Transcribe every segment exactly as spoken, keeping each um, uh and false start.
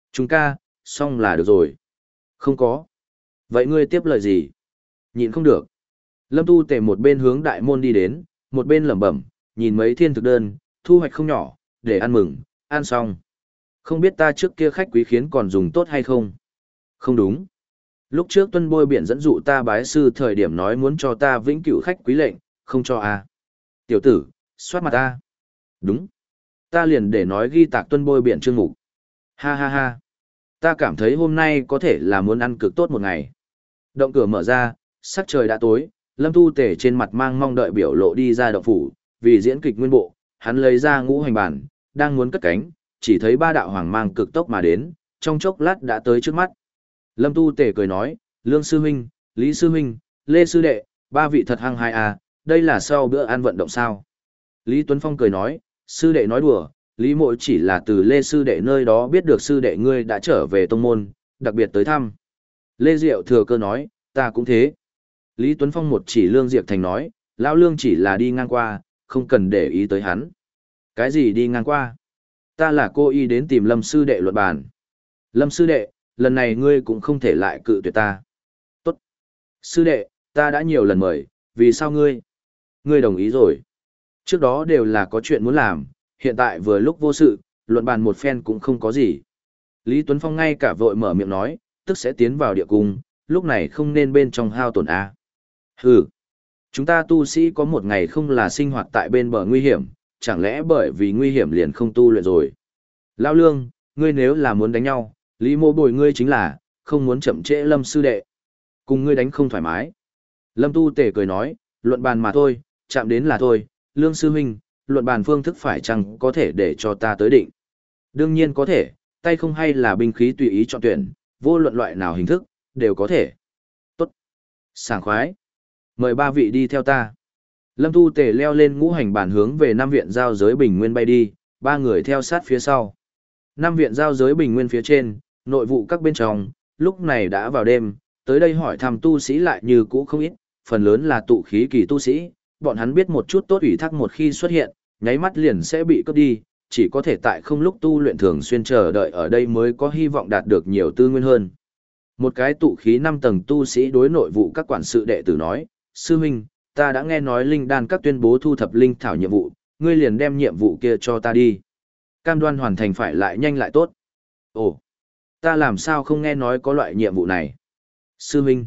Chúng ca, xong là được rồi. Không có. Vậy ngươi tiếp lời gì? Nhịn không được. Lâm Tu Tề một bên hướng đại môn đi đến, một bên lẩm bẩm, nhìn mấy thiên thực đơn, thu hoạch không nhỏ, để ăn mừng, ăn xong. Không biết ta trước kia khách quý khiến còn dùng tốt hay không? Không đúng. Lúc trước Tuân Bôi Biển dẫn dụ ta bái sư thời điểm nói muốn cho ta vĩnh cửu khách quý lệnh, không cho à. Tiểu tử, soát mặt ta. Đúng. Ta liền để nói ghi tạc Tuân Bôi Biển chương mục. Ha ha ha. Ta cảm thấy hôm nay có thể là muốn ăn cực tốt một ngày. Động cửa mở ra, sắc trời đã tối, Lâm Tu Tể trên mặt mang mong đợi biểu lộ đi ra động phủ, vì diễn kịch nguyên bộ, hắn lấy ra ngũ hành bản, đang muốn cất cánh, chỉ thấy ba đạo hoàng mang cực tốc mà đến, trong chốc lát đã tới trước mắt. Lâm Tu Tể cười nói, Lương Sư Huynh, Lý Sư Huynh, Lê Sư Đệ, ba vị thật hăng hai à, đây là sau bữa ăn vận động sao. Lý Tuấn Phong cười nói, Sư Đệ nói đùa, Lý Mộ chỉ là từ Lê Sư Đệ nơi đó biết được Sư Đệ ngươi đã trở về tông môn, đặc biệt tới thăm. Lê Diệu thừa cơ nói, ta cũng thế. Lý Tuấn Phong một chỉ Lương Diệp Thành nói, lão Lương chỉ là đi ngang qua, không cần để ý tới hắn. Cái gì đi ngang qua? Ta là cô y đến tìm Lâm Sư Đệ luận bàn. Lâm Sư Đệ, lần này ngươi cũng không thể lại cự tuyệt ta. Tốt. Sư Đệ, ta đã nhiều lần mời, vì sao ngươi? Ngươi đồng ý rồi. Trước đó đều là có chuyện muốn làm, hiện tại vừa lúc vô sự, luận bàn một phen cũng không có gì. Lý Tuấn Phong ngay cả vội mở miệng nói, tức sẽ tiến vào địa cung, lúc này không nên bên trong hao tổn A. Hừ, chúng ta tu sĩ có một ngày không là sinh hoạt tại bên bờ nguy hiểm, chẳng lẽ bởi vì nguy hiểm liền không tu luyện rồi. Lão Lương, ngươi nếu là muốn đánh nhau, Lý Mô bồi ngươi chính là, không muốn chậm trễ Lâm Sư Đệ. Cùng ngươi đánh không thoải mái. Lâm Tu Tể cười nói, luận bàn mà thôi, chạm đến là thôi, Lương Sư Huynh, luận bàn phương thức phải chăng có thể để cho ta tới định. Đương nhiên có thể, tay không hay là binh khí tùy ý chọn tuyển, vô luận loại nào hình thức, đều có thể. Tốt. Sảng khoái. Mời ba vị đi theo ta. Lâm Tu Tề leo lên ngũ hành bản hướng về năm viện giao giới bình nguyên bay đi, ba người theo sát phía sau. Năm viện giao giới bình nguyên phía trên, nội vụ các bên trong, lúc này đã vào đêm, tới đây hỏi thăm tu sĩ lại như cũ không ít, phần lớn là tụ khí kỳ tu sĩ, bọn hắn biết một chút tốt ủy thác một khi xuất hiện, nháy mắt liền sẽ bị cướp đi, chỉ có thể tại không lúc tu luyện thường xuyên chờ đợi ở đây mới có hy vọng đạt được nhiều tư nguyên hơn. Một cái tụ khí năm tầng tu sĩ đối nội vụ các quản sự đệ tử nói, Sư huynh, ta đã nghe nói linh đan các tuyên bố thu thập linh thảo nhiệm vụ, ngươi liền đem nhiệm vụ kia cho ta đi. Cam đoan hoàn thành phải lại nhanh lại tốt. Ồ, ta làm sao không nghe nói có loại nhiệm vụ này? Sư huynh,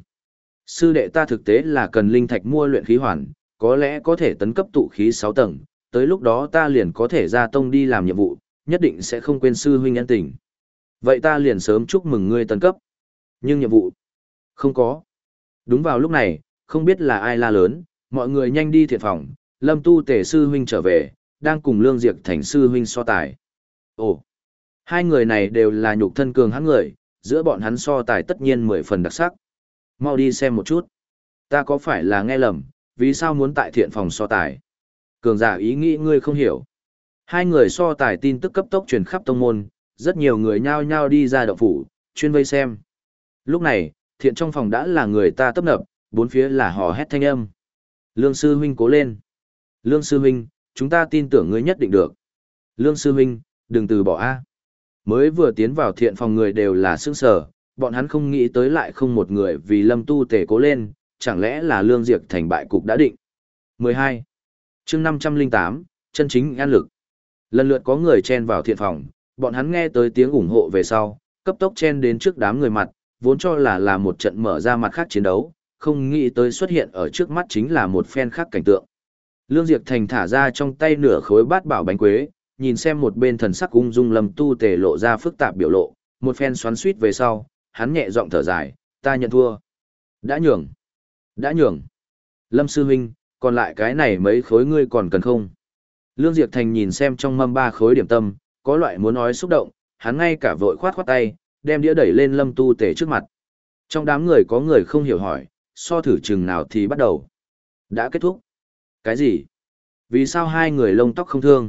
sư đệ ta thực tế là cần linh thạch mua luyện khí hoàn, có lẽ có thể tấn cấp tụ khí sáu tầng, tới lúc đó ta liền có thể ra tông đi làm nhiệm vụ, nhất định sẽ không quên sư huynh ân tình. Vậy ta liền sớm chúc mừng ngươi tấn cấp. Nhưng nhiệm vụ, không có. Đúng vào lúc này, không biết là ai la lớn, mọi người nhanh đi thiện phòng, Lâm Tu Tề sư huynh trở về, đang cùng Lương Diệp Thành sư huynh so tài. Ồ, hai người này đều là nhục thân cường hãn người, giữa bọn hắn so tài tất nhiên mười phần đặc sắc. Mau đi xem một chút. Ta có phải là nghe lầm, vì sao muốn tại thiện phòng so tài? Cường giả ý nghĩ ngươi không hiểu. Hai người so tài tin tức cấp tốc truyền khắp tông môn, rất nhiều người nhao nhao đi ra động phủ, chuyên vây xem. Lúc này, thiện trong phòng đã là người ta tấp nập, bốn phía là hò hét thanh âm. Lương sư huynh cố lên. Lương sư huynh, chúng ta tin tưởng ngươi nhất định được. Lương sư huynh, đừng từ bỏ a. Mới vừa tiến vào thiện phòng người đều là sững sờ, bọn hắn không nghĩ tới lại không một người vì Lâm Tu Tề cố lên, chẳng lẽ là Lương Diệp Thành bại cục đã định. mười hai. Chương năm trăm lẻ tám, chân chính an lực. Lần lượt có người chen vào thiện phòng, bọn hắn nghe tới tiếng ủng hộ về sau, cấp tốc chen đến trước đám người mặt, vốn cho là là một trận mở ra mặt khác chiến đấu, không nghĩ tới xuất hiện ở trước mắt chính là một phen khác cảnh tượng. Lương Diệp Thành thả ra trong tay nửa khối bát bảo bánh quế, nhìn xem một bên thần sắc ung dung Lâm Tu Tề lộ ra phức tạp biểu lộ, một phen xoắn xuýt về sau, hắn nhẹ giọng thở dài, ta nhận thua. Đã nhường. Đã nhường. Lâm sư huynh, còn lại cái này mấy khối ngươi còn cần không? Lương Diệp Thành nhìn xem trong mâm ba khối điểm tâm, có loại muốn nói xúc động, hắn ngay cả vội khoát khoát tay, đem đĩa đẩy lên Lâm Tu Tề trước mặt. Trong đám người có người không hiểu hỏi, so thử chừng nào thì bắt đầu. Đã kết thúc. Cái gì? Vì sao hai người lông tóc không thương?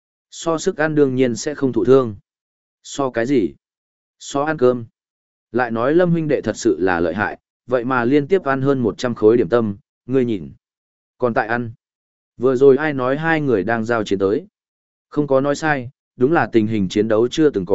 So sức ăn đương nhiên sẽ không thụ thương. So cái gì? So ăn cơm. Lại nói Lâm huynh đệ thật sự là lợi hại, vậy mà liên tiếp ăn hơn một trăm khối điểm tâm, ngươi nhìn. Còn tại ăn. Vừa rồi ai nói hai người đang giao chiến tới? Không có nói sai, đúng là tình hình chiến đấu chưa từng có,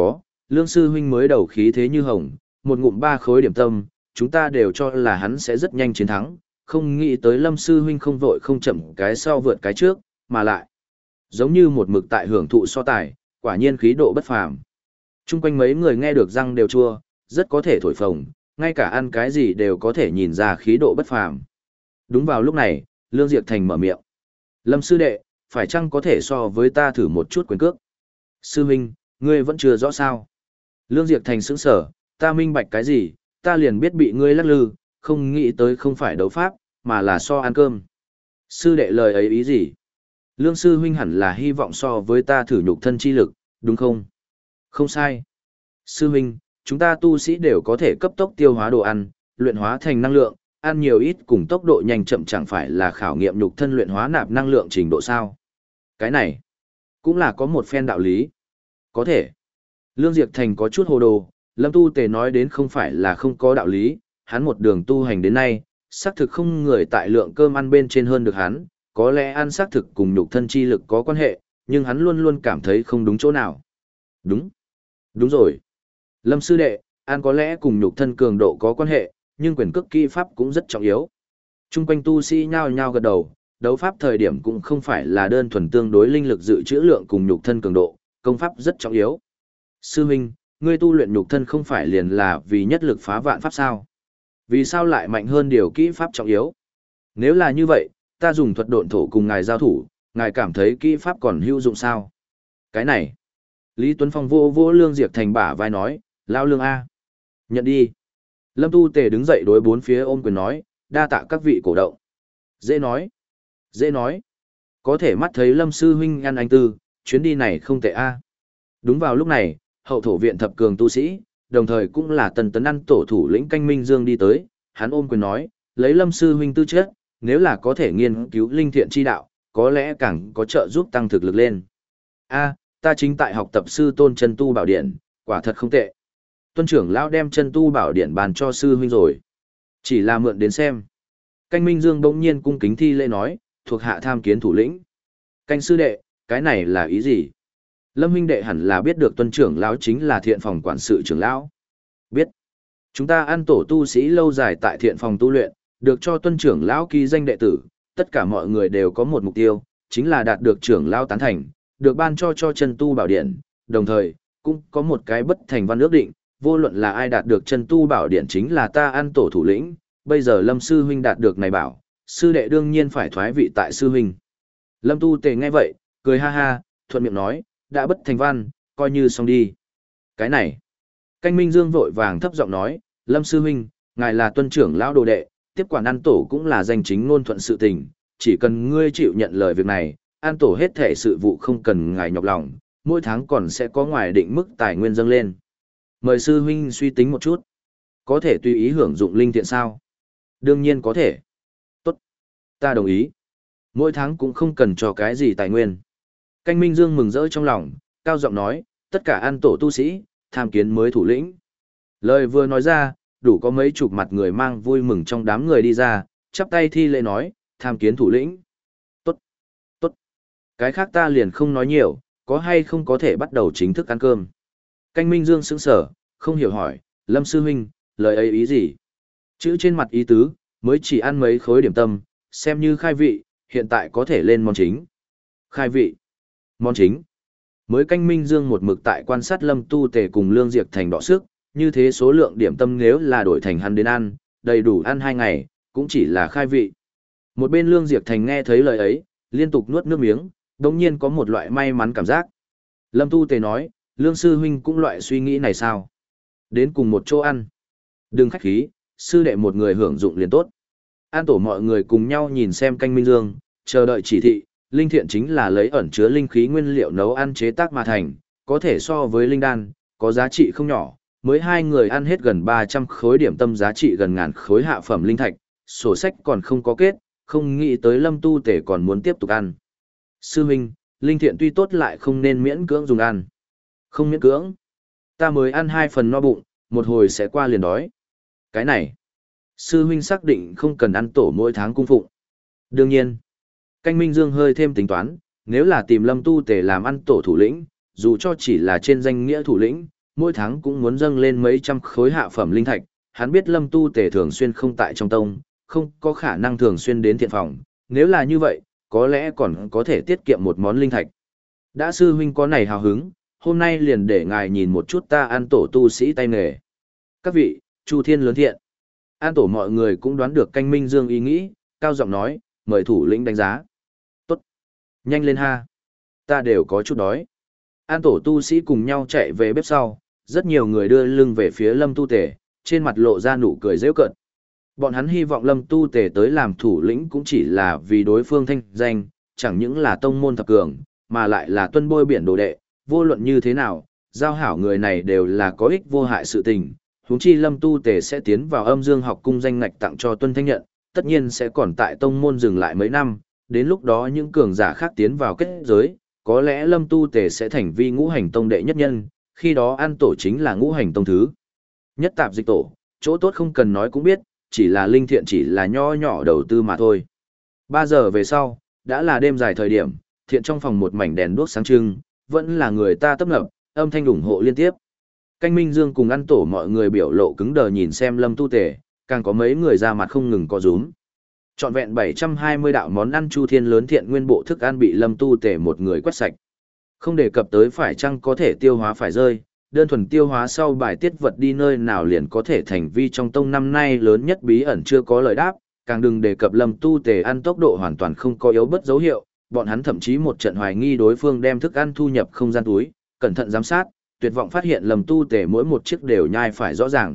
Lương sư huynh mới đầu khí thế như hồng, một ngụm ba khối điểm tâm, chúng ta đều cho là hắn sẽ rất nhanh chiến thắng, không nghĩ tới Lâm sư huynh không vội không chậm cái sau vượt cái trước, mà lại giống như một mực tại hưởng thụ so tài, quả nhiên khí độ bất phàm. Trung quanh mấy người nghe được răng đều chua, rất có thể thổi phồng, ngay cả ăn cái gì đều có thể nhìn ra khí độ bất phàm. Đúng vào lúc này, Lương Diệp Thành mở miệng. Lâm sư đệ, phải chăng có thể so với ta thử một chút quyền cước? Sư huynh, ngươi vẫn chưa rõ sao? Lương Diệp Thành sững sở, ta minh bạch cái gì, ta liền biết bị ngươi lắc lư, không nghĩ tới không phải đấu pháp, mà là so ăn cơm. Sư đệ lời ấy ý gì? Lương sư huynh hẳn là hy vọng so với ta thử nhục thân chi lực, đúng không? Không sai. Sư huynh, chúng ta tu sĩ đều có thể cấp tốc tiêu hóa đồ ăn, luyện hóa thành năng lượng, ăn nhiều ít cùng tốc độ nhanh chậm chẳng phải là khảo nghiệm nhục thân luyện hóa nạp năng lượng trình độ sao? Cái này, cũng là có một phen đạo lý. Có thể. Lương Diệp Thành có chút hồ đồ, Lâm Tu Tề nói đến không phải là không có đạo lý, hắn một đường tu hành đến nay, xác thực không người tại lượng cơm ăn bên trên hơn được hắn, có lẽ ăn xác thực cùng nhục thân chi lực có quan hệ, nhưng hắn luôn luôn cảm thấy không đúng chỗ nào. Đúng. Đúng rồi. Lâm sư đệ, ăn có lẽ cùng nhục thân cường độ có quan hệ, nhưng quyền cước kỹ pháp cũng rất trọng yếu. Trung quanh tu sĩ nhao nhao gật đầu, đấu pháp thời điểm cũng không phải là đơn thuần tương đối linh lực dự trữ lượng cùng nhục thân cường độ, công pháp rất trọng yếu. Sư huynh, ngươi tu luyện nhục thân không phải liền là vì nhất lực phá vạn pháp sao? Vì sao lại mạnh hơn điều kỹ pháp trọng yếu? Nếu là như vậy, ta dùng thuật độn thổ cùng ngài giao thủ, ngài cảm thấy kỹ pháp còn hữu dụng sao? Cái này, Lý Tuấn Phong vô vô Lương Diệp Thành bả vai nói, lao Lương A. Nhận đi. Lâm Tu Tề đứng dậy đối bốn phía ôm quyền nói, đa tạ các vị cổ động. Dễ nói. Dễ nói. Có thể mắt thấy Lâm Sư Huynh ăn anh tư, chuyến đi này không tệ A. Đúng vào lúc này, hậu thổ viện thập cường tu sĩ, đồng thời cũng là tần tấn ăn tổ thủ lĩnh Canh Minh Dương đi tới, hắn ôm quyền nói, lấy Lâm Sư Huynh tư chất, nếu là có thể nghiên cứu linh thiện chi đạo, có lẽ càng có trợ giúp tăng thực lực lên. A, ta chính tại học tập sư tôn chân tu bảo điện, quả thật không tệ. Tuân trưởng lão đem chân tu bảo điện bàn cho sư huynh rồi. Chỉ là mượn đến xem. Canh Minh Dương bỗng nhiên cung kính thi lễ nói, thuộc hạ tham kiến thủ lĩnh. Canh sư đệ, cái này là ý gì? Lâm huynh đệ hẳn là biết được tuân trưởng lão chính là thiện phòng quản sự trưởng lão. Biết. Chúng ta ăn tổ tu sĩ lâu dài tại thiện phòng tu luyện, được cho tuân trưởng lão ký danh đệ tử, tất cả mọi người đều có một mục tiêu, chính là đạt được trưởng lão tán thành, được ban cho cho chân tu bảo điện, đồng thời, cũng có một cái bất thành văn ước định, vô luận là ai đạt được chân tu bảo điện chính là ta ăn tổ thủ lĩnh, bây giờ Lâm sư huynh đạt được này bảo, sư đệ đương nhiên phải thoái vị tại sư huynh. Lâm Tu Tề nghe vậy, cười ha ha, thuận miệng nói, đã bất thành văn, coi như xong đi. Cái này, Canh Minh Dương vội vàng thấp giọng nói, Lâm sư huynh, ngài là tuân trưởng lão đồ đệ, tiếp quản ăn tổ cũng là danh chính ngôn thuận sự tình, chỉ cần ngươi chịu nhận lời việc này, ăn tổ hết thể sự vụ không cần ngài nhọc lòng, mỗi tháng còn sẽ có ngoài định mức tài nguyên dâng lên. Mời sư huynh suy tính một chút. Có thể tùy ý hưởng dụng linh thiện sao? Đương nhiên có thể. Tốt. Ta đồng ý. Mỗi tháng cũng không cần cho cái gì tài nguyên. Canh Minh Dương mừng rỡ trong lòng, cao giọng nói, tất cả ăn tổ tu sĩ, tham kiến mới thủ lĩnh. Lời vừa nói ra, đủ có mấy chục mặt người mang vui mừng trong đám người đi ra, chắp tay thi lễ nói, tham kiến thủ lĩnh. Tốt. Tốt. Cái khác ta liền không nói nhiều, có hay không có thể bắt đầu chính thức ăn cơm. Canh Minh Dương sững sở, không hiểu hỏi, Lâm sư huynh, lời ấy ý gì? Chữ trên mặt ý tứ, mới chỉ ăn mấy khối điểm tâm, xem như khai vị, hiện tại có thể lên món chính. Khai vị. Món chính. Mới Canh Minh Dương một mực tại quan sát Lâm Tu Tề cùng Lương Diệp Thành đọ sức, như thế số lượng điểm tâm nếu là đổi thành hắn đến ăn, đầy đủ ăn hai ngày, cũng chỉ là khai vị. Một bên Lương Diệp Thành nghe thấy lời ấy, liên tục nuốt nước miếng, đồng nhiên có một loại may mắn cảm giác. Lâm Tu Tề nói, Lương sư huynh cũng loại suy nghĩ này sao? Đến cùng một chỗ ăn. Đừng khách khí, sư đệ một người hưởng dụng liền tốt. An tổ mọi người cùng nhau nhìn xem Canh Minh Dương, chờ đợi chỉ thị, linh thiện chính là lấy ẩn chứa linh khí nguyên liệu nấu ăn chế tác mà thành, có thể so với linh đan, có giá trị không nhỏ. Mới hai người ăn hết gần ba trăm khối điểm tâm giá trị gần ngàn khối hạ phẩm linh thạch, sổ sách còn không có kết, không nghĩ tới Lâm Tu Tề còn muốn tiếp tục ăn. Sư huynh, linh thiện tuy tốt lại không nên miễn cưỡng dùng ăn. Không miễn cưỡng. Ta mới ăn hai phần no bụng, một hồi sẽ qua liền đói. Cái này, sư huynh xác định không cần ăn tổ mỗi tháng cung phụng. Đương nhiên, Canh Minh Dương hơi thêm tính toán, nếu là tìm Lâm Tu Tề làm ăn tổ thủ lĩnh, dù cho chỉ là trên danh nghĩa thủ lĩnh, mỗi tháng cũng muốn dâng lên mấy trăm khối hạ phẩm linh thạch, hắn biết Lâm Tu Tề thường xuyên không tại trong tông, không có khả năng thường xuyên đến thiện phòng, nếu là như vậy, có lẽ còn có thể tiết kiệm một món linh thạch. Đã sư huynh có này hào hứng, hôm nay liền để ngài nhìn một chút ta An Tổ tu sĩ tay nghề. Các vị, Chu Thiên lớn thiện. An Tổ mọi người cũng đoán được Canh Minh Dương ý nghĩ, cao giọng nói, mời thủ lĩnh đánh giá. Tốt. Nhanh lên ha. Ta đều có chút đói. An Tổ tu sĩ cùng nhau chạy về bếp sau, rất nhiều người đưa lưng về phía Lâm Tu Tề, trên mặt lộ ra nụ cười giễu cợt. Bọn hắn hy vọng Lâm Tu Tề tới làm thủ lĩnh cũng chỉ là vì đối phương thanh danh, chẳng những là tông môn thập cường, mà lại là tuân bôi biển đồ đệ, vô luận như thế nào, giao hảo người này đều là có ích vô hại sự tình. Huống chi Lâm Tu Tề sẽ tiến vào Âm Dương học cung danh ngạch tặng cho Tuân Thanh Nhận, tất nhiên sẽ còn tại tông môn dừng lại mấy năm, đến lúc đó những cường giả khác tiến vào kết giới, có lẽ Lâm Tu Tề sẽ thành vi ngũ hành tông đệ nhất nhân, khi đó An Tổ chính là ngũ hành tông thứ nhất tạp dịch tổ, chỗ tốt không cần nói cũng biết, chỉ là linh thiện chỉ là nho nhỏ đầu tư mà thôi. Ba giờ về sau, đã là đêm dài thời điểm, thiện trong phòng một mảnh đèn đuốc sáng trưng, vẫn là người ta tấp nập, âm thanh ủng hộ liên tiếp. Canh Minh Dương cùng An Tổ mọi người biểu lộ cứng đờ nhìn xem Lâm Tu Tề, càng có mấy người ra mặt không ngừng co rúm. Trọn vẹn bảy trăm hai mươi đạo món ăn Chu Thiên lớn thiện nguyên bộ thức ăn bị Lâm Tu Tề một người quét sạch. Không đề cập tới phải chăng có thể tiêu hóa phải rơi, đơn thuần tiêu hóa sau bài tiết vật đi nơi nào liền có thể thành vi trong tông năm nay lớn nhất bí ẩn chưa có lời đáp, càng đừng đề cập Lâm Tu Tề ăn tốc độ hoàn toàn không có yếu bất dấu hiệu, bọn hắn thậm chí một trận hoài nghi đối phương đem thức ăn thu nhập không gian túi, cẩn thận giám sát, tuyệt vọng phát hiện Lâm Tu Tề mỗi một chiếc đều nhai phải rõ ràng.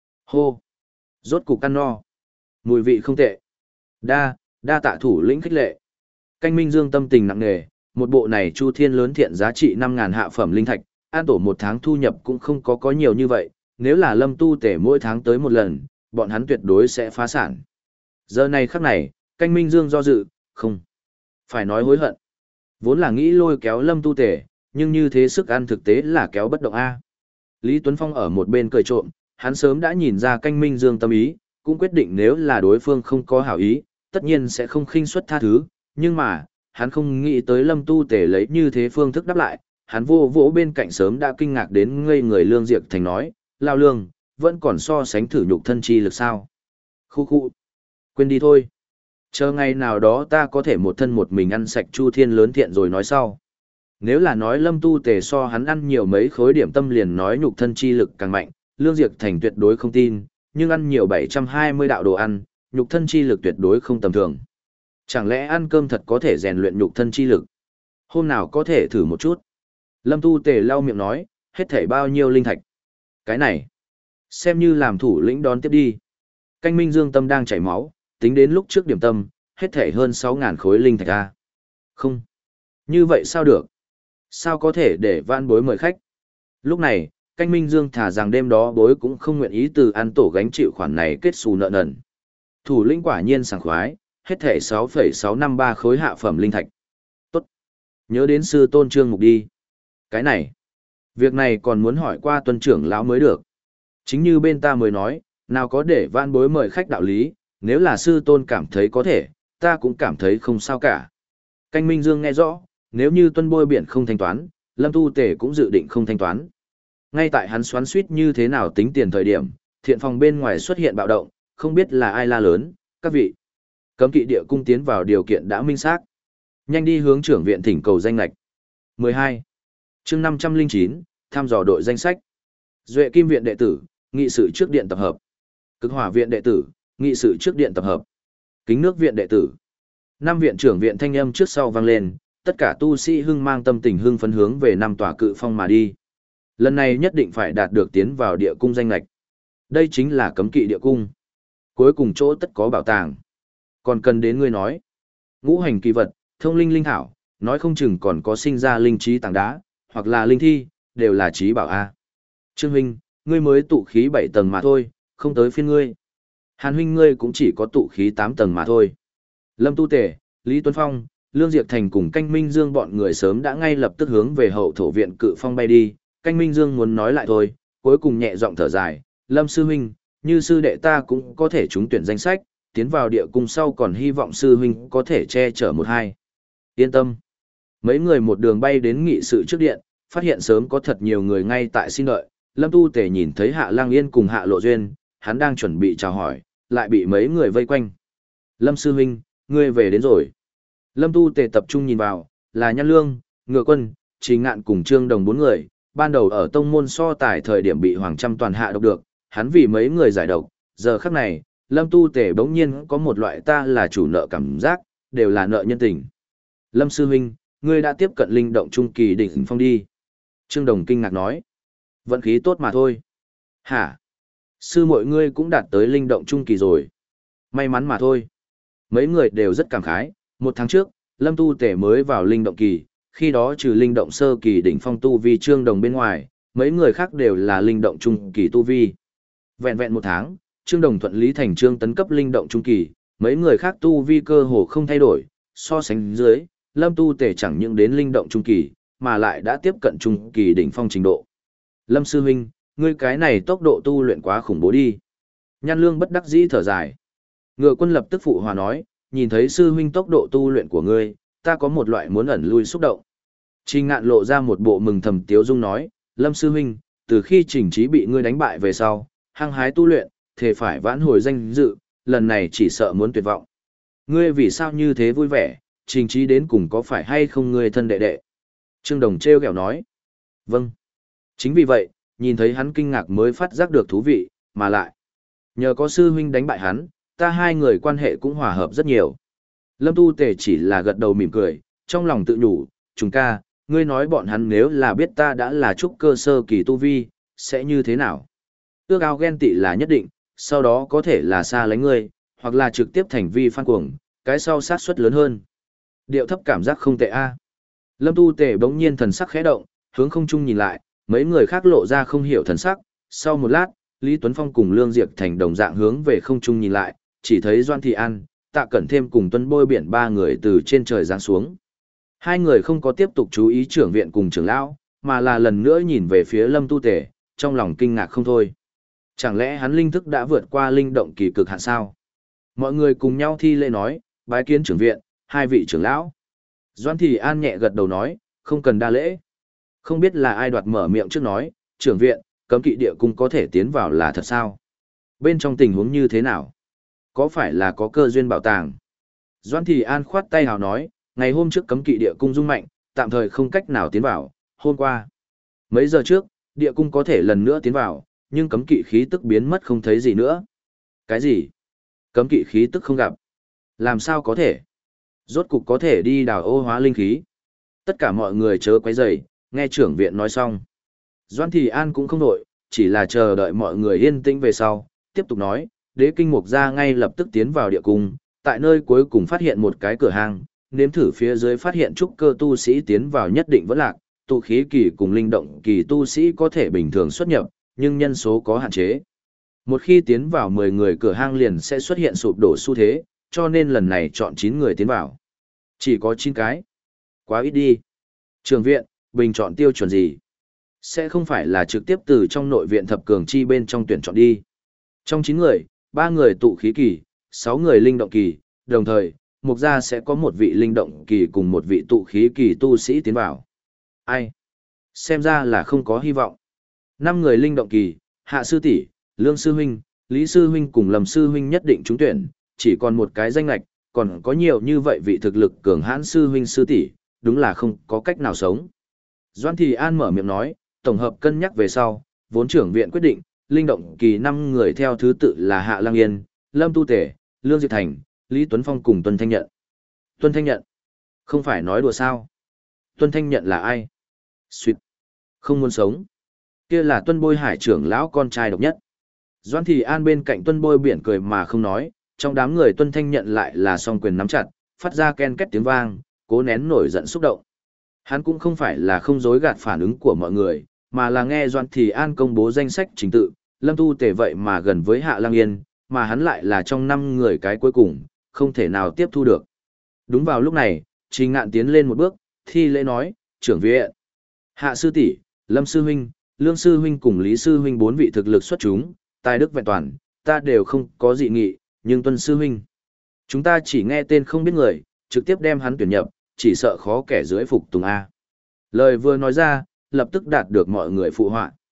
Hô! Rốt cục ăn no. Mùi vị không tệ. Đa, đa tạ thủ lĩnh khích lệ. Canh Minh Dương tâm tình nặng nề, một bộ này Chu Thiên lớn thiện giá trị năm ngàn hạ phẩm linh thạch, An Tổ một tháng thu nhập cũng không có có nhiều như vậy, nếu là Lâm Tu Tề mỗi tháng tới một lần, bọn hắn tuyệt đối sẽ phá sản. Giờ này khắc này, Canh Minh Dương do dự, không, phải nói hối hận. Vốn là nghĩ lôi kéo Lâm Tu Tề, nhưng như thế sức ăn thực tế là kéo bất động A. Lý Tuấn Phong ở một bên cười trộm, hắn sớm đã nhìn ra Canh Minh Dương tâm ý, cũng quyết định nếu là đối phương không có hảo ý, tất nhiên sẽ không khinh suất tha thứ, nhưng mà, hắn không nghĩ tới Lâm Tu Tề lấy như thế phương thức đáp lại, hắn vô vỗ bên cạnh sớm đã kinh ngạc đến ngây người Lương Diệp Thành nói, lao lương, vẫn còn so sánh thử nhục thân chi lực sao. Khu khu, quên đi thôi. Chờ ngày nào đó ta có thể một thân một mình ăn sạch Chu Thiên lớn thiện rồi nói sau. Nếu là nói Lâm Tu Tề so hắn ăn nhiều mấy khối điểm tâm liền nói nhục thân chi lực càng mạnh, Lương Diệp Thành tuyệt đối không tin, nhưng ăn nhiều bảy trăm hai mươi đạo đồ ăn, nhục thân chi lực tuyệt đối không tầm thường. Chẳng lẽ ăn cơm thật có thể rèn luyện nhục thân chi lực? Hôm nào có thể thử một chút. Lâm Tu Tề lau miệng nói, hết thảy bao nhiêu linh thạch. Cái này, xem như làm thủ lĩnh đón tiếp đi. Canh Minh Dương tâm đang chảy máu, tính đến lúc trước điểm tâm, hết thảy hơn sáu ngàn khối linh thạch a. Không, như vậy sao được? Sao có thể để van bối mời khách? Lúc này, Canh Minh Dương thả rằng đêm đó bối cũng không nguyện ý từ An Tổ gánh chịu khoản này kết xù nợ nần. Thủ lĩnh quả nhiên sảng khoái, hết thảy sáu phẩy sáu năm ba khối hạ phẩm linh thạch. Tốt. Nhớ đến sư tôn Trương Mục đi. Cái này, việc này còn muốn hỏi qua tuân trưởng lão mới được. Chính như bên ta mới nói, nào có để van bối mời khách đạo lý, nếu là sư tôn cảm thấy có thể, ta cũng cảm thấy không sao cả. Canh Minh Dương nghe rõ, nếu như tuân bôi biển không thanh toán, Lâm Tu Tề cũng dự định không thanh toán. Ngay tại hắn xoắn suýt như thế nào tính tiền thời điểm, thiện phòng bên ngoài xuất hiện bạo động, không biết là ai la lớn, các vị. Cấm kỵ địa cung tiến vào điều kiện đã minh xác. Nhanh đi hướng trưởng viện thỉnh cầu danh lạch. mười hai. Chương năm trăm lẻ chín, thăm dò đội danh sách. Duệ Kim viện đệ tử, nghị sự trước điện tập hợp. Cực Hỏa viện đệ tử, nghị sự trước điện tập hợp. Kính Nước viện đệ tử. Năm viện trưởng viện thanh âm trước sau vang lên, tất cả tu sĩ hưng mang tâm tình hưng phấn hướng về năm tòa cự phong mà đi. Lần này nhất định phải đạt được tiến vào địa cung danh lạch. Đây chính là cấm kỵ địa cung. Cuối cùng chỗ tất có bảo tàng. Còn cần đến ngươi nói. Ngũ hành kỳ vật, thông linh linh thảo, nói không chừng còn có sinh ra linh trí tảng đá, hoặc là linh thi, đều là trí bảo A. Trương huynh, ngươi mới tụ khí bảy tầng mà thôi, không tới phiên ngươi. Hàn huynh ngươi cũng chỉ có tụ khí tám tầng mà thôi. Lâm Tu Tề, Lý Tuấn Phong, Lương Diệp Thành cùng Canh Minh Dương bọn người sớm đã ngay lập tức hướng về hậu thổ viện cự phong bay đi. Canh Minh Dương muốn nói lại thôi, cuối cùng nhẹ giọng thở dài, Lâm sư huynh, như sư đệ ta cũng có thể trúng tuyển danh sách, tiến vào địa cung sau còn hy vọng sư huynh có thể che chở một hai. Yên tâm. Mấy người một đường bay đến nghị sự trước điện, phát hiện sớm có thật nhiều người ngay tại xin đợi, Lâm Tu Tề nhìn thấy Hạ Lang Yên cùng Hạ Lộ Duyên, hắn đang chuẩn bị chào hỏi, lại bị mấy người vây quanh. Lâm Sư Huynh, ngươi về đến rồi. Lâm Tu Tề tập trung nhìn vào, là Nhan Lương, Ngựa Quân, Trình Ngạn cùng Trương Đồng bốn người, ban đầu ở tông môn so tài thời điểm bị Hoàng Trăm toàn hạ độc được, hắn vì mấy người giải độc, giờ khắc này, Lâm Tu Tề bỗng nhiên có một loại ta là chủ nợ cảm giác, đều là nợ nhân tình. Lâm Sư Huynh, ngươi đã tiếp cận linh động trung kỳ đỉnh phong đi. Trương Đồng kinh ngạc nói. Vận khí tốt mà thôi. Hả? Sư muội ngươi cũng đạt tới linh động trung kỳ rồi. May mắn mà thôi. Mấy người đều rất cảm khái, một tháng trước, Lâm Tu Tể mới vào linh động kỳ, khi đó trừ linh động sơ kỳ đỉnh phong tu vi Trương Đồng bên ngoài, mấy người khác đều là linh động trung kỳ tu vi. Vẹn vẹn một tháng, Trương Đồng thuận lý thành Trương tấn cấp linh động trung kỳ, mấy người khác tu vi cơ hồ không thay đổi, so sánh dưới, Lâm Tu Tể chẳng những đến linh động trung kỳ, mà lại đã tiếp cận trung kỳ đỉnh phong trình độ. Lâm Sư Huynh, ngươi cái này tốc độ tu luyện quá khủng bố đi. Nhan Lương bất đắc dĩ thở dài. Ngựa Quân lập tức phụ hòa nói, nhìn thấy Sư Huynh tốc độ tu luyện của ngươi, ta có một loại muốn ẩn lui xúc động. Trình Ngạn lộ ra một bộ mừng thầm tiếu dung nói, Lâm Sư Huynh, từ khi Trình Trí bị ngươi đánh bại về sau, hăng hái tu luyện, thề phải vãn hồi danh dự, lần này chỉ sợ muốn tuyệt vọng. Ngươi vì sao như thế vui vẻ, Trình Trí đến cùng có phải hay không ngươi thân đệ đệ? Trương Đồng treo kẹo nói, vâng. Chính vì vậy, nhìn thấy hắn kinh ngạc mới phát giác được thú vị, mà lại. Nhờ có sư huynh đánh bại hắn, ta hai người quan hệ cũng hòa hợp rất nhiều. Lâm Tu Tề chỉ là gật đầu mỉm cười, trong lòng tự nhủ, chúng ca, ngươi nói bọn hắn nếu là biết ta đã là trúc cơ sơ kỳ tu vi, sẽ như thế nào? Ước ao ghen tị là nhất định, sau đó có thể là xa lánh ngươi, hoặc là trực tiếp thành vi phan cuồng, cái sau sát suất lớn hơn. Điệu thấp cảm giác không tệ a. Lâm Tu Tề bỗng nhiên thần sắc khẽ động, hướng không trung nhìn lại, mấy người khác lộ ra không hiểu thần sắc, sau một lát, Lý Tuấn Phong cùng Lương Diệp Thành đồng dạng hướng về không trung nhìn lại, chỉ thấy Doan Thị An, Tạ Cẩn thêm cùng Tuân Bôi Biển ba người từ trên trời giáng xuống. Hai người không có tiếp tục chú ý trưởng viện cùng trưởng lão, mà là lần nữa nhìn về phía Lâm Tu Tề, trong lòng kinh ngạc không thôi. Chẳng lẽ hắn linh thức đã vượt qua linh động kỳ cực hạn sao? Mọi người cùng nhau thi lễ nói, bái kiến trưởng viện, hai vị trưởng lão. Doan Thị An nhẹ gật đầu nói, không cần đa lễ. Không biết là ai đoạt mở miệng trước nói, trưởng viện, cấm kỵ địa cung có thể tiến vào là thật sao? Bên trong tình huống như thế nào? Có phải là có cơ duyên bảo tàng? Doan Thị An khoát tay hào nói, ngày hôm trước cấm kỵ địa cung rung mạnh, tạm thời không cách nào tiến vào, hôm qua. Mấy giờ trước, địa cung có thể lần nữa tiến vào, nhưng cấm kỵ khí tức biến mất không thấy gì nữa. Cái gì? Cấm kỵ khí tức không gặp. Làm sao có thể? Rốt cục có thể đi đào ô hóa linh khí. Tất cả mọi người chớ quấy rầy, nghe trưởng viện nói xong. Doan Thị An cũng không nổi, chỉ là chờ đợi mọi người yên tĩnh về sau, tiếp tục nói, đế kinh mục ra ngay lập tức tiến vào địa cung, tại nơi cuối cùng phát hiện một cái cửa hang, nếm thử phía dưới phát hiện trúc cơ tu sĩ tiến vào nhất định vẫn lạc, tụ khí kỳ cùng linh động kỳ tu sĩ có thể bình thường xuất nhập, nhưng nhân số có hạn chế. Một khi tiến vào mười người cửa hang liền sẽ xuất hiện sụp đổ xu thế, cho nên lần này chọn chín người tiến vào. Chỉ có chín cái. Quá ít đi. Trường viện, bình chọn tiêu chuẩn gì? Sẽ không phải là trực tiếp từ trong nội viện thập cường chi bên trong tuyển chọn đi. Trong chín người, ba người tụ khí kỳ, sáu người linh động kỳ, đồng thời, mục gia sẽ có một vị linh động kỳ cùng một vị tụ khí kỳ tu sĩ tiến vào. Ai? Xem ra là không có hy vọng. Năm người linh động kỳ, Hạ sư tỷ, Lương sư huynh, Lý sư huynh cùng Lâm sư huynh nhất định trúng tuyển, chỉ còn một cái danh lệch, còn có nhiều như vậy vị thực lực cường hãn sư huynh sư tỷ, đúng là không có cách nào sống. Doan Thị An mở miệng nói, tổng hợp cân nhắc về sau, vốn trưởng viện quyết định, linh động kỳ năm người theo thứ tự là Hạ Lang Yên, Lâm Tu Tể, Lương Diệp Thành, Lý Tuấn Phong cùng Tuân Thanh Nhận. Tuân Thanh Nhận? Không phải nói đùa sao? Tuân Thanh Nhận là ai? Xuyệt. Không muốn sống. Kia là Tuân Bôi Hải trưởng lão con trai độc nhất. Doan Thị An bên cạnh Tuân Bôi Biển cười mà không nói, trong đám người Tuân Thanh Nhận lại là song quyền nắm chặt, phát ra ken két tiếng vang, cố nén nổi giận xúc động. Hắn cũng không phải là không dối gạt phản ứng của mọi người, mà là nghe Doan Thị An công bố danh sách trình tự, Lâm Tu Tể vậy mà gần với Hạ Lang Yên, mà hắn lại là trong năm người cái cuối cùng, không thể nào tiếp thu được. Đúng vào lúc này, Trình Ngạn tiến lên một bước, thi lễ nói, trưởng viện. Hạ sư tỷ, Lâm sư huynh, Lương sư huynh cùng Lý sư huynh bốn vị thực lực xuất chúng, tài đức vẹn toàn, ta đều không có dị nghị, nhưng Tuân sư huynh. Chúng ta chỉ nghe tên không biết người, trực tiếp đem hắn tuyển nhập, chỉ sợ khó kẻ dưới phục tùng A. Lời vừa nói ra, lập tức đạt được mọi người phụ họa.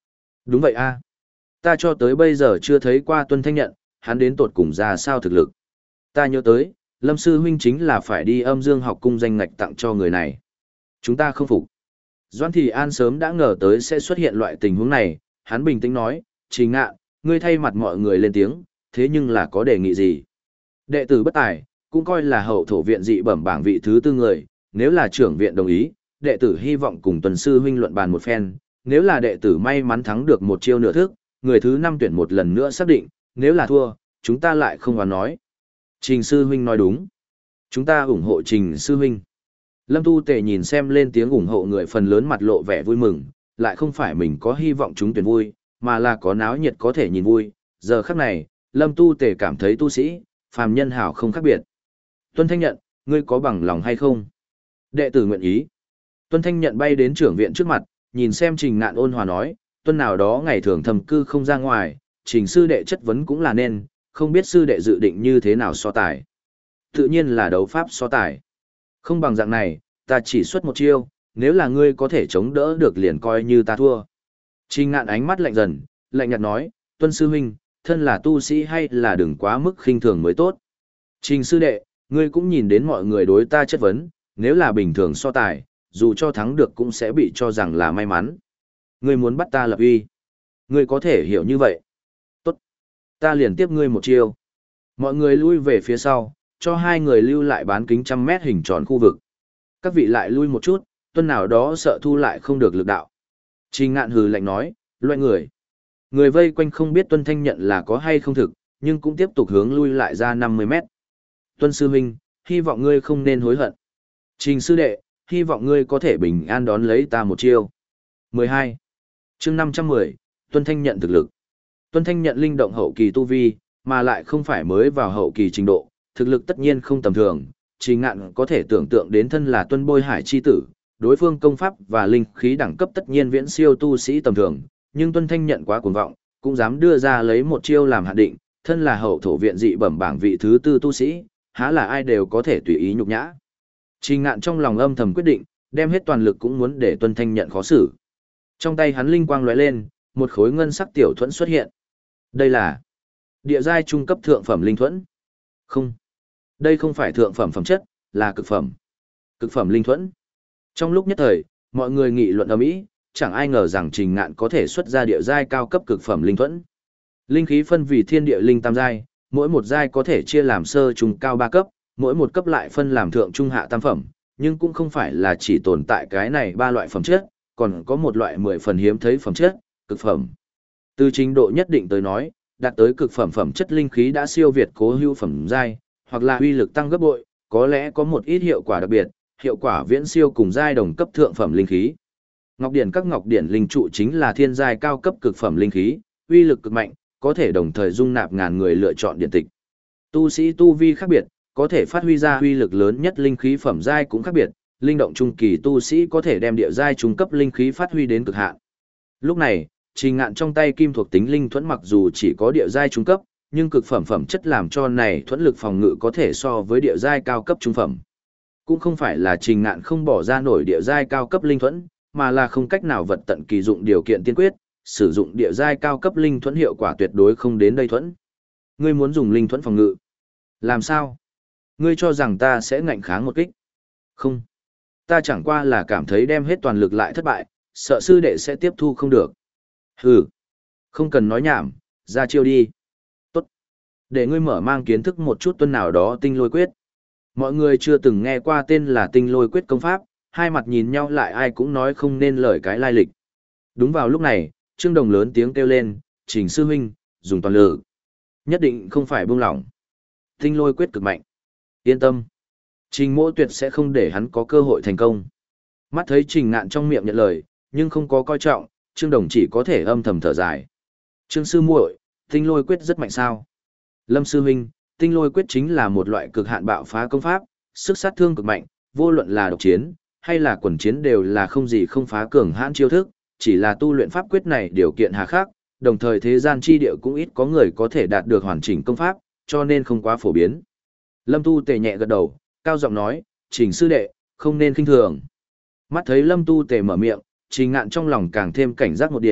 Đúng vậy a. Ta cho tới bây giờ chưa thấy qua Tuân Thanh Nhận, hắn đến tột cùng ra sao thực lực. Ta nhớ tới, Lâm Sư Huynh chính là phải đi âm dương học cung danh ngạch tặng cho người này. Chúng ta không phục. Doan Thị An sớm đã ngờ tới sẽ xuất hiện loại tình huống này, hắn bình tĩnh nói, Trình Ngạn, ngươi thay mặt mọi người lên tiếng, thế nhưng là có đề nghị gì? Đệ tử bất tài, cũng coi là hậu thổ viện dị bẩm bảng vị thứ tư người, nếu là trưởng viện đồng ý, đệ tử hy vọng cùng Tuần Sư Huynh luận bàn một phen, nếu là đệ tử may mắn thắng được một chiêu nửa thức, người thứ năm tuyển một lần nữa xác định, nếu là thua, chúng ta lại không oán nói. Trình Sư Huynh nói đúng. Chúng ta ủng hộ Trình Sư Huynh. Lâm Tu Tề nhìn xem lên tiếng ủng hộ người phần lớn mặt lộ vẻ vui mừng, lại không phải mình có hy vọng chúng tuyển vui, mà là có náo nhiệt có thể nhìn vui. Giờ khắc này, Lâm Tu Tề cảm thấy tu sĩ, phàm nhân hảo không khác biệt. Tuân Thanh Nhận, ngươi có bằng lòng hay không? Đệ tử nguyện ý. Tuân Thanh Nhận bay đến trưởng viện trước mặt, nhìn xem Trình Ngạn ôn hòa nói, tuân nào đó ngày thường thầm cư không ra ngoài, Trình sư đệ chất vấn cũng là nên, không biết sư đệ dự định như thế nào so tài. Tự nhiên là đấu pháp so tài. Không bằng dạng này, ta chỉ xuất một chiêu, nếu là ngươi có thể chống đỡ được liền coi như ta thua. Trình Ngạn ánh mắt lạnh dần, lạnh nhạt nói, Tuân sư huynh, thân là tu sĩ hay là đừng quá mức khinh thường mới tốt. Trình sư đệ, ngươi cũng nhìn đến mọi người đối ta chất vấn, nếu là bình thường so tài, dù cho thắng được cũng sẽ bị cho rằng là may mắn. Ngươi muốn bắt ta lập uy. Ngươi có thể hiểu như vậy. Tốt. Ta liền tiếp ngươi một chiêu. Mọi người lui về phía sau, cho hai người lưu lại bán kính trăm mét hình tròn khu vực. Các vị lại lui một chút, tuân nào đó sợ thu lại không được lực đạo. Trình Ngạn hừ lạnh nói, loại người. Người vây quanh không biết Tuân Thanh Nhận là có hay không thực, nhưng cũng tiếp tục hướng lui lại ra năm mươi mét. Tuân sư huynh, hy vọng ngươi không nên hối hận. Trình sư đệ, hy vọng ngươi có thể bình an đón lấy ta một chiêu. mười hai. Chương năm trăm mười, Tuân Thanh Nhận thực lực. Tuân Thanh Nhận linh động hậu kỳ tu vi, mà lại không phải mới vào hậu kỳ trình độ, thực lực tất nhiên không tầm thường. Trình Ngạn có thể tưởng tượng đến thân là Tuân Bôi Hải chi tử, đối phương công pháp và linh khí đẳng cấp tất nhiên viễn siêu tu sĩ tầm thường, nhưng Tuân Thanh Nhận quá cuồng vọng, cũng dám đưa ra lấy một chiêu làm hạn định, thân là hậu thổ viện dị bẩm bảng vị thứ tư tu sĩ, há là ai đều có thể tùy ý nhục nhã. Trình Ngạn trong lòng âm thầm quyết định, đem hết toàn lực cũng muốn để Tuân Thanh Nhận khó xử. Trong tay hắn linh quang lóe lên, một khối ngân sắc tiểu thuẫn xuất hiện. Đây là địa giai trung cấp thượng phẩm linh thuẫn. Không, đây không phải thượng phẩm phẩm chất, là cực phẩm. Cực phẩm linh thuẫn. Trong lúc nhất thời, mọi người nghị luận ầm ĩ, chẳng ai ngờ rằng Trình Ngạn có thể xuất ra địa giai cao cấp cực phẩm linh thuẫn. Linh khí phân vì thiên địa linh tam giai, mỗi một giai có thể chia làm sơ trung cao ba cấp, mỗi một cấp lại phân làm thượng trung hạ tam phẩm, nhưng cũng không phải là chỉ tồn tại cái này ba loại phẩm chất, còn có một loại mười phần hiếm thấy phẩm chất, cực phẩm. Từ trình độ nhất định tới nói, đạt tới cực phẩm phẩm chất linh khí đã siêu việt cố hữu phẩm giai, hoặc là uy lực tăng gấp bội, có lẽ có một ít hiệu quả đặc biệt, hiệu quả viễn siêu cùng giai đồng cấp thượng phẩm linh khí. Ngọc điển các ngọc điển linh trụ chính là thiên giai cao cấp cực phẩm linh khí, uy lực cực mạnh, có thể đồng thời dung nạp ngàn người lựa chọn điện tịch. Tu sĩ tu vi khác biệt, có thể phát huy ra uy lực lớn nhất linh khí phẩm giai cũng khác biệt, linh động trung kỳ tu sĩ có thể đem địa giai trung cấp linh khí phát huy đến cực hạn. Lúc này, Trình Ngạn trong tay kim thuộc tính linh thuẫn mặc dù chỉ có địa giai trung cấp, nhưng cực phẩm phẩm chất làm cho này thuẫn lực phòng ngự có thể so với địa giai cao cấp trung phẩm. Cũng không phải là Trình Ngạn không bỏ ra nổi địa giai cao cấp linh thuẫn, mà là không cách nào vật tận kỳ dụng điều kiện tiên quyết, sử dụng địa giai cao cấp linh thuẫn hiệu quả tuyệt đối không đến đây thuẫn. Ngươi muốn dùng linh thuẫn phòng ngự? Làm sao? Ngươi cho rằng ta sẽ ngạnh kháng một kích? Không. Ta chẳng qua là cảm thấy đem hết toàn lực lại thất bại, sợ sư đệ sẽ tiếp thu không được. Hừ. Không cần nói nhảm, ra chiêu đi. Tốt. Để ngươi mở mang kiến thức một chút tuân nào đó tinh lôi quyết. Mọi người chưa từng nghe qua tên là tinh lôi quyết công pháp, hai mặt nhìn nhau lại ai cũng nói không nên lời cái lai lịch. Đúng vào lúc này, Trương Đồng lớn tiếng kêu lên, Trình sư huynh, dùng toàn lực. Nhất định không phải buông lỏng. Tinh lôi quyết cực mạnh. Yên tâm. Trình Mỗ tuyệt sẽ không để hắn có cơ hội thành công. Mắt thấy Trình Ngạn trong miệng nhận lời, nhưng không có coi trọng, Trương Đồng chỉ có thể âm thầm thở dài. Trương sư muội, tinh lôi quyết rất mạnh sao? Lâm sư huynh, tinh lôi quyết chính là một loại cực hạn bạo phá công pháp, sức sát thương cực mạnh, vô luận là độc chiến hay là quần chiến đều là không gì không phá cường hãn chiêu thức, chỉ là tu luyện pháp quyết này điều kiện hà khắc, đồng thời thế gian chi địa cũng ít có người có thể đạt được hoàn chỉnh công pháp, cho nên không quá phổ biến. Lâm Tu Tề nhẹ gật đầu, cao giọng nói, Trình sư đệ, không nên khinh thường. Mắt thấy Lâm Tu Tề mở miệng, Trình Ngạn trong lòng càng thêm cảnh giác một điểm,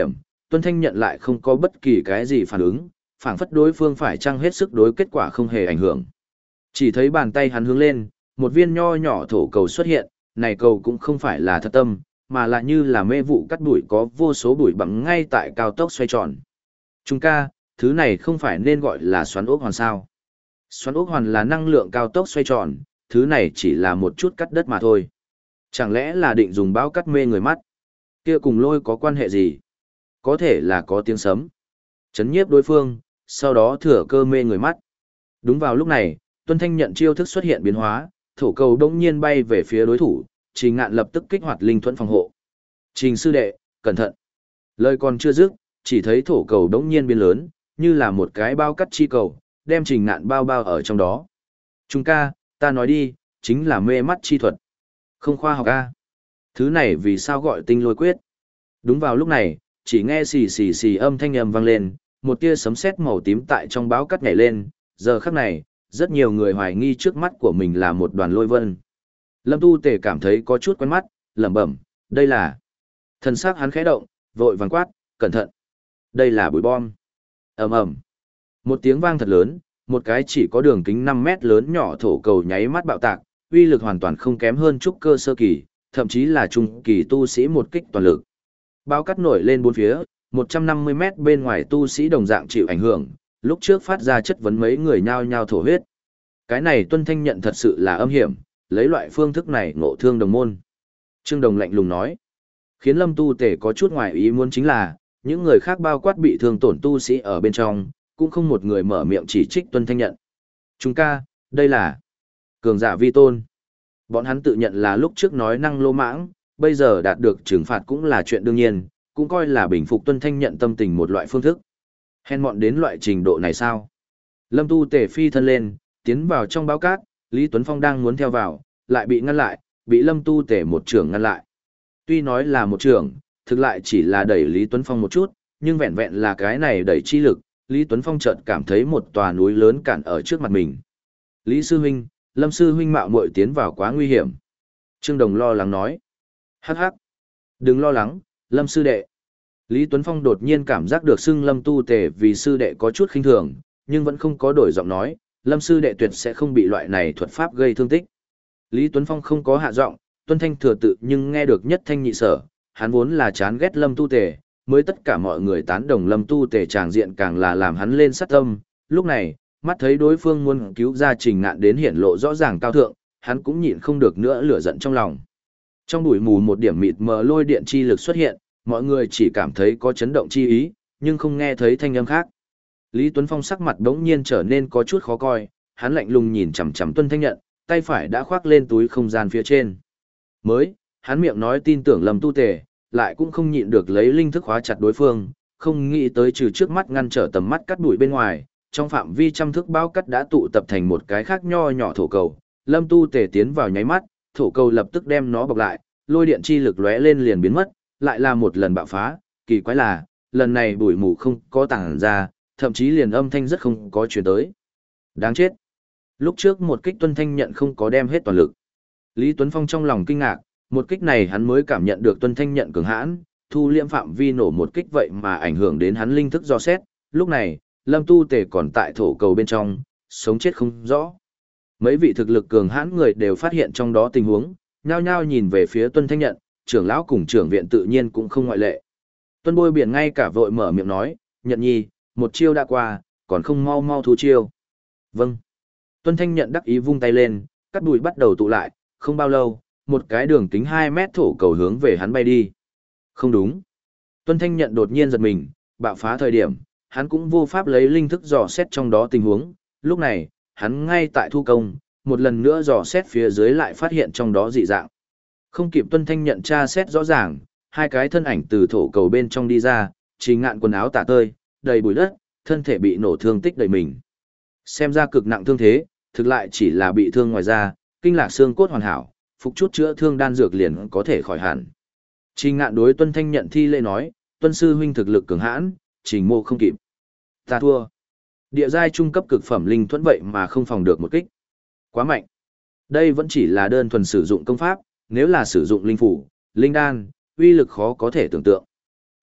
Tuân Thanh Nhận lại không có bất kỳ cái gì phản ứng, phảng phất đối phương phải chăng hết sức đối kết quả không hề ảnh hưởng. Chỉ thấy bàn tay hắn hướng lên, một viên nho nhỏ thổ cầu xuất hiện, này cầu cũng không phải là thật tâm, mà là như là mê vụ cắt bụi có vô số bụi bặm ngay tại cao tốc xoay tròn. Trung ca, thứ này không phải nên gọi là xoắn ốc hoàn sao. Xoắn ốc hoàn là năng lượng cao tốc xoay tròn, thứ này chỉ là một chút cắt đất mà thôi. Chẳng lẽ là định dùng bão cắt mê người mắt? Kia cùng lôi có quan hệ gì? Có thể là có tiếng sấm. Chấn nhiếp đối phương, sau đó thừa cơ mê người mắt. Đúng vào lúc này, Tuân Thanh Nhận chiêu thức xuất hiện biến hóa, thổ cầu đông nhiên bay về phía đối thủ, Trình Ngạn lập tức kích hoạt linh thuẫn phòng hộ. Trình sư đệ, cẩn thận. Lời còn chưa dứt, chỉ thấy thổ cầu đông nhiên biến lớn, như là một cái bao cắt chi cầu, đem Trình Ngạn bao bao ở trong đó. Trung ca, ta nói đi, chính là mê mắt chi thuật. Không khoa học a. Thứ này vì sao gọi tinh lôi quyết? Đúng vào lúc này, chỉ nghe xì xì xì âm thanh ầm vang lên, một tia sấm sét màu tím tại trong báo cắt nhảy lên, giờ khắc này, rất nhiều người hoài nghi trước mắt của mình là một đoàn lôi vân. Lâm Tu Tề cảm thấy có chút quen mắt, lẩm bẩm, đây là... Thần sắc hắn khẽ động, vội vàng quát, cẩn thận. Đây là bụi bom. Ầm ầm. Một tiếng vang thật lớn, một cái chỉ có đường kính năm mét lớn nhỏ thổ cầu nháy mắt bạo tạc, uy lực hoàn toàn không kém hơn trúc cơ sơ kỳ, thậm chí là trung kỳ tu sĩ một kích toàn lực. Bao cắt nổi lên bốn phía, một trăm năm mươi mét bên ngoài tu sĩ đồng dạng chịu ảnh hưởng, lúc trước phát ra chất vấn mấy người nhao nhao thổ huyết. Cái này Tuân Thanh Nhận thật sự là âm hiểm, lấy loại phương thức này ngộ thương đồng môn. Trương Đồng lạnh lùng nói. Khiến Lâm Tu Tể có chút ngoài ý muốn chính là, những người khác bao quát bị thương tổn tu sĩ ở bên trong, cũng không một người mở miệng chỉ trích Tuân Thanh Nhận. Chúng ca, đây là cường giả vi tôn. Bọn hắn tự nhận là lúc trước nói năng lô mãng, bây giờ đạt được trừng phạt cũng là chuyện đương nhiên, cũng coi là bình phục Tuân Thanh Nhận tâm tình một loại phương thức. Hèn mọn đến loại trình độ này sao? Lâm Tu Tể phi thân lên, tiến vào trong báo cát, Lý Tuấn Phong đang muốn theo vào, lại bị ngăn lại, bị Lâm Tu Tể một trưởng ngăn lại. Tuy nói là một trưởng, thực lại chỉ là đẩy Lý Tuấn Phong một chút, nhưng vẹn vẹn là cái này đẩy chi lực, Lý Tuấn Phong chợt cảm thấy một tòa núi lớn cản ở trước mặt mình. Lý Sư Huynh, Lâm Sư Huynh mạo muội tiến vào quá nguy hiểm. Trương Đồng lo lắng nói. Hắc hắc. Đừng lo lắng, Lâm Sư Đệ. Lý Tuấn Phong đột nhiên cảm giác được xưng Lâm Tu Tề vì Sư Đệ có chút khinh thường, nhưng vẫn không có đổi giọng nói, Lâm Sư Đệ tuyệt sẽ không bị loại này thuật pháp gây thương tích. Lý Tuấn Phong không có hạ giọng, Tuân Thanh thừa tự nhưng nghe được nhất thanh nhị sở, hắn vốn là chán ghét Lâm Tu Tề, mới tất cả mọi người tán đồng Lâm Tu Tề tràng diện càng là làm hắn lên sát tâm. Lúc này, mắt thấy đối phương muốn cứu ra Trình Ngạn đến hiển lộ rõ ràng cao thượng, hắn cũng nhịn không được nữa lửa giận trong lòng. Trong bụi mù một điểm mịt mờ lôi điện chi lực xuất hiện, mọi người chỉ cảm thấy có chấn động chi ý, nhưng không nghe thấy thanh âm khác. Lý Tuấn Phong sắc mặt đống nhiên trở nên có chút khó coi, hắn lạnh lùng nhìn chằm chằm Tuân Thanh Nhận, tay phải đã khoác lên túi không gian phía trên. Mới, hắn miệng nói tin tưởng Lâm Tu Tề, lại cũng không nhịn được lấy linh thức khóa chặt đối phương, không nghĩ tới trừ trước mắt ngăn trở tầm mắt cắt bụi bên ngoài, trong phạm vi trăm thước bao cắt đã tụ tập thành một cái khác nho nhỏ thổ cầu. Lâm Tu Tề tiến vào nháy mắt, thổ cầu lập tức đem nó bọc lại, lôi điện chi lực lóe lên liền biến mất, lại là một lần bạo phá, kỳ quái là, lần này bụi mù không có tản ra, thậm chí liền âm thanh rất không có truyền tới. Đáng chết. Lúc trước một kích Tuân Thanh Nhận không có đem hết toàn lực. Lý Tuấn Phong trong lòng kinh ngạc, một kích này hắn mới cảm nhận được Tuân Thanh Nhận cường hãn, thu liễm phạm vi nổ một kích vậy mà ảnh hưởng đến hắn linh thức do xét. Lúc này, Lâm Tu Tề còn tại thổ cầu bên trong, sống chết không rõ. Mấy vị thực lực cường hãn người đều phát hiện trong đó tình huống, nhao nhao nhìn về phía Tuân Thanh Nhận, trưởng lão cùng trưởng viện tự nhiên cũng không ngoại lệ. Tuân Bôi Biển ngay cả vội mở miệng nói, Nhận nhi, một chiêu đã qua, còn không mau mau thu chiêu. Vâng. Tuân Thanh Nhận đắc ý vung tay lên, cắt bụi bắt đầu tụ lại, không bao lâu, một cái đường kính hai mét thổ cầu hướng về hắn bay đi. Không đúng. Tuân Thanh Nhận đột nhiên giật mình, bạo phá thời điểm, hắn cũng vô pháp lấy linh thức dò xét trong đó tình huống. Lúc này, hắn ngay tại thu công, một lần nữa dò xét phía dưới lại phát hiện trong đó dị dạng. Không kịp Tuân Thanh Nhận tra xét rõ ràng, hai cái thân ảnh từ thổ cầu bên trong đi ra, Trình Ngạn quần áo tả tơi, đầy bụi đất, thân thể bị nổ thương tích đầy mình. Xem ra cực nặng thương thế, thực lại chỉ là bị thương ngoài da, kinh lạc xương cốt hoàn hảo, phục chút chữa thương đan dược liền có thể khỏi hẳn. Trình Ngạn đối Tuân Thanh Nhận thi lễ nói, Tuân sư huynh thực lực cường hãn, Trình mô không kịp. Ta thua. Địa giai trung cấp cực phẩm linh thuẫn vậy mà không phòng được một kích. Quá mạnh. Đây vẫn chỉ là đơn thuần sử dụng công pháp, nếu là sử dụng linh phủ, linh đan, uy lực khó có thể tưởng tượng.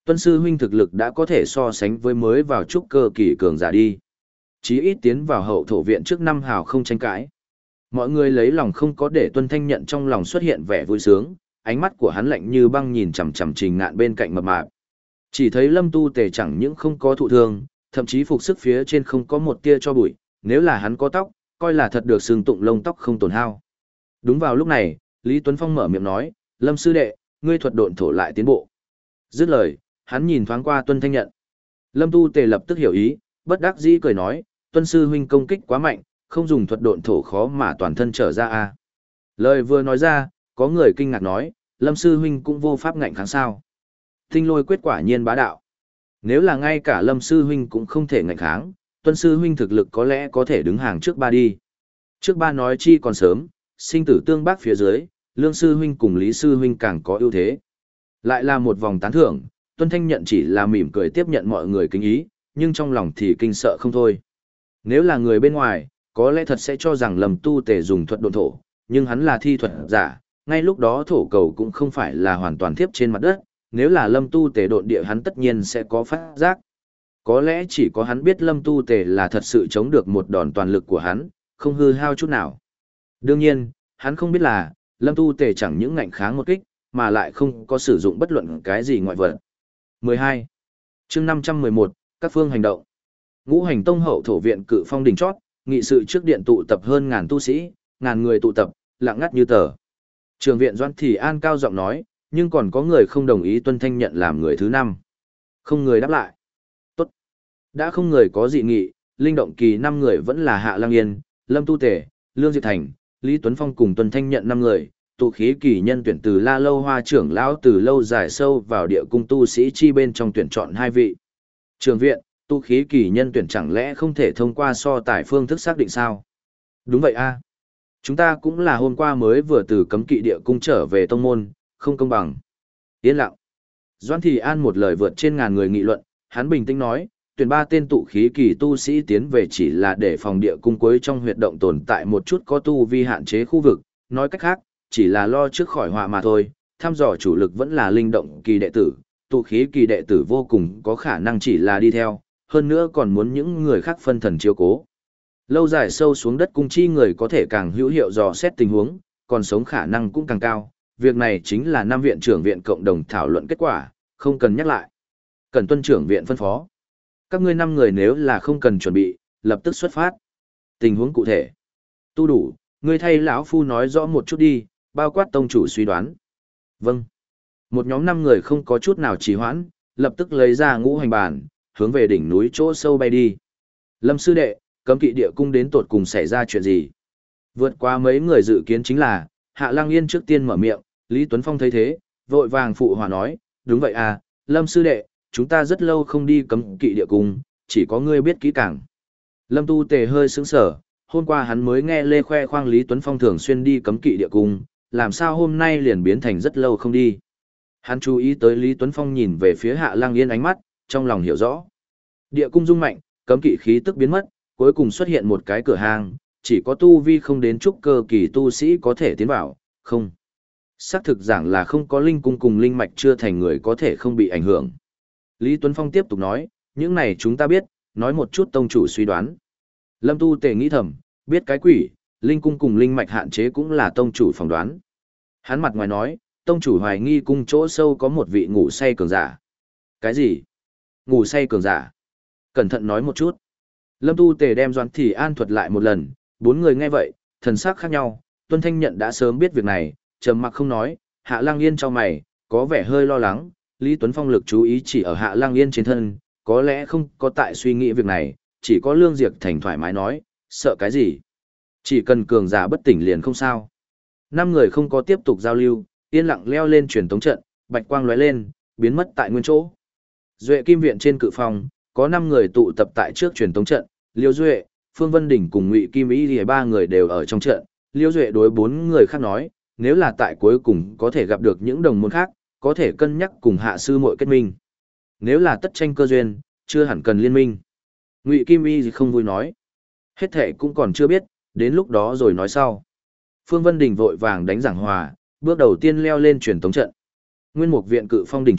Tuân sư huynh thực lực đã có thể so sánh với mới vào trúc cơ kỳ cường giả đi. Chí ít tiến vào hậu thổ viện trước năm hào không tranh cãi. Mọi người lấy lòng không có để Tuân Thanh Nhận trong lòng xuất hiện vẻ vui sướng, ánh mắt của hắn lạnh như băng nhìn chằm chằm Trình Ngạn bên cạnh mập mạp. Chỉ thấy Lâm Tu Tề chẳng những không có thụ thương, thậm chí phục sức phía trên không có một tia cho bụi, nếu là hắn có tóc, coi là thật được xương tụng lông tóc không tổn hao. Đúng vào lúc này, Lý Tuấn Phong mở miệng nói, Lâm sư đệ, ngươi thuật độn thổ lại tiến bộ. Dứt lời, hắn nhìn thoáng qua Tuân Thanh Nhận. Lâm Tu Tề lập tức hiểu ý, bất đắc dĩ cười nói, Tuân sư huynh công kích quá mạnh, không dùng thuật độn thổ khó mà toàn thân trở ra a. Lời vừa nói ra, có người kinh ngạc nói, Lâm sư huynh cũng vô pháp ngạnh kháng sao? Tinh lôi quyết quả nhiên bá đạo. Nếu là ngay cả Lâm sư huynh cũng không thể ngạnh kháng, Tuân sư huynh thực lực có lẽ có thể đứng hàng trước ba đi. Trước ba nói chi còn sớm, sinh tử tương bác phía dưới, Lương sư huynh cùng Lý sư huynh càng có ưu thế. Lại là một vòng tán thưởng, Tuân Thanh Nhận chỉ là mỉm cười tiếp nhận mọi người kính ý, nhưng trong lòng thì kinh sợ không thôi. Nếu là người bên ngoài, có lẽ thật sẽ cho rằng Lâm Tu Tề dùng thuật độn thổ, nhưng hắn là thi thuật giả, ngay lúc đó thổ cầu cũng không phải là hoàn toàn thiếp trên mặt đất, nếu là Lâm Tu Tề độn địa hắn tất nhiên sẽ có phát giác. Có lẽ chỉ có hắn biết Lâm Tu Tề là thật sự chống được một đòn toàn lực của hắn, không hư hao chút nào. Đương nhiên, hắn không biết là, Lâm Tu Tề chẳng những ngạnh kháng một kích, mà lại không có sử dụng bất luận cái gì ngoại vật. mười hai. Chương năm trăm mười một, các phương hành động. Ngũ Hành Tông hậu thổ viện cự phong đỉnh chót, nghị sự trước điện tụ tập hơn ngàn tu sĩ, ngàn người tụ tập, lặng ngắt như tờ. Trường viện Doãn Thì An cao giọng nói, nhưng còn có người không đồng ý Tuân Thanh Nhận làm người thứ năm. Không người đáp lại. Tốt. Đã không người có dị nghị, linh động kỳ năm người vẫn là Hạ Lăng Yên, Lâm Tu Tề, Lương Diệp Thành, Lý Tuấn Phong cùng Tuân Thanh Nhận năm người, tụ khí kỳ nhân tuyển từ La Lâu Hoa trưởng lão từ lâu dài sâu vào địa cung tu sĩ chi bên trong tuyển chọn hai vị. Trường viện, tu khí kỳ nhân tuyển chẳng lẽ không thể thông qua so tài phương thức xác định sao? Đúng vậy a. Chúng ta cũng là hôm qua mới vừa từ cấm kỵ địa cung trở về tông môn, không công bằng. Yên lặng. Doãn Thì An một lời vượt trên ngàn người nghị luận, hắn bình tĩnh nói, tuyển ba tên tụ khí kỳ tu sĩ tiến về chỉ là để phòng địa cung cuối trong huyệt động tồn tại một chút có tu vi hạn chế khu vực, nói cách khác, chỉ là lo trước khỏi họa mà thôi, thăm dò chủ lực vẫn là linh động kỳ đệ tử, tụ khí kỳ đệ tử vô cùng có khả năng chỉ là đi theo, hơn nữa còn muốn những người khác phân thần chiếu cố. Lâu dài sâu xuống đất cung chi người có thể càng hữu hiệu dò xét tình huống, còn sống khả năng cũng càng cao, việc này chính là năm viện trưởng viện cộng đồng thảo luận kết quả, không cần nhắc lại. Cần tuân trưởng viện phân phó. Các ngươi năm người nếu là không cần chuẩn bị, lập tức xuất phát. Tình huống cụ thể. Tu đủ, ngươi thay lão phu nói rõ một chút đi, bao quát tông chủ suy đoán. Vâng. Một nhóm năm người không có chút nào trì hoãn, lập tức lấy ra ngũ hành bàn, hướng về đỉnh núi chỗ sâu bay đi. Lâm sư đệ, cấm kỵ địa cung đến tột cùng xảy ra chuyện gì? Vượt qua mấy người dự kiến chính là, Hạ Lăng Yên trước tiên mở miệng, Lý Tuấn Phong thấy thế, vội vàng phụ hòa nói, đúng vậy à, Lâm sư đệ, chúng ta rất lâu không đi cấm kỵ địa cung, chỉ có ngươi biết kỹ càng. Lâm Tu Tề hơi sững sờ, hôm qua hắn mới nghe Lê khoe khoang Lý Tuấn Phong thường xuyên đi cấm kỵ địa cung, làm sao hôm nay liền biến thành rất lâu không đi. Hắn chú ý tới Lý Tuấn Phong nhìn về phía Hạ Lăng Yên ánh mắt, trong lòng hiểu rõ. Địa cung rung mạnh, cấm kỵ khí tức biến mất, cuối cùng xuất hiện một cái cửa hang, chỉ có tu vi không đến trúc cơ kỳ tu sĩ có thể tiến vào, không. Xác thực giảng là không có linh cung cùng linh mạch chưa thành người có thể không bị ảnh hưởng. Lý Tuấn Phong tiếp tục nói, những này chúng ta biết, nói một chút tông chủ suy đoán. Lâm Tu Tề nghĩ thầm, biết cái quỷ, linh cung cùng linh mạch hạn chế cũng là tông chủ phỏng đoán. Hắn mặt ngoài nói, tông chủ hoài nghi cung chỗ sâu có một vị ngủ say cường giả. Cái gì? Ngủ say cường giả? Cẩn thận nói một chút. Lâm Tu Tề đem Doãn Thì An thuật lại một lần, bốn người nghe vậy, thần sắc khác nhau, Tuân Thanh Nhận đã sớm biết việc này, trầm mặc không nói, Hạ Lăng Yên cho mày, có vẻ hơi lo lắng, Lý Tuấn Phong lực chú ý chỉ ở Hạ Lăng Yên trên thân, có lẽ không có tại suy nghĩ việc này, chỉ có Lương Diệp Thành thoải mái nói, sợ cái gì? Chỉ cần cường giả bất tỉnh liền không sao. Năm người không có tiếp tục giao lưu, yên lặng leo lên truyền tống trận, bạch quang lóe lên, biến mất tại nguyên chỗ. Duệ Kim viện trên cự phòng, có năm người tụ tập tại trước truyền tống trận, Liêu Duệ, Phương Vân Đỉnh cùng Ngụy Kim Y thì ba người đều ở trong trận. Liêu Duệ đối bốn người khác nói, nếu là tại cuối cùng có thể gặp được những đồng môn khác, có thể cân nhắc cùng hạ sư muội kết minh. Nếu là tất tranh cơ duyên, chưa hẳn cần liên minh. Ngụy Kim Y thì không vui nói, hết thệ cũng còn chưa biết, đến lúc đó rồi nói sau. Phương Vân Đình vội vàng đánh giảng hòa, bước đầu tiên leo lên truyền tống trận. Nguyên Mục viện cự phong đỉnh chót,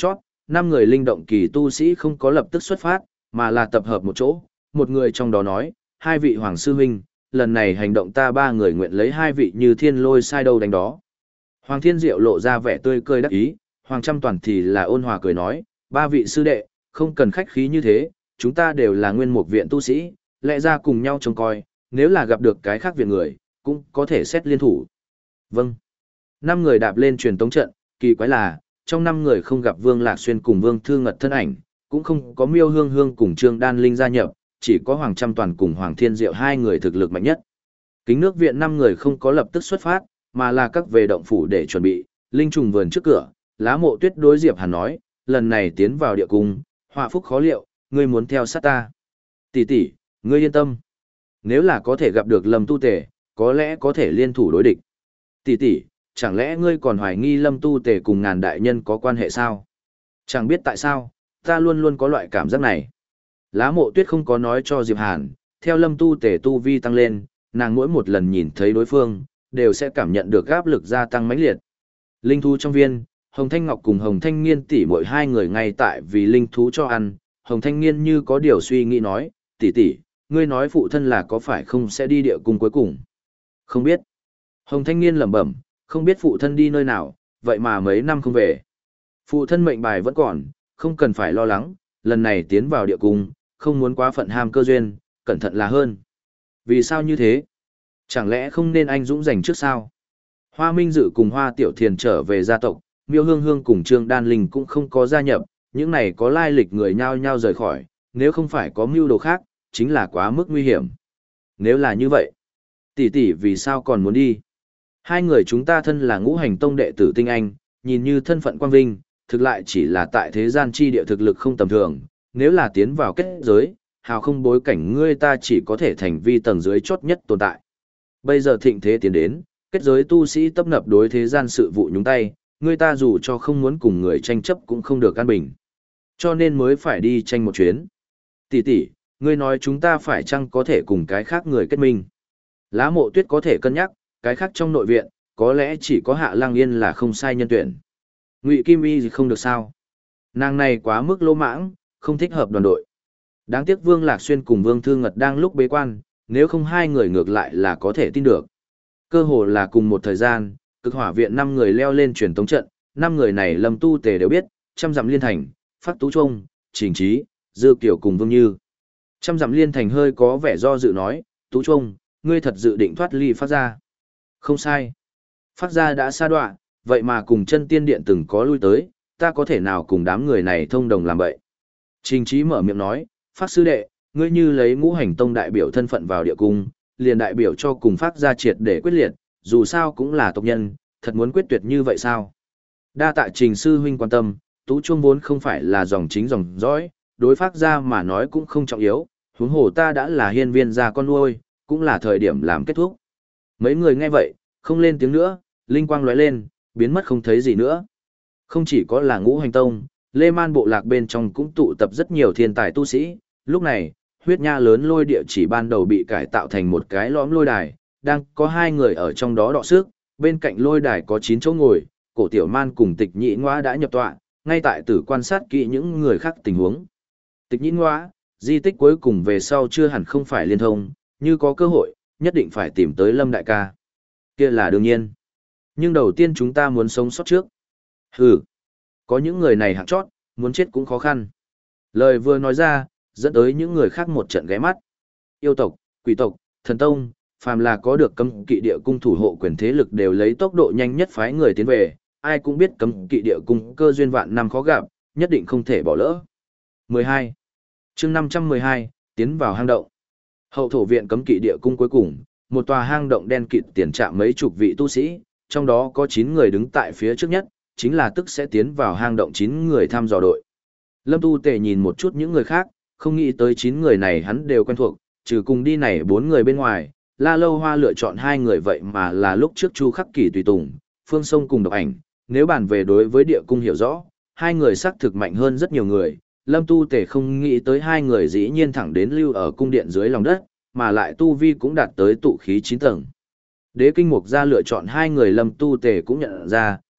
năm người linh động kỳ tu sĩ không có lập tức xuất phát, mà là tập hợp một chỗ, một người trong đó nói, hai vị hoàng sư huynh, lần này hành động ta ba người nguyện lấy hai vị như thiên lôi sai đâu đánh đó. Hoàng Thiên Diệu lộ ra vẻ tươi cười đắc ý, Hoàng Trăm Toàn thì là ôn hòa cười nói, ba vị sư đệ, không cần khách khí như thế, chúng ta đều là nguyên một viện tu sĩ, lẽ ra cùng nhau trông coi, nếu là gặp được cái khác viện người, cũng có thể xét liên thủ. Vâng. Năm người đạp lên truyền tống trận, kỳ quái là, trong năm người không gặp Vương Lạc Xuyên cùng Vương Thư Ngật thân ảnh, cũng không có Miêu Hương Hương cùng Trương Đan Linh gia nhập, chỉ có Hoàng Trăm Toàn cùng Hoàng Thiên Diệu hai người thực lực mạnh nhất. Kính nước viện năm người không có lập tức xuất phát, mà là các về động phủ để chuẩn bị, linh trùng vườn trước cửa, Lá Mộ Tuyết đối Diệp Hàn nói, lần này tiến vào địa cung, họa phúc khó liệu, ngươi muốn theo sát ta. Tỷ tỷ, ngươi yên tâm. Nếu là có thể gặp được Lâm Tu Tề, có lẽ có thể liên thủ đối địch. Tỷ tỷ, chẳng lẽ ngươi còn hoài nghi Lâm Tu Tề cùng ngàn đại nhân có quan hệ sao? Chẳng biết tại sao, ta luôn luôn có loại cảm giác này. Lá Mộ Tuyết không có nói cho Diệp Hàn, theo Lâm Tu Tề tu vi tăng lên, nàng mỗi một lần nhìn thấy đối phương, đều sẽ cảm nhận được áp lực gia tăng mãnh liệt. Linh thú trong viên, Hồng Thanh Ngọc cùng Hồng Thanh Nghiên tỷ mỗi hai người ngay tại vì linh thú cho ăn, Hồng Thanh Nghiên như có điều suy nghĩ nói, tỷ tỷ, ngươi nói phụ thân là có phải không sẽ đi địa cung cuối cùng? Không biết. Hồng Thanh Nghiên lẩm bẩm, không biết phụ thân đi nơi nào, vậy mà mấy năm không về. Phụ thân mệnh bài vẫn còn, không cần phải lo lắng, lần này tiến vào địa cung, không muốn quá phận ham cơ duyên, cẩn thận là hơn. Vì sao như thế? Chẳng lẽ không nên anh dũng giành trước sao? Hoa Minh Dự cùng Hoa Tiểu Thiền trở về gia tộc, Miêu Hương Hương cùng Trương Đan Linh cũng không có gia nhập, những này có lai lịch người nhao nhao rời khỏi, nếu không phải có mưu đồ khác, chính là quá mức nguy hiểm. Nếu là như vậy, tỷ tỷ vì sao còn muốn đi? Hai người chúng ta thân là ngũ hành tông đệ tử tinh anh, nhìn như thân phận quang vinh, thực lại chỉ là tại thế gian chi địa thực lực không tầm thường, nếu là tiến vào kết giới, hào không bối cảnh ngươi ta chỉ có thể thành vi tầng dưới chốt nhất tồn tại. Bây giờ thịnh thế tiến đến, kết giới tu sĩ tấp nập đối thế gian sự vụ nhúng tay, ngươi ta dù cho không muốn cùng người tranh chấp cũng không được an bình. Cho nên mới phải đi tranh một chuyến. Tỷ tỷ, ngươi nói chúng ta phải chăng có thể cùng cái khác người kết minh? Lá Mộ Tuyết có thể cân nhắc, cái khác trong nội viện, có lẽ chỉ có Hạ Lăng Yên là không sai nhân tuyển. Ngụy Kim Y thì không được sao? Nàng này quá mức lỗ mãng, không thích hợp đoàn đội. Đáng tiếc Vương Lạc Xuyên cùng Vương Thư Ngật đang lúc bế quan, nếu không hai người ngược lại là có thể tin được. Cơ hồ là cùng một thời gian, Cực Hỏa viện năm người leo lên truyền tống trận, năm người này Lâm Tu Tề đều biết, Trăm Dặm Liên Thành, Phát Tú Trung, Trình Trí, Dư Kiều cùng Vương Như. Trăm Dặm Liên Thành hơi có vẻ do dự nói, Tú Trung, ngươi thật dự định thoát ly Phát gia? Không sai. Phát gia đã sa đọa, vậy mà cùng Chân Tiên Điện từng có lui tới, ta có thể nào cùng đám người này thông đồng làm vậy? Trình Trí mở miệng nói, Phát sư đệ, ngươi như lấy ngũ hành tông đại biểu thân phận vào địa cung, liền đại biểu cho cùng Phát gia triệt để quyết liệt, dù sao cũng là tộc nhân, thật muốn quyết tuyệt như vậy sao? Đa tạ Trình sư huynh quan tâm, Tú Chuông vốn không phải là dòng chính dòng dõi, đối Phát gia mà nói cũng không trọng yếu, huống hồ ta đã là hiên viên gia con nuôi, cũng là thời điểm làm kết thúc. Mấy người nghe vậy, không lên tiếng nữa, linh quang lóe lên, biến mất không thấy gì nữa. Không chỉ có là ngũ hành tông, Lê Man bộ lạc bên trong cũng tụ tập rất nhiều thiên tài tu sĩ, lúc này, huyết nha lớn lôi địa chỉ ban đầu bị cải tạo thành một cái lõm lôi đài, đang có hai người ở trong đó đọ sức, bên cạnh lôi đài có chín chỗ ngồi, Cổ Tiểu Man cùng Tịch Nhĩ Ngoa đã nhập tọa, ngay tại tử quan sát kỹ những người khác tình huống. Tịch Nhĩ Ngoa, di tích cuối cùng về sau chưa hẳn không phải liên thông, như có cơ hội, nhất định phải tìm tới Lâm đại ca. Kia là đương nhiên. Nhưng đầu tiên chúng ta muốn sống sót trước. Hừ, có những người này hạng chót, muốn chết cũng khó khăn. Lời vừa nói ra, dẫn tới những người khác một trận ghé mắt. Yêu tộc, quỷ tộc, thần tông, phàm là có được cấm kỵ địa cung thủ hộ quyền thế lực đều lấy tốc độ nhanh nhất phái người tiến về, ai cũng biết cấm kỵ địa cung cơ duyên vạn năm khó gặp, nhất định không thể bỏ lỡ. mười hai. Chương năm trăm mười hai, tiến vào hang động. Hậu thổ viện cấm kỵ địa cung cuối cùng, một tòa hang động đen kịt tiền trạm mấy chục vị tu sĩ, trong đó có chín người đứng tại phía trước nhất, chính là tức sẽ tiến vào hang động chín người thăm dò đội. Lâm Tu Tề nhìn một chút những người khác, không nghĩ tới chín người này hắn đều quen thuộc, trừ cùng đi này bốn người bên ngoài, La Lâu Hoa lựa chọn hai người vậy mà là lúc trước Chu Khắc Kỳ tùy tùng, Phương Sông cùng Độc Ảnh, nếu bàn về đối với địa cung hiểu rõ, hai người xác thực mạnh hơn rất nhiều người, Lâm Tu Tề không nghĩ tới hai người dĩ nhiên thẳng đến lưu ở cung điện dưới lòng đất, mà lại tu vi cũng đạt tới tụ khí chín tầng. Đế Kinh Mục gia lựa chọn hai người Lâm Tu Tề cũng nhận ra,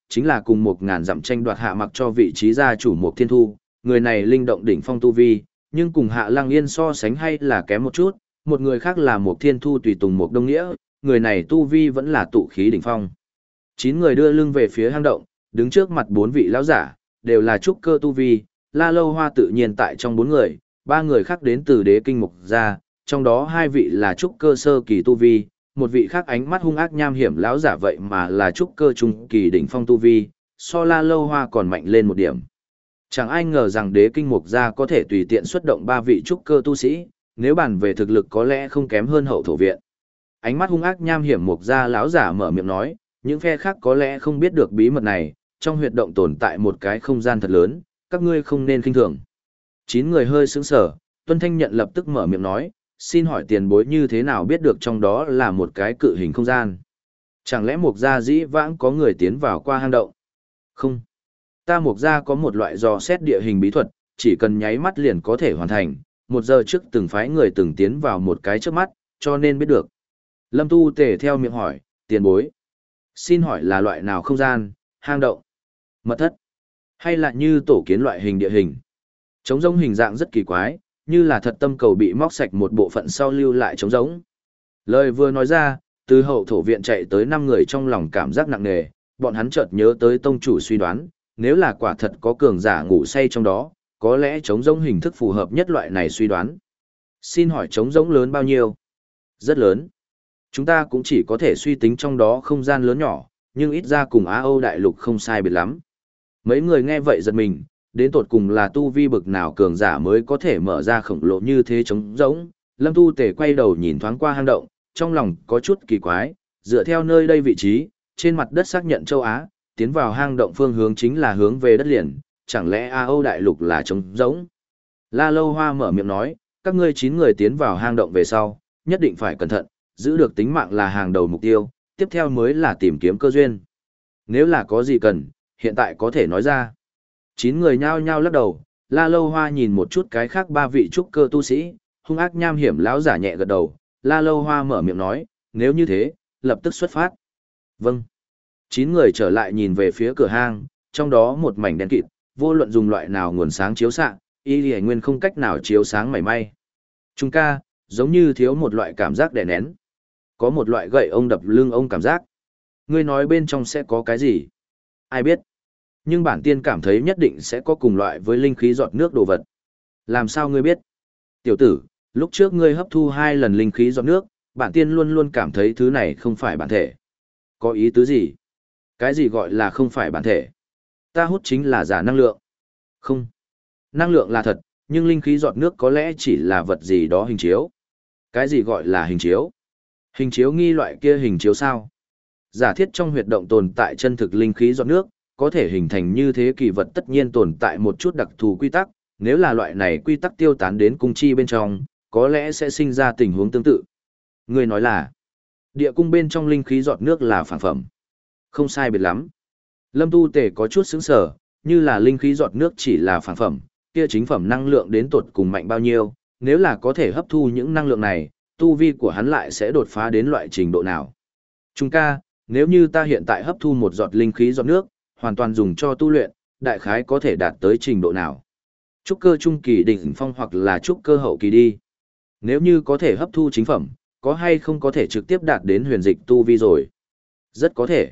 chính là cùng một ngàn dặm tranh đoạt hạ mặc cho vị trí gia chủ Mộc Thiên Thu, người này linh động đỉnh phong tu vi, nhưng cùng Hạ Lăng Yên so sánh hay là kém một chút, một người khác là Mộc Thiên Thu tùy tùng Mộc Đông Nghĩa, người này tu vi vẫn là tụ khí đỉnh phong. Chín người đưa lưng về phía hang động, đứng trước mặt bốn vị lão giả, đều là trúc cơ tu vi, La Lâu Hoa tự nhiên tại trong bốn người, ba người khác đến từ Đế Kinh Mục gia, trong đó hai vị là trúc cơ sơ kỳ tu vi, một vị khác ánh mắt hung ác nham hiểm lão giả vậy mà là trúc cơ trung kỳ đỉnh phong tu vi, so La Lâu Hoa còn mạnh lên một điểm. Chẳng ai ngờ rằng Đế Kinh Mục gia có thể tùy tiện xuất động ba vị trúc cơ tu sĩ, nếu bàn về thực lực có lẽ không kém hơn Hậu Thổ viện. Ánh mắt hung ác nham hiểm Mục gia lão giả mở miệng nói, những phe khác có lẽ không biết được bí mật này, trong huyệt động tồn tại một cái không gian thật lớn, các ngươi không nên khinh thường. Chín người hơi sững sờ, Tuân Thanh Nhận lập tức mở miệng nói, xin hỏi tiền bối như thế nào biết được trong đó là một cái cự hình không gian? Chẳng lẽ Mục gia dĩ vãng có người tiến vào qua hang động? Không. Ta Mục gia có một loại dò xét địa hình bí thuật, chỉ cần nháy mắt liền có thể hoàn thành, một giờ trước từng phái người từng tiến vào một cái trước mắt, cho nên biết được. Lâm Tu Tề theo miệng hỏi, tiền bối. Xin hỏi là loại nào không gian, hang động, mật thất, hay là như tổ kiến loại hình địa hình? Trống rỗng hình dạng rất kỳ quái, như là thật tâm cầu bị móc sạch một bộ phận sau lưu lại trống rỗng. Lời vừa nói ra, từ Hậu Thổ viện chạy tới năm người trong lòng cảm giác nặng nề, bọn hắn chợt nhớ tới tông chủ suy đoán, nếu là quả thật có cường giả ngủ say trong đó, có lẽ trống rỗng hình thức phù hợp nhất loại này suy đoán. Xin hỏi trống rỗng lớn bao nhiêu? Rất lớn. Chúng ta cũng chỉ có thể suy tính trong đó không gian lớn nhỏ, nhưng ít ra cùng Á Âu đại lục không sai biệt lắm. Mấy người nghe vậy giật mình, đến tột cùng là tu vi bực nào cường giả mới có thể mở ra khổng lồ như thế trống rỗng. Lâm Tu Tề quay đầu nhìn thoáng qua hang động, trong lòng có chút kỳ quái, dựa theo nơi đây vị trí, trên mặt đất xác nhận châu Á, tiến vào hang động phương hướng chính là hướng về đất liền, chẳng lẽ Á Âu đại lục là trống rỗng? La Lâu Hoa mở miệng nói, các ngươi chín người tiến vào hang động về sau, nhất định phải cẩn thận, giữ được tính mạng là hàng đầu mục tiêu, tiếp theo mới là tìm kiếm cơ duyên. Nếu là có gì cần, hiện tại có thể nói ra. Chín người nhao nhao lắc đầu, La Lâu Hoa nhìn một chút cái khác ba vị trúc cơ tu sĩ, hung ác nham hiểm lão giả nhẹ gật đầu, La Lâu Hoa mở miệng nói, nếu như thế, lập tức xuất phát. Vâng. Chín người trở lại nhìn về phía cửa hang, trong đó một mảnh đen kịt, vô luận dùng loại nào nguồn sáng chiếu xạ, y lì nguyên không cách nào chiếu sáng mảy may. Trung ca, giống như thiếu một loại cảm giác đè nén. Có một loại gậy ông đập lưng ông cảm giác. Ngươi nói bên trong sẽ có cái gì? Ai biết? Nhưng bản tiên cảm thấy nhất định sẽ có cùng loại với linh khí giọt nước đồ vật. Làm sao ngươi biết? Tiểu tử, lúc trước ngươi hấp thu hai lần linh khí giọt nước, bản tiên luôn luôn cảm thấy thứ này không phải bản thể. Có ý tứ gì? Cái gì gọi là không phải bản thể? Ta hút chính là giả năng lượng. Không. Năng lượng là thật, nhưng linh khí giọt nước có lẽ chỉ là vật gì đó hình chiếu. Cái gì gọi là hình chiếu? Hình chiếu nghi loại kia hình chiếu sao? Giả thiết trong huyệt động tồn tại chân thực linh khí giọt nước, có thể hình thành như thế kỳ vật tất nhiên tồn tại một chút đặc thù quy tắc, nếu là loại này quy tắc tiêu tán đến cung chi bên trong, có lẽ sẽ sinh ra tình huống tương tự. Người nói là, địa cung bên trong linh khí giọt nước là phản phẩm. Không sai biệt lắm. Lâm Tu Tề có chút sững sờ, như là linh khí giọt nước chỉ là phản phẩm, kia chính phẩm năng lượng đến tột cùng mạnh bao nhiêu, nếu là có thể hấp thu những năng lượng này, tu vi của hắn lại sẽ đột phá đến loại trình độ nào. Trung ca, nếu như ta hiện tại hấp thu một giọt linh khí giọt nước, hoàn toàn dùng cho tu luyện, đại khái có thể đạt tới trình độ nào? Trúc cơ trung kỳ đỉnh phong hoặc là trúc cơ hậu kỳ đi. Nếu như có thể hấp thu chính phẩm, có hay không có thể trực tiếp đạt đến huyền dịch tu vi rồi? Rất có thể.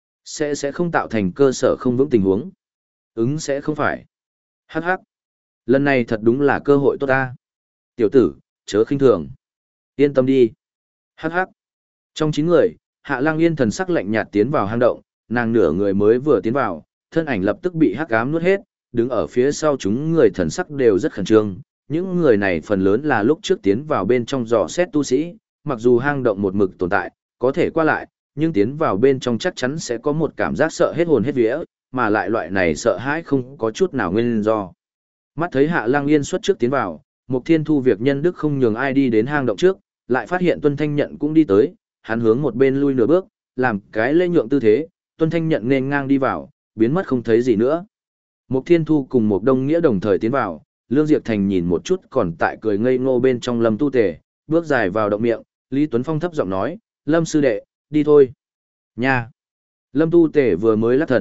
Sẽ sẽ không tạo thành cơ sở không vững tình huống. Ứng sẽ không phải. Hắc hắc. Lần này thật đúng là cơ hội tốt ta. Tiểu tử, chớ khinh thường. Yên tâm đi. Hắc hắc. Trong chín người, Hạ Lăng Yên thần sắc lạnh nhạt tiến vào hang động, nàng nửa người mới vừa tiến vào, thân ảnh lập tức bị hắc ám nuốt hết, đứng ở phía sau chúng người thần sắc đều rất khẩn trương. Những người này phần lớn là lúc trước tiến vào bên trong dò xét tu sĩ, mặc dù hang động một mực tồn tại, có thể qua lại, nhưng tiến vào bên trong chắc chắn sẽ có một cảm giác sợ hết hồn hết vía, mà lại loại này sợ hãi không có chút nào nguyên do. Mắt thấy Hạ Lăng Yên xuất trước tiến vào, Mục Thiên Thu việc nhân đức không nhường ai đi đến hang động trước, lại phát hiện Tuân Thanh Nhận cũng đi tới, hắn hướng một bên lui nửa bước, làm cái lễ nhượng tư thế, Tuân Thanh Nhận nên ngang đi vào, biến mất không thấy gì nữa. Mục Thiên Thu cùng Mục Đông Nghĩa đồng thời tiến vào, Lương Diệp Thành nhìn một chút còn tại cười ngây ngô bên trong Lâm Tu Tề, bước dài vào động miệng, Lý Tuấn Phong thấp giọng nói, Lâm sư đệ, đi thôi. Nha! Lâm Tu Tề vừa mới lắc thần,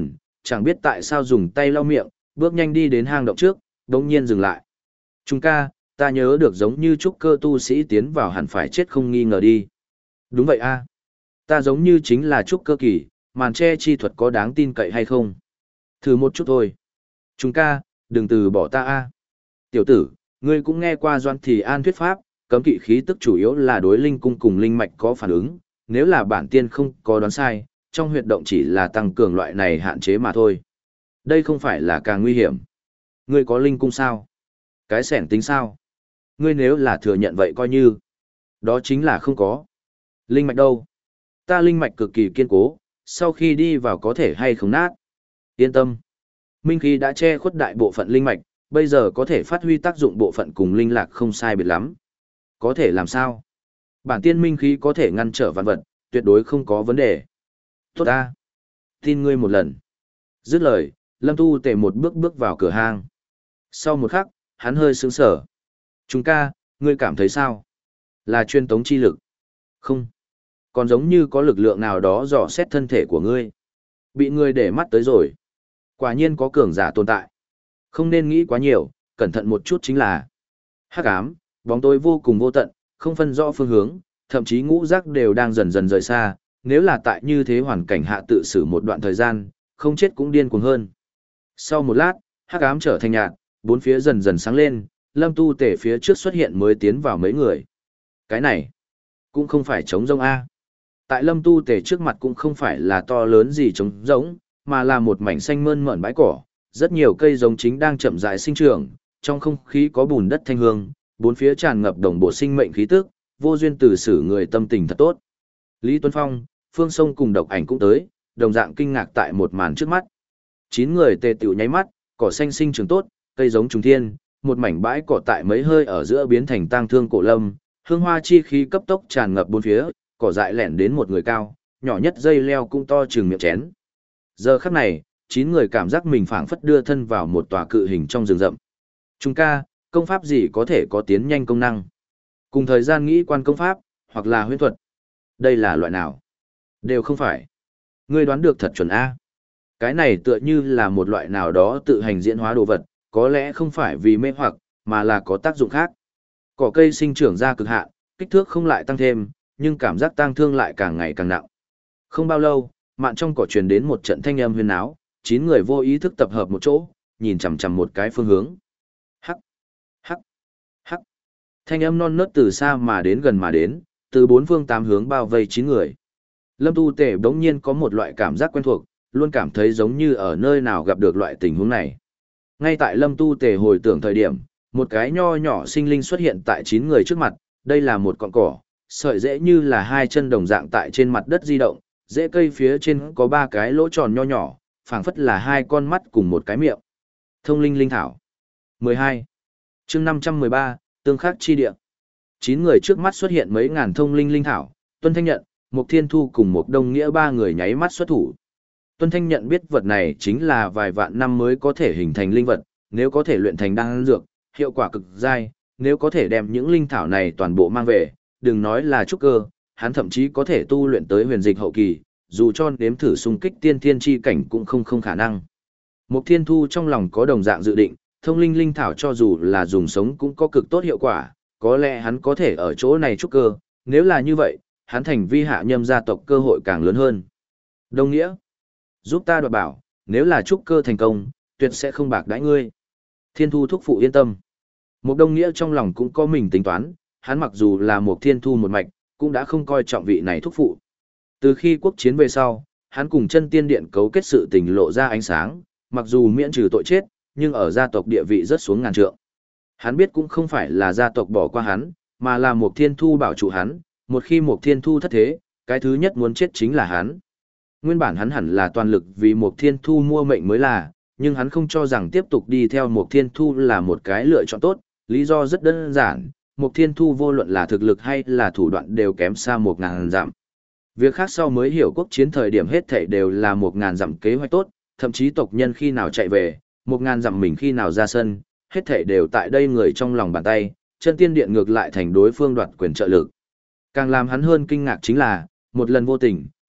chẳng biết tại sao dùng tay lau miệng, bước nhanh đi đến hang động trước, đống nhiên dừng lại. Trung ca, ta nhớ được giống như trúc cơ tu sĩ tiến vào hẳn phải chết không nghi ngờ đi. Đúng vậy a, ta giống như chính là trúc cơ kỳ, màn che chi thuật có đáng tin cậy hay không? Thử một chút thôi. Trung ca, đừng từ bỏ ta a. Tiểu tử, ngươi cũng nghe qua Doan Thì An thuyết pháp, cấm kỵ khí tức chủ yếu là đối linh cung cùng linh mạch có phản ứng, nếu là bản tiên không có đoán sai, trong huyệt động chỉ là tăng cường loại này hạn chế mà thôi. Đây không phải là càng nguy hiểm. Ngươi có linh cung sao? Cái sẻn tính sao? Ngươi nếu là thừa nhận vậy coi như. Đó chính là không có. Linh mạch đâu? Ta linh mạch cực kỳ kiên cố, sau khi đi vào có thể hay không nát. Yên tâm. Minh khí đã che khuất đại bộ phận linh mạch, bây giờ có thể phát huy tác dụng bộ phận cùng linh lạc không sai biệt lắm. Có thể làm sao? Bản tiên minh khí có thể ngăn trở vạn vật, tuyệt đối không có vấn đề. Tốt ta. Tin ngươi một lần. Dứt lời, Lâm Tu Tề một bước bước vào cửa hang. Sau một khắc, hắn hơi sững sờ. Chúng ca, ngươi cảm thấy sao? Là truyền tống chi lực. Không. Còn giống như có lực lượng nào đó dò xét thân thể của ngươi. Bị ngươi để mắt tới rồi. Quả nhiên có cường giả tồn tại. Không nên nghĩ quá nhiều, cẩn thận một chút chính là. Hắc ám, bóng tối vô cùng vô tận, không phân rõ phương hướng, thậm chí ngũ giác đều đang dần dần rời xa. Nếu là tại như thế hoàn cảnh hạ tự xử một đoạn thời gian, không chết cũng điên cuồng hơn. Sau một lát, hắc ám trở thành nhạt, bốn phía dần dần sáng lên, Lâm Tu Tể phía trước xuất hiện mới tiến vào mấy người. Cái này, cũng không phải trống rỗng A. Tại Lâm Tu Tể trước mặt cũng không phải là to lớn gì trống rỗng, mà là một mảnh xanh mơn mởn bãi cỏ, rất nhiều cây giống chính đang chậm rãi sinh trưởng, trong không khí có bùn đất thanh hương, bốn phía tràn ngập đồng bộ sinh mệnh khí tức, vô duyên từ xử người tâm tình thật tốt. Lý Tuấn Phong, Phương Sông cùng Độc Ảnh cũng tới, đồng dạng kinh ngạc tại một màn trước mắt. Chín người tề tựu nháy mắt, cỏ xanh sinh trưởng tốt, cây giống trùng thiên, một mảnh bãi cỏ tại mấy hơi ở giữa biến thành tang thương cổ lâm, hương hoa chi khí cấp tốc tràn ngập bốn phía, cỏ dại lẻn đến một người cao, nhỏ nhất dây leo cũng to chừng miệng chén. Giờ khắc này, chín người cảm giác mình phảng phất đưa thân vào một tòa cự hình trong rừng rậm. Trung ca, công pháp gì có thể có tiến nhanh công năng? Cùng thời gian nghĩ quan công pháp, hoặc là huyễn thuật. Đây là loại nào? Đều không phải. Ngươi đoán được thật chuẩn A. Cái này tựa như là một loại nào đó tự hành diễn hóa đồ vật, có lẽ không phải vì mê hoặc, mà là có tác dụng khác. Cỏ cây sinh trưởng ra cực hạn, kích thước không lại tăng thêm, nhưng cảm giác tang thương lại càng ngày càng nặng. Không bao lâu, mạn trong cỏ truyền đến một trận thanh âm huyên náo, chín người vô ý thức tập hợp một chỗ, nhìn chằm chằm một cái phương hướng. Hắc, hắc, hắc. Thanh âm non nớt từ xa mà đến gần mà đến, từ bốn phương tám hướng bao vây chín người. Lâm Tu Tể bỗng nhiên có một loại cảm giác quen thuộc, luôn cảm thấy giống như ở nơi nào gặp được loại tình huống này. Ngay tại Lâm Tu Tể hồi tưởng thời điểm, một cái nho nhỏ sinh linh xuất hiện tại chín người trước mặt, đây là một cọng cỏ, sợi rễ như là hai chân đồng dạng tại trên mặt đất di động, rễ cây phía trên có ba cái lỗ tròn nho nhỏ, phảng phất là hai con mắt cùng một cái miệng. Thông linh linh thảo. mười hai. Chương năm trăm mười ba, tương khắc chi địa. Chín người trước mắt xuất hiện mấy ngàn thông linh linh thảo, Tuân Thanh Nhận, Mục Thiên Thu cùng Mục Đông Nghĩa ba người nháy mắt xuất thủ. Tuân Thanh Nhận biết vật này chính là vài vạn năm mới có thể hình thành linh vật, nếu có thể luyện thành đan dược, hiệu quả cực dai, nếu có thể đem những linh thảo này toàn bộ mang về, đừng nói là trúc cơ, hắn thậm chí có thể tu luyện tới huyền dịch hậu kỳ, dù cho nếm thử xung kích tiên thiên chi cảnh cũng không không khả năng. Mục Thiên Thu trong lòng có đồng dạng dự định, thông linh linh thảo cho dù là dùng sống cũng có cực tốt hiệu quả, có lẽ hắn có thể ở chỗ này trúc cơ, nếu là như vậy, hắn thành vi hạ nhâm gia tộc cơ hội càng lớn hơn. Đông Nghĩa, giúp ta đoạt bảo, nếu là trúc cơ thành công, tuyệt sẽ không bạc đãi ngươi. Thiên Thu thúc phụ yên tâm. Một Đông Nghĩa trong lòng cũng có mình tính toán, hắn mặc dù là một Thiên Thu một mạch, cũng đã không coi trọng vị này thúc phụ. Từ khi quốc chiến về sau, hắn cùng chân tiên điện cấu kết sự tình lộ ra ánh sáng, mặc dù miễn trừ tội chết, nhưng ở gia tộc địa vị rất xuống ngàn trượng. Hắn biết cũng không phải là gia tộc bỏ qua hắn, mà là một Thiên Thu bảo trụ hắn, một khi một Thiên Thu thất thế, cái thứ nhất muốn chết chính là hắn. Nguyên bản hắn hẳn là toàn lực vì một Thiên Thu mua mệnh mới là, nhưng hắn không cho rằng tiếp tục đi theo một Thiên Thu là một cái lựa chọn tốt, lý do rất đơn giản, một Thiên Thu vô luận là thực lực hay là thủ đoạn đều kém xa một ngàn dặm. Việc khác sau mới hiểu quốc chiến thời điểm hết thảy đều là một ngàn dặm kế hoạch tốt, thậm chí tộc nhân khi nào chạy về, một ngàn dặm mình khi nào ra sân, hết thảy đều tại đây người trong lòng bàn tay, chân tiên điện ngược lại thành đối phương đoạt quyền trợ lực. Càng làm hắn hơn kinh ngạc chính là, một lần vô tình,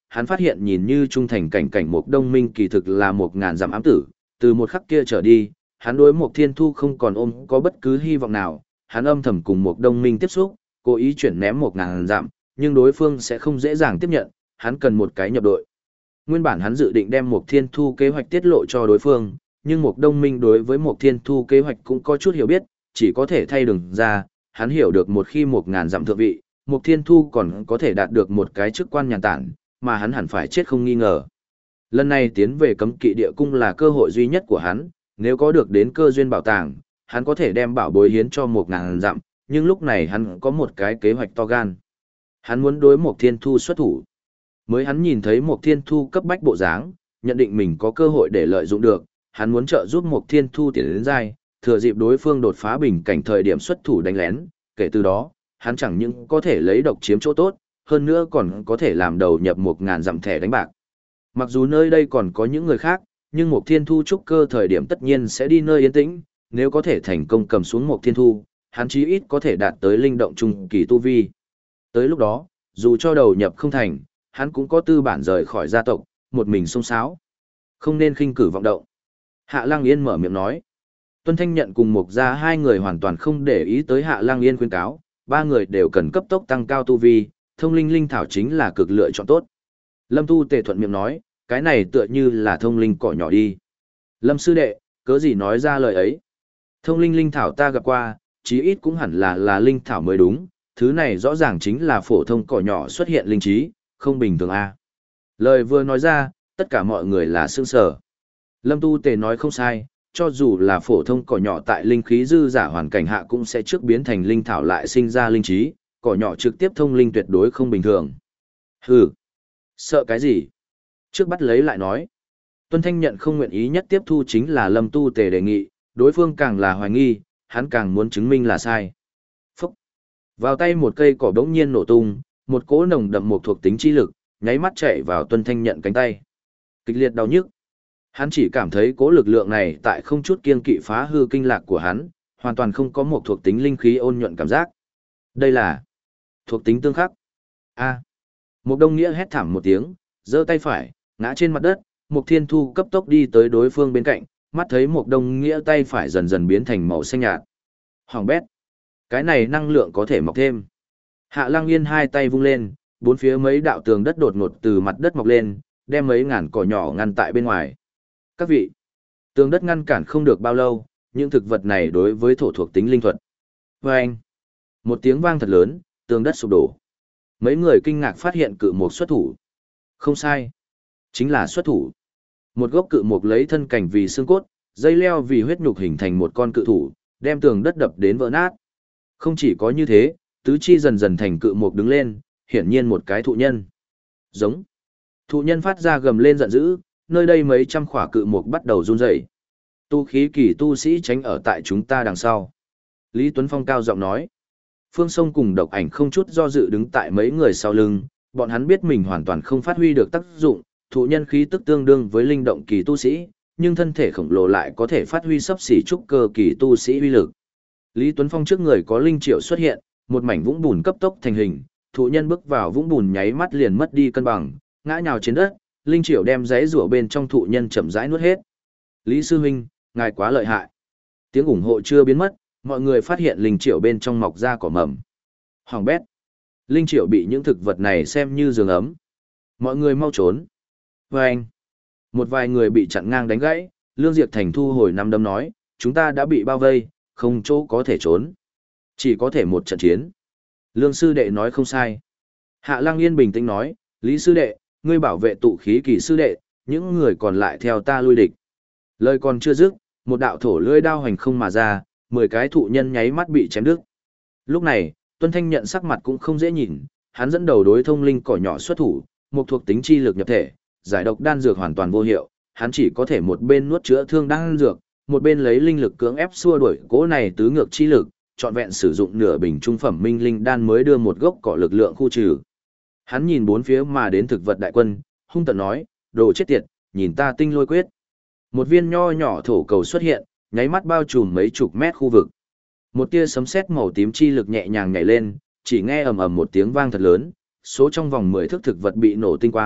hắn phát hiện nhìn như trung thành cảnh cảnh Mục Đông Minh kỳ thực là một ngàn dặm ám tử, từ một khắc kia trở đi, hắn đối Mục Thiên Thu không còn ôm có bất cứ hy vọng nào, hắn âm thầm cùng Mục Đông Minh tiếp xúc, cố ý chuyển ném một ngàn dặm, nhưng đối phương sẽ không dễ dàng tiếp nhận, hắn cần một cái nhập đội. Nguyên bản hắn dự định đem Mục Thiên Thu kế hoạch tiết lộ cho đối phương, nhưng Mục Đông Minh đối với Mục Thiên Thu kế hoạch cũng có chút hiểu biết, chỉ có thể thay đường ra, hắn hiểu được một khi một ngàn dặm thượng vị, Mục Thiên Thu còn có thể đạt được một cái chức quan nhàn tản, mà hắn hẳn phải chết không nghi ngờ. Lần này tiến về cấm kỵ địa cung là cơ hội duy nhất của hắn, nếu có được đến cơ duyên bảo tàng, hắn có thể đem bảo bối hiến cho một ngàn dặm, nhưng lúc này hắn có một cái kế hoạch to gan. Hắn muốn đối Mục Thiên Thu xuất thủ. Mới hắn nhìn thấy Mục Thiên Thu cấp bách bộ dáng, nhận định mình có cơ hội để lợi dụng được, hắn muốn trợ giúp Mục Thiên Thu tiến đến giai, thừa dịp đối phương đột phá bình cảnh thời điểm xuất thủ đánh lén, kể từ đó, hắn chẳng những có thể lấy độc chiếm chỗ tốt, hơn nữa còn có thể làm đầu nhập một ngàn dặm thẻ đánh bạc. Mặc dù nơi đây còn có những người khác, nhưng Mục Thiên Thu trúc cơ thời điểm tất nhiên sẽ đi nơi yên tĩnh, nếu có thể thành công cầm xuống Mục Thiên Thu, hắn chí ít có thể đạt tới linh động trung kỳ tu vi. Tới lúc đó, dù cho đầu nhập không thành, hắn cũng có tư bản rời khỏi gia tộc, một mình xông xáo. Không nên khinh cử vọng động. Hạ Lăng Yên mở miệng nói. Tuân Thanh Nhận cùng Mục gia hai người hoàn toàn không để ý tới Hạ Lăng Yên khuyên cáo, ba người đều cần cấp tốc tăng cao tu vi, thông linh linh thảo chính là cực lựa chọn tốt. Lâm Tu Tề thuận miệng nói, cái này tựa như là thông linh cỏ nhỏ đi. Lâm sư đệ, cớ gì nói ra lời ấy? Thông linh linh thảo ta gặp qua, chí ít cũng hẳn là là linh thảo mới đúng, thứ này rõ ràng chính là phổ thông cỏ nhỏ xuất hiện linh trí, không bình thường a. Lời vừa nói ra, tất cả mọi người là sương sở. Lâm Tu Tề nói không sai, cho dù là phổ thông cỏ nhỏ tại linh khí dư giả hoàn cảnh hạ cũng sẽ trước biến thành linh thảo lại sinh ra linh trí, cỏ nhỏ trực tiếp thông linh tuyệt đối không bình thường. Hừ, sợ cái gì? Trước bắt lấy lại nói. Tuân Thanh Nhận không nguyện ý nhất tiếp thu chính là Lâm Tu Tề đề nghị, đối phương càng là hoài nghi, hắn càng muốn chứng minh là sai. Phúc! Vào tay một cây cỏ bỗng nhiên nổ tung, một cỗ nồng đậm một thuộc tính chi lực, nháy mắt chạy vào Tuân Thanh Nhận cánh tay. Kịch liệt đau nhức. Hắn chỉ cảm thấy cỗ lực lượng này tại không chút kiêng kỵ phá hư kinh lạc của hắn, hoàn toàn không có một thuộc tính linh khí ôn nhuận cảm giác. Đây là thuộc tính tương khắc. A. Mục Đông Nghĩa hét thảm một tiếng, giơ tay phải, ngã trên mặt đất, Mục Thiên Thu cấp tốc đi tới đối phương bên cạnh, mắt thấy Mục Đông Nghĩa tay phải dần dần biến thành màu xanh nhạt. Hoàng bét. Cái này năng lượng có thể mọc thêm. Hạ Lăng Yên hai tay vung lên, bốn phía mấy đạo tường đất đột ngột từ mặt đất mọc lên, đem mấy ngàn cỏ nhỏ ngăn tại bên ngoài. Các vị, tường đất ngăn cản không được bao lâu, những thực vật này đối với thổ thuộc tính linh thuật. Vâng! Một tiếng vang thật lớn, tường đất sụp đổ. Mấy người kinh ngạc phát hiện cự mục xuất thủ. Không sai. Chính là xuất thủ. Một gốc cự mục lấy thân cảnh vì xương cốt, dây leo vì huyết nhục hình thành một con cự thủ, đem tường đất đập đến vỡ nát. Không chỉ có như thế, tứ chi dần dần thành cự mục đứng lên, hiển nhiên một cái thụ nhân. Giống. Thụ nhân phát ra gầm lên giận dữ, nơi đây mấy trăm khỏa cự mục bắt đầu run rẩy. Tu khí kỳ tu sĩ tránh ở tại chúng ta đằng sau. Lý Tuấn Phong cao giọng nói. Phương Sông cùng Độc Ảnh không chút do dự đứng tại mấy người sau lưng, bọn hắn biết mình hoàn toàn không phát huy được tác dụng, thụ nhân khí tức tương đương với linh động kỳ tu sĩ, nhưng thân thể khổng lồ lại có thể phát huy sấp xỉ trúc cơ kỳ tu sĩ uy lực. Lý Tuấn Phong trước người có linh triệu xuất hiện, một mảnh vũng bùn cấp tốc thành hình, thụ nhân bước vào vũng bùn nháy mắt liền mất đi cân bằng, ngã nhào trên đất, linh triệu đem giấy rủa bên trong thụ nhân chậm rãi nuốt hết. Lý sư huynh, ngài quá lợi hại. Tiếng ủng hộ chưa biến mất, mọi người phát hiện linh triệu bên trong mọc ra cỏ mầm. Hoàng bét. Linh triệu bị những thực vật này xem như giường ấm. Mọi người mau trốn. Và anh. Một vài người bị chặn ngang đánh gãy, Lương Diệp Thành thu hồi năm đấm nói, chúng ta đã bị bao vây, không chỗ có thể trốn. Chỉ có thể một trận chiến. Lương sư đệ nói không sai. Hạ Lăng Yên bình tĩnh nói, Lý sư đệ, ngươi bảo vệ tụ khí kỳ sư đệ, những người còn lại theo ta lui địch. Lời còn chưa dứt, một đạo thổ lưỡi đao hành không mà ra, mười cái thụ nhân nháy mắt bị chém đứt. Lúc này, Tuân Thanh Nhận sắc mặt cũng không dễ nhìn, hắn dẫn đầu đối thông linh cỏ nhỏ xuất thủ, một thuộc tính chi lực nhập thể, giải độc đan dược hoàn toàn vô hiệu, hắn chỉ có thể một bên nuốt chữa thương đan dược, một bên lấy linh lực cưỡng ép xua đuổi cỗ này tứ ngược chi lực, trọn vẹn sử dụng nửa bình trung phẩm minh linh đan mới đưa một gốc cỏ lực lượng khu trừ. Hắn nhìn bốn phía mà đến thực vật đại quân, hung tợn nói, đồ chết tiệt, nhìn ta tinh lôi quyết. Một viên nho nhỏ thổ cầu xuất hiện, nháy mắt bao trùm mấy chục mét khu vực. Một tia sấm sét màu tím chi lực nhẹ nhàng nhảy lên, chỉ nghe ầm ầm một tiếng vang thật lớn, số trong vòng mười thước thực vật bị nổ tinh quang,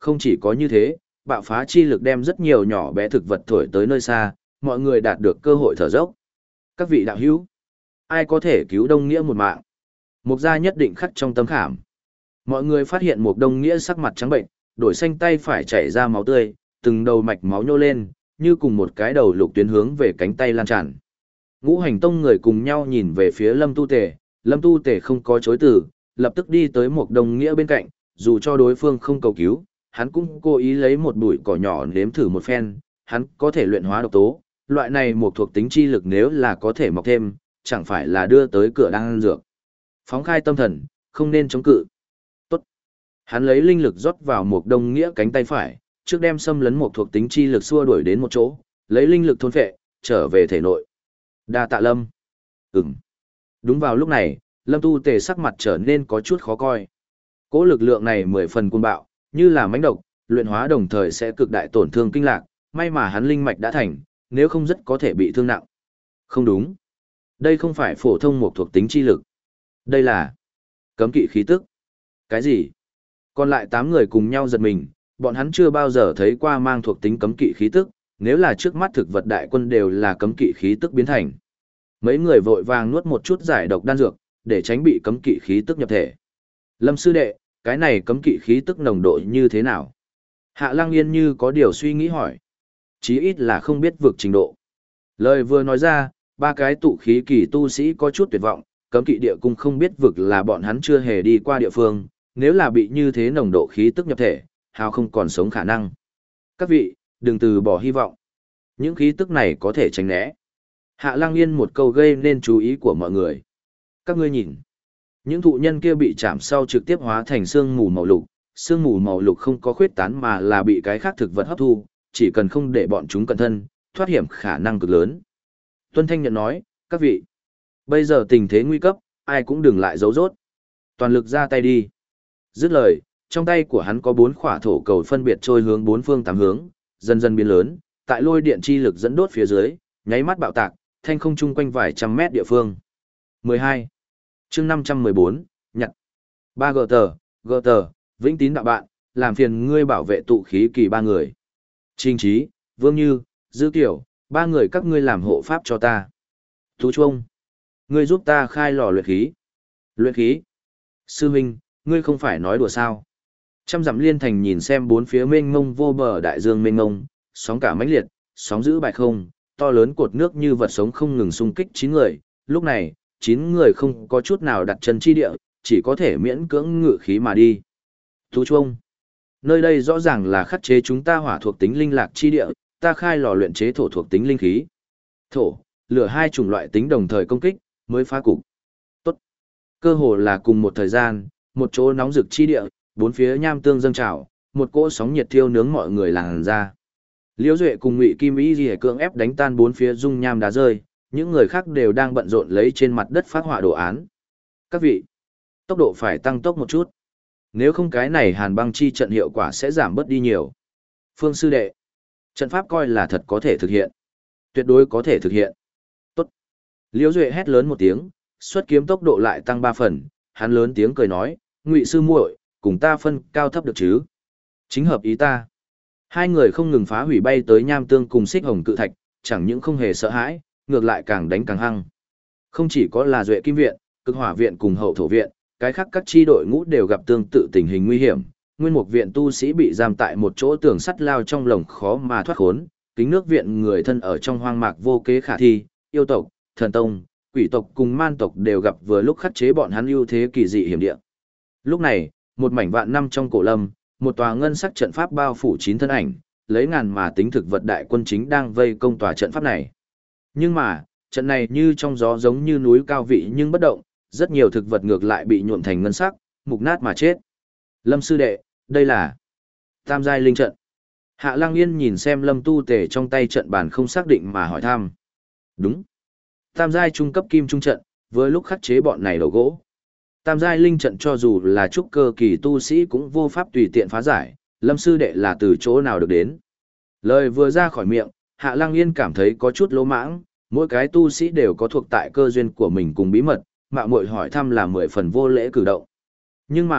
Không chỉ có như thế, bạo phá chi lực đem rất nhiều nhỏ bé thực vật thổi tới nơi xa, mọi người đạt được cơ hội thở dốc. Các vị đạo hữu, ai có thể cứu Đông Nghĩa một mạng? Mục gia nhất định khắc trong tâm khảm. Mọi người phát hiện Mục Đông Nghĩa sắc mặt trắng bệnh, đổi xanh tay phải chảy ra máu tươi, từng đầu mạch máu nhô lên, như cùng một cái đầu lục tuyến hướng về cánh tay lan tràn. Ngũ hành tông người cùng nhau nhìn về phía Lâm Tu Tề, Lâm Tu Tề không có chối từ, lập tức đi tới Mục Đông Nghĩa bên cạnh, dù cho đối phương không cầu cứu, hắn cũng cố ý lấy một bụi cỏ nhỏ nếm thử một phen, hắn có thể luyện hóa độc tố, loại này một thuộc tính chi lực nếu là có thể mọc thêm, chẳng phải là đưa tới cửa đang ăn dược. Phóng khai tâm thần, không nên chống cự. Tốt. Hắn lấy linh lực rót vào Mục Đông Nghĩa cánh tay phải, trước đem xâm lấn một thuộc tính chi lực xua đuổi đến một chỗ, lấy linh lực thôn phệ, trở về thể nội. Đa tạ Lâm. Ừm. Đúng vào lúc này, Lâm Tu Tề sắc mặt trở nên có chút khó coi. Cỗ lực lượng này mười phần cuồng bạo, như là mãnh độc, luyện hóa đồng thời sẽ cực đại tổn thương kinh lạc, may mà hắn linh mạch đã thành, nếu không rất có thể bị thương nặng. Không đúng. Đây không phải phổ thông một thuộc tính chi lực. Đây là cấm kỵ khí tức. Cái gì? Còn lại tám người cùng nhau giật mình, bọn hắn chưa bao giờ thấy qua mang thuộc tính cấm kỵ khí tức, nếu là trước mắt thực vật đại quân đều là cấm kỵ khí tức biến thành. Mấy người vội vàng nuốt một chút giải độc đan dược, để tránh bị cấm kỵ khí tức nhập thể. Lâm sư đệ, cái này cấm kỵ khí tức nồng độ như thế nào? Hạ Lăng Yên như có điều suy nghĩ hỏi. Chí ít là không biết vượt trình độ. Lời vừa nói ra, ba cái tụ khí kỳ tu sĩ có chút tuyệt vọng, cấm kỵ địa cung không biết vực là bọn hắn chưa hề đi qua địa phương, nếu là bị như thế nồng độ khí tức nhập thể, hào không còn sống khả năng. Các vị, đừng từ bỏ hy vọng. Những khí tức này có thể tránh né. Hạ Lăng Yên một câu gây nên chú ý của mọi người. Các ngươi nhìn. Những thụ nhân kia bị chạm sau trực tiếp hóa thành sương mù màu lục, sương mù màu lục không có khuyết tán mà là bị cái khác thực vật hấp thu, chỉ cần không để bọn chúng cẩn thân, thoát hiểm khả năng cực lớn. Tuân Thanh nhận nói, các vị, bây giờ tình thế nguy cấp, ai cũng đừng lại giấu rốt. Toàn lực ra tay đi. Dứt lời, trong tay của hắn có bốn khỏa thổ cầu phân biệt trôi hướng bốn phương tám hướng, dần dần biến lớn, tại lôi điện chi lực dẫn đốt phía dưới, nháy mắt bạo tạc, thanh không chung quanh vài trăm mét địa phương. mười hai. Chương năm trăm mười bốn, nhặt. Ba gờ tờ, gờ tờ, Vĩnh Tín đạo bạn, làm phiền ngươi bảo vệ tụ khí kỳ ba người. Trình Trí, Vương Như, Dư Tiểu, ba người các ngươi làm hộ pháp cho ta. Tú Trung, ngươi giúp ta khai lò luyện khí. Luyện khí? Sư huynh, ngươi không phải nói đùa sao? Trăm dặm liên thành nhìn xem bốn phía mênh mông vô bờ đại dương mênh mông, sóng cả mãnh liệt, sóng giữ bài không, to lớn cột nước như vật sống không ngừng xung kích chín người. Lúc này, chín người không có chút nào đặt chân chi địa, chỉ có thể miễn cưỡng ngự khí mà đi. Tú Trung, nơi đây rõ ràng là khắc chế chúng ta hỏa thuộc tính linh lạc chi địa, ta khai lò luyện chế thổ thuộc tính linh khí. Thổ, lửa hai chủng loại tính đồng thời công kích, mới phá cục. Tốt. Cơ hồ là cùng một thời gian, một chỗ nóng rực chi địa, bốn phía nham tương dâng trào, một cỗ sóng nhiệt thiêu nướng mọi người làn ra. Liễu Duệ cùng Ngụy Kim Y Liễu cưỡng ép đánh tan bốn phía dung nham đá rơi, những người khác đều đang bận rộn lấy trên mặt đất phát họa đồ án. Các vị, tốc độ phải tăng tốc một chút. Nếu không cái này hàn băng chi trận hiệu quả sẽ giảm bớt đi nhiều. Phương sư đệ, trận pháp coi là thật có thể thực hiện. Tuyệt đối có thể thực hiện. Tốt. Liễu Duệ hét lớn một tiếng, xuất kiếm tốc độ lại tăng ba phần, hắn lớn tiếng cười nói, Ngụy sư muội, cùng ta phân cao thấp được chứ? Chính hợp ý ta. Hai người không ngừng phá hủy bay tới nham tương cùng xích hồng cự thạch, chẳng những không hề sợ hãi, ngược lại càng đánh càng hăng. Không chỉ có là Duệ Kim viện, Cực Hỏa viện cùng Hậu Thổ viện, cái khác các chi đội ngũ đều gặp tương tự tình hình nguy hiểm. Nguyên Mục viện tu sĩ bị giam tại một chỗ tường sắt lao trong lồng khó mà thoát khốn, Kính Nước viện người thân ở trong hoang mạc vô kế khả thi, yêu tộc, thần tông, quỷ tộc cùng man tộc đều gặp vừa lúc khắc chế bọn hắn ưu thế kỳ dị hiểm địa. Lúc này, một mảnh vạn năm trong cổ lâm, một tòa ngân sắc trận pháp bao phủ chín thân ảnh, lấy ngàn mà tính thực vật đại quân chính đang vây công tòa trận pháp này. Nhưng mà, trận này như trong gió giống như núi cao vị nhưng bất động, rất nhiều thực vật ngược lại bị nhuộm thành ngân sắc, mục nát mà chết. Lâm sư đệ, đây là Tam giai linh trận. Hạ Lăng Yên nhìn xem Lâm Tu Tề trong tay trận bàn không xác định mà hỏi thăm. Đúng. Tam giai trung cấp kim trung trận, với lúc khắc chế bọn này đầu gỗ. Tam giai linh trận cho dù là trúc cơ kỳ tu sĩ cũng vô pháp tùy tiện phá giải, Lâm sư đệ là từ chỗ nào được đến. Lời vừa ra khỏi miệng, Hạ Lăng Yên cảm thấy có chút lỗ mãng, mỗi cái tu sĩ đều có thuộc tại cơ duyên của mình cùng bí mật, mạo muội hỏi thăm là mười phần vô lễ cử động. Nhưng mà,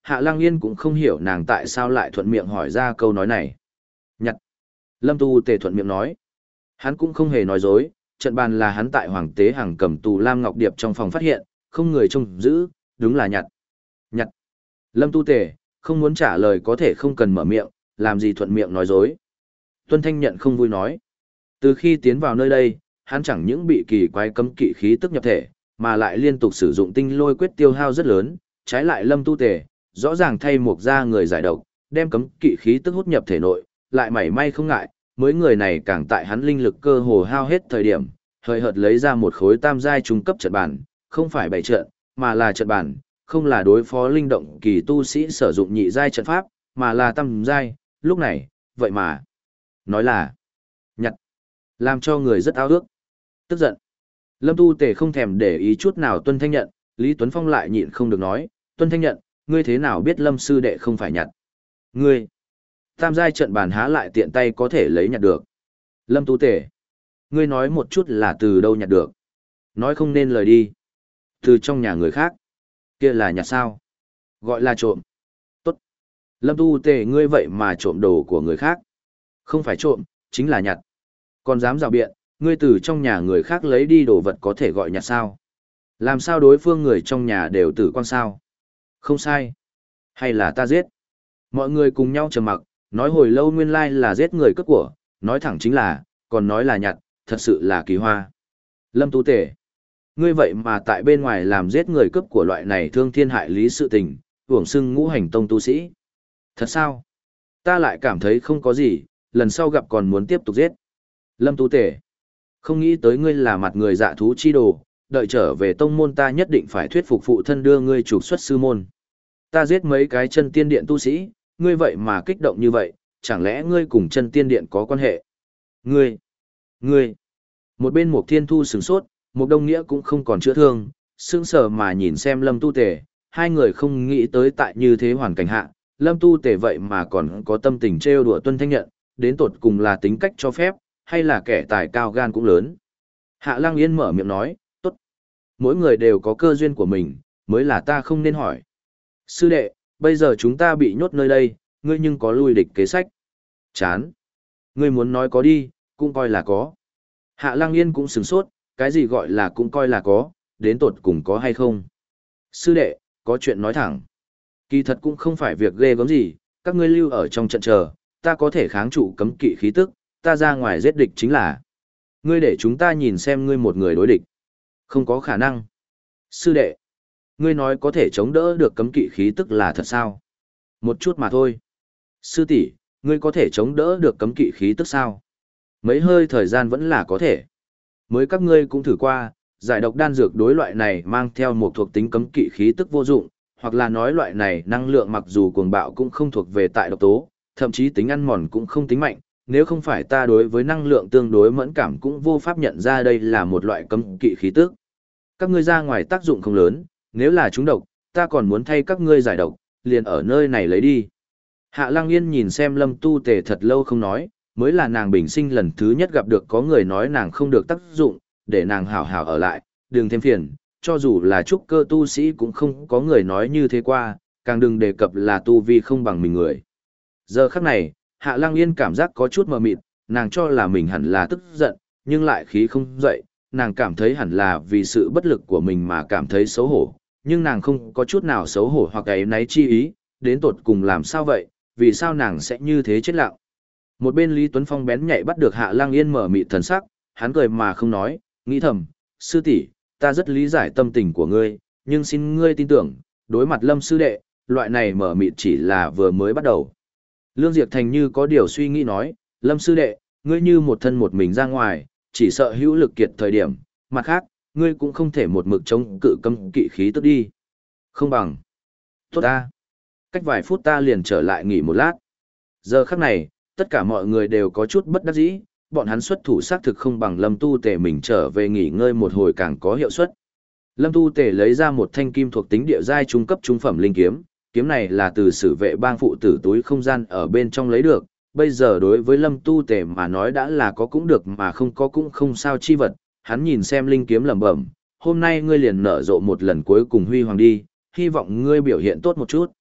Hạ Lăng Yên cũng không hiểu nàng tại sao lại thuận miệng hỏi ra câu nói này. Nhặt. Lâm Tu Tề thuận miệng nói. Hắn cũng không hề nói dối, trận bàn là hắn tại Hoàng Tế Hằng cầm tù Lam Ngọc Điệp trong phòng phát hiện, không người trông giữ, đúng là nhặt. Nhặt. Lâm Tu Tề, không muốn trả lời có thể không cần mở miệng, làm gì thuận miệng nói dối. Tuân Thanh Nhận không vui nói. Từ khi tiến vào nơi đây, hắn chẳng những bị kỳ quái cấm kỵ khí tức nhập thể, mà lại liên tục sử dụng tinh lôi quyết tiêu hao rất lớn, trái lại Lâm Tu Tề, rõ ràng thay mục ra người giải độc, đem cấm kỵ khí tức hút nhập thể nội, lại mảy may không ngại, mới người này càng tại hắn linh lực cơ hồ hao hết thời điểm, hời hợt lấy ra một khối tam giai trung cấp trận bản, không phải bảy trận, mà là trận bản, không là đối phó linh động kỳ tu sĩ sử dụng nhị giai trận pháp, mà là tam giai, lúc này, vậy mà, nói là, nhặt, làm cho người rất ao ước, tức giận. Lâm Tu Tề không thèm để ý chút nào Tuân Thanh Nhận, Lý Tuấn Phong lại nhịn không được nói, Tuân Thanh Nhận, ngươi thế nào biết Lâm sư đệ không phải nhặt? Ngươi, tam giai trận bàn há lại tiện tay có thể lấy nhặt được. Lâm Tu Tề, ngươi nói một chút là từ đâu nhặt được? Nói không nên lời đi. Từ trong nhà người khác. Kia là nhặt sao? Gọi là trộm. Tốt. Lâm Tu Tề, ngươi vậy mà trộm đồ của người khác. Không phải trộm, chính là nhặt. Còn dám rào biện, ngươi từ trong nhà người khác lấy đi đồ vật có thể gọi nhặt sao? Làm sao đối phương người trong nhà đều tử quan sao? Không sai. Hay là ta giết? Mọi người cùng nhau trầm mặc, nói hồi lâu nguyên lai là giết người cướp của, nói thẳng chính là, còn nói là nhặt, thật sự là kỳ hoa. Lâm Tú Tể, ngươi vậy mà tại bên ngoài làm giết người cướp của loại này thương thiên hại lý sự tình, hưởng xưng ngũ hành tông tu sĩ. Thật sao? Ta lại cảm thấy không có gì, lần sau gặp còn muốn tiếp tục giết. Lâm Tú Tể, không nghĩ tới ngươi là mặt người dạ thú chi đồ, đợi trở về tông môn ta nhất định phải thuyết phục phụ thân đưa ngươi trục xuất sư môn. Ta giết mấy cái chân tiên điện tu sĩ, ngươi vậy mà kích động như vậy, chẳng lẽ ngươi cùng chân tiên điện có quan hệ? Ngươi, ngươi, một bên Mục Thiên Thu sửng sốt, Mục Đông Nghĩa cũng không còn chữa thương, sững sờ mà nhìn xem Lâm Tu Tề, hai người không nghĩ tới tại như thế hoàn cảnh hạ, Lâm Tu Tề vậy mà còn có tâm tình trêu đùa Tuân Thanh Nhận, đến tột cùng là tính cách cho phép, hay là kẻ tài cao gan cũng lớn. Hạ Lăng Yên mở miệng nói, tốt, mỗi người đều có cơ duyên của mình, mới là ta không nên hỏi. Sư đệ, bây giờ chúng ta bị nhốt nơi đây, ngươi nhưng có lui địch kế sách. Chán. Ngươi muốn nói có đi, cũng coi là có. Hạ Lăng Yên cũng sửng sốt, cái gì gọi là cũng coi là có, đến tột cùng có hay không. Sư đệ, có chuyện nói thẳng. Kỳ thật cũng không phải việc ghê gớm gì, các ngươi lưu ở trong trận chờ, ta có thể kháng trụ cấm kỵ khí tức, ta ra ngoài giết địch chính là. Ngươi để chúng ta nhìn xem ngươi một người đối địch. Không có khả năng. Sư đệ, ngươi nói có thể chống đỡ được cấm kỵ khí tức là thật sao? Một chút mà thôi. Sư tỷ, ngươi có thể chống đỡ được cấm kỵ khí tức sao? Mấy hơi thời gian vẫn là có thể. Mới các ngươi cũng thử qua, giải độc đan dược đối loại này mang theo một thuộc tính cấm kỵ khí tức vô dụng, hoặc là nói loại này năng lượng mặc dù cuồng bạo cũng không thuộc về tại độc tố, thậm chí tính ăn mòn cũng không tính mạnh, nếu không phải ta đối với năng lượng tương đối mẫn cảm cũng vô pháp nhận ra đây là một loại cấm kỵ khí tức. Các ngươi ra ngoài tác dụng không lớn, nếu là chúng độc, ta còn muốn thay các ngươi giải độc, liền ở nơi này lấy đi. Hạ Lăng Yên nhìn xem Lâm Tu Tề thật lâu không nói, mới là nàng bình sinh lần thứ nhất gặp được có người nói nàng không được tác dụng, để nàng hảo hảo ở lại, đừng thêm phiền, cho dù là trúc cơ tu sĩ cũng không có người nói như thế qua, càng đừng đề cập là tu vi không bằng mình người. Giờ khắc này, Hạ Lăng Yên cảm giác có chút mờ mịt, nàng cho là mình hẳn là tức giận, nhưng lại khí không dậy, nàng cảm thấy hẳn là vì sự bất lực của mình mà cảm thấy xấu hổ, nhưng nàng không có chút nào xấu hổ hoặc ấy náy chi ý, đến tột cùng làm sao vậy, vì sao nàng sẽ như thế chết lặng. Một bên Lý Tuấn Phong bén nhạy bắt được Hạ Lăng Yên mở mịt thần sắc, hắn cười mà không nói, nghĩ thầm, sư tỷ, ta rất lý giải tâm tình của ngươi, nhưng xin ngươi tin tưởng, đối mặt Lâm sư đệ, loại này mở mịt chỉ là vừa mới bắt đầu. Lương Diệp Thành như có điều suy nghĩ nói, Lâm sư đệ, ngươi như một thân một mình ra ngoài, chỉ sợ hữu lực kiệt thời điểm, mặt khác, ngươi cũng không thể một mực chống cự cấm kỵ khí tức đi. Không bằng. Tốt ta. Cách vài phút ta liền trở lại nghỉ một lát. Giờ khắc này, tất cả mọi người đều có chút bất đắc dĩ, bọn hắn xuất thủ xác thực không bằng Lâm Tu Tề mình trở về nghỉ ngơi một hồi càng có hiệu suất. Lâm Tu Tề lấy ra một thanh kim thuộc tính địa giai trung cấp trung phẩm linh kiếm, kiếm này là từ sử vệ bang phụ tử túi không gian ở bên trong lấy được, bây giờ đối với Lâm Tu Tề mà nói đã là có cũng được mà không có cũng không sao chi vật, hắn nhìn xem linh kiếm lẩm bẩm, hôm nay ngươi liền nở rộ một lần cuối cùng huy hoàng đi, hy vọng ngươi biểu hiện tốt một chút.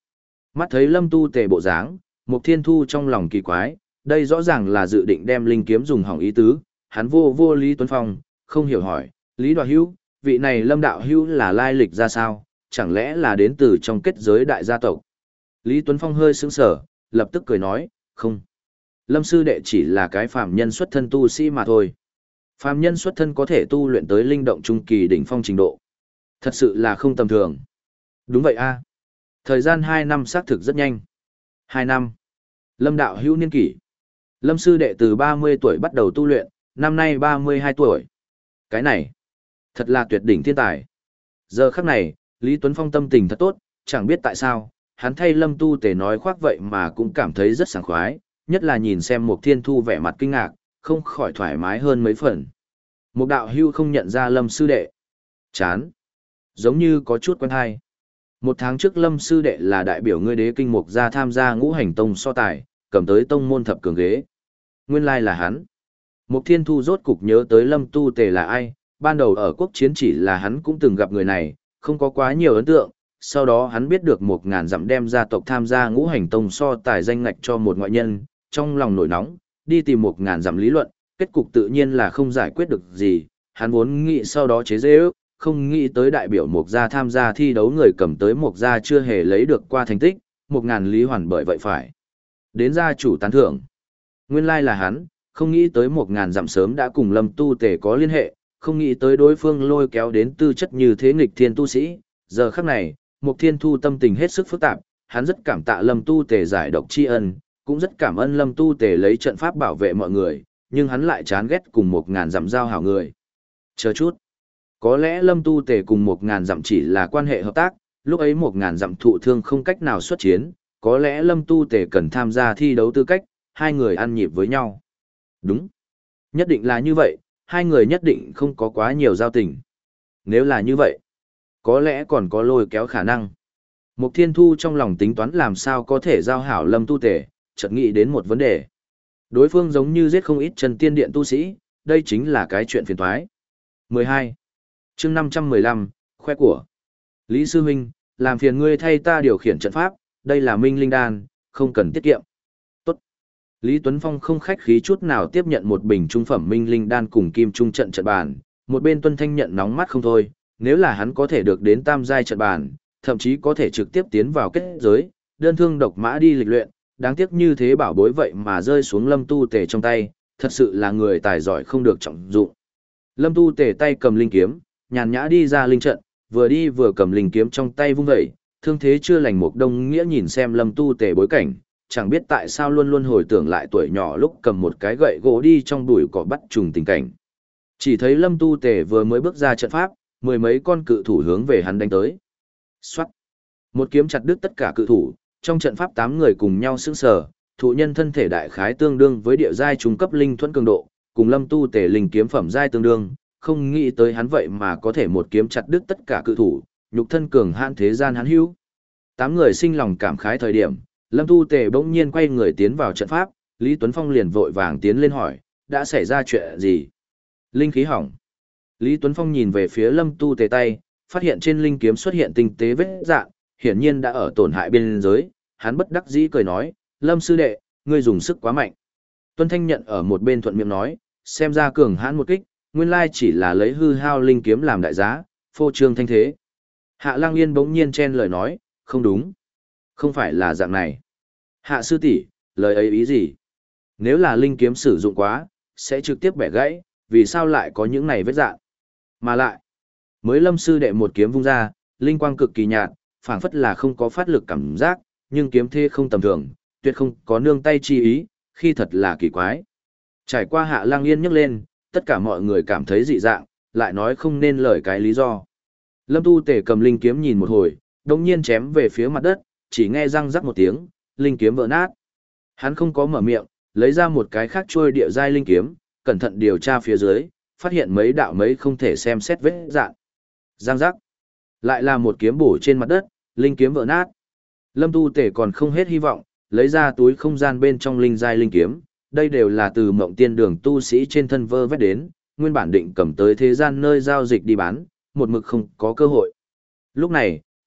Mắt thấy Lâm Tu Tề bộ dáng, Mục Thiên Thu trong lòng kỳ quái, đây rõ ràng là dự định đem linh kiếm dùng hỏng ý tứ, hắn vô vô Lý Tuấn Phong, không hiểu hỏi, Lý Đoạt Hữu, vị này Lâm đạo hữu là lai lịch ra sao, chẳng lẽ là đến từ trong kết giới đại gia tộc? Lý Tuấn Phong hơi sững sờ, lập tức cười nói, không. Lâm sư đệ chỉ là cái phàm nhân xuất thân tu sĩ mà thôi. Phàm nhân xuất thân có thể tu luyện tới linh động trung kỳ đỉnh phong trình độ. Thật sự là không tầm thường. Đúng vậy a. Thời gian hai năm xác thực rất nhanh. Hai năm. Lâm đạo hữu niên kỷ. Lâm sư đệ từ ba mươi tuổi bắt đầu tu luyện, năm nay ba mươi hai tuổi. Cái này, thật là tuyệt đỉnh thiên tài. Giờ khắc này, Lý Tuấn Phong tâm tình thật tốt, chẳng biết tại sao, hắn thay Lâm Tu Tề nói khoác vậy mà cũng cảm thấy rất sảng khoái, nhất là nhìn xem Mục Thiên Thu vẻ mặt kinh ngạc, không khỏi thoải mái hơn mấy phần. Mục đạo hưu không nhận ra Lâm sư đệ. Chán. Giống như có chút quen hay. Một tháng trước Lâm sư đệ là đại biểu ngươi Đế Kinh Mục ra tham gia ngũ hành tông so tài, cầm tới tông môn thập cường ghế. Nguyên lai là hắn. Mục Thiên Thu rốt cục nhớ tới Lâm Tu Tề là ai, ban đầu ở quốc chiến chỉ là hắn cũng từng gặp người này, không có quá nhiều ấn tượng. Sau đó hắn biết được một ngàn dặm đem gia tộc tham gia ngũ hành tông so tài danh ngạch cho một ngoại nhân, trong lòng nổi nóng, đi tìm một ngàn dặm lý luận, kết cục tự nhiên là không giải quyết được gì, hắn vốn nghĩ sau đó chế dễ ước, không nghĩ tới đại biểu một gia tham gia thi đấu người cầm tới một gia chưa hề lấy được qua thành tích, một ngàn lý hoàn bởi vậy phải. Đến gia chủ tán thưởng. Nguyên lai là hắn, không nghĩ tới một ngàn dặm sớm đã cùng Lâm Tu Tề có liên hệ, không nghĩ tới đối phương lôi kéo đến tư chất như thế nghịch thiên tu sĩ, giờ khắc này, Mục Thiên Thu tâm tình hết sức phức tạp, hắn rất cảm tạ Lâm Tu Tề giải độc tri ân, cũng rất cảm ơn Lâm Tu Tề lấy trận pháp bảo vệ mọi người, nhưng hắn lại chán ghét cùng một ngàn dặm giao hảo người. Chờ chút. Có lẽ Lâm Tu Tề cùng một ngàn dặm chỉ là quan hệ hợp tác, lúc ấy một ngàn dặm thụ thương không cách nào xuất chiến, có lẽ Lâm Tu Tề cần tham gia thi đấu tư cách, hai người ăn nhịp với nhau. Đúng. Nhất định là như vậy, hai người nhất định không có quá nhiều giao tình. Nếu là như vậy, có lẽ còn có lôi kéo khả năng. Mục Thiên Thu trong lòng tính toán làm sao có thể giao hảo Lâm Tu Tề, chợt nghĩ đến một vấn đề. Đối phương giống như giết không ít Trần Tiên Điện tu sĩ, đây chính là cái chuyện phiền toái. mười hai. Chương năm trăm mười lăm, khoe của. Lý sư huynh, làm phiền ngươi thay ta điều khiển trận pháp, đây là Minh Linh đan, không cần tiết kiệm. Tốt. Lý Tuấn Phong không khách khí chút nào tiếp nhận một bình trung phẩm Minh Linh đan cùng kim trung trận trận bàn, một bên Tuân Thanh nhận nóng mắt không thôi, nếu là hắn có thể được đến tam giai trận bàn, thậm chí có thể trực tiếp tiến vào kết giới, đơn thương độc mã đi lịch luyện, đáng tiếc như thế bảo bối vậy mà rơi xuống Lâm Tu Tề trong tay, thật sự là người tài giỏi không được trọng dụng. Lâm Tu Tề tay cầm linh kiếm, nhàn nhã đi ra linh trận, vừa đi vừa cầm linh kiếm trong tay vung vẩy, thương thế chưa lành Mục Đông Nghĩa nhìn xem Lâm Tu Tề bối cảnh, chẳng biết tại sao luôn luôn hồi tưởng lại tuổi nhỏ lúc cầm một cái gậy gỗ đi trong bụi cỏ bắt trùng tình cảnh. Chỉ thấy Lâm Tu Tề vừa mới bước ra trận pháp, mười mấy con cự thủ hướng về hắn đánh tới. Soát. Một kiếm chặt đứt tất cả cự thủ, trong trận pháp tám người cùng nhau sững sờ, thụ nhân thân thể đại khái tương đương với địa giai trung cấp linh thuẫn cường độ, cùng Lâm Tu Tề linh kiếm phẩm giai tương đương, không nghĩ tới hắn vậy mà có thể một kiếm chặt đứt tất cả cự thủ, nhục thân cường hãn thế gian hắn hữu. Tám người sinh lòng cảm khái thời điểm, Lâm Tu Tề bỗng nhiên quay người tiến vào trận pháp, Lý Tuấn Phong liền vội vàng tiến lên hỏi, đã xảy ra chuyện gì? Linh khí hỏng. Lý Tuấn Phong nhìn về phía Lâm Tu Tề tay, phát hiện trên linh kiếm xuất hiện tinh tế vết dạn, hiển nhiên đã ở tổn hại biên giới, hắn bất đắc dĩ cười nói, Lâm sư đệ, ngươi dùng sức quá mạnh. Tuân Thanh nhận ở một bên thuận miệng nói, xem ra cường hãn một kích, nguyên lai chỉ là lấy hư hao linh kiếm làm đại giá, phô trương thanh thế. Hạ Lang Yên bỗng nhiên chen lời nói, không đúng, không phải là dạng này. Hạ sư tỷ, lời ấy ý gì? Nếu là linh kiếm sử dụng quá, sẽ trực tiếp bẻ gãy, vì sao lại có những này vết dạn? Mà lại, mới Lâm sư đệ một kiếm vung ra, linh quang cực kỳ nhạt, phảng phất là không có phát lực cảm giác, nhưng kiếm thế không tầm thường, tuyệt không có nương tay chi ý, khi thật là kỳ quái. Trải qua Hạ Lang Yên nhấc lên, tất cả mọi người cảm thấy dị dạng, lại nói không nên lời cái lý do. Lâm Tu Tề cầm linh kiếm nhìn một hồi, đồng nhiên chém về phía mặt đất, chỉ nghe răng rắc một tiếng, linh kiếm vỡ nát. Hắn không có mở miệng, lấy ra một cái khác trôi địa giai linh kiếm, cẩn thận điều tra phía dưới, phát hiện mấy đạo mấy không thể xem xét vết dạn. Răng rắc. Lại là một kiếm bổ trên mặt đất, linh kiếm vỡ nát. Lâm Tu Tề còn không hết hy vọng, lấy ra túi không gian bên trong linh giai linh kiếm, đây đều là từ Mộng Tiên Đường tu sĩ trên thân vơ vét đến, nguyên bản định cầm tới thế gian nơi giao dịch đi bán, một mực không có cơ hội. Lúc này,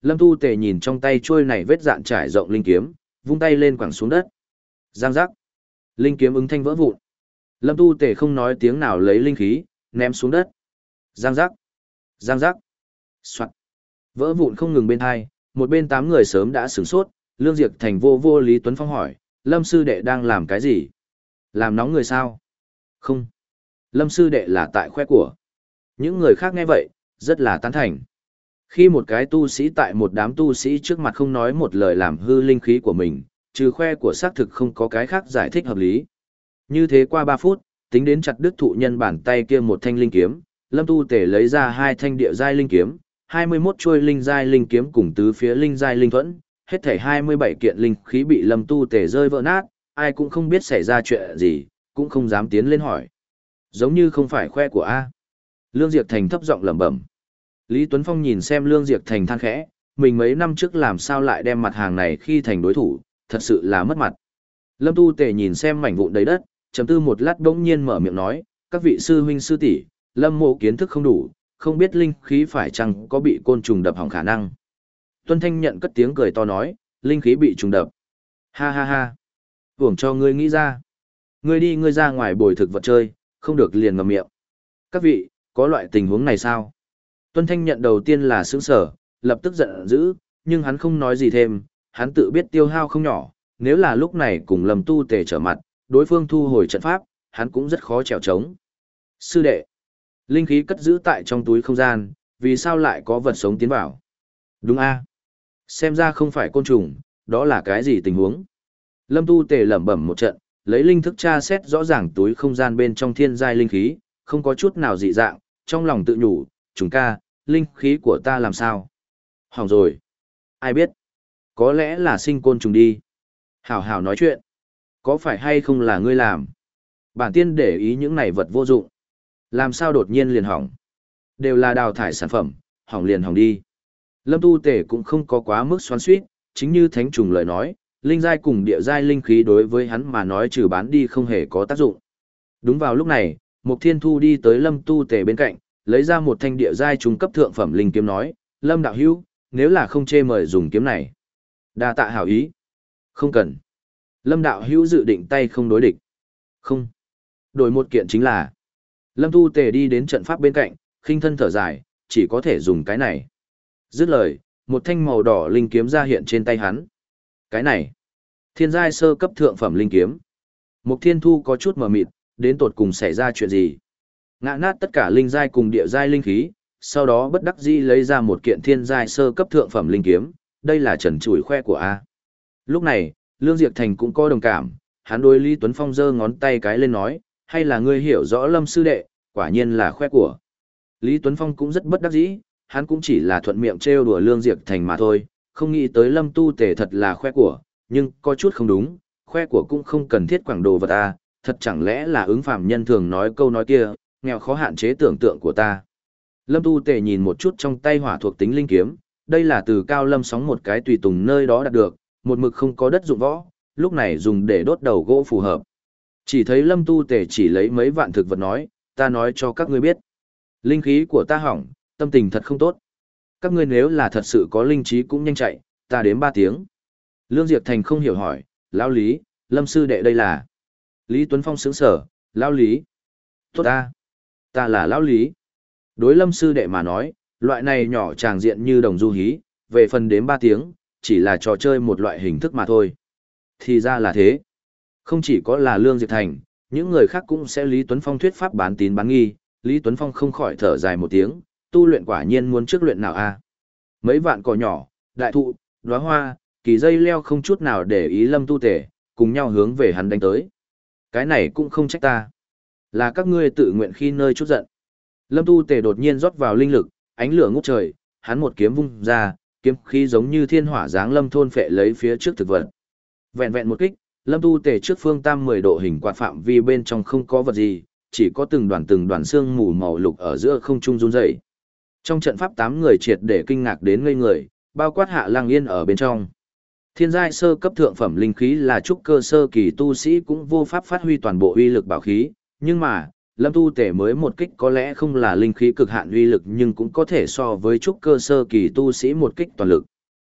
Lâm Tu Tề nhìn trong tay trôi này vết dạn trải rộng linh kiếm, vung tay lên quẳng xuống đất. Giang giác. Linh kiếm ứng thanh vỡ vụn. Lâm Tu Tề không nói tiếng nào lấy linh khí, ném xuống đất. Giang giác. Giang giác. Soạn. Vỡ vụn không ngừng bên hai, một bên tám người sớm đã sửng sốt, Lương Diệp Thành vô vô Lý Tuấn Phong hỏi, Lâm sư đệ đang làm cái gì? Làm nóng người sao? Không. Lâm sư đệ là tại khoe của. Những người khác nghe vậy, rất là tán thành. Khi một cái tu sĩ tại một đám tu sĩ trước mặt không nói một lời làm hư linh khí của mình, trừ khoe của xác thực không có cái khác giải thích hợp lý. Như thế qua ba phút, tính đến chặt đứt thụ nhân bàn tay kia một thanh linh kiếm, Lâm Tu Tể lấy ra hai thanh địa giai linh kiếm, hai mươi mốt chuôi linh giai linh kiếm cùng tứ phía linh giai linh thuẫn, hết thảy hai mươi bảy kiện linh khí bị Lâm Tu Tể rơi vỡ nát, ai cũng không biết xảy ra chuyện gì, cũng không dám tiến lên hỏi. Giống như không phải khoe của A. Lương Diệp Thành thấp giọng lẩm bẩm. Lý Tuấn Phong nhìn xem Lương Diệp Thành than khẽ, mình mấy năm trước làm sao lại đem mặt hàng này khi thành đối thủ, thật sự là mất mặt. Lâm Tu Tề nhìn xem mảnh vụn đầy đất, trầm tư một lát bỗng nhiên mở miệng nói, các vị sư huynh sư tỷ, Lâm mộ kiến thức không đủ, không biết linh khí phải chăng có bị côn trùng đập hỏng khả năng. Tuân Thanh nhận cất tiếng cười to nói, linh khí bị trùng đập. Ha ha ha. Hưởng cho ngươi nghĩ ra. Ngươi đi ngươi ra ngoài bồi thực vật chơi, không được liền ngậm miệng. Các vị, có loại tình huống này sao? Tuân Thanh nhận đầu tiên là sững sở, lập tức giận dữ, nhưng hắn không nói gì thêm, hắn tự biết tiêu hao không nhỏ, nếu là lúc này cùng Lâm Tu Tề trở mặt, đối phương thu hồi trận pháp, hắn cũng rất khó trèo trống. Sư đệ, linh khí cất giữ tại trong túi không gian, vì sao lại có vật sống tiến vào? Đúng a, xem ra không phải côn trùng, đó là cái gì tình huống? Lâm Tu Tề lẩm bẩm một trận, lấy linh thức tra xét rõ ràng túi không gian bên trong thiên giai linh khí, không có chút nào dị dạng, trong lòng tự nhủ, trùng ca, linh khí của ta làm sao? Hỏng rồi. Ai biết? Có lẽ là sinh côn trùng đi. Hảo hảo nói chuyện. Có phải hay không là ngươi làm? Bản tiên để ý những này vật vô dụng. Làm sao đột nhiên liền hỏng? Đều là đào thải sản phẩm, hỏng liền hỏng đi. Lâm Tu Tể cũng không có quá mức xoắn xuýt, chính như thánh trùng lời nói, linh giai cùng địa giai linh khí đối với hắn mà nói trừ bán đi không hề có tác dụng. Đúng vào lúc này, Mục Thiên Thu đi tới Lâm Tu Tể bên cạnh, lấy ra một thanh địa giai trung cấp thượng phẩm linh kiếm nói, Lâm đạo hữu, nếu là không chê mời dùng kiếm này. Đa tạ hảo ý. Không cần. Lâm đạo hữu dự định tay không đối địch. Không. Đổi một kiện chính là. Lâm Tu Tề đi đến trận pháp bên cạnh, khinh thân thở dài, chỉ có thể dùng cái này. Dứt lời, một thanh màu đỏ linh kiếm ra hiện trên tay hắn. Cái này. Thiên giai sơ cấp thượng phẩm linh kiếm. Mục Thiên Thu có chút mờ mịt, đến tột cùng xảy ra chuyện gì. Ngã nát tất cả linh giai cùng địa giai linh khí, sau đó bất đắc dĩ lấy ra một kiện thiên giai sơ cấp thượng phẩm linh kiếm, đây là trần trụi khoe của A. Lúc này, Lương Diệp Thành cũng có đồng cảm, hắn đối Lý Tuấn Phong giơ ngón tay cái lên nói, hay là ngươi hiểu rõ Lâm sư đệ, quả nhiên là khoe của. Lý Tuấn Phong cũng rất bất đắc dĩ, hắn cũng chỉ là thuận miệng trêu đùa Lương Diệp Thành mà thôi, không nghĩ tới Lâm Tu Tề thật là khoe của, nhưng có chút không đúng, khoe của cũng không cần thiết quảng đồ vật A, thật chẳng lẽ là ứng phàm nhân thường nói câu nói kia, nghèo khó hạn chế tưởng tượng của ta. Lâm Tu Tề nhìn một chút trong tay hỏa thuộc tính linh kiếm, đây là từ Cao Lâm sóng một cái tùy tùng nơi đó đạt được, một mực không có đất dụng võ, lúc này dùng để đốt đầu gỗ phù hợp. Chỉ thấy Lâm Tu Tề chỉ lấy mấy vạn thực vật nói, ta nói cho các ngươi biết. Linh khí của ta hỏng, tâm tình thật không tốt. Các ngươi nếu là thật sự có linh trí cũng nhanh chạy, ta đếm ba tiếng. Lương Diệp Thành không hiểu hỏi, lão Lý, Lâm sư đệ đây là. Lý Tuấn Phong sững sở, lão Lý. Tốt ta, ta là lão Lý. Đối Lâm sư đệ mà nói, loại này nhỏ tràng diện như đồng du hí, về phần đếm ba tiếng, chỉ là trò chơi một loại hình thức mà thôi. Thì ra là thế. Không chỉ có là Lương Diệp Thành, những người khác cũng sẽ Lý Tuấn Phong thuyết pháp bán tín bán nghi, Lý Tuấn Phong không khỏi thở dài một tiếng, tu luyện quả nhiên muốn trước luyện nào a? Mấy vạn cỏ nhỏ, đại thụ, đóa hoa, kỳ dây leo không chút nào để ý Lâm Tu Tề, cùng nhau hướng về hắn đánh tới. Cái này cũng không trách ta. Là các ngươi tự nguyện khi nơi chút giận. Lâm Tu Tề đột nhiên rót vào linh lực, ánh lửa ngút trời, hắn một kiếm vung ra, kiếm khí giống như thiên hỏa giáng lâm thôn phệ lấy phía trước thực vật. Vẹn vẹn một kích, Lâm Tu Tề trước phương tam mười độ hình quạt phạm vi bên trong không có vật gì, chỉ có từng đoàn từng đoàn xương mù màu lục ở giữa không trung run rẩy. Trong trận pháp tám người triệt để kinh ngạc đến ngây người, bao quát Hạ Lang Yên ở bên trong. Thiên giai sơ cấp thượng phẩm linh khí là trúc cơ sơ kỳ tu sĩ cũng vô pháp phát huy toàn bộ uy lực bảo khí, nhưng mà, Lâm Tu Tể mới một kích có lẽ không là linh khí cực hạn uy lực nhưng cũng có thể so với trúc cơ sơ kỳ tu sĩ một kích toàn lực.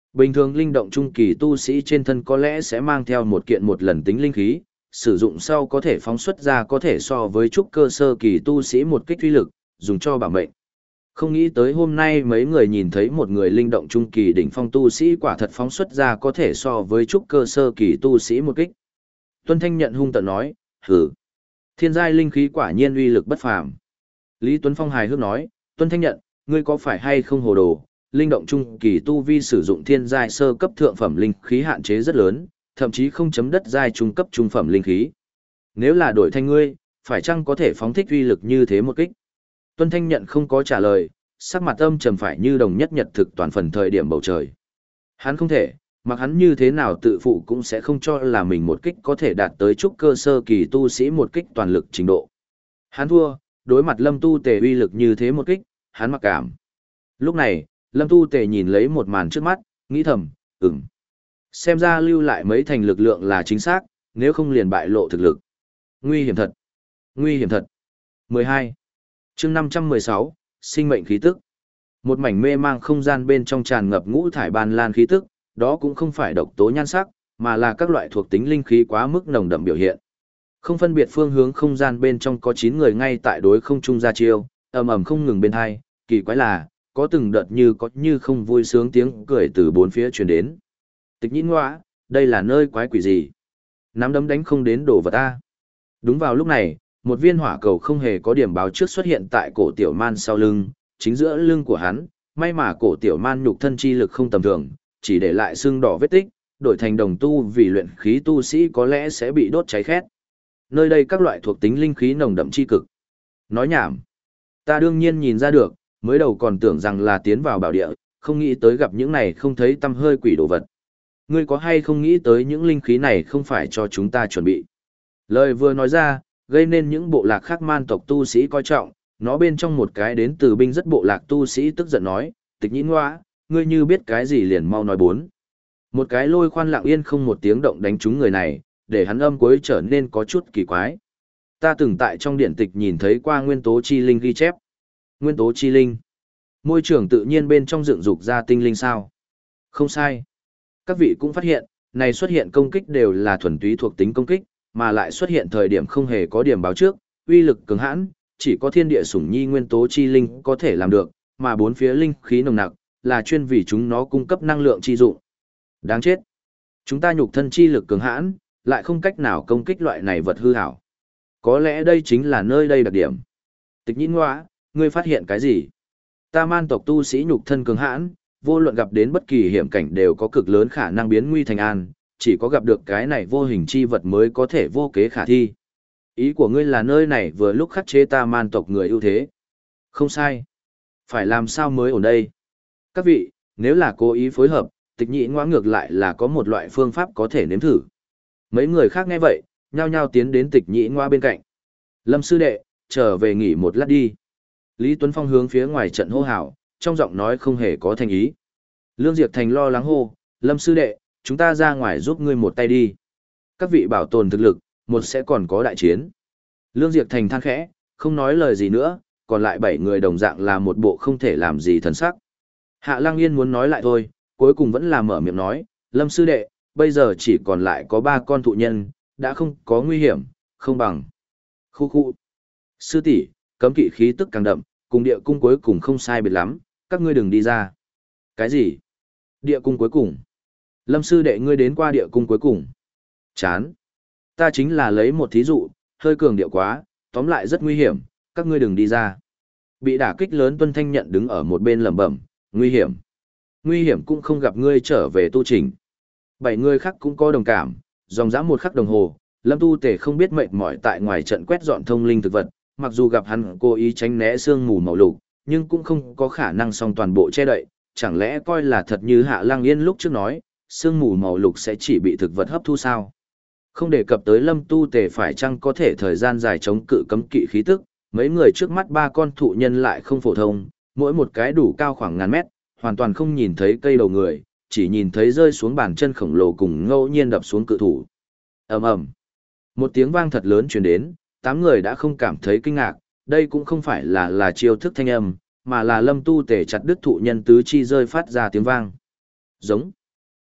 Bình thường linh động trung kỳ tu sĩ trên thân có lẽ sẽ mang theo một kiện một lần tính linh khí, sử dụng sau có thể phóng xuất ra có thể so với trúc cơ sơ kỳ tu sĩ một kích uy lực, dùng cho bảo mệnh. Không nghĩ tới hôm nay mấy người nhìn thấy một người linh động trung kỳ đỉnh phong tu sĩ quả thật phóng xuất ra có thể so với trúc cơ sơ kỳ tu sĩ một kích. Tuân Thanh Nhận hung tợn nói, hử, thiên giai linh khí quả nhiên uy lực bất phàm. Lý Tuấn Phong hài hước nói, Tuân Thanh Nhận, ngươi có phải hay không hồ đồ, linh động trung kỳ tu vi sử dụng thiên giai sơ cấp thượng phẩm linh khí hạn chế rất lớn, thậm chí không chấm đất giai trung cấp trung phẩm linh khí. Nếu là đổi thành ngươi, phải chăng có thể phóng thích uy lực như thế một kích? Tuân Thanh Nhận không có trả lời, sắc mặt âm trầm phải như đồng nhất nhật thực toàn phần thời điểm bầu trời. Hắn không thể, mặc hắn như thế nào tự phụ cũng sẽ không cho là mình một kích có thể đạt tới trúc cơ sơ kỳ tu sĩ một kích toàn lực trình độ. Hắn thua, đối mặt Lâm Tu Tề uy lực như thế một kích, hắn mặc cảm. Lúc này, Lâm Tu Tề nhìn lấy một màn trước mắt, nghĩ thầm, ừm. Xem ra lưu lại mấy thành lực lượng là chính xác, nếu không liền bại lộ thực lực. Nguy hiểm thật. Nguy hiểm thật. mười hai. Chương năm trăm mười sáu, sinh mệnh khí tức. Một mảnh mê mang không gian bên trong tràn ngập ngũ thải ban lan khí tức, đó cũng không phải độc tố nhan sắc, mà là các loại thuộc tính linh khí quá mức nồng đậm biểu hiện. Không phân biệt phương hướng không gian bên trong có chín người ngay tại đối không trung ra chiêu, ầm ầm không ngừng bên hai, kỳ quái là, có từng đợt như có như không vui sướng tiếng cười từ bốn phía truyền đến. Tịch Nhĩ Ngoạ, đây là nơi quái quỷ gì? Nắm đấm đánh không đến đổ vật ta. Đúng vào lúc này, một viên hỏa cầu không hề có điểm báo trước xuất hiện tại cổ tiểu man sau lưng, chính giữa lưng của hắn, may mà cổ tiểu man nhục thân chi lực không tầm thường, chỉ để lại xương đỏ vết tích, đổi thành đồng tu vì luyện khí tu sĩ có lẽ sẽ bị đốt cháy khét. Nơi đây các loại thuộc tính linh khí nồng đậm chi cực. Nói nhảm. Ta đương nhiên nhìn ra được, mới đầu còn tưởng rằng là tiến vào bảo địa, không nghĩ tới gặp những này không thấy tăm hơi quỷ đồ vật. Ngươi có hay không nghĩ tới những linh khí này không phải cho chúng ta chuẩn bị. Lời vừa nói ra, gây nên những bộ lạc khác man tộc tu sĩ coi trọng, nó bên trong một cái đến từ binh rất bộ lạc tu sĩ tức giận nói, Tịch Nhĩ Ngoạ, ngươi như biết cái gì liền mau nói bốn. Một cái lôi khoan lặng yên không một tiếng động đánh trúng người này, để hắn âm cuối trở nên có chút kỳ quái. Ta từng tại trong điện tịch nhìn thấy qua nguyên tố chi linh ghi chép. Nguyên tố chi linh. Môi trường tự nhiên bên trong dựng dục ra tinh linh sao? Không sai. Các vị cũng phát hiện, này xuất hiện công kích đều là thuần túy thuộc tính công kích, mà lại xuất hiện thời điểm không hề có điểm báo trước, uy lực cường hãn, chỉ có thiên địa sủng nhi nguyên tố chi linh có thể làm được, mà bốn phía linh khí nồng nặc, là chuyên vì chúng nó cung cấp năng lượng chi dụng. Đáng chết. Chúng ta nhục thân chi lực cường hãn, lại không cách nào công kích loại này vật hư hảo. Có lẽ đây chính là nơi đây đặc điểm. Tịch Nhĩ Ngoạ, ngươi phát hiện cái gì? Ta man tộc tu sĩ nhục thân cường hãn, vô luận gặp đến bất kỳ hiểm cảnh đều có cực lớn khả năng biến nguy thành an, chỉ có gặp được cái này vô hình chi vật mới có thể vô kế khả thi. Ý của ngươi là nơi này vừa lúc khắc chế ta man tộc người ưu thế. Không sai. Phải làm sao mới ổn đây? Các vị, nếu là cố ý phối hợp, Tịch Nhĩ Ngoạ ngược lại là có một loại phương pháp có thể nếm thử. Mấy người khác nghe vậy, nhao nhao tiến đến Tịch Nhĩ Ngoạ bên cạnh. Lâm sư đệ, trở về nghỉ một lát đi. Lý Tuấn Phong hướng phía ngoài trận hô hào, trong giọng nói không hề có thành ý. Lương Diệp Thành lo lắng hô, Lâm sư đệ, chúng ta ra ngoài giúp ngươi một tay đi. Các vị bảo tồn thực lực, một sẽ còn có đại chiến. Lương Diệp Thành than khẽ, không nói lời gì nữa, còn lại bảy người đồng dạng là một bộ không thể làm gì thần sắc. Hạ Lăng Yên muốn nói lại thôi, cuối cùng vẫn là mở miệng nói, Lâm sư đệ, bây giờ chỉ còn lại có ba con thụ nhân, đã không có nguy hiểm, không bằng. Khu khu. Sư tỷ, cấm kỵ khí tức càng đậm, cùng địa cung cuối cùng không sai biệt lắm, các ngươi đừng đi ra. Cái gì? Địa cung cuối cùng? Lâm sư đệ ngươi đến qua địa cung cuối cùng. Chán. Ta chính là lấy một thí dụ, hơi cường điệu quá, tóm lại rất nguy hiểm, các ngươi đừng đi ra. Bị đả kích lớn Tuân Thanh Nhận đứng ở một bên lẩm bẩm, nguy hiểm. Nguy hiểm cũng không gặp ngươi trở về tu trình. Bảy người khác cũng có đồng cảm, dòng dã một khắc đồng hồ, Lâm Tu Tề không biết mệt mỏi tại ngoài trận quét dọn thông linh thực vật, mặc dù gặp hắn cố ý tránh né sương mù màu lục, nhưng cũng không có khả năng song toàn bộ che đậy, chẳng lẽ coi là thật như Hạ Lăng Yên lúc trước nói, sương mù màu lục sẽ chỉ bị thực vật hấp thu sao? Không đề cập tới Lâm Tu Tề phải chăng có thể thời gian dài chống cự cấm kỵ khí tức, mấy người trước mắt ba con thụ nhân lại không phổ thông, mỗi một cái đủ cao khoảng ngàn mét, hoàn toàn không nhìn thấy cây đầu người, chỉ nhìn thấy rơi xuống bàn chân khổng lồ cùng ngẫu nhiên đập xuống cự thủ. Ầm ầm. Một tiếng vang thật lớn truyền đến, tám người đã không cảm thấy kinh ngạc, đây cũng không phải là là chiêu thức thanh âm, mà là Lâm Tu Tề chặt đứt thụ nhân tứ chi rơi phát ra tiếng vang. Giống.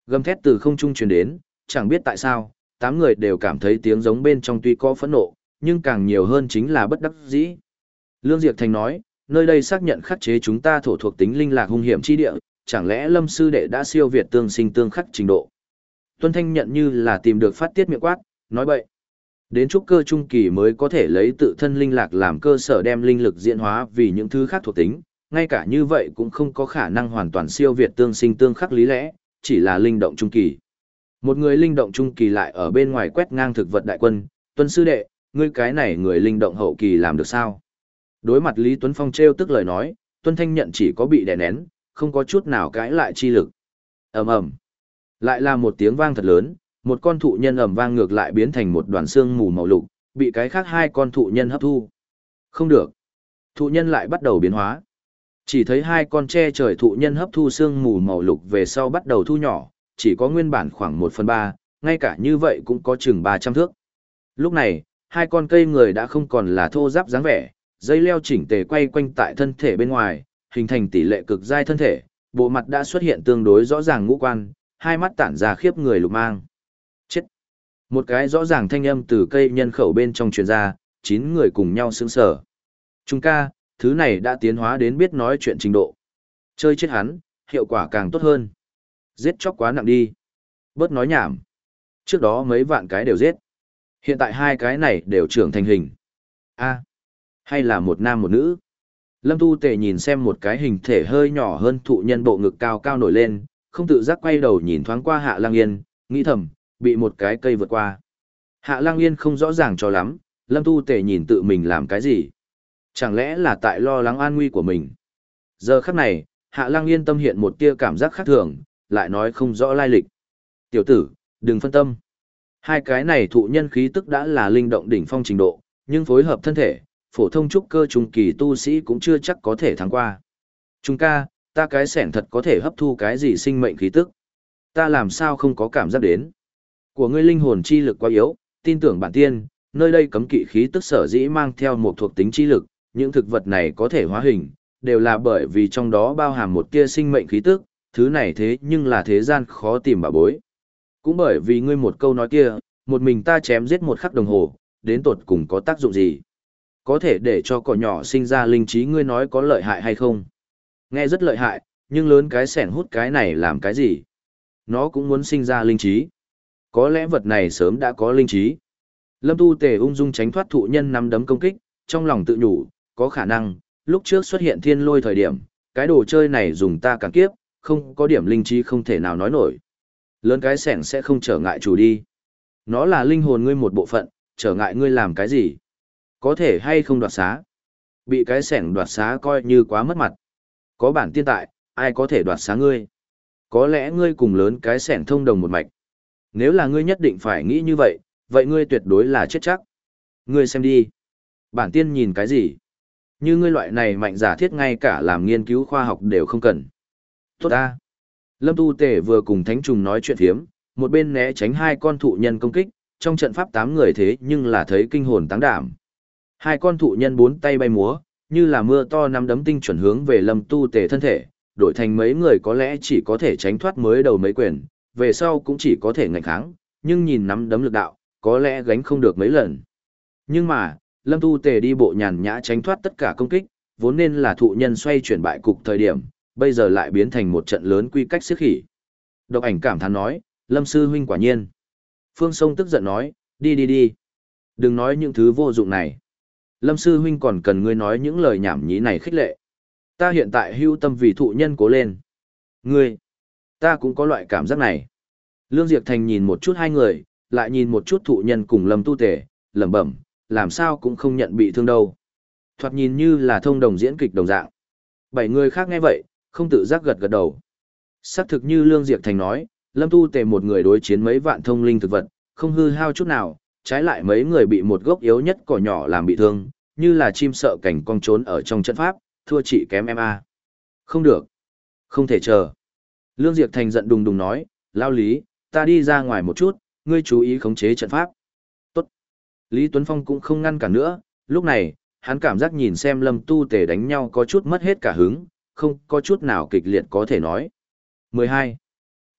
Gầm thét từ không trung truyền đến, chẳng biết tại sao, tám người đều cảm thấy tiếng giống bên trong tuy có phẫn nộ, nhưng càng nhiều hơn chính là bất đắc dĩ. Lương Diệp Thành nói, nơi đây xác nhận khắc chế chúng ta thổ thuộc tính linh lạc hung hiểm chi địa, chẳng lẽ Lâm sư đệ đã siêu việt tương sinh tương khắc trình độ. Tuân Thanh nhận như là tìm được phát tiết miệng quát, nói bậy. Đến trúc cơ trung kỳ mới có thể lấy tự thân linh lạc làm cơ sở đem linh lực diễn hóa vì những thứ khác thuộc tính, ngay cả như vậy cũng không có khả năng hoàn toàn siêu việt tương sinh tương khắc lý lẽ, chỉ là linh động trung kỳ. Một người linh động trung kỳ lại ở bên ngoài quét ngang thực vật đại quân, Tuân sư đệ, ngươi cái này người linh động hậu kỳ làm được sao? Đối mặt Lý Tuấn Phong trêu tức lời nói, Tuân Thanh nhận chỉ có bị đè nén, không có chút nào cãi lại chi lực. Ầm ầm. Lại là một tiếng vang thật lớn, một con thụ nhân ầm vang ngược lại biến thành một đoàn xương mù màu lục, bị cái khác hai con thụ nhân hấp thu. Không được. Thụ nhân lại bắt đầu biến hóa. Chỉ thấy hai con tre trời thụ nhân hấp thu xương mù màu lục về sau bắt đầu thu nhỏ, chỉ có nguyên bản khoảng một phần ba, ngay cả như vậy cũng có chừng ba trăm thước. Lúc này, hai con cây người đã không còn là thô ráp dáng vẻ, dây leo chỉnh tề quay quanh tại thân thể bên ngoài, hình thành tỷ lệ cực dai thân thể, bộ mặt đã xuất hiện tương đối rõ ràng ngũ quan, hai mắt tản ra khiếp người lục mang. Chết! Một cái rõ ràng thanh âm từ cây nhân khẩu bên trong truyền ra, chín người cùng nhau sững sờ. Trung ca, thứ này đã tiến hóa đến biết nói chuyện trình độ. Chơi chết hắn, hiệu quả càng tốt hơn. Giết chóc quá nặng đi. Bớt nói nhảm. Trước đó mấy vạn cái đều giết. Hiện tại hai cái này đều trưởng thành hình. A, hay là một nam một nữ. Lâm Tu Tề nhìn xem một cái hình thể hơi nhỏ hơn thụ nhân bộ ngực cao cao nổi lên, không tự giác quay đầu nhìn thoáng qua Hạ Lang Yên, nghĩ thầm, bị một cái cây vượt qua. Hạ Lang Yên không rõ ràng cho lắm, Lâm Tu Tề nhìn tự mình làm cái gì. Chẳng lẽ là tại lo lắng an nguy của mình. Giờ khắc này, Hạ Lang Yên tâm hiện một tia cảm giác khác thường, lại nói không rõ lai lịch. Tiểu tử, đừng phân tâm. Hai cái này thụ nhân khí tức đã là linh động đỉnh phong trình độ, nhưng phối hợp thân thể, phổ thông trúc cơ trung kỳ tu sĩ cũng chưa chắc có thể thắng qua. Trung ca, ta cái sẻn thật có thể hấp thu cái gì sinh mệnh khí tức. Ta làm sao không có cảm giác đến. Của ngươi linh hồn chi lực quá yếu, tin tưởng bản tiên, nơi đây cấm kỵ khí tức sở dĩ mang theo một thuộc tính chi lực, những thực vật này có thể hóa hình, đều là bởi vì trong đó bao hàm một tia sinh mệnh khí tức, thứ này thế nhưng là thế gian khó tìm bảo bối. Cũng bởi vì ngươi một câu nói kia, một mình ta chém giết một khắc đồng hồ, đến tột cùng có tác dụng gì? Có thể để cho cỏ nhỏ sinh ra linh trí, ngươi nói có lợi hại hay không? Nghe rất lợi hại, nhưng lớn cái sẻn hút cái này làm cái gì? Nó cũng muốn sinh ra linh trí. Có lẽ vật này sớm đã có linh trí. Lâm Tu Tề ung dung tránh thoát thụ nhân nắm đấm công kích, trong lòng tự nhủ, có khả năng, lúc trước xuất hiện thiên lôi thời điểm, cái đồ chơi này dùng ta cản kiếp, không có điểm linh trí không thể nào nói nổi. Lớn cái sẻn sẽ không trở ngại chủ đi. Nó là linh hồn ngươi một bộ phận, trở ngại ngươi làm cái gì? Có thể hay không đoạt xá? Bị cái sẻn đoạt xá coi như quá mất mặt. Có bản tiên tại, ai có thể đoạt xá ngươi? Có lẽ ngươi cùng lớn cái sẻn thông đồng một mạch. Nếu là ngươi nhất định phải nghĩ như vậy, vậy ngươi tuyệt đối là chết chắc. Ngươi xem đi. Bản tiên nhìn cái gì? Như ngươi loại này mạnh giả thiết ngay cả làm nghiên cứu khoa học đều không cần. Tốt ta. Lâm Tu Tề vừa cùng Thánh Trùng nói chuyện thiếm, một bên né tránh hai con thụ nhân công kích, trong trận pháp tám người thế nhưng là thấy kinh hồn táng đảm. Hai con thụ nhân bốn tay bay múa, như là mưa to nắm đấm tinh chuẩn hướng về Lâm Tu Tề thân thể, đổi thành mấy người có lẽ chỉ có thể tránh thoát mới đầu mấy quyền, về sau cũng chỉ có thể ngạnh kháng, nhưng nhìn nắm đấm lực đạo, có lẽ gánh không được mấy lần. Nhưng mà, Lâm Tu Tề đi bộ nhàn nhã tránh thoát tất cả công kích, vốn nên là thụ nhân xoay chuyển bại cục thời điểm, bây giờ lại biến thành một trận lớn quy cách xiết khỉ. Độc Ảnh cảm thán nói, Lâm sư huynh quả nhiên. Phương Sông tức giận nói, đi đi đi. Đừng nói những thứ vô dụng này. Lâm sư huynh còn cần ngươi nói những lời nhảm nhí này khích lệ. Ta hiện tại hưu tâm vì thụ nhân cố lên. Ngươi, ta cũng có loại cảm giác này. Lương Diệp Thành nhìn một chút hai người, lại nhìn một chút thụ nhân cùng Lâm Tu Tề, lẩm bẩm, làm sao cũng không nhận bị thương đâu. Thoạt nhìn như là thông đồng diễn kịch đồng dạng. Bảy người khác nghe vậy, không tự giác gật gật đầu. Xác thực như Lương Diệp Thành nói, Lâm Tu Tề một người đối chiến mấy vạn thông linh thực vật, không hư hao chút nào, trái lại mấy người bị một gốc yếu nhất cỏ nhỏ làm bị thương, như là chim sợ cảnh cong trốn ở trong trận pháp, thua chỉ kém em a. Không được. Không thể chờ. Lương Diệp Thành giận đùng đùng nói, lao lý, ta đi ra ngoài một chút, ngươi chú ý khống chế trận pháp. Tốt. Lý Tuấn Phong cũng không ngăn cản nữa, lúc này, hắn cảm giác nhìn xem Lâm Tu Tề đánh nhau có chút mất hết cả hứng, không có chút nào kịch liệt có thể nói. mười hai.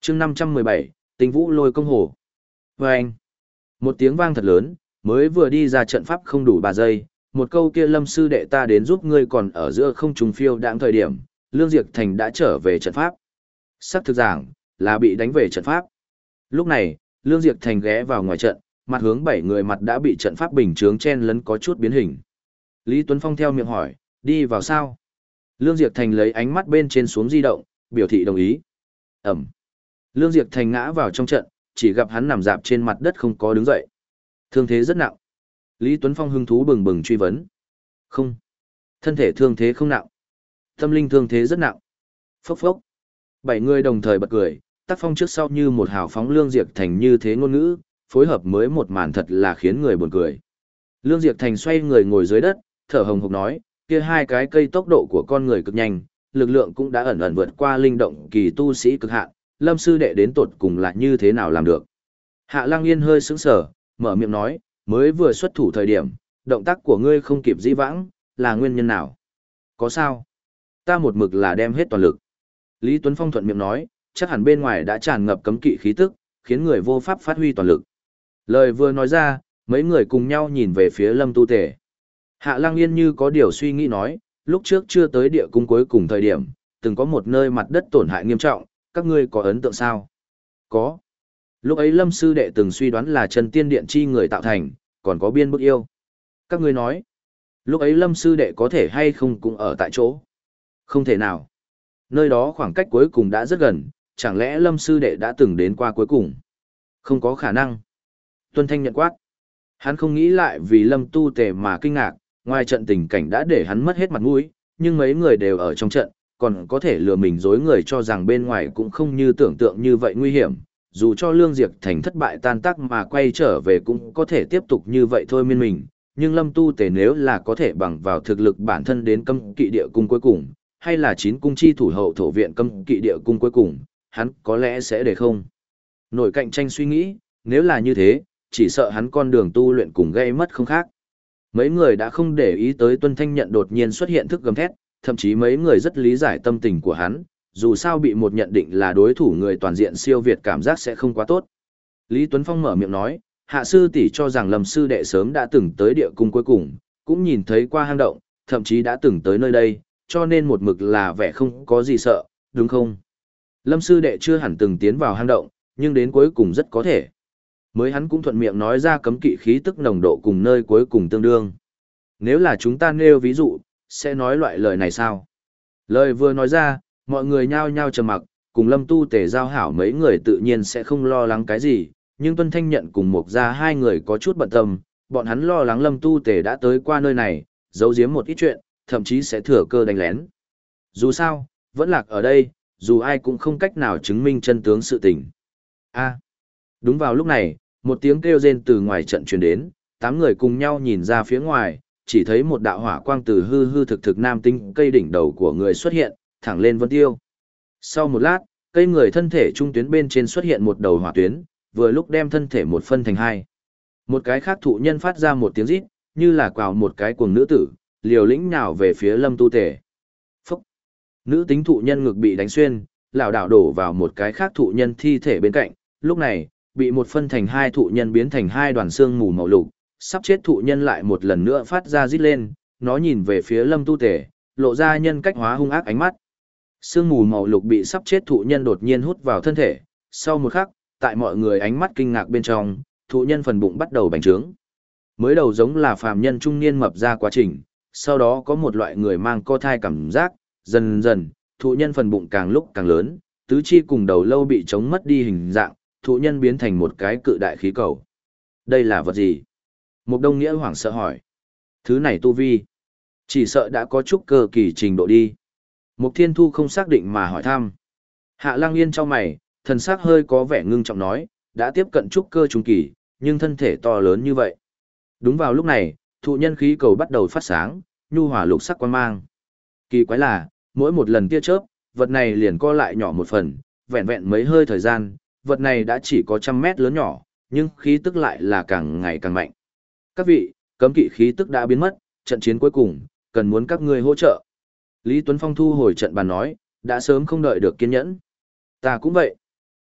chương năm trăm mười bảy, Tinh Vũ Lôi Công Hồ. Vâng! Một tiếng vang thật lớn, mới vừa đi ra trận pháp không đủ ba giây, một câu kia Lâm sư đệ ta đến giúp ngươi còn ở giữa không trùng phiêu đãng thời điểm, Lương Diệp Thành đã trở về trận pháp. Sắc thực giảng, là bị đánh về trận pháp. Lúc này, Lương Diệp Thành ghé vào ngoài trận, mặt hướng bảy người mặt đã bị trận pháp bình chướng chen lấn có chút biến hình. Lý Tuấn Phong theo miệng hỏi, đi vào sao? Lương Diệp Thành lấy ánh mắt bên trên xuống di động, biểu thị đồng ý. Ẩm. Lương Diệp Thành ngã vào trong trận, chỉ gặp hắn nằm dạp trên mặt đất không có đứng dậy. Thương thế rất nặng. Lý Tuấn Phong hứng thú bừng bừng truy vấn. Không. Thân thể thương thế không nặng. Tâm linh thương thế rất nặng. Phốc phốc. Bảy người đồng thời bật cười, tác phong trước sau như một hào phóng Lương Diệp Thành như thế ngôn ngữ, phối hợp mới một màn thật là khiến người buồn cười. Lương Diệp Thành xoay người ngồi dưới đất, thở hồng hộc nói, kia hai cái cây tốc độ của con người cực nhanh, lực lượng cũng đã ẩn ẩn vượt qua linh động kỳ tu sĩ cực hạn, Lâm sư đệ đến tột cùng là như thế nào làm được. Hạ Lăng Yên hơi sững sờ, mở miệng nói, mới vừa xuất thủ thời điểm, động tác của ngươi không kịp di vãng, là nguyên nhân nào? Có sao? Ta một mực là đem hết toàn lực. Lý Tuấn Phong thuận miệng nói, chắc hẳn bên ngoài đã tràn ngập cấm kỵ khí tức, khiến người vô pháp phát huy toàn lực. Lời vừa nói ra, mấy người cùng nhau nhìn về phía Lâm Tu Tề. Hạ Lăng Yên như có điều suy nghĩ nói, lúc trước chưa tới địa cung cuối cùng thời điểm, từng có một nơi mặt đất tổn hại nghiêm trọng, các ngươi có ấn tượng sao? Có. Lúc ấy Lâm sư đệ từng suy đoán là chân tiên điện chi người tạo thành, còn có biên bức yêu. Các ngươi nói, lúc ấy Lâm sư đệ có thể hay không cũng ở tại chỗ? Không thể nào. Nơi đó khoảng cách cuối cùng đã rất gần, chẳng lẽ Lâm sư đệ đã từng đến qua cuối cùng? Không có khả năng. Tuân Thanh nhận quát. Hắn không nghĩ lại vì Lâm Tu Tề mà kinh ngạc, ngoài trận tình cảnh đã để hắn mất hết mặt mũi, nhưng mấy người đều ở trong trận, còn có thể lừa mình dối người cho rằng bên ngoài cũng không như tưởng tượng như vậy nguy hiểm. Dù cho Lương Diệp Thành thất bại tan tác mà quay trở về cũng có thể tiếp tục như vậy thôi miên mình, nhưng Lâm Tu Tề nếu là có thể bằng vào thực lực bản thân đến cấm kỵ địa cung cuối cùng, hay là chín cung chi thủ hậu thổ viện cấm kỵ địa cung cuối cùng, hắn có lẽ sẽ để không nổi cạnh tranh suy nghĩ, nếu là như thế, chỉ sợ hắn con đường tu luyện cùng gây mất không khác. Mấy người đã không để ý tới Tuân Thanh nhận đột nhiên xuất hiện thức gầm thét, thậm chí mấy người rất lý giải tâm tình của hắn, dù sao bị một nhận định là đối thủ người toàn diện siêu việt cảm giác sẽ không quá tốt. Lý Tuấn Phong mở miệng nói, hạ sư tỷ cho rằng Lâm sư đệ sớm đã từng tới địa cung cuối cùng, cũng nhìn thấy qua hang động, thậm chí đã từng tới nơi đây, cho nên một mực là vẻ không có gì sợ, đúng không? Lâm sư đệ chưa hẳn từng tiến vào hang động, nhưng đến cuối cùng rất có thể. Mới hắn cũng thuận miệng nói ra cấm kỵ khí tức nồng độ cùng nơi cuối cùng tương đương. Nếu là chúng ta nêu ví dụ, sẽ nói loại lời này sao? Lời vừa nói ra, mọi người nhao nhao trầm mặc, cùng Lâm Tu Tề giao hảo mấy người tự nhiên sẽ không lo lắng cái gì, nhưng Tuân Thanh nhận cùng Mục Gia hai người có chút bận tâm, bọn hắn lo lắng Lâm Tu Tề đã tới qua nơi này, giấu giếm một ít chuyện, thậm chí sẽ thừa cơ đánh lén. Dù sao, vẫn lạc ở đây, dù ai cũng không cách nào chứng minh chân tướng sự tình. A. Đúng vào lúc này, một tiếng kêu rên từ ngoài trận truyền đến, tám người cùng nhau nhìn ra phía ngoài, chỉ thấy một đạo hỏa quang từ hư hư thực thực nam tinh cây đỉnh đầu của người xuất hiện, thẳng lên vân tiêu. Sau một lát, cây người thân thể trung tuyến bên trên xuất hiện một đầu hỏa tuyến, vừa lúc đem thân thể một phân thành hai. Một cái khác thụ nhân phát ra một tiếng rít, như là quào một cái cuồng nữ tử, liều lĩnh nhào về phía Lâm Tu Tề. Phúc! Nữ tính thụ nhân ngực bị đánh xuyên, lảo đảo đổ vào một cái khác thụ nhân thi thể bên cạnh, lúc này, bị một phân thành hai thụ nhân biến thành hai đoàn xương mù màu lục, sắp chết thụ nhân lại một lần nữa phát ra rít lên, nó nhìn về phía Lâm Tu Tề, lộ ra nhân cách hóa hung ác ánh mắt. Sương mù màu lục bị sắp chết thụ nhân đột nhiên hút vào thân thể, sau một khắc, tại mọi người ánh mắt kinh ngạc bên trong, thụ nhân phần bụng bắt đầu bành trướng. Mới đầu giống là phàm nhân trung niên mập ra quá trình, sau đó có một loại người mang co thai cảm giác, dần dần, thụ nhân phần bụng càng lúc càng lớn, tứ chi cùng đầu lâu bị chống mất đi hình dạng, thụ nhân biến thành một cái cự đại khí cầu. Đây là vật gì? Mục Đông Nghĩa hoảng sợ hỏi. Thứ này tu vi. Chỉ sợ đã có chút cơ kỳ trình độ đi. Mục Thiên Thu không xác định mà hỏi thăm. Hạ Lang Yên trong mày, thần sắc hơi có vẻ ngưng trọng nói, đã tiếp cận trúc cơ trung kỳ, nhưng thân thể to lớn như vậy. Đúng vào lúc này, thụ nhân khí cầu bắt đầu phát sáng, nhu hòa lục sắc quang mang. Kỳ quái là, mỗi một lần tia chớp, vật này liền co lại nhỏ một phần, vẹn vẹn mấy hơi thời gian, vật này đã chỉ có trăm mét lớn nhỏ, nhưng khí tức lại là càng ngày càng mạnh. Các vị, cấm kỵ khí tức đã biến mất, trận chiến cuối cùng, cần muốn các ngươi hỗ trợ. Lý Tuấn Phong thu hồi trận bàn nói, đã sớm không đợi được kiên nhẫn. Ta cũng vậy.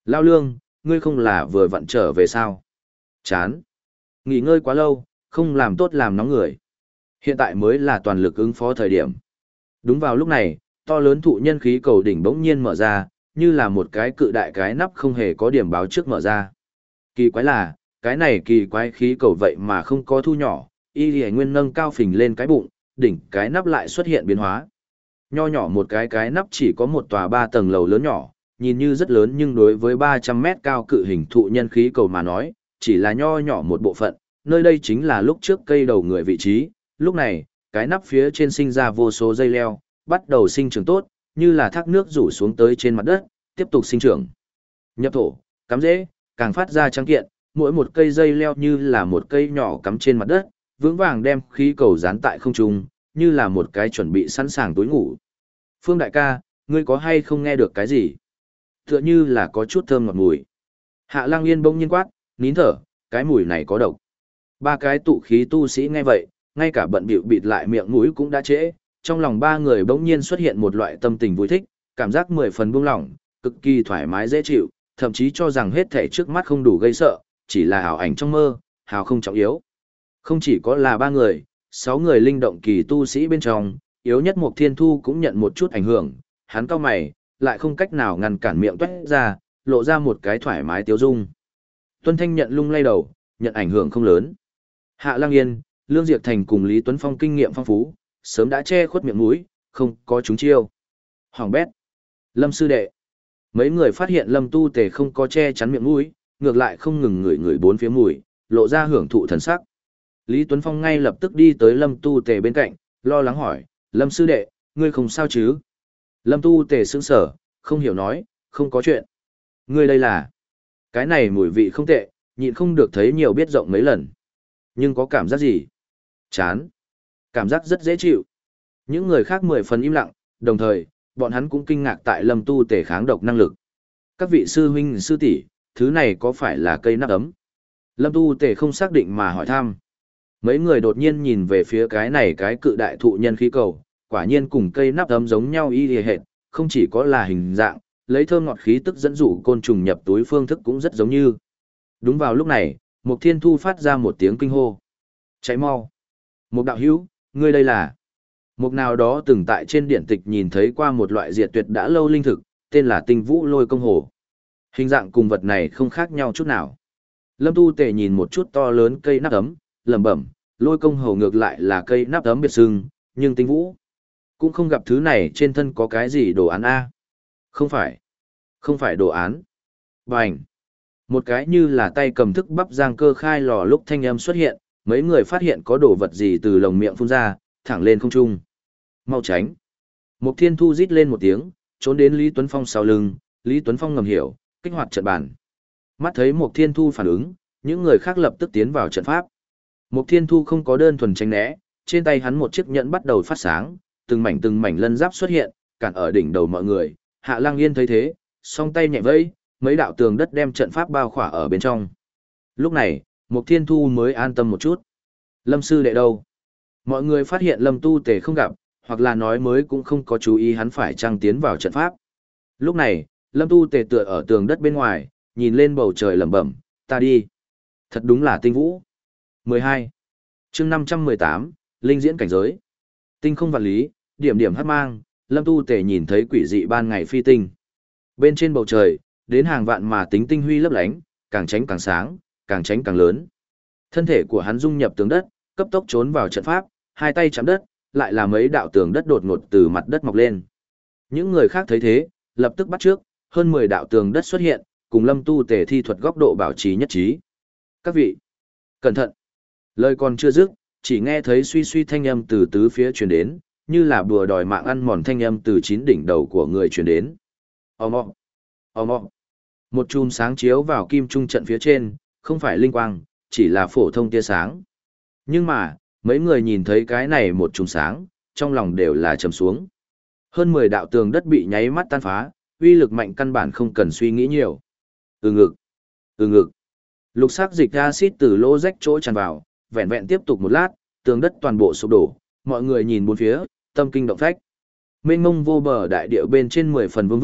Lao Lương, ngươi không là vừa vặn trở về sao? Chán. Nghỉ ngơi quá lâu, không làm tốt làm nóng người. Hiện tại mới là toàn lực ứng phó thời điểm. Đúng vào lúc này, to lớn thụ nhân khí cầu đỉnh bỗng nhiên mở ra, như là một cái cự đại cái nắp không hề có điểm báo trước mở ra. Kỳ quái là, cái này kỳ quái khí cầu vậy mà không có thu nhỏ, y lì nguyên nâng cao phình lên cái bụng, đỉnh cái nắp lại xuất hiện biến hóa. Nho nhỏ một cái cái nắp chỉ có một tòa ba tầng lầu lớn nhỏ, nhìn như rất lớn nhưng đối với ba trăm mét cao cự hình thụ nhân khí cầu mà nói, chỉ là nho nhỏ một bộ phận, nơi đây chính là lúc trước cây đầu người vị trí, lúc này, cái nắp phía trên sinh ra vô số dây leo, bắt đầu sinh trưởng tốt, như là thác nước rủ xuống tới trên mặt đất, tiếp tục sinh trưởng. Nhập thổ, cắm rễ, càng phát ra trắng kiện, mỗi một cây dây leo như là một cây nhỏ cắm trên mặt đất, vững vàng đem khí cầu dán tại không trung, như là một cái chuẩn bị sẵn sàng tối ngủ. Phương đại ca, ngươi có hay không nghe được cái gì? Tựa như là có chút thơm ngọt mùi. Hạ Lăng Yên bỗng nhiên quát, nín thở, cái mùi này có độc. Ba cái tụ khí tu sĩ nghe vậy, ngay cả bận bịu bịt lại miệng mũi cũng đã trễ, trong lòng ba người bỗng nhiên xuất hiện một loại tâm tình vui thích, cảm giác mười phần buông lỏng, cực kỳ thoải mái dễ chịu, thậm chí cho rằng hết thảy trước mắt không đủ gây sợ, chỉ là ảo ảnh trong mơ, hào không trọng yếu. Không chỉ có là ba người, sáu người linh động kỳ tu sĩ bên trong, yếu nhất Mục Thiên Thu cũng nhận một chút ảnh hưởng, hắn cau mày, lại không cách nào ngăn cản miệng toét ra, lộ ra một cái thoải mái tiêu dung. Tuân Thanh nhận lung lay đầu, nhận ảnh hưởng không lớn. Hạ Lăng Yên, Lương Diệp Thành cùng Lý Tuấn Phong kinh nghiệm phong phú, sớm đã che khuất miệng mũi, không có chúng chiêu. Hoàng bét. Lâm sư đệ. Mấy người phát hiện Lâm Tu Tề không có che chắn miệng mũi, ngược lại không ngừng ngửi ngửi bốn phía mùi, lộ ra hưởng thụ thần sắc. Lý Tuấn Phong ngay lập tức đi tới Lâm Tu Tề bên cạnh, lo lắng hỏi, Lâm sư đệ, ngươi không sao chứ? Lâm Tu Tề sững sờ, không hiểu nói, không có chuyện. Ngươi đây là, cái này mùi vị không tệ, nhịn không được thấy nhiều biết rộng mấy lần. Nhưng có cảm giác gì? Chán. Cảm giác rất dễ chịu. Những người khác mười phần im lặng, đồng thời, bọn hắn cũng kinh ngạc tại Lâm Tu Tề kháng độc năng lực. Các vị sư huynh sư tỷ, thứ này có phải là cây nắp ấm? Lâm Tu Tề không xác định mà hỏi thăm. Mấy người đột nhiên nhìn về phía cái này cái cự đại thụ nhân khí cầu, quả nhiên cùng cây nắp ấm giống nhau y hệt, hệt, không chỉ có là hình dạng, lấy thơm ngọt khí tức dẫn dụ côn trùng nhập túi phương thức cũng rất giống như. Đúng vào lúc này, Mục Thiên Thu phát ra một tiếng kinh hô. Cháy mau. Mục đạo hữu, ngươi đây là... Mục nào đó từng tại trên điển tịch nhìn thấy qua một loại diệt tuyệt đã lâu linh thực, tên là tinh vũ lôi công hồ. Hình dạng cùng vật này không khác nhau chút nào. Lâm Tu Tề nhìn một chút to lớn cây nắp ấm, lẩm bẩm, lôi công hồ ngược lại là cây nắp ấm biệt sưng, nhưng tinh vũ cũng không gặp thứ này trên thân có cái gì đồ án A. Không phải. Không phải đồ án. Bành. Một cái như là tay cầm thức bắp giang cơ khai lò lúc thanh âm xuất hiện, mấy người phát hiện có đồ vật gì từ lồng miệng phun ra, thẳng lên không trung. Mau tránh. Mục Thiên Thu rít lên một tiếng, trốn đến Lý Tuấn Phong sau lưng, Lý Tuấn Phong ngầm hiểu, kích hoạt trận bàn. Mắt thấy Mục Thiên Thu phản ứng, những người khác lập tức tiến vào trận pháp. Mục Thiên Thu không có đơn thuần tránh né, trên tay hắn một chiếc nhẫn bắt đầu phát sáng, từng mảnh từng mảnh lân giáp xuất hiện, cản ở đỉnh đầu mọi người. Hạ Lăng Yên thấy thế, song tay nhẹ vẫy, mấy đạo tường đất đem trận pháp bao khỏa ở bên trong. Lúc này, Mục Thiên Thu mới an tâm một chút. Lâm sư đệ đâu? Mọi người phát hiện Lâm Tu Tề không gặp, hoặc là nói mới cũng không có chú ý hắn phải trăng tiến vào trận pháp. Lúc này, Lâm Tu Tề tựa ở tường đất bên ngoài, nhìn lên bầu trời lẩm bẩm, ta đi. Thật đúng là tinh vũ. mười hai. Chương năm trăm mười tám, Linh diễn cảnh giới. Tinh không vạn lý, điểm điểm hắt mang, Lâm Tu Tề nhìn thấy quỷ dị ban ngày phi tinh. Bên trên bầu trời, đến hàng vạn mà tính tinh huy lấp lánh, càng tránh càng sáng, càng tránh càng lớn. Thân thể của hắn dung nhập tường đất, cấp tốc trốn vào trận pháp, hai tay chạm đất, lại là mấy đạo tường đất đột ngột từ mặt đất mọc lên. Những người khác thấy thế, lập tức bắt trước, hơn mười đạo tường đất xuất hiện, cùng Lâm Tu Tề thi thuật góc độ bảo trì nhất trí. Các vị, cẩn thận. Lời còn chưa dứt, chỉ nghe thấy suy suy thanh âm từ tứ phía truyền đến, như là bùa đòi mạng ăn mòn thanh âm từ chín đỉnh đầu của người truyền đến. Ồm ồm, ồm ồm. Một chùm sáng chiếu vào kim trung trận phía trên, không phải linh quang, chỉ là phổ thông tia sáng. Nhưng mà, mấy người nhìn thấy cái này một chùm sáng, trong lòng đều là trầm xuống. Hơn mười đạo tường đất bị nháy mắt tan phá, uy lực mạnh căn bản không cần suy nghĩ nhiều. Ừ ngực, ừ ngực. Lục sắc dịch acid từ lỗ rách chỗ tràn vào, vẹn vẹn tiếp tục một lát, tường đất toàn bộ sụp đổ, mọi người nhìn bốn phía, tâm kinh động phách. Mênh mông vô bờ đại địa bên trên mười phần vương vức,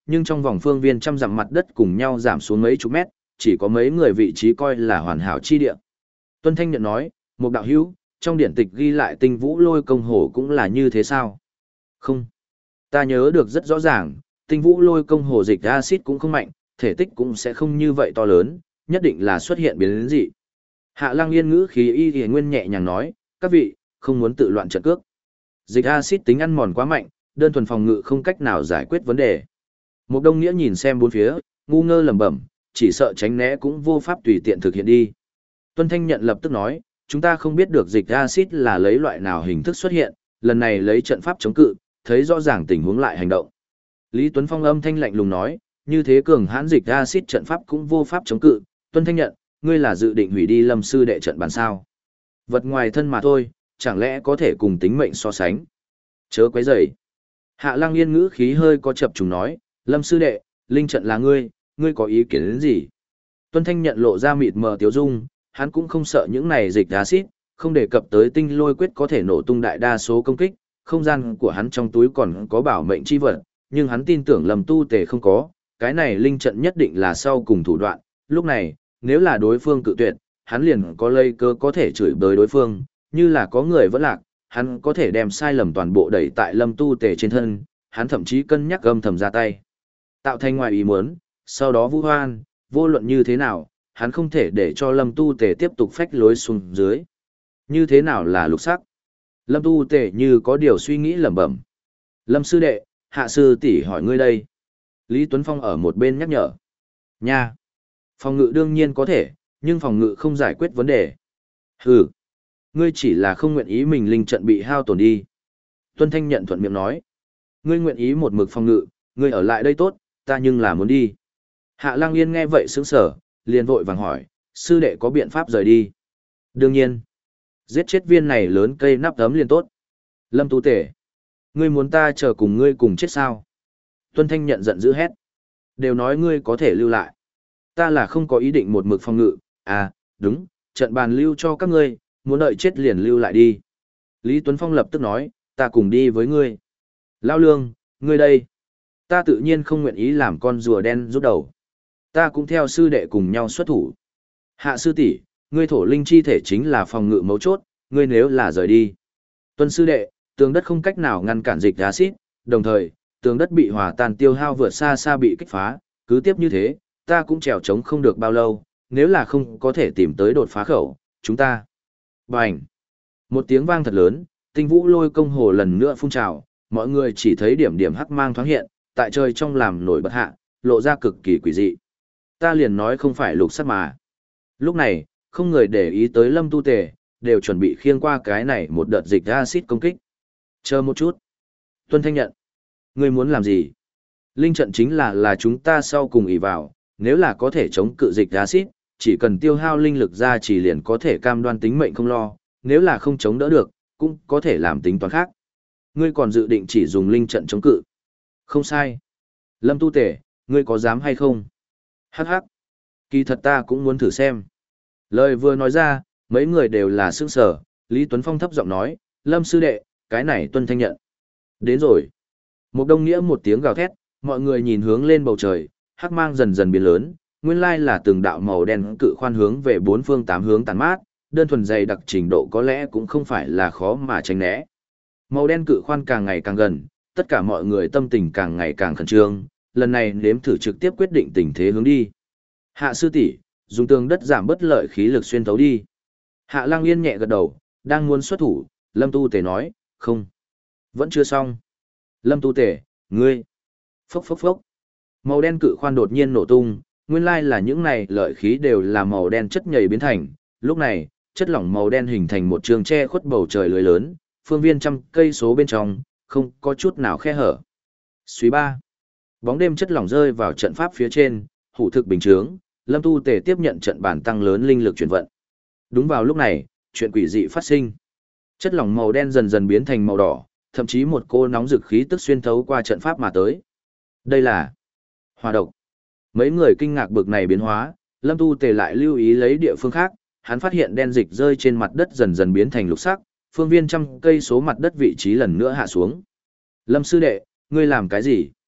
nhưng trong vòng phương viên trăm dặm mặt đất cùng nhau giảm xuống mấy chục mét, chỉ có mấy người vị trí coi là hoàn hảo chi địa. Tuân Thanh nhận nói, một đạo hữu, trong điển tịch ghi lại tinh vũ lôi công hồ cũng là như thế sao? Không. Ta nhớ được rất rõ ràng, tinh vũ lôi công hồ dịch axit cũng không mạnh, thể tích cũng sẽ không như vậy to lớn, nhất định là xuất hiện biến đến dị. Hạ Lăng Yên ngữ khí y y nguyên nhẹ nhàng nói, các vị, không muốn tự loạn trận cước. Dịch axit tính ăn mòn quá mạnh, đơn thuần phòng ngự không cách nào giải quyết vấn đề. Một Đông Nghĩa nhìn xem bốn phía, ngu ngơ lẩm bẩm, chỉ sợ tránh né cũng vô pháp tùy tiện thực hiện đi. Tuân Thanh nhận lập tức nói, chúng ta không biết được dịch axit là lấy loại nào hình thức xuất hiện, lần này lấy trận pháp chống cự, thấy rõ ràng tình huống lại hành động. Lý Tuấn Phong âm thanh lạnh lùng nói, như thế cường hãn dịch axit trận pháp cũng vô pháp chống cự, Tuân Thanh nhận, ngươi là dự định hủy đi Lâm sư đệ trận bàn sao? Vật ngoài thân mà thôi, chẳng lẽ có thể cùng tính mệnh so sánh? Chớ quấy rầy. Hạ Lăng Yên ngữ khí hơi có chập trùng nói, Lâm sư đệ, linh trận là ngươi, ngươi có ý kiến đến gì? Tuân Thanh nhận lộ ra mịt mờ tiếu dung, hắn cũng không sợ những này dịch axit, không đề cập tới tinh lôi quyết có thể nổ tung đại đa số công kích, không gian của hắn trong túi còn có bảo mệnh chi vật, nhưng hắn tin tưởng Lâm tu tề không có, cái này linh trận nhất định là sau cùng thủ đoạn, lúc này, nếu là đối phương cự tuyệt, hắn liền có lây cơ có thể chửi bới đối phương, như là có người vẫn lạc, hắn có thể đem sai lầm toàn bộ đẩy tại Lâm tu tề trên thân, hắn thậm chí cân nhắc âm thầm ra tay. Tạo thành ngoài ý muốn, sau đó vu hoan, vô luận như thế nào, hắn không thể để cho Lâm tu tề tiếp tục phách lối xuống dưới. Như thế nào là lục sắc? Lâm tu tề như có điều suy nghĩ lẩm bẩm. Lâm sư đệ, hạ sư tỷ hỏi ngươi đây. Lý Tuấn Phong ở một bên nhắc nhở. Nha! Phòng ngự đương nhiên có thể, nhưng phòng ngự không giải quyết vấn đề. Hừ! Ngươi chỉ là không nguyện ý mình linh trận bị hao tổn đi. Tuân Thanh nhận thuận miệng nói. Ngươi nguyện ý một mực phòng ngự, ngươi ở lại đây tốt, ta nhưng là muốn đi. Hạ Lăng Yên nghe vậy sững sờ, liền vội vàng hỏi, sư đệ có biện pháp rời đi? Đương nhiên. Giết chết viên này lớn cây nắp tấm liền tốt. Lâm tu tể. Ngươi muốn ta chờ cùng ngươi cùng chết sao? Tuân Thanh nhận giận dữ hét. Đều nói ngươi có thể lưu lại. Ta là không có ý định một mực phòng ngự, à, đúng, trận bàn lưu cho các ngươi, muốn đợi chết liền lưu lại đi. Lý Tuấn Phong lập tức nói, ta cùng đi với ngươi. Lao Lương, ngươi đây. Ta tự nhiên không nguyện ý làm con rùa đen rút đầu. Ta cũng theo sư đệ cùng nhau xuất thủ. Hạ sư tỷ, ngươi thổ linh chi thể chính là phòng ngự mấu chốt, ngươi nếu là rời đi. Tuân sư đệ, tường đất không cách nào ngăn cản dịch axit, đồng thời, tường đất bị hòa tan tiêu hao vượt xa xa bị kích phá, cứ tiếp như thế, ta cũng trèo trống không được bao lâu, nếu là không có thể tìm tới đột phá khẩu, chúng ta. Bành! Một tiếng vang thật lớn, tinh vũ lôi công hồ lần nữa phun trào, mọi người chỉ thấy điểm điểm hắc mang thoáng hiện, tại trời trong làm nổi bật hạ, lộ ra cực kỳ quỷ dị. Ta liền nói không phải lục sắc mà. Lúc này, không người để ý tới Lâm tu tề, đều chuẩn bị khiêng qua cái này một đợt dịch axit công kích. Chờ một chút. Tuân Thanh nhận. Ngươi muốn làm gì? Linh trận chính là là chúng ta sau cùng ỷ vào, nếu là có thể chống cự dịch axit, chỉ cần tiêu hao linh lực ra chỉ liền có thể cam đoan tính mệnh không lo, nếu là không chống đỡ được, cũng có thể làm tính toán khác. Ngươi còn dự định chỉ dùng linh trận chống cự? Không sai. Lâm tu tể, ngươi có dám hay không? Hắc hắc. Kỳ thật ta cũng muốn thử xem. Lời vừa nói ra, mấy người đều là sững sờ. Lý Tuấn Phong thấp giọng nói, Lâm sư đệ, cái này Tuân Thanh nhận. Đến rồi. Một Đông Nghĩa một tiếng gào thét, mọi người nhìn hướng lên bầu trời, hắc mang dần dần biến lớn, nguyên lai là từng đạo màu đen cự khoan hướng về bốn phương tám hướng tàn mát, đơn thuần dày đặc trình độ có lẽ cũng không phải là khó mà tránh né. Màu đen cự khoan càng ngày càng gần, tất cả mọi người tâm tình càng ngày càng khẩn trương, lần này nếm thử trực tiếp quyết định tình thế hướng đi. Hạ sư tỷ, dùng tường đất giảm bớt lợi khí lực xuyên thấu đi. Hạ Lăng Yên nhẹ gật đầu, đang muốn xuất thủ, Lâm tu tể nói, không. Vẫn chưa xong. Lâm tu tể, ngươi. Phốc phốc phốc. Màu đen cự khoan đột nhiên nổ tung, nguyên lai là những này lợi khí đều là màu đen chất nhầy biến thành. Lúc này, chất lỏng màu đen hình thành một trường che khuất bầu trời lưới lớn, phương viên trăm cây số bên trong, không có chút nào khe hở. Suy ba. Bóng đêm chất lỏng rơi vào trận pháp phía trên, hủ thực bình chướng, Lâm tu tề tiếp nhận trận bản tăng lớn linh lực chuyển vận. Đúng vào lúc này, chuyện quỷ dị phát sinh. Chất lỏng màu đen dần dần biến thành màu đỏ, thậm chí một cô nóng rực khí tức xuyên thấu qua trận pháp mà tới. Đây là hỏa độc. Mấy người kinh ngạc bực này biến hóa, Lâm tu tề lại lưu ý lấy địa phương khác, hắn phát hiện đen dịch rơi trên mặt đất dần dần biến thành lục sắc, phương viên trăm cây số mặt đất vị trí lần nữa hạ xuống. Lâm sư đệ, ngươi làm cái gì?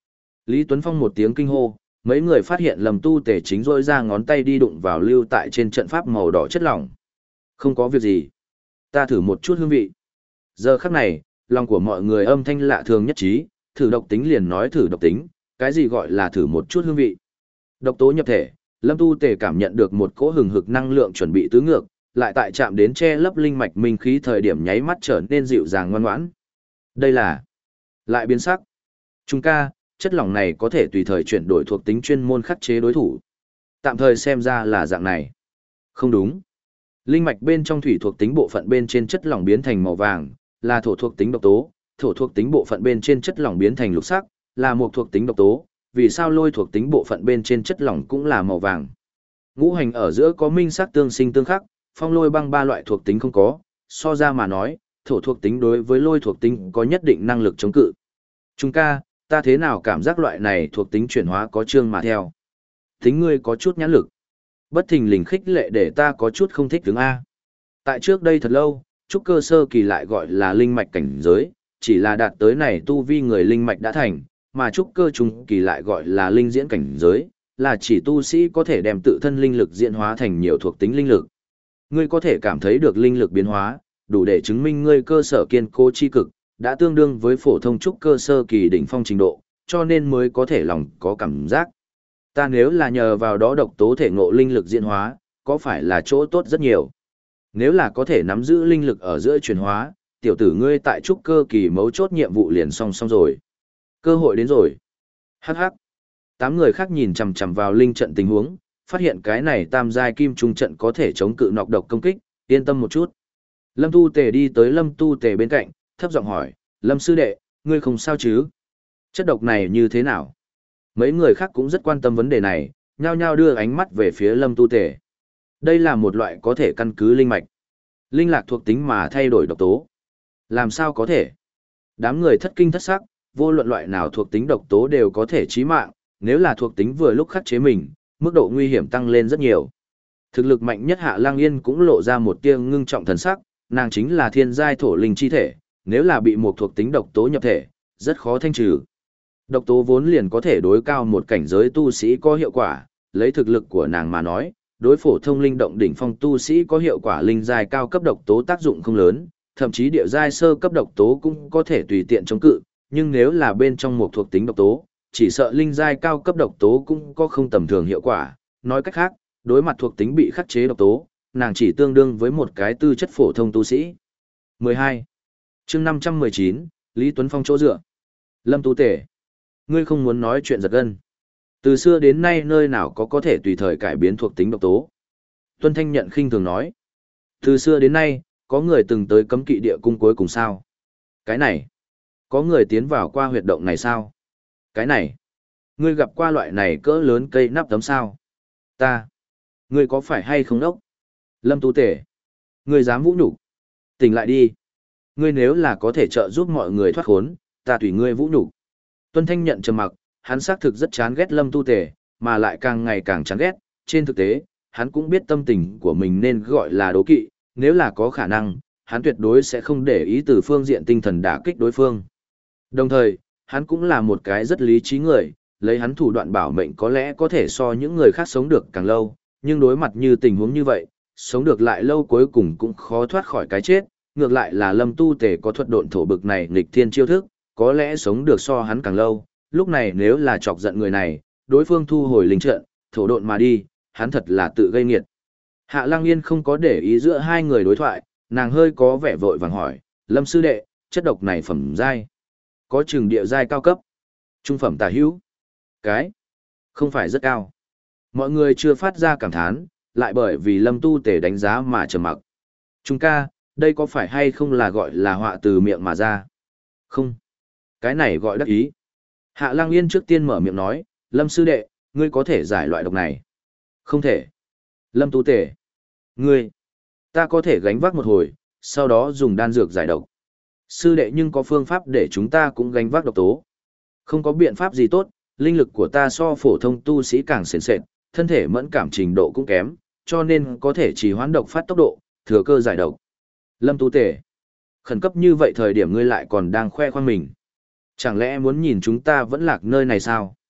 Lý Tuấn Phong một tiếng kinh hô, mấy người phát hiện Lâm Tu Tề chính rỗi ra ngón tay đi đụng vào lưu tại trên trận pháp màu đỏ chất lỏng. Không có việc gì. Ta thử một chút hương vị. Giờ khắc này, lòng của mọi người âm thanh lạ thường nhất trí, thử độc tính liền nói thử độc tính, cái gì gọi là thử một chút hương vị. Độc tố nhập thể, Lâm Tu Tề cảm nhận được một cỗ hừng hực năng lượng chuẩn bị tứ ngược, lại tại chạm đến che lấp linh mạch minh khí thời điểm nháy mắt trở nên dịu dàng ngoan ngoãn. Đây là lại biến sắc. Trung ca, chất lỏng này có thể tùy thời chuyển đổi thuộc tính chuyên môn khắc chế đối thủ. Tạm thời xem ra là dạng này. Không đúng. Linh mạch bên trong thủy thuộc tính bộ phận bên trên chất lỏng biến thành màu vàng, là thổ thuộc tính độc tố, thổ thuộc tính bộ phận bên trên chất lỏng biến thành lục sắc, là một thuộc tính độc tố, vì sao lôi thuộc tính bộ phận bên trên chất lỏng cũng là màu vàng. Ngũ hành ở giữa có minh sắc tương sinh tương khắc, phong lôi băng ba loại thuộc tính không có, so ra mà nói, thổ thuộc tính đối với lôi thuộc tính có nhất định năng lực chống cự. Trung ca, ta thế nào cảm giác loại này thuộc tính chuyển hóa có chương mà theo. Tính ngươi có chút nhãn lực. Bất thình lình khích lệ để ta có chút không thích tướng A. Tại trước đây thật lâu, trúc cơ sơ kỳ lại gọi là linh mạch cảnh giới, chỉ là đạt tới này tu vi người linh mạch đã thành, mà trúc cơ trung kỳ lại gọi là linh diễn cảnh giới, là chỉ tu sĩ có thể đem tự thân linh lực diễn hóa thành nhiều thuộc tính linh lực. Ngươi có thể cảm thấy được linh lực biến hóa, đủ để chứng minh ngươi cơ sở kiên cố chi cực, đã tương đương với phổ thông trúc cơ sơ kỳ đỉnh phong trình độ, cho nên mới có thể lòng có cảm giác. Ta nếu là nhờ vào đó độc tố thể ngộ linh lực diễn hóa, có phải là chỗ tốt rất nhiều. Nếu là có thể nắm giữ linh lực ở giữa chuyển hóa, tiểu tử ngươi tại trúc cơ kỳ mấu chốt nhiệm vụ liền xong xong rồi. Cơ hội đến rồi. Hắc hắc. Tám người khác nhìn chằm chằm vào linh trận tình huống, phát hiện cái này tam giai kim trung trận có thể chống cự nọc độc công kích, yên tâm một chút. Lâm Tu Tề đi tới Lâm Tu Tề bên cạnh, thấp giọng hỏi, Lâm sư đệ, ngươi không sao chứ? Chất độc này như thế nào? Mấy người khác cũng rất quan tâm vấn đề này, nhao nhao đưa ánh mắt về phía Lâm Tu Tề. Đây là một loại có thể căn cứ linh mạch, linh lạc thuộc tính mà thay đổi độc tố. Làm sao có thể? Đám người thất kinh thất sắc, vô luận loại nào thuộc tính độc tố đều có thể chí mạng, nếu là thuộc tính vừa lúc khắc chế mình, mức độ nguy hiểm tăng lên rất nhiều. Thực lực mạnh nhất Hạ Lang Yên cũng lộ ra một tia ngưng trọng thần sắc, nàng chính là thiên giai thổ linh chi thể, nếu là bị một thuộc tính độc tố nhập thể, rất khó thanh trừ. Độc tố vốn liền có thể đối cao một cảnh giới tu sĩ có hiệu quả, lấy thực lực của nàng mà nói, đối phổ thông linh động đỉnh phong tu sĩ có hiệu quả linh giai cao cấp độc tố tác dụng không lớn, thậm chí địa giai sơ cấp độc tố cũng có thể tùy tiện chống cự, nhưng nếu là bên trong một thuộc tính độc tố, chỉ sợ linh giai cao cấp độc tố cũng có không tầm thường hiệu quả. Nói cách khác, đối mặt thuộc tính bị khắc chế độc tố, nàng chỉ tương đương với một cái tư chất phổ thông tu sĩ. mười hai. Chương năm trăm mười chín, Lý Tuấn Phong chỗ dựa. Lâm Tu Tề, ngươi không muốn nói chuyện giật gân. Từ xưa đến nay nơi nào có có thể tùy thời cải biến thuộc tính độc tố. Tuân Thanh nhận khinh thường nói. Từ xưa đến nay, có người từng tới cấm kỵ địa cung cuối cùng sao? Cái này, có người tiến vào qua huyệt động này sao? Cái này, ngươi gặp qua loại này cỡ lớn cây nắp tấm sao? Ta, ngươi có phải hay không đốc? Lâm Tu Tề, ngươi dám vũ nhục? Tỉnh lại đi. Ngươi nếu là có thể trợ giúp mọi người thoát khốn, ta tùy ngươi vũ nhục. Tuân Thanh nhận trầm mặc, hắn xác thực rất chán ghét Lâm Tu Tề, mà lại càng ngày càng chán ghét. Trên thực tế, hắn cũng biết tâm tình của mình nên gọi là đố kỵ, nếu là có khả năng, hắn tuyệt đối sẽ không để ý từ phương diện tinh thần đả kích đối phương. Đồng thời, hắn cũng là một cái rất lý trí người, lấy hắn thủ đoạn bảo mệnh có lẽ có thể so những người khác sống được càng lâu, nhưng đối mặt như tình huống như vậy, sống được lại lâu cuối cùng cũng khó thoát khỏi cái chết, ngược lại là Lâm Tu Tề có thuật độn thổ bực này nghịch thiên chiêu thức, có lẽ sống được so hắn càng lâu, lúc này nếu là chọc giận người này, đối phương thu hồi linh trận, thổ độn mà đi, hắn thật là tự gây nghiệt. Hạ Lăng Yên không có để ý giữa hai người đối thoại, nàng hơi có vẻ vội vàng hỏi, Lâm sư đệ, chất độc này phẩm giai, có chừng địa giai cao cấp, trung phẩm tả hữu, cái, không phải rất cao. Mọi người chưa phát ra cảm thán, lại bởi vì Lâm Tu Tề đánh giá mà trầm mặc. Trung ca, đây có phải hay không là gọi là họa từ miệng mà ra? Không. Cái này gọi đắc ý. Hạ Lang Yên trước tiên mở miệng nói, Lâm sư đệ, ngươi có thể giải loại độc này. Không thể. Lâm Tu Tề. Ngươi. Ta có thể gánh vác một hồi, sau đó dùng đan dược giải độc. Sư đệ nhưng có phương pháp để chúng ta cũng gánh vác độc tố. Không có biện pháp gì tốt, linh lực của ta so phổ thông tu sĩ càng sền sệt, thân thể mẫn cảm trình độ cũng kém, cho nên có thể chỉ hoãn độc phát tốc độ, thừa cơ giải độc. Lâm Tu Tề. Khẩn cấp như vậy thời điểm ngươi lại còn đang khoe khoang mình. Chẳng lẽ muốn nhìn chúng ta vẫn lạc nơi này sao?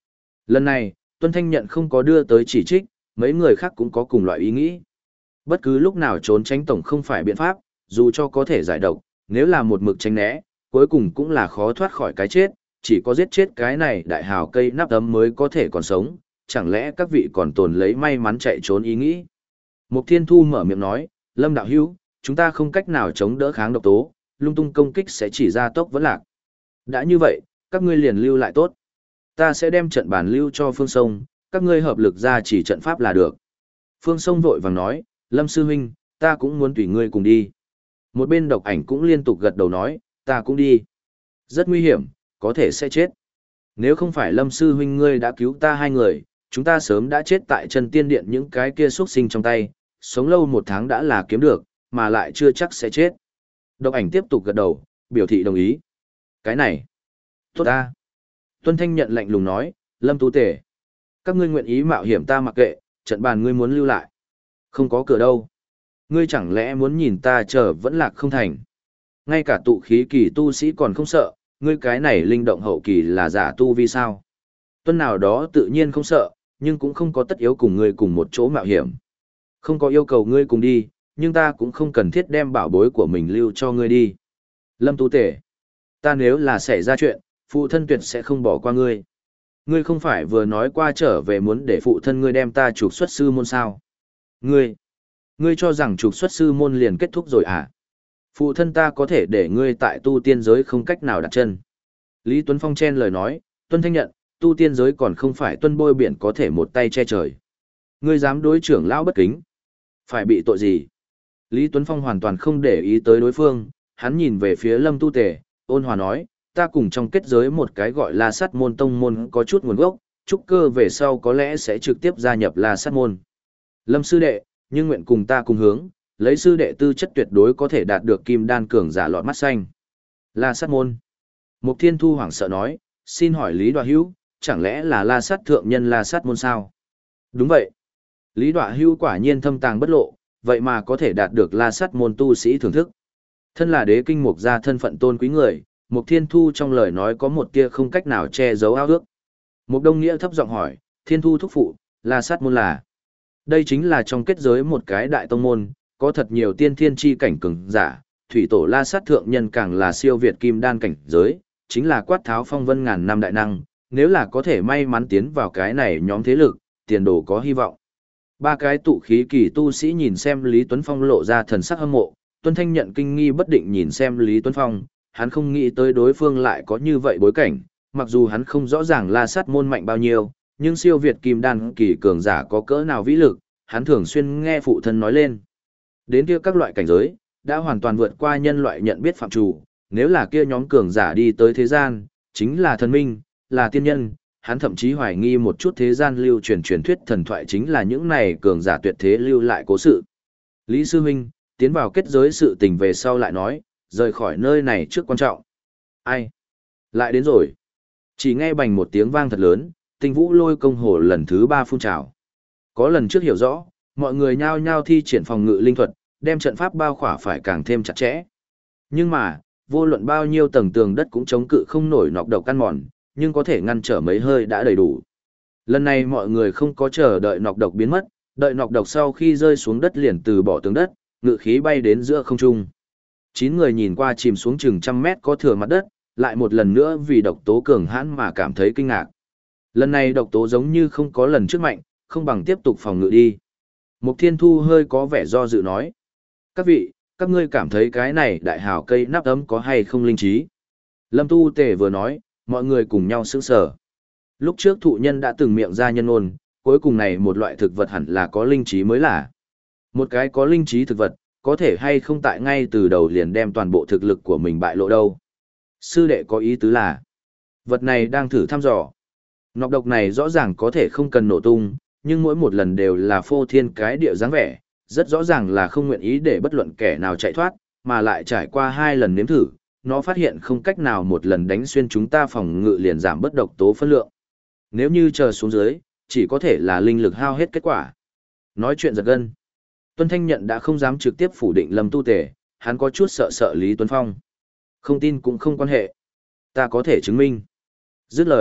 Lần này, Tuân Thanh Nhận không có đưa tới chỉ trích, mấy người khác cũng có cùng loại ý nghĩ. Bất cứ lúc nào trốn tránh tổng không phải biện pháp, dù cho có thể giải độc, nếu là một mực tránh né, cuối cùng cũng là khó thoát khỏi cái chết, chỉ có giết chết cái này đại hào cây nắp ấm mới có thể còn sống, chẳng lẽ các vị còn tồn lấy may mắn chạy trốn ý nghĩ. Mục Thiên Thu mở miệng nói, Lâm đạo hữu, chúng ta không cách nào chống đỡ kháng độc tố, lung tung công kích sẽ chỉ ra tốc vẫn lạc. Đã như vậy, các ngươi liền lưu lại tốt. Ta sẽ đem trận bản lưu cho Phương Sông, các ngươi hợp lực ra chỉ trận pháp là được. Phương Sông vội vàng nói, Lâm sư huynh, ta cũng muốn tùy ngươi cùng đi. Một bên độc ảnh cũng liên tục gật đầu nói, ta cũng đi. Rất nguy hiểm, có thể sẽ chết. Nếu không phải Lâm sư huynh ngươi đã cứu ta hai người, chúng ta sớm đã chết tại chân tiên điện những cái kia xuất sinh trong tay, sống lâu một tháng đã là kiếm được, mà lại chưa chắc sẽ chết. Độc ảnh tiếp tục gật đầu, biểu thị đồng ý. Cái này, tốt ta. Tuân Thanh Nhận lạnh lùng nói, Lâm Tu Tể, các ngươi nguyện ý mạo hiểm ta mặc kệ, trận bàn ngươi muốn lưu lại. Không có cửa đâu. Ngươi chẳng lẽ muốn nhìn ta chờ vẫn lạc không thành. Ngay cả tụ khí kỳ tu sĩ còn không sợ, ngươi cái này linh động hậu kỳ là giả tu vì sao. Tuân nào đó tự nhiên không sợ, nhưng cũng không có tất yếu cùng ngươi cùng một chỗ mạo hiểm. Không có yêu cầu ngươi cùng đi, nhưng ta cũng không cần thiết đem bảo bối của mình lưu cho ngươi đi. Lâm Tu Tể, ta nếu là xảy ra chuyện, phụ thân tuyệt sẽ không bỏ qua ngươi. Ngươi không phải vừa nói qua trở về muốn để phụ thân ngươi đem ta trục xuất sư môn sao? Ngươi, ngươi cho rằng trục xuất sư môn liền kết thúc rồi à? Phụ thân ta có thể để ngươi tại tu tiên giới không cách nào đặt chân. Lý Tuấn Phong chen lời nói, Tuân Thanh Nhận, tu tiên giới còn không phải tuân bôi biển có thể một tay che trời. Ngươi dám đối trưởng lão bất kính, phải bị tội gì? Lý Tuấn Phong hoàn toàn không để ý tới đối phương, hắn nhìn về phía Lâm Tu Tề, ôn hòa nói, ta cùng trong kết giới một cái gọi là sát môn tông môn có chút nguồn gốc, trúc cơ về sau có lẽ sẽ trực tiếp gia nhập là sát môn. Lâm sư đệ, nhưng nguyện cùng ta cùng hướng, lấy sư đệ tư chất tuyệt đối có thể đạt được kim đan cường giả lọt mắt xanh. La sát môn. Mục Thiên Thu hoảng sợ nói, xin hỏi Lý Đoạ Hữu, chẳng lẽ là La sát thượng nhân La sát môn sao? Đúng vậy. Lý Đoạ Hữu quả nhiên thâm tàng bất lộ, vậy mà có thể đạt được La sát môn tu sĩ thưởng thức. Thân là đế kinh mục gia thân phận tôn quý người, Mục Thiên Thu trong lời nói có một tia không cách nào che giấu ao ước. Mục Đông Nghĩa thấp giọng hỏi, Thiên Thu thúc phụ, La sát môn là? Đây chính là trong kết giới một cái đại tông môn, có thật nhiều tiên thiên chi cảnh cường giả, thủy tổ La sát thượng nhân càng là siêu việt kim đan cảnh giới, chính là quát tháo phong vân ngàn năm đại năng, nếu là có thể may mắn tiến vào cái này nhóm thế lực, tiền đồ có hy vọng. Ba cái tụ khí kỳ tu sĩ nhìn xem Lý Tuấn Phong lộ ra thần sắc hâm mộ, Tuân Thanh Nhận kinh nghi bất định nhìn xem Lý Tuấn Phong, hắn không nghĩ tới đối phương lại có như vậy bối cảnh, mặc dù hắn không rõ ràng La sát môn mạnh bao nhiêu, nhưng siêu việt kim đan kỳ cường giả có cỡ nào vĩ lực, hắn thường xuyên nghe phụ thân nói lên. Đến kia các loại cảnh giới, đã hoàn toàn vượt qua nhân loại nhận biết phạm trù, nếu là kia nhóm cường giả đi tới thế gian, chính là thần minh, là tiên nhân, hắn thậm chí hoài nghi một chút thế gian lưu truyền truyền thuyết thần thoại chính là những này cường giả tuyệt thế lưu lại cố sự. Lý Sư Huynh, tiến vào kết giới sự tình về sau lại nói, rời khỏi nơi này trước quan trọng. Ai? Lại đến rồi. Chỉ nghe bành một tiếng vang thật lớn, Tinh Vũ Lôi công hồ lần thứ ba phun trào. Có lần trước hiểu rõ, mọi người nhao nhao thi triển phòng ngự linh thuật, đem trận pháp bao khỏa phải càng thêm chặt chẽ. Nhưng mà, vô luận bao nhiêu tầng tường đất cũng chống cự không nổi nọc độc căn mòn, nhưng có thể ngăn trở mấy hơi đã đầy đủ. Lần này mọi người không có chờ đợi nọc độc biến mất, đợi nọc độc sau khi rơi xuống đất liền từ bỏ tường đất, ngự khí bay đến giữa không trung. Chín người nhìn qua chìm xuống chừng trăm mét có thừa mặt đất, lại một lần nữa vì độc tố cường hãn mà cảm thấy kinh ngạc. Lần này độc tố giống như không có lần trước mạnh, không bằng tiếp tục phòng ngự đi. Mục Thiên Thu hơi có vẻ do dự nói. Các vị, các ngươi cảm thấy cái này đại hào cây nắp ấm có hay không linh trí? Lâm Tu Tề vừa nói, mọi người cùng nhau sững sờ. Lúc trước thụ nhân đã từng miệng ra nhân ôn, cuối cùng này một loại thực vật hẳn là có linh trí mới là. Một cái có linh trí thực vật, có thể hay không tại ngay từ đầu liền đem toàn bộ thực lực của mình bại lộ đâu. Sư đệ có ý tứ là, vật này đang thử thăm dò. Nọc độc này rõ ràng có thể không cần nổ tung, nhưng mỗi một lần đều là phô thiên cái địa dáng vẻ, rất rõ ràng là không nguyện ý để bất luận kẻ nào chạy thoát, mà lại trải qua hai lần nếm thử, nó phát hiện không cách nào một lần đánh xuyên chúng ta phòng ngự liền giảm bất độc tố phân lượng. Nếu như chờ xuống dưới, chỉ có thể là linh lực hao hết kết quả. Nói chuyện giật gân. Tuân Thanh Nhận đã không dám trực tiếp phủ định Lâm Tu Tề, hắn có chút sợ sợ Lý Tuấn Phong. Không tin cũng không quan hệ. Ta có thể chứng minh. Dứt lời,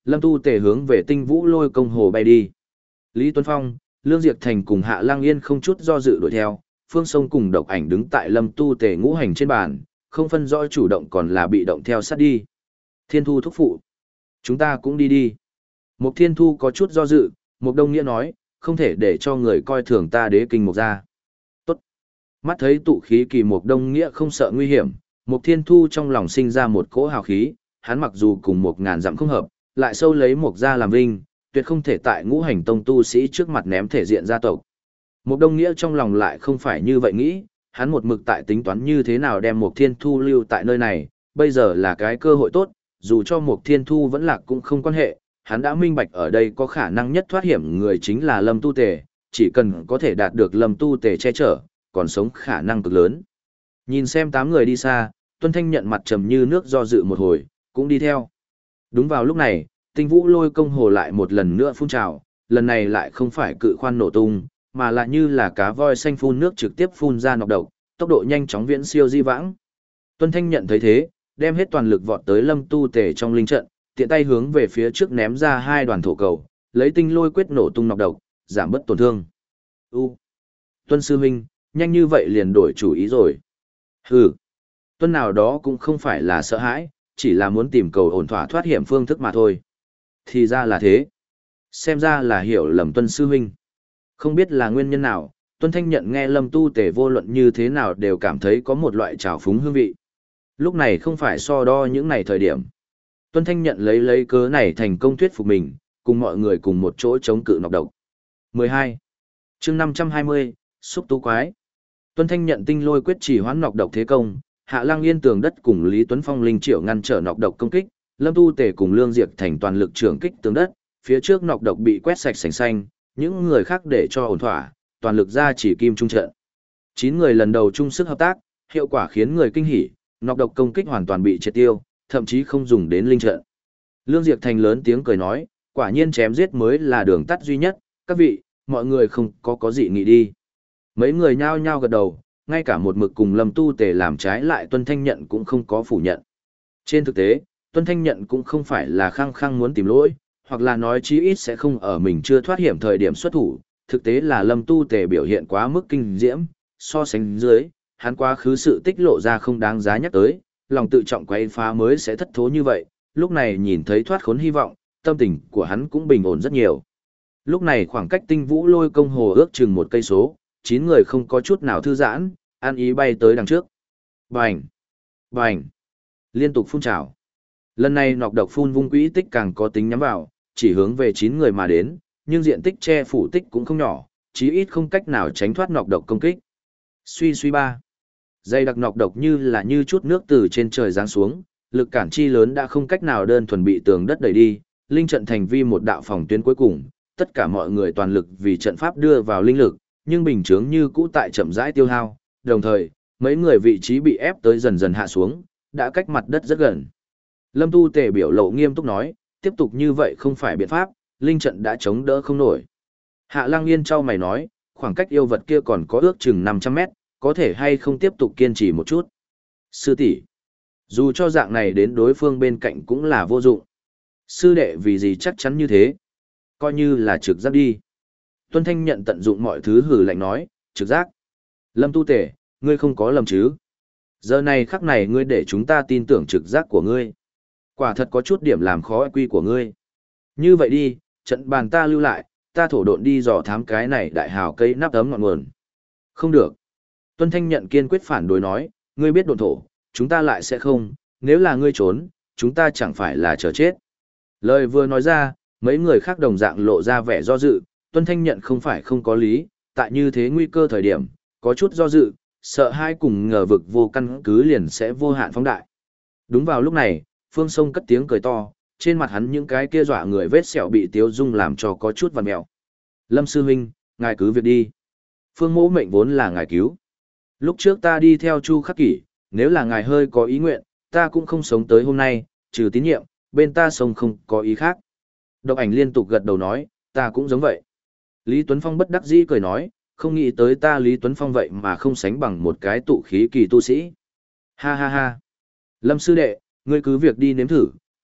Lâm Tu Tề hướng về Tinh Vũ Lôi Công Hồ bay đi. Lý Tuấn Phong, Lương Diệp Thành cùng Hạ Lang Yên không chút do dự đuổi theo, Phương Sông cùng Độc Ảnh đứng tại Lâm Tu Tề ngũ hành trên bàn, không phân rõ chủ động còn là bị động theo sát đi. Thiên Thu thúc phụ. Chúng ta cũng đi đi. Mục Thiên Thu có chút do dự, Mục Đông Nghĩa nói, không thể để cho người coi thường ta đế kinh mục ra. Tốt. Mắt thấy tụ khí kỳ Mục Đông Nghĩa không sợ nguy hiểm, Mục Thiên Thu trong lòng sinh ra một cỗ hào khí, hắn mặc dù cùng một ngàn dặm không hợp, lại sâu lấy Mục ra làm vinh, tuyệt không thể tại ngũ hành tông tu sĩ trước mặt ném thể diện gia tộc. Mục Đông Nghĩa trong lòng lại không phải như vậy nghĩ, hắn một mực tại tính toán như thế nào đem Mục Thiên Thu lưu tại nơi này, bây giờ là cái cơ hội tốt, dù cho Mục Thiên Thu vẫn lạc cũng không quan hệ, hắn đã minh bạch ở đây có khả năng nhất thoát hiểm người chính là Lâm Tu Tề, chỉ cần có thể đạt được Lâm Tu Tề che chở, còn sống khả năng cực lớn. Nhìn xem tám người đi xa, Tuân Thanh nhận mặt trầm như nước do dự một hồi, cũng đi theo. Đúng vào lúc này, Tinh Vũ Lôi Công Hồ lại một lần nữa phun trào, lần này lại không phải cự khoan nổ tung, mà là như là cá voi xanh phun nước trực tiếp phun ra nọc độc, tốc độ nhanh chóng viễn siêu di vãng. Tuân Thanh nhận thấy thế, đem hết toàn lực vọt tới Lâm Tu Tề trong linh trận, tiện tay hướng về phía trước ném ra hai đoàn thổ cầu, lấy tinh lôi quyết nổ tung nọc độc, giảm bớt tổn thương. U. Tuân sư huynh, nhanh như vậy liền đổi chủ ý rồi. Hừ. Tuân nào đó cũng không phải là sợ hãi, chỉ là muốn tìm cầu ổn thỏa thoát hiểm phương thức mà thôi. Thì ra là thế. Xem ra là hiểu lầm Tuân sư huynh. Không biết là nguyên nhân nào, Tuân Thanh nhận nghe Lâm Tu Tề vô luận như thế nào đều cảm thấy có một loại trào phúng hương vị. Lúc này không phải so đo những này thời điểm. Tuân Thanh nhận lấy lấy cớ này thành công thuyết phục mình, cùng mọi người cùng một chỗ chống cự nọc độc. mười hai. Chương năm trăm hai mươi, xúc tú quái. Tuân Thanh nhận tinh lôi quyết chỉ hoãn nọc độc thế công, Hạ Lang Yên tường đất cùng Lý Tuấn Phong linh triệu ngăn trở nọc độc công kích, Lâm Tu Tề cùng Lương Diệp thành toàn lực trưởng kích tường đất, phía trước nọc độc bị quét sạch sành xanh, những người khác để cho ổn thỏa, toàn lực ra chỉ kim trung trận. Chín người lần đầu chung sức hợp tác, hiệu quả khiến người kinh hỉ, nọc độc công kích hoàn toàn bị triệt tiêu, thậm chí không dùng đến linh trận. Lương Diệp Thành lớn tiếng cười nói, quả nhiên chém giết mới là đường tắt duy nhất, các vị, mọi người không có có gì nghĩ đi. Mấy người nhao nhao gật đầu, ngay cả một mực cùng Lâm Tu Tề làm trái lại Tuân Thanh nhận cũng không có phủ nhận. Trên thực tế, Tuân Thanh nhận cũng không phải là khăng khăng muốn tìm lỗi, hoặc là nói chí ít sẽ không ở mình chưa thoát hiểm thời điểm xuất thủ, thực tế là Lâm Tu Tề biểu hiện quá mức kinh diễm, so sánh dưới, hắn quá khứ sự tích lộ ra không đáng giá nhắc tới, lòng tự trọng quay phá mới sẽ thất thố như vậy, lúc này nhìn thấy thoát khốn hy vọng, tâm tình của hắn cũng bình ổn rất nhiều. Lúc này khoảng cách Tinh Vũ Lôi Công Hồ ước chừng một cây số, chín người không có chút nào thư giãn, an ý bay tới đằng trước. Bành! Bành! Liên tục phun trào. Lần này nọc độc phun vung quỹ tích càng có tính nhắm vào, chỉ hướng về chín người mà đến, nhưng diện tích che phủ tích cũng không nhỏ, chí ít không cách nào tránh thoát nọc độc công kích. Suy suy ba. Dây đặc nọc độc như là như chút nước từ trên trời giáng xuống, lực cản chi lớn đã không cách nào đơn thuần bị tường đất đẩy đi, linh trận thành vi một đạo phòng tuyến cuối cùng, tất cả mọi người toàn lực vì trận pháp đưa vào linh lực, nhưng bình chướng như cũ tại chậm rãi tiêu hao, đồng thời, mấy người vị trí bị ép tới dần dần hạ xuống, đã cách mặt đất rất gần. Lâm Tu Tề biểu lộ nghiêm túc nói, tiếp tục như vậy không phải biện pháp, linh trận đã chống đỡ không nổi. Hạ Lang Yên trao mày nói, khoảng cách yêu vật kia còn có ước chừng năm trăm mét, có thể hay không tiếp tục kiên trì một chút. Sư tỷ, dù cho dạng này đến đối phương bên cạnh cũng là vô dụng. Sư đệ vì gì chắc chắn như thế? Coi như là trực giác đi. Tuân Thanh nhận tận dụng mọi thứ hử lạnh nói, trực giác. Lâm Tu Tề, ngươi không có lầm chứ? Giờ này khắc này ngươi để chúng ta tin tưởng trực giác của ngươi. Quả thật có chút điểm làm khó quy của ngươi. Như vậy đi, trận bàn ta lưu lại, ta thổ độn đi dò thám cái này đại hào cây nắp ấm ngọn nguồn. Không được. Tuân Thanh nhận kiên quyết phản đối nói, ngươi biết độn thổ, chúng ta lại sẽ không, nếu là ngươi trốn, chúng ta chẳng phải là chờ chết. Lời vừa nói ra, mấy người khác đồng dạng lộ ra vẻ do dự, Tuân Thanh nhận không phải không có lý, tại như thế nguy cơ thời điểm, có chút do dự, sợ hai cùng ngờ vực vô căn cứ liền sẽ vô hạn phóng đại. Đúng vào lúc này, Phương Sông cất tiếng cười to, trên mặt hắn những cái kia dọa người vết sẹo bị Tiếu Dung làm cho có chút vằn mèo. Lâm sư huynh, ngài cứ việc đi. Phương mỗ mệnh vốn là ngài cứu. Lúc trước ta đi theo Chu Khắc Kỷ, nếu là ngài hơi có ý nguyện, ta cũng không sống tới hôm nay, trừ tín nhiệm, bên ta sống không có ý khác. Độc Ảnh liên tục gật đầu nói, ta cũng giống vậy. Lý Tuấn Phong bất đắc dĩ cười nói, không nghĩ tới ta Lý Tuấn Phong vậy mà không sánh bằng một cái tụ khí kỳ tu sĩ. Ha ha ha. Lâm sư đệ, ngươi cứ việc đi nếm thử,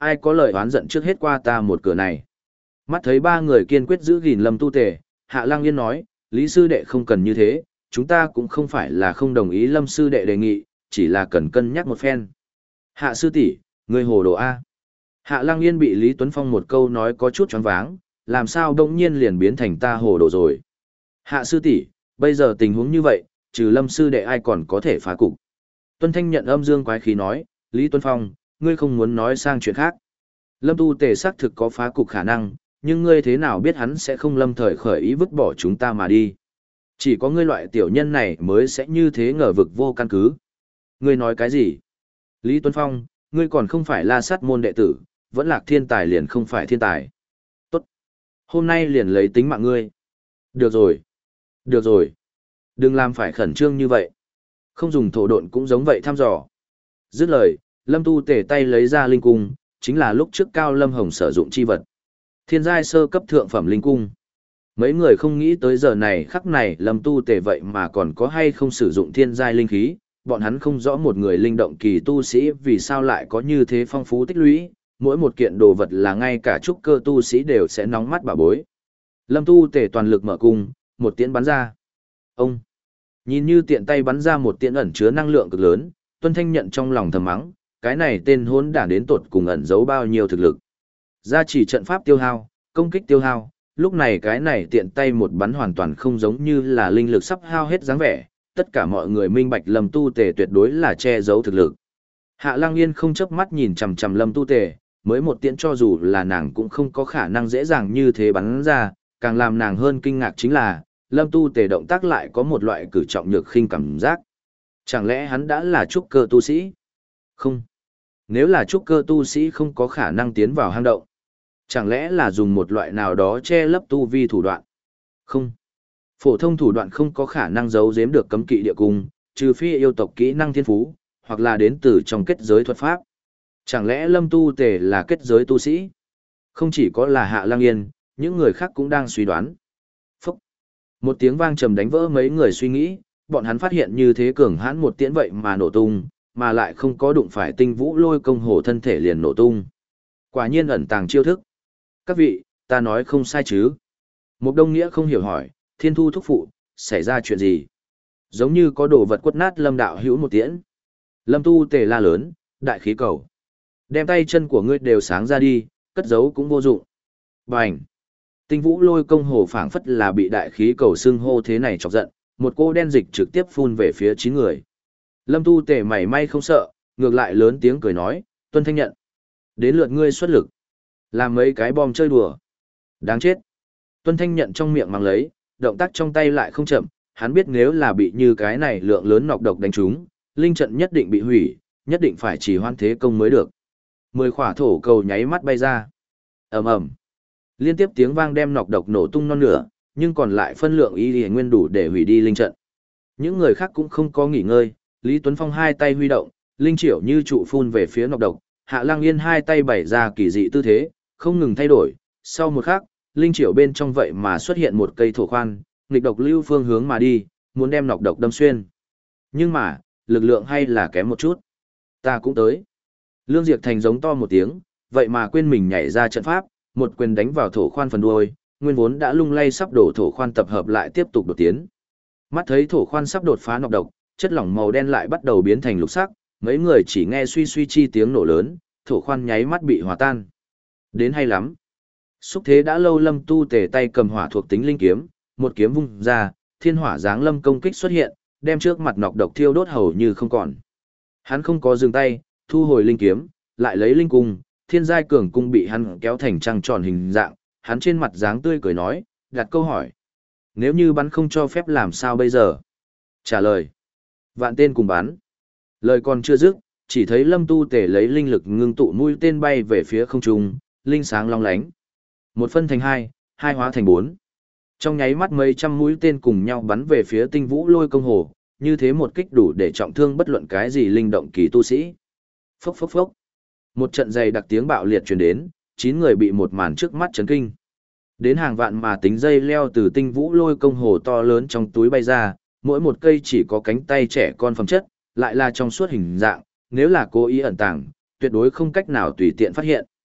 ai có lời oán giận trước hết qua ta một cửa này. Mắt thấy ba người kiên quyết giữ gìn Lâm Tu Tề, Hạ Lăng Yên nói, Lý sư đệ không cần như thế, chúng ta cũng không phải là không đồng ý Lâm sư đệ đề nghị, chỉ là cần cân nhắc một phen. Hạ sư tỷ, ngươi hồ đồ A. Hạ Lăng Yên bị Lý Tuấn Phong một câu nói có chút choáng váng, làm sao đông nhiên liền biến thành ta hồ đồ rồi. Hạ sư tỷ, bây giờ tình huống như vậy, trừ Lâm sư đệ ai còn có thể phá cục. Tuân Thanh nhận âm dương quái khí nói, Lý Tuấn Phong, ngươi không muốn nói sang chuyện khác. Lâm Tu Tề xác thực có phá cục khả năng, nhưng ngươi thế nào biết hắn sẽ không lâm thời khởi ý vứt bỏ chúng ta mà đi. Chỉ có ngươi loại tiểu nhân này mới sẽ như thế ngờ vực vô căn cứ. Ngươi nói cái gì? Lý Tuấn Phong, ngươi còn không phải La Sát môn đệ tử, vẫn lạc thiên tài liền không phải thiên tài. Tốt. Hôm nay liền lấy tính mạng ngươi. Được rồi. Được rồi. Đừng làm phải khẩn trương như vậy. Không dùng thổ độn cũng giống vậy thăm dò. Dứt lời, Lâm Tu Tề tay lấy ra linh cung, chính là lúc trước Cao Lâm Hồng sử dụng chi vật. Thiên giai sơ cấp thượng phẩm linh cung. Mấy người không nghĩ tới giờ này khắc này Lâm Tu Tề vậy mà còn có hay không sử dụng thiên giai linh khí, bọn hắn không rõ một người linh động kỳ tu sĩ vì sao lại có như thế phong phú tích lũy, mỗi một kiện đồ vật là ngay cả trúc cơ tu sĩ đều sẽ nóng mắt bà bối. Lâm Tu Tề toàn lực mở cung, một tiễn bắn ra. Ông nhìn như tiện tay bắn ra một tiễn ẩn chứa năng lượng cực lớn, Tuân Thanh nhận trong lòng thầm mắng, cái này tên hỗn đản đến tột cùng ẩn giấu bao nhiêu thực lực. Gia chỉ trận pháp tiêu hao, công kích tiêu hao, lúc này cái này tiện tay một bắn hoàn toàn không giống như là linh lực sắp hao hết dáng vẻ, tất cả mọi người minh bạch Lâm Tu Tề tuyệt đối là che giấu thực lực. Hạ Lăng Yên không chớp mắt nhìn chằm chằm Lâm Tu Tề, mới một tiễn cho dù là nàng cũng không có khả năng dễ dàng như thế bắn ra, càng làm nàng hơn kinh ngạc chính là, Lâm Tu Tề động tác lại có một loại cử trọng nhược khinh cảm giác. Chẳng lẽ hắn đã là trúc cơ tu sĩ? Không. Nếu là trúc cơ tu sĩ không có khả năng tiến vào hang động. Chẳng lẽ là dùng một loại nào đó che lấp tu vi thủ đoạn? Không. Phổ thông thủ đoạn không có khả năng giấu giếm được cấm kỵ địa cung, trừ phi yêu tộc kỹ năng thiên phú, hoặc là đến từ trong kết giới thuật pháp. Chẳng lẽ Lâm Tu Tề là kết giới tu sĩ? Không chỉ có là Hạ Lăng Yên, những người khác cũng đang suy đoán. Phúc! Một tiếng vang trầm đánh vỡ mấy người suy nghĩ, bọn hắn phát hiện như thế cường hãn một tiễn vậy mà nổ tung, mà lại không có đụng phải Tinh Vũ Lôi công hồ thân thể liền nổ tung. Quả nhiên ẩn tàng chiêu thức. Các vị, ta nói không sai chứ? Một Đông Nghĩa không hiểu hỏi, Thiên Thu thúc phụ, xảy ra chuyện gì? Giống như có đồ vật quất nát Lâm đạo hữu một tiễn. Lâm Tu Tề la lớn, đại khí cầu. Đem tay chân của ngươi đều sáng ra đi, cất giấu cũng vô dụng. Bành! Tinh Vũ Lôi công hồ phảng phất là bị đại khí cầu xưng hô thế này chọc giận, một cô đen dịch trực tiếp phun về phía chín người. Lâm Tu Tề mảy may không sợ, ngược lại lớn tiếng cười nói, Tuân Thanh nhận. Đến lượt ngươi xuất lực. Làm mấy cái bom chơi đùa. Đáng chết. Tuân Thanh nhận trong miệng mang lấy, động tác trong tay lại không chậm, hắn biết nếu là bị như cái này lượng lớn nọc độc đánh trúng, linh trận nhất định bị hủy, nhất định phải chỉ hoan thế công mới được. Mười khỏa thổ cầu nháy mắt bay ra. Ầm ầm. Liên tiếp tiếng vang đem nọc độc nổ tung non nửa, nhưng còn lại phân lượng y y nguyên đủ để hủy đi linh trận. Những người khác cũng không có nghỉ ngơi, Lý Tuấn Phong hai tay huy động, linh triểu như trụ phun về phía nọc độc, Hạ Lăng Yên hai tay bày ra kỳ dị tư thế, không ngừng thay đổi, sau một khắc, linh triểu bên trong vậy mà xuất hiện một cây thổ khoan, nghịch độc lưu phương hướng mà đi, muốn đem nọc độc đâm xuyên. Nhưng mà, lực lượng hay là kém một chút. Ta cũng tới. Lương Diệp Thành giống to một tiếng, vậy mà quên mình nhảy ra trận pháp, một quyền đánh vào thổ khoan phần đuôi, nguyên vốn đã lung lay sắp đổ thổ khoan tập hợp lại tiếp tục đột tiến. Mắt thấy thổ khoan sắp đột phá nọc độc, chất lỏng màu đen lại bắt đầu biến thành lục sắc, mấy người chỉ nghe suy suy chi tiếng nổ lớn, thổ khoan nháy mắt bị hòa tan. Đến hay lắm. Xúc thế đã lâu Lâm Tu Tề tay cầm hỏa thuộc tính linh kiếm, một kiếm vung ra, thiên hỏa giáng lâm công kích xuất hiện, đem trước mặt nọc độc thiêu đốt hầu như không còn. Hắn không có dừng tay, thu hồi linh kiếm, lại lấy linh cung, thiên giai cường cung bị hắn kéo thành trăng tròn hình dạng, hắn trên mặt dáng tươi cười nói, đặt câu hỏi. Nếu như bắn không cho phép làm sao bây giờ? Trả lời. Vạn tên cùng bắn. Lời còn chưa dứt, chỉ thấy Lâm Tu Tề lấy linh lực ngưng tụ mũi tên bay về phía không trung, linh sáng long lánh. Một phân thành hai, hai hóa thành bốn. Trong nháy mắt mấy trăm mũi tên cùng nhau bắn về phía Tinh Vũ Lôi công hồ, như thế một kích đủ để trọng thương bất luận cái gì linh động kỳ tu sĩ. Phốc phốc phốc. Một trận dày đặc tiếng bạo liệt truyền đến, chín người bị một màn trước mắt chấn kinh. Đến hàng vạn mà tính dây leo từ Tinh Vũ Lôi công hồ to lớn trong túi bay ra, mỗi một cây chỉ có cánh tay trẻ con phẩm chất, lại là trong suốt hình dạng, nếu là cố ý ẩn tàng, tuyệt đối không cách nào tùy tiện phát hiện.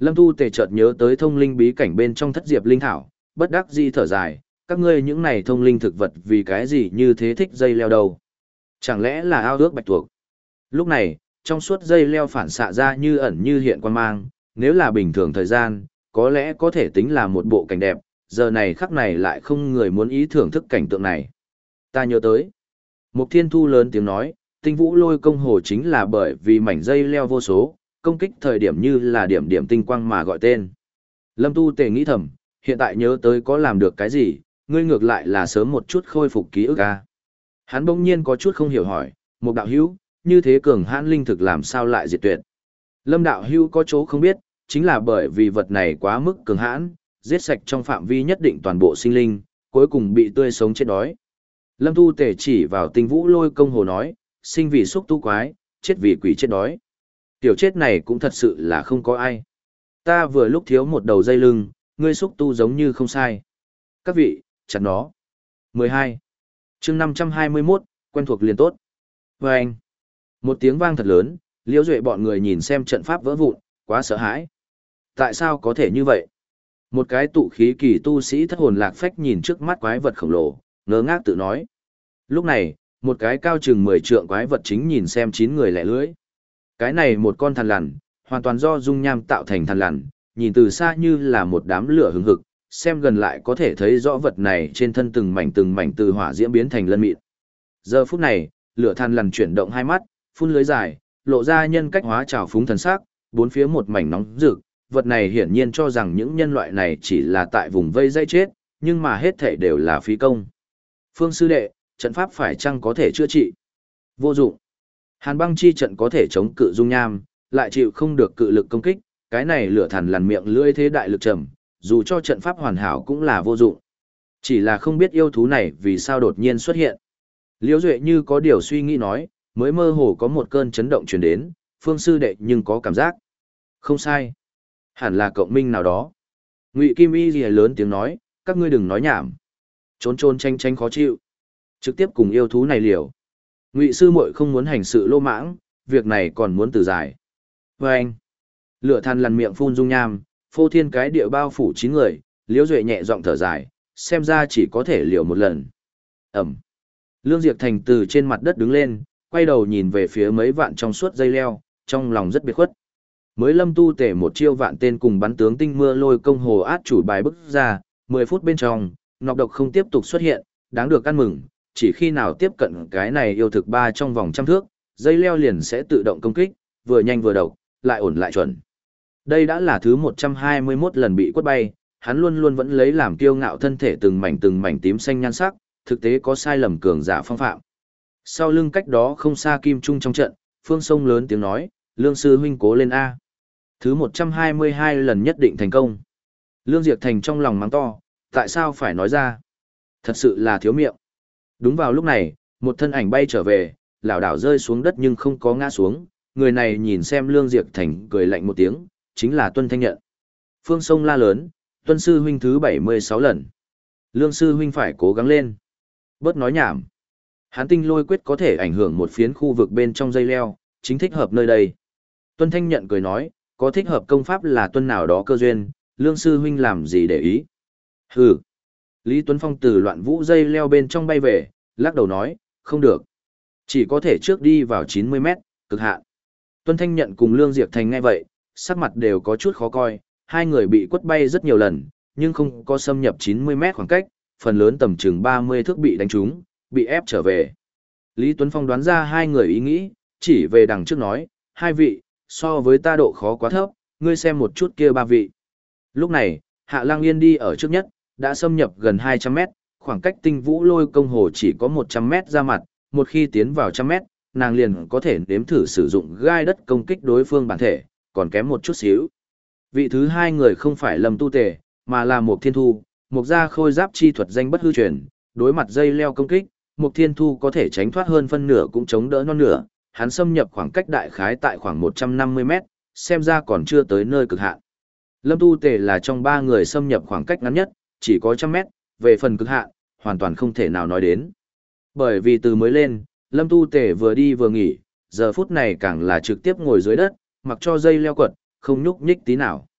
Lâm Tu Tề chợt nhớ tới thông linh bí cảnh bên trong thất diệp linh thảo, bất đắc dĩ thở dài, các ngươi những này thông linh thực vật vì cái gì như thế thích dây leo đầu. Chẳng lẽ là ao ước bạch tuộc? Lúc này, trong suốt dây leo phản xạ ra như ẩn như hiện quan mang, nếu là bình thường thời gian, có lẽ có thể tính là một bộ cảnh đẹp, giờ này khắc này lại không người muốn ý thưởng thức cảnh tượng này. Ta nhớ tới. Mục Thiên Thu lớn tiếng nói, tinh vũ lôi công hồ chính là bởi vì mảnh dây leo vô số, công kích thời điểm như là điểm điểm tinh quang mà gọi tên. Lâm Tu Tề nghĩ thầm, hiện tại nhớ tới có làm được cái gì, ngươi ngược lại là sớm một chút khôi phục ký ức a. Hắn bỗng nhiên có chút không hiểu hỏi, một đạo hữu, như thế cường hãn linh thực làm sao lại diệt tuyệt. Lâm đạo hữu có chỗ không biết, chính là bởi vì vật này quá mức cường hãn, giết sạch trong phạm vi nhất định toàn bộ sinh linh, cuối cùng bị tươi sống chết đói. Lâm Tu Tề chỉ vào tinh vũ lôi công hồ nói, sinh vì xúc tu quái, chết vì quỷ chết đói. Tiểu chết này cũng thật sự là không có ai. Ta vừa lúc thiếu một đầu dây lưng, ngươi xúc tu giống như không sai. Các vị, chặt nó. mười hai. chương năm trăm hai mươi mốt, quen thuộc liền tốt. Và anh. Một tiếng vang thật lớn, Liễu Duệ bọn người nhìn xem trận pháp vỡ vụn, quá sợ hãi. Tại sao có thể như vậy? Một cái tụ khí kỳ tu sĩ thất hồn lạc phách nhìn trước mắt quái vật khổng lồ, ngớ ngác tự nói. Lúc này, một cái cao chừng mười trượng quái vật chính nhìn xem chín người lẻ lưỡi. Cái này một con thằn lằn, hoàn toàn do dung nham tạo thành thằn lằn, nhìn từ xa như là một đám lửa hừng hực, xem gần lại có thể thấy rõ vật này trên thân từng mảnh từng mảnh từ hỏa diễm biến thành lân mịn. Giờ phút này, lửa thằn lằn chuyển động hai mắt, phun lưới dài, lộ ra nhân cách hóa trào phúng thần sắc, bốn phía một mảnh nóng rực, vật này hiển nhiên cho rằng những nhân loại này chỉ là tại vùng vây dây chết, nhưng mà hết thể đều là phí công. Phương sư đệ, trận pháp phải chăng có thể chữa trị? Vô dụng. Hàn băng chi trận có thể chống cự dung nham, lại chịu không được cự lực công kích, cái này lửa thằn lằn miệng lưỡi thế đại lực trầm, dù cho trận pháp hoàn hảo cũng là vô dụng. Chỉ là không biết yêu thú này vì sao đột nhiên xuất hiện. Liễu Duệ như có điều suy nghĩ nói, mới mơ hồ có một cơn chấn động truyền đến, Phương sư đệ nhưng có cảm giác. Không sai. Hẳn là cộng minh nào đó. Ngụy Kim Y lìa lớn tiếng nói, các ngươi đừng nói nhảm. Trốn trốn tranh tranh khó chịu. Trực tiếp cùng yêu thú này liều. Ngụy sư muội không muốn hành sự lô mãng, việc này còn muốn từ dài. Và anh, lửa than lằn miệng phun dung nham, phô thiên cái địa bao phủ chín người, Liễu Duệ nhẹ giọng thở dài, xem ra chỉ có thể liều một lần. Ẩm. Lương Diệp Thành từ trên mặt đất đứng lên, quay đầu nhìn về phía mấy vạn trong suốt dây leo, trong lòng rất biệt khuất. Mới Lâm Tu Tể một chiêu vạn tên cùng bắn tướng tinh mưa lôi công hồ át chủ bài bức ra, mười phút bên trong, nọc độc không tiếp tục xuất hiện, đáng được ăn mừng, chỉ khi nào tiếp cận cái này yêu thực ba trong vòng trăm thước, dây leo liền sẽ tự động công kích, vừa nhanh vừa độc, lại ổn lại chuẩn. Đây đã là thứ một trăm hai mươi mốt lần bị quất bay, hắn luôn luôn vẫn lấy làm kiêu ngạo thân thể từng mảnh từng mảnh tím xanh nhan sắc, thực tế có sai lầm cường giả phong phạm. Sau lưng cách đó không xa kim trung trong trận, Phương Sông lớn tiếng nói, Lương sư huynh cố lên A. Thứ một trăm hai mươi hai lần nhất định thành công. Lương Diệp Thành trong lòng mắng to, tại sao phải nói ra? Thật sự là thiếu miệng. Đúng vào lúc này, một thân ảnh bay trở về, lảo đảo rơi xuống đất nhưng không có ngã xuống. Người này nhìn xem Lương Diệp Thành cười lạnh một tiếng, chính là Tuân Thanh Nhận. Phương Sông la lớn, Tuân sư huynh thứ bảy mươi sáu lần. Lương sư huynh phải cố gắng lên. Bớt nói nhảm. Hán tinh lôi quyết có thể ảnh hưởng một phiến khu vực bên trong dây leo, chính thích hợp nơi đây. Tuân Thanh Nhận cười nói, có thích hợp công pháp là tuân nào đó cơ duyên, Lương sư huynh làm gì để ý. Hừ. Lý Tuấn Phong từ loạn vũ dây leo bên trong bay về, lắc đầu nói, không được. Chỉ có thể trước đi vào chín mươi mét, cực hạn. Tuân Thanh Nhận cùng Lương Diệp Thành nghe vậy, sắc mặt đều có chút khó coi, hai người bị quất bay rất nhiều lần, nhưng không có xâm nhập chín mươi mét khoảng cách, phần lớn tầm chừng ba mươi thước bị đánh trúng, bị ép trở về. Lý Tuấn Phong đoán ra hai người ý nghĩ, chỉ về đằng trước nói, hai vị, so với ta độ khó quá thấp, ngươi xem một chút kia ba vị. Lúc này, Hạ Lang Yên đi ở trước nhất, đã xâm nhập gần hai trăm mét, khoảng cách tinh vũ lôi công hồ chỉ có một trăm mét ra mặt, một khi tiến vào một trăm mét, nàng liền có thể nếm thử sử dụng gai đất công kích đối phương bản thể, còn kém một chút xíu. Vị thứ hai người không phải Lâm Tu Tề, mà là Mục Thiên Thu, Mục gia khôi giáp chi thuật danh bất hư truyền, đối mặt dây leo công kích, Mục Thiên Thu có thể tránh thoát hơn phân nửa cũng chống đỡ non nửa, hắn xâm nhập khoảng cách đại khái tại khoảng một trăm năm mươi mét, xem ra còn chưa tới nơi cực hạn. Lâm Tu Tề là trong ba người xâm nhập khoảng cách ngắn nhất, chỉ có một trăm mét, về phần cực hạn, hoàn toàn không thể nào nói đến. Bởi vì từ mới lên, Lâm Tu Tề vừa đi vừa nghỉ, giờ phút này càng là trực tiếp ngồi dưới đất, mặc cho dây leo quật, không nhúc nhích tí nào.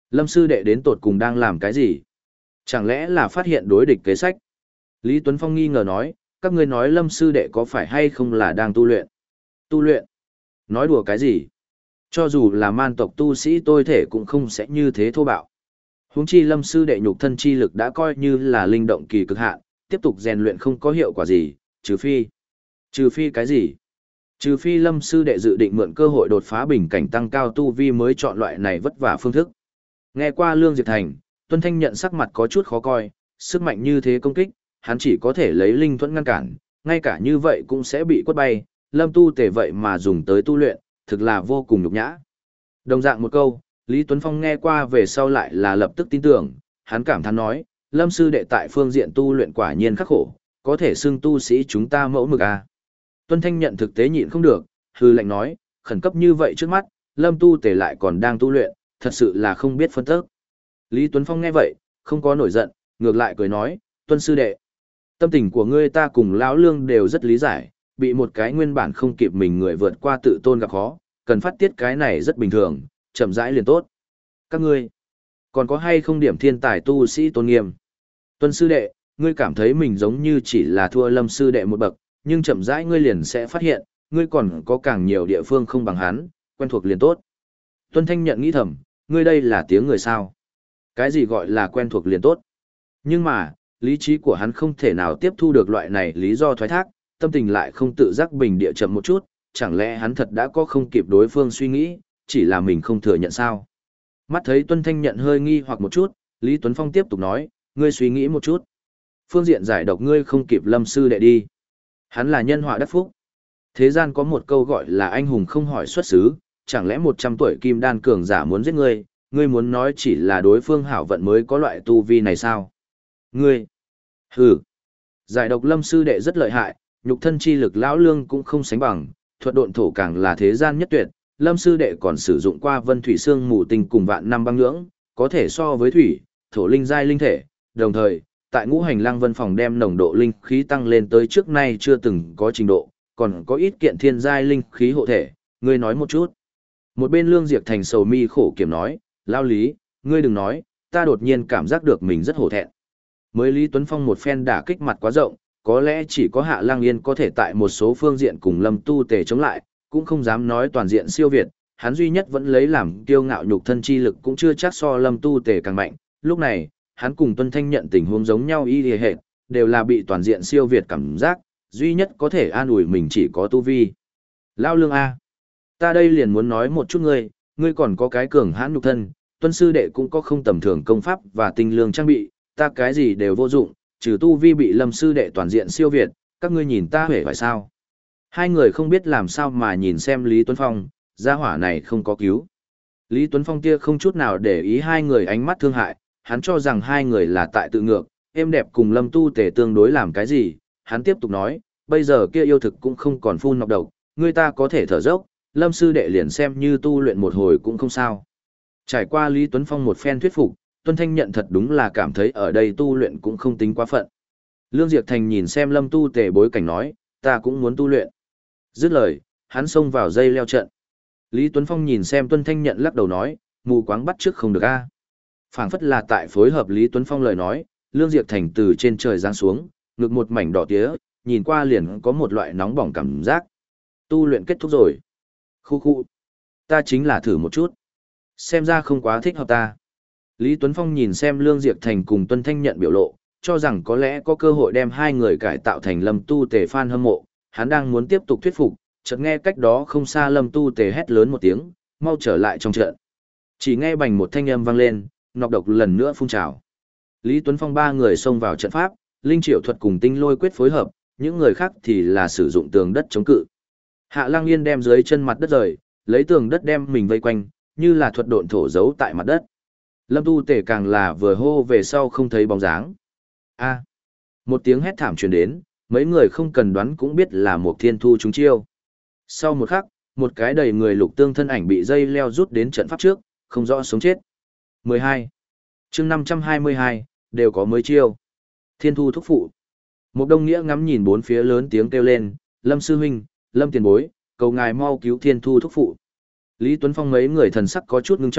Lâm sư đệ đến tột cùng đang làm cái gì? Chẳng lẽ là phát hiện đối địch kế sách? Lý Tuấn Phong nghi ngờ nói, các ngươi nói Lâm sư đệ có phải hay không là đang tu luyện? Tu luyện? Nói đùa cái gì? Cho dù là man tộc tu sĩ tôi thể cũng không sẽ như thế thô bạo. Huống chi Lâm sư đệ nhục thân chi lực đã coi như là linh động kỳ cực hạn, tiếp tục rèn luyện không có hiệu quả gì, trừ phi. Trừ phi cái gì? Trừ phi Lâm sư đệ dự định mượn cơ hội đột phá bình cảnh tăng cao tu vi mới chọn loại này vất vả phương thức. Nghe qua Lương Diệp Thành, Tuân Thanh nhận sắc mặt có chút khó coi, sức mạnh như thế công kích, hắn chỉ có thể lấy linh thuẫn ngăn cản, ngay cả như vậy cũng sẽ bị quất bay, Lâm tu tể vậy mà dùng tới tu luyện, thực là vô cùng nhục nhã. Đồng dạng một câu, Lý Tuấn Phong nghe qua về sau lại là lập tức tin tưởng, hắn cảm thán nói, Lâm sư đệ tại phương diện tu luyện quả nhiên khắc khổ, có thể xưng tu sĩ chúng ta mẫu mực à. Tuân Thanh nhận thực tế nhịn không được, hư lệnh nói, khẩn cấp như vậy trước mắt, Lâm tu tể lại còn đang tu luyện, thật sự là không biết phân tức. Lý Tuấn Phong nghe vậy, không có nổi giận, ngược lại cười nói, Tuân sư đệ, tâm tình của ngươi ta cùng lão Lương đều rất lý giải, bị một cái nguyên bản không kịp mình người vượt qua tự tôn gặp khó, cần phát tiết cái này rất bình thường, chậm rãi liền tốt. Các ngươi, còn có hay không điểm thiên tài tu sĩ tôn nghiêm? Tuân sư đệ, ngươi cảm thấy mình giống như chỉ là thua Lâm sư đệ một bậc, nhưng chậm rãi ngươi liền sẽ phát hiện, ngươi còn có càng nhiều địa phương không bằng hắn, quen thuộc liền tốt. Tuân Thanh nhận nghĩ thầm, ngươi đây là tiếng người sao? Cái gì gọi là quen thuộc liền tốt? Nhưng mà, lý trí của hắn không thể nào tiếp thu được loại này lý do thoái thác, tâm tình lại không tự giác bình địa chậm một chút, chẳng lẽ hắn thật đã có không kịp đối phương suy nghĩ, chỉ là mình không thừa nhận sao? Mắt thấy Tuân Thanh nhận hơi nghi hoặc một chút, Lý Tuấn Phong tiếp tục nói, ngươi suy nghĩ một chút. Phương diện giải độc ngươi không kịp Lâm sư đệ đi. Hắn là nhân họa đắc phúc. Thế gian có một câu gọi là anh hùng không hỏi xuất xứ, chẳng lẽ một trăm tuổi kim đan cường giả muốn giết ngươi, ngươi muốn nói chỉ là đối phương hảo vận mới có loại tu vi này sao? Ngươi! Hừ! Giải độc Lâm sư đệ rất lợi hại, nhục thân chi lực lão Lương cũng không sánh bằng, thuật độn thổ càng là thế gian nhất tuyệt, Lâm sư đệ còn sử dụng qua Vân Thủy Xương Mù Tinh cùng vạn năm băng nhưỡng, có thể so với thủy, thổ linh giai linh thể, đồng thời, tại Ngũ Hành Lăng Vân phòng đem nồng độ linh khí tăng lên tới trước nay chưa từng có trình độ, còn có ít kiện thiên giai linh khí hộ thể, ngươi nói một chút. Một bên Lương Diệp Thành sầu mi khổ kiểm nói, lao Lý, ngươi đừng nói, ta đột nhiên cảm giác được mình rất hổ thẹn. Mới Lý Tuấn Phong một phen đả kích mặt quá rộng, có lẽ chỉ có Hạ Lang Yên có thể tại một số phương diện cùng Lâm tu tề chống lại, cũng không dám nói toàn diện siêu việt, hắn duy nhất vẫn lấy làm kiêu ngạo nhục thân chi lực cũng chưa chắc so Lâm tu tề càng mạnh, lúc này, hắn cùng Tuân Thanh nhận tình huống giống nhau y hệt, đều là bị toàn diện siêu việt cảm giác, duy nhất có thể an ủi mình chỉ có tu vi. Lao Lương A. Ta đây liền muốn nói một chút ngươi, ngươi còn có cái cường hãn nhục thân, Tuân sư đệ cũng có không tầm thường công pháp và tinh lương trang bị, ta cái gì đều vô dụng, trừ tu vi bị Lâm sư đệ toàn diện siêu việt, các ngươi nhìn ta hề phải sao? Hai người không biết làm sao mà nhìn xem Lý Tuấn Phong, gia hỏa này không có cứu. Lý Tuấn Phong kia không chút nào để ý hai người ánh mắt thương hại, hắn cho rằng hai người là tại tự ngược, êm đẹp cùng Lâm tu tề tương đối làm cái gì, hắn tiếp tục nói, bây giờ kia yêu thực cũng không còn phun nọc độc, người ta có thể thở dốc, Lâm sư đệ liền xem như tu luyện một hồi cũng không sao. Trải qua Lý Tuấn Phong một phen thuyết phục, Tuân Thanh nhận thật đúng là cảm thấy ở đây tu luyện cũng không tính quá phận. Lương Diệp Thành nhìn xem Lâm tu tề bối cảnh nói, ta cũng muốn tu luyện. Dứt lời, hắn xông vào dây leo trận. Lý Tuấn Phong nhìn xem Tuân Thanh nhận lắc đầu nói, mù quáng bắt trước không được a. Phảng phất là tại phối hợp Lý Tuấn Phong lời nói, Lương Diệp Thành từ trên trời giáng xuống, ngực một mảnh đỏ tía, nhìn qua liền có một loại nóng bỏng cảm giác. Tu luyện kết thúc rồi. Khu khu. Ta chính là thử một chút. Xem ra không quá thích hợp ta. Lý Tuấn Phong nhìn xem Lương Diệp Thành cùng Tuân Thanh nhận biểu lộ, cho rằng có lẽ có cơ hội đem hai người cải tạo thành Lâm tu tề fan hâm mộ. Hắn đang muốn tiếp tục thuyết phục, chợt nghe cách đó không xa Lâm tu tề hét lớn một tiếng, mau trở lại trong trận. Chỉ nghe bành một thanh âm vang lên, nọc độc lần nữa phun trào. Lý Tuấn Phong ba người xông vào trận pháp, linh triệu thuật cùng tinh lôi quyết phối hợp, những người khác thì là sử dụng tường đất chống cự. Hạ Lang Yên đem dưới chân mặt đất rời, lấy tường đất đem mình vây quanh, như là thuật độn thổ giấu tại mặt đất. Lâm tu tể càng là vừa hô về sau không thấy bóng dáng. A. Một tiếng hét thảm truyền đến, mấy người không cần đoán cũng biết là một thiên thu trúng chiêu. Sau một khắc, một cái đầy người lục tương thân ảnh bị dây leo rút đến trận pháp trước, không rõ sống chết. mười hai. Chương năm trăm hai mươi hai, đều có mới chiêu. Thiên thu thúc phụ. Một đông nghĩa ngắm nhìn bốn phía lớn tiếng kêu lên, Lâm sư huynh, Lâm tiền bối, cầu ngài mau cứu thiên thu thúc phụ. Lý Tuấn Phong mấy người thần sắc có chút ngưng trọng,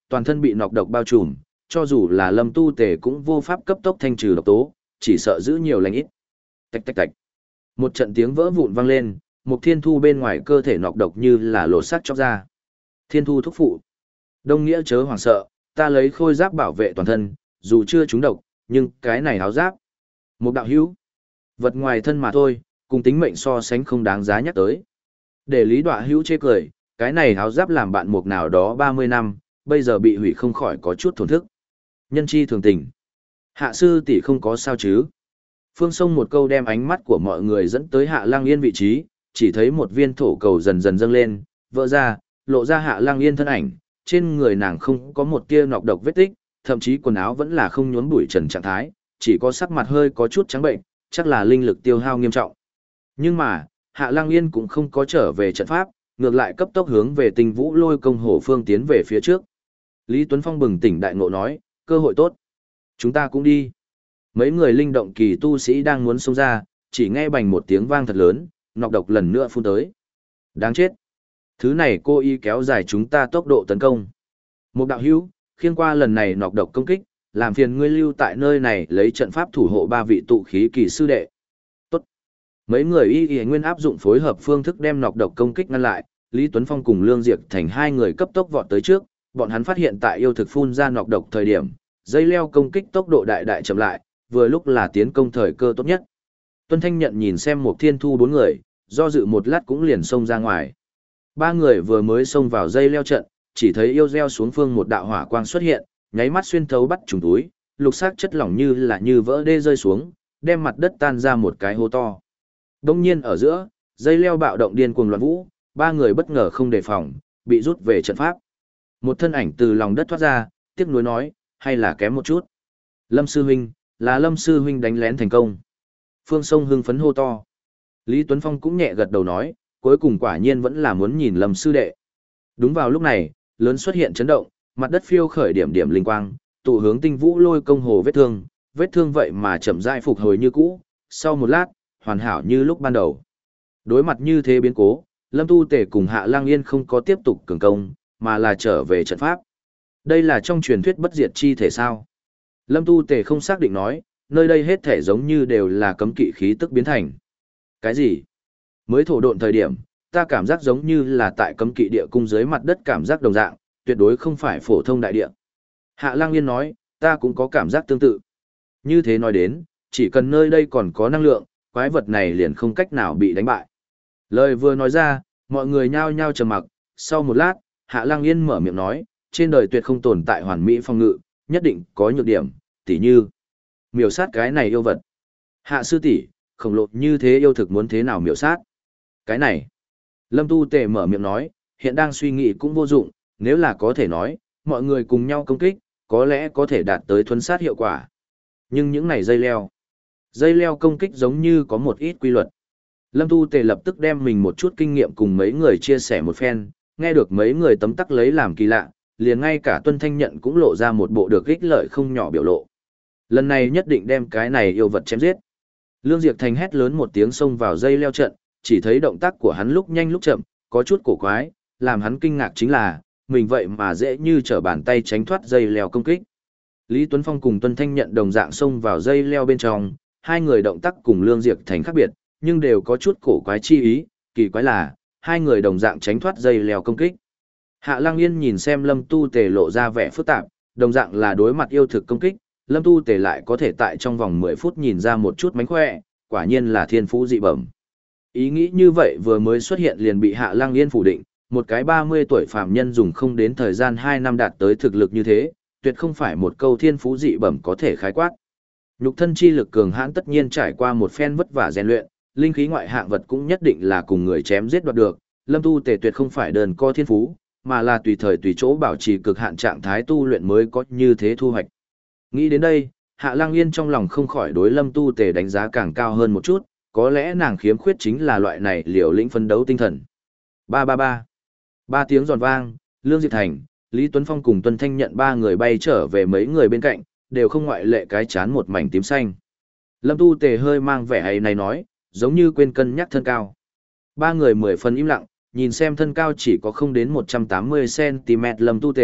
toàn thân bị nọc độc bao trùm, cho dù là Lâm Tu Tề cũng vô pháp cấp tốc thanh trừ độc tố, chỉ sợ giữ nhiều lành ít. Tạch tạch tạch. Một trận tiếng vỡ vụn vang lên, một thiên thu bên ngoài cơ thể nọc độc như là lột xác chóc ra. Thiên thu thúc phụ. Đông nghĩa chớ hoảng sợ, ta lấy khôi giáp bảo vệ toàn thân, dù chưa trúng độc, nhưng cái này áo giáp. Một đạo hữu. Vật ngoài thân mà thôi, cùng tính mệnh so sánh không đáng giá nhắc tới. Để Lý Đoạ Hữu chê cười, cái này áo giáp làm bạn một nào đó ba mươi năm, bây giờ bị hủy không khỏi có chút thổn thức. Nhân chi thường tình. Hạ sư tỷ không có sao chứ? Phương Sông một câu đem ánh mắt của mọi người dẫn tới Hạ Lăng Yên vị trí, chỉ thấy một viên thổ cầu dần dần dâng lên, vỡ ra, lộ ra Hạ Lăng Yên thân ảnh, trên người nàng không có một tia nọc độc vết tích, thậm chí quần áo vẫn là không nhuốm bụi trần trạng thái, chỉ có sắc mặt hơi có chút trắng bệnh, chắc là linh lực tiêu hao nghiêm trọng. Nhưng mà, Hạ Lăng Yên cũng không có trở về trận pháp, ngược lại cấp tốc hướng về Tinh Vũ Lôi Công Hồ phương tiến về phía trước. Lý Tuấn Phong bừng tỉnh đại ngộ nói, cơ hội tốt. Chúng ta cũng đi. Mấy người linh động kỳ tu sĩ đang muốn xông ra, chỉ nghe bành một tiếng vang thật lớn, nọc độc lần nữa phun tới. Đáng chết. Thứ này cô y kéo dài chúng ta tốc độ tấn công. Một đạo hữu, khiêng qua lần này nọc độc công kích, làm phiền ngươi lưu tại nơi này lấy trận pháp thủ hộ ba vị tụ khí kỳ sư đệ. Tốt. Mấy người y y nguyên áp dụng phối hợp phương thức đem nọc độc công kích ngăn lại, Lý Tuấn Phong cùng Lương Diệp thành hai người cấp tốc vọt tới trước, bọn hắn phát hiện tại yêu thực phun ra nọc độc thời điểm, dây leo công kích tốc độ đại đại chậm lại, vừa lúc là tiến công thời cơ tốt nhất. Tuân Thanh Nhận nhìn xem một thiên thu bốn người, do dự một lát cũng liền xông ra ngoài. Ba người vừa mới xông vào dây leo trận, chỉ thấy yêu gieo xuống phương một đạo hỏa quang xuất hiện, nháy mắt xuyên thấu bắt trùng túi, lục sắc chất lỏng như là như vỡ đê rơi xuống, đem mặt đất tan ra một cái hố to. Đông nhiên ở giữa, dây leo bạo động điên cuồng loạn vũ, ba người bất ngờ không đề phòng, bị rút về trận pháp. Một thân ảnh từ lòng đất thoát ra, tiếc nuối nói, hay là kém một chút. Lâm sư huynh, là Lâm sư huynh đánh lén thành công. Phương Sông hưng phấn hô to. Lý Tuấn Phong cũng nhẹ gật đầu nói, cuối cùng quả nhiên vẫn là muốn nhìn Lâm sư đệ. Đúng vào lúc này, lớn xuất hiện chấn động, mặt đất phiêu khởi điểm điểm linh quang, tụ hướng Tinh Vũ Lôi Công Hồ vết thương, vết thương vậy mà chậm rãi phục hồi như cũ, sau một lát, hoàn hảo như lúc ban đầu. Đối mặt như thế biến cố, Lâm Tu Tề cùng Hạ Lăng Yên không có tiếp tục cường công, mà là trở về trận pháp. Đây là trong truyền thuyết bất diệt chi thể sao? Lâm Tu Tề không xác định nói, nơi đây hết thể giống như đều là cấm kỵ khí tức biến thành. Cái gì? Mới thổ độn thời điểm, ta cảm giác giống như là tại cấm kỵ địa cung dưới mặt đất cảm giác đồng dạng, tuyệt đối không phải phổ thông đại địa. Hạ Lăng Yên nói, ta cũng có cảm giác tương tự. Như thế nói đến, chỉ cần nơi đây còn có năng lượng, quái vật này liền không cách nào bị đánh bại. Lời vừa nói ra, mọi người nhao nhao trầm mặc, sau một lát, Hạ Lăng Yên mở miệng nói, trên đời tuyệt không tồn tại hoàn mỹ phong ngự, nhất định có nhược điểm, tỉ như miểu sát cái này yêu vật. Hạ sư tỷ, khổng lồ như thế yêu thực muốn thế nào miểu sát? Cái này. Lâm Tu Tề mở miệng nói, hiện đang suy nghĩ cũng vô dụng, nếu là có thể nói, mọi người cùng nhau công kích, có lẽ có thể đạt tới thuấn sát hiệu quả. Nhưng những này dây leo, dây leo công kích giống như có một ít quy luật. Lâm Tu Tề lập tức đem mình một chút kinh nghiệm cùng mấy người chia sẻ một phen, nghe được mấy người tấm tắc lấy làm kỳ lạ, liền ngay cả Tuân Thanh Nhận cũng lộ ra một bộ được ích lợi không nhỏ biểu lộ. Lần này nhất định đem cái này yêu vật chém giết. Lương Diệp Thành hét lớn một tiếng xông vào dây leo trận, chỉ thấy động tác của hắn lúc nhanh lúc chậm, có chút cổ quái, làm hắn kinh ngạc chính là, mình vậy mà dễ như trở bàn tay tránh thoát dây leo công kích. Lý Tuấn Phong cùng Tuân Thanh Nhận đồng dạng xông vào dây leo bên trong, hai người động tác cùng Lương Diệp Thành khác biệt, nhưng đều có chút cổ quái chi ý, kỳ quái là, hai người đồng dạng tránh thoát dây leo công kích. Hạ Lăng Yên nhìn xem Lâm Tu Tề lộ ra vẻ phức tạp, đồng dạng là đối mặt yêu thực công kích, Lâm Tu Tề lại có thể tại trong vòng mười phút nhìn ra một chút mánh khỏe, quả nhiên là thiên phú dị bẩm. Ý nghĩ như vậy vừa mới xuất hiện liền bị Hạ Lăng Yên phủ định, một cái ba mươi tuổi phàm nhân dùng không đến thời gian hai năm đạt tới thực lực như thế, tuyệt không phải một câu thiên phú dị bẩm có thể khái quát. Nhục thân chi lực cường hãn tất nhiên trải qua một phen vất vả rèn luyện, linh khí ngoại hạng vật cũng nhất định là cùng người chém giết đoạt được, Lâm Tu Tề tuyệt không phải đơn co thiên phú, mà là tùy thời tùy chỗ bảo trì cực hạn trạng thái tu luyện mới có như thế thu hoạch. Nghĩ đến đây, Hạ Lăng Yên trong lòng không khỏi đối Lâm Tu Tề đánh giá càng cao hơn một chút, có lẽ nàng khiếm khuyết chính là loại này liều lĩnh phấn đấu tinh thần. Ba ba ba. Ba tiếng giòn vang, Lương Diệp Thành, Lý Tuấn Phong cùng Tuân Thanh Nhận ba người bay trở về mấy người bên cạnh, đều không ngoại lệ cái chán một mảnh tím xanh. Lâm Tu Tề hơi mang vẻ ấy này nói, giống như quên cân nhắc thân cao. Ba người mười phần im lặng, nhìn xem thân cao chỉ có không đến một trăm tám mươi xăng ti mét Lâm Tu Tề,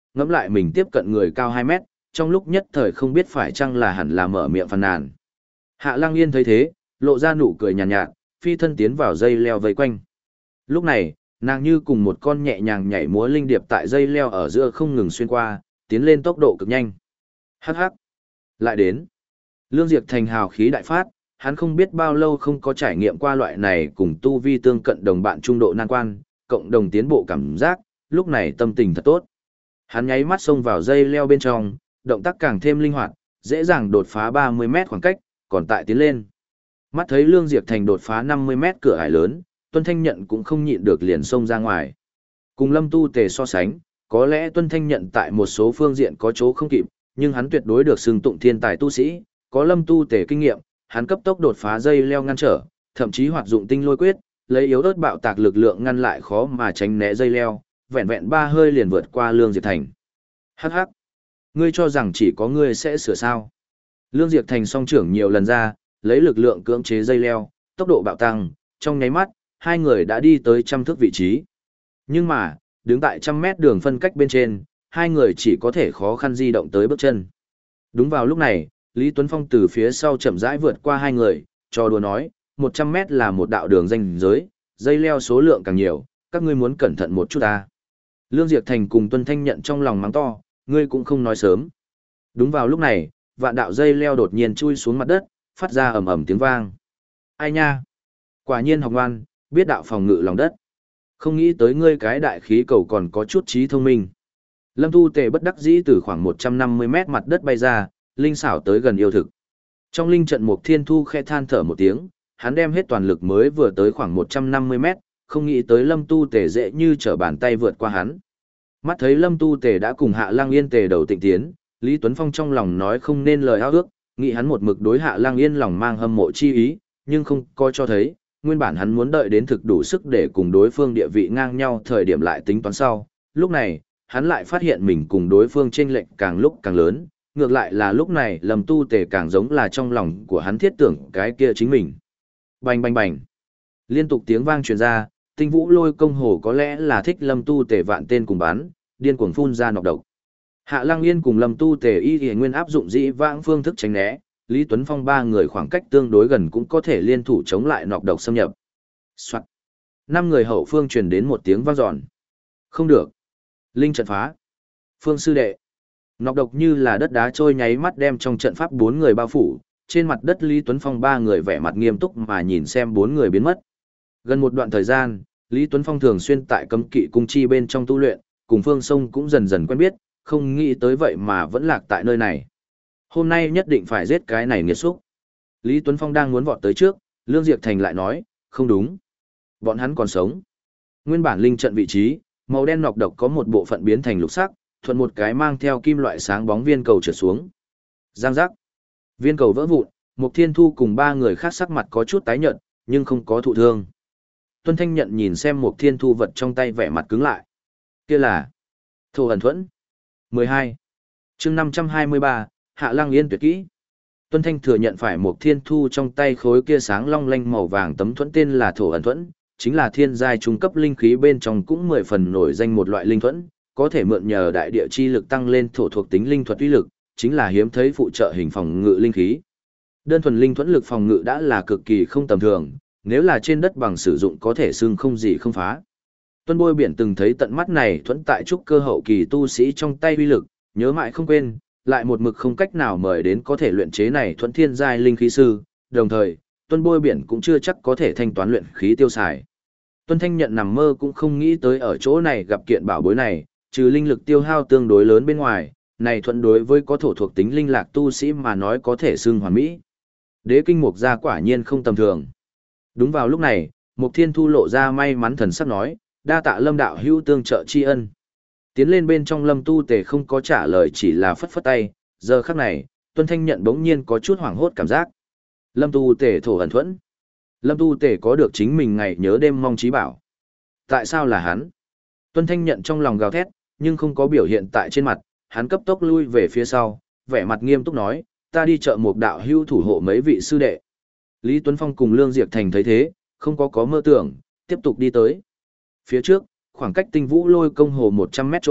Ngẫm lại mình tiếp cận người cao hai mét, trong lúc nhất thời không biết phải chăng là hẳn là mở miệng phàn nàn. Hạ Lăng Yên thấy thế, lộ ra nụ cười nhàn nhạt, nhạt, phi thân tiến vào dây leo vây quanh. Lúc này, nàng như cùng một con nhẹ nhàng nhảy múa linh điệp tại dây leo ở giữa không ngừng xuyên qua, tiến lên tốc độ cực nhanh. Hắc hắc. Lại đến. Lương Diệp Thành hào khí đại phát, hắn không biết bao lâu không có trải nghiệm qua loại này cùng tu vi tương cận đồng bạn trung độ nan quan, cộng đồng tiến bộ cảm giác, lúc này tâm tình thật tốt. Hắn nháy mắt xông vào dây leo bên trong, động tác càng thêm linh hoạt, dễ dàng đột phá ba mươi mét khoảng cách, còn tại tiến lên. Mắt thấy Lương Diệp Thành đột phá năm mươi mét cửa ải lớn, Tuân Thanh Nhận cũng không nhịn được liền xông ra ngoài. Cùng Lâm Tu Tề so sánh, có lẽ Tuân Thanh Nhận tại một số phương diện có chỗ không kịp, nhưng hắn tuyệt đối được xưng tụng thiên tài tu sĩ, có Lâm Tu Tề kinh nghiệm, hắn cấp tốc đột phá dây leo ngăn trở, thậm chí hoạt dụng tinh lôi quyết, lấy yếu ớt bạo tạc lực lượng ngăn lại khó mà tránh né dây leo, vẹn vẹn ba hơi liền vượt qua Lương Diệp Thành. Hắc hắc, ngươi cho rằng chỉ có ngươi sẽ sửa sao? Lương Diệp Thành song trưởng nhiều lần ra, lấy lực lượng cưỡng chế dây leo, tốc độ bạo tăng, trong nháy mắt, hai người đã đi tới trăm thước vị trí. Nhưng mà, đứng tại trăm mét đường phân cách bên trên, hai người chỉ có thể khó khăn di động tới bước chân. Đúng vào lúc này, Lý Tuấn Phong từ phía sau chậm rãi vượt qua hai người, cho đùa nói, một trăm mét là một đạo đường ranh giới, dây leo số lượng càng nhiều, các ngươi muốn cẩn thận một chút ta. Lương Diệp Thành cùng Tuân Thanh Nhận trong lòng mắng to, ngươi cũng không nói sớm. Đúng vào lúc này, vạn đạo dây leo đột nhiên chui xuống mặt đất, phát ra ầm ầm tiếng vang. Ai nha? Quả nhiên học ngoan, biết đạo phòng ngự lòng đất. Không nghĩ tới ngươi cái đại khí cầu còn có chút trí thông minh. Lâm Tu Tề bất đắc dĩ từ khoảng một trăm năm mươi mét mặt đất bay ra, linh xảo tới gần yêu thực. Trong linh trận Mục Thiên Thu khẽ than thở một tiếng, hắn đem hết toàn lực mới vừa tới khoảng một trăm năm mươi mét, không nghĩ tới Lâm Tu Tề dễ như trở bàn tay vượt qua hắn. Mắt thấy Lâm Tu Tề đã cùng Hạ Lăng Yên tề đầu tịnh tiến, Lý Tuấn Phong trong lòng nói không nên lời ao ước, nghĩ hắn một mực đối Hạ Lăng Yên lòng mang hâm mộ chi ý, nhưng không coi cho thấy, nguyên bản hắn muốn đợi đến thực đủ sức để cùng đối phương địa vị ngang nhau thời điểm lại tính toán sau. Lúc này, hắn lại phát hiện mình cùng đối phương chênh lệch càng lúc càng lớn, ngược lại là lúc này Lâm Tu Tề càng giống là trong lòng của hắn thiết tưởng cái kia chính mình. Bành bành bành. Liên tục tiếng vang truyền ra, Tinh Vũ Lôi Công Hồ có lẽ là thích Lâm Tu Tề vạn tên cùng bắn, điên cuồng phun ra nọc độc. Hạ Lăng Yên cùng Lâm Tu Tề y y nguyên áp dụng dĩ vãng phương thức tránh né, Lý Tuấn Phong ba người khoảng cách tương đối gần cũng có thể liên thủ chống lại nọc độc xâm nhập. Soạt. Năm người hậu phương truyền đến một tiếng vang dọn. Không được. Linh trận phá. Phương sư đệ. Nọc độc như là đất đá trôi nháy mắt đem trong trận pháp bốn người bao phủ, trên mặt đất Lý Tuấn Phong ba người vẻ mặt nghiêm túc mà nhìn xem bốn người biến mất. Gần một đoạn thời gian, Lý Tuấn Phong thường xuyên tại cấm kỵ cung chi bên trong tu luyện, cùng Phương Sông cũng dần dần quen biết, không nghĩ tới vậy mà vẫn lạc tại nơi này. Hôm nay nhất định phải giết cái này nghiệt xúc. Lý Tuấn Phong đang muốn vọt tới trước, Lương Diệp Thành lại nói, không đúng. Bọn hắn còn sống. Nguyên bản linh trận vị trí, màu đen nọc độc có một bộ phận biến thành lục sắc, thuận một cái mang theo kim loại sáng bóng viên cầu trượt xuống. Giang giác. Viên cầu vỡ vụn, Mục Thiên Thu cùng ba người khác sắc mặt có chút tái nhợt, nhưng không có thụ thương. Tuân Thanh Nhận nhìn xem Mục Thiên Thu vật trong tay vẻ mặt cứng lại. Kia là Thổ Ẩn Thuẫn. mười hai. Chương năm trăm hai mươi ba, Hạ Lăng Yên tuyệt kỹ. Tuân Thanh thừa nhận phải Mục Thiên Thu trong tay khối kia sáng long lanh màu vàng tấm thuẫn tên là Thổ Ẩn Thuẫn, chính là thiên giai trung cấp linh khí bên trong cũng mười phần nổi danh một loại linh thuẫn, có thể mượn nhờ đại địa chi lực tăng lên thổ thuộc tính linh thuật uy lực, chính là hiếm thấy phụ trợ hình phòng ngự linh khí. Đơn thuần linh thuẫn lực phòng ngự đã là cực kỳ không tầm thường, nếu là trên đất bằng sử dụng có thể xương không gì không phá. Tuân Bôi Biển từng thấy tận mắt này thuẫn tại trúc cơ hậu kỳ tu sĩ trong tay uy lực, nhớ mãi không quên, lại một mực không cách nào mời đến có thể luyện chế này thuẫn thiên giai linh khí sư, đồng thời, Tuân Bôi Biển cũng chưa chắc có thể thanh toán luyện khí tiêu xài. Tuân Thanh Nhận nằm mơ cũng không nghĩ tới ở chỗ này gặp kiện bảo bối này, trừ linh lực tiêu hao tương đối lớn bên ngoài, này thuận đối với có thổ thuộc tính linh lạc tu sĩ mà nói có thể xưng hoàn mỹ. Đế kinh mục gia quả nhiên không tầm thường. Đúng vào lúc này, Mục Thiên Thu lộ ra may mắn thần sắc nói, đa tạ Lâm đạo hữu tương trợ tri ân. Tiến lên bên trong Lâm Tu Tề không có trả lời chỉ là phất phất tay, giờ khắc này, Tuân Thanh Nhận bỗng nhiên có chút hoảng hốt cảm giác. Lâm Tu Tề Thổ Ẩn Thuẫn. Lâm Tu Tề có được chính mình ngày nhớ đêm mong trí bảo. Tại sao là hắn? Tuân Thanh Nhận trong lòng gào thét, nhưng không có biểu hiện tại trên mặt, hắn cấp tốc lui về phía sau, vẻ mặt nghiêm túc nói, ta đi chợ một đạo hưu thủ hộ mấy vị sư đệ. Lý Tuấn Phong cùng Lương Diệp Thành thấy thế, không có có mơ tưởng, tiếp tục đi tới. Phía trước, khoảng cách Tinh Vũ Lôi Công Hồ một trăm mét chỗ,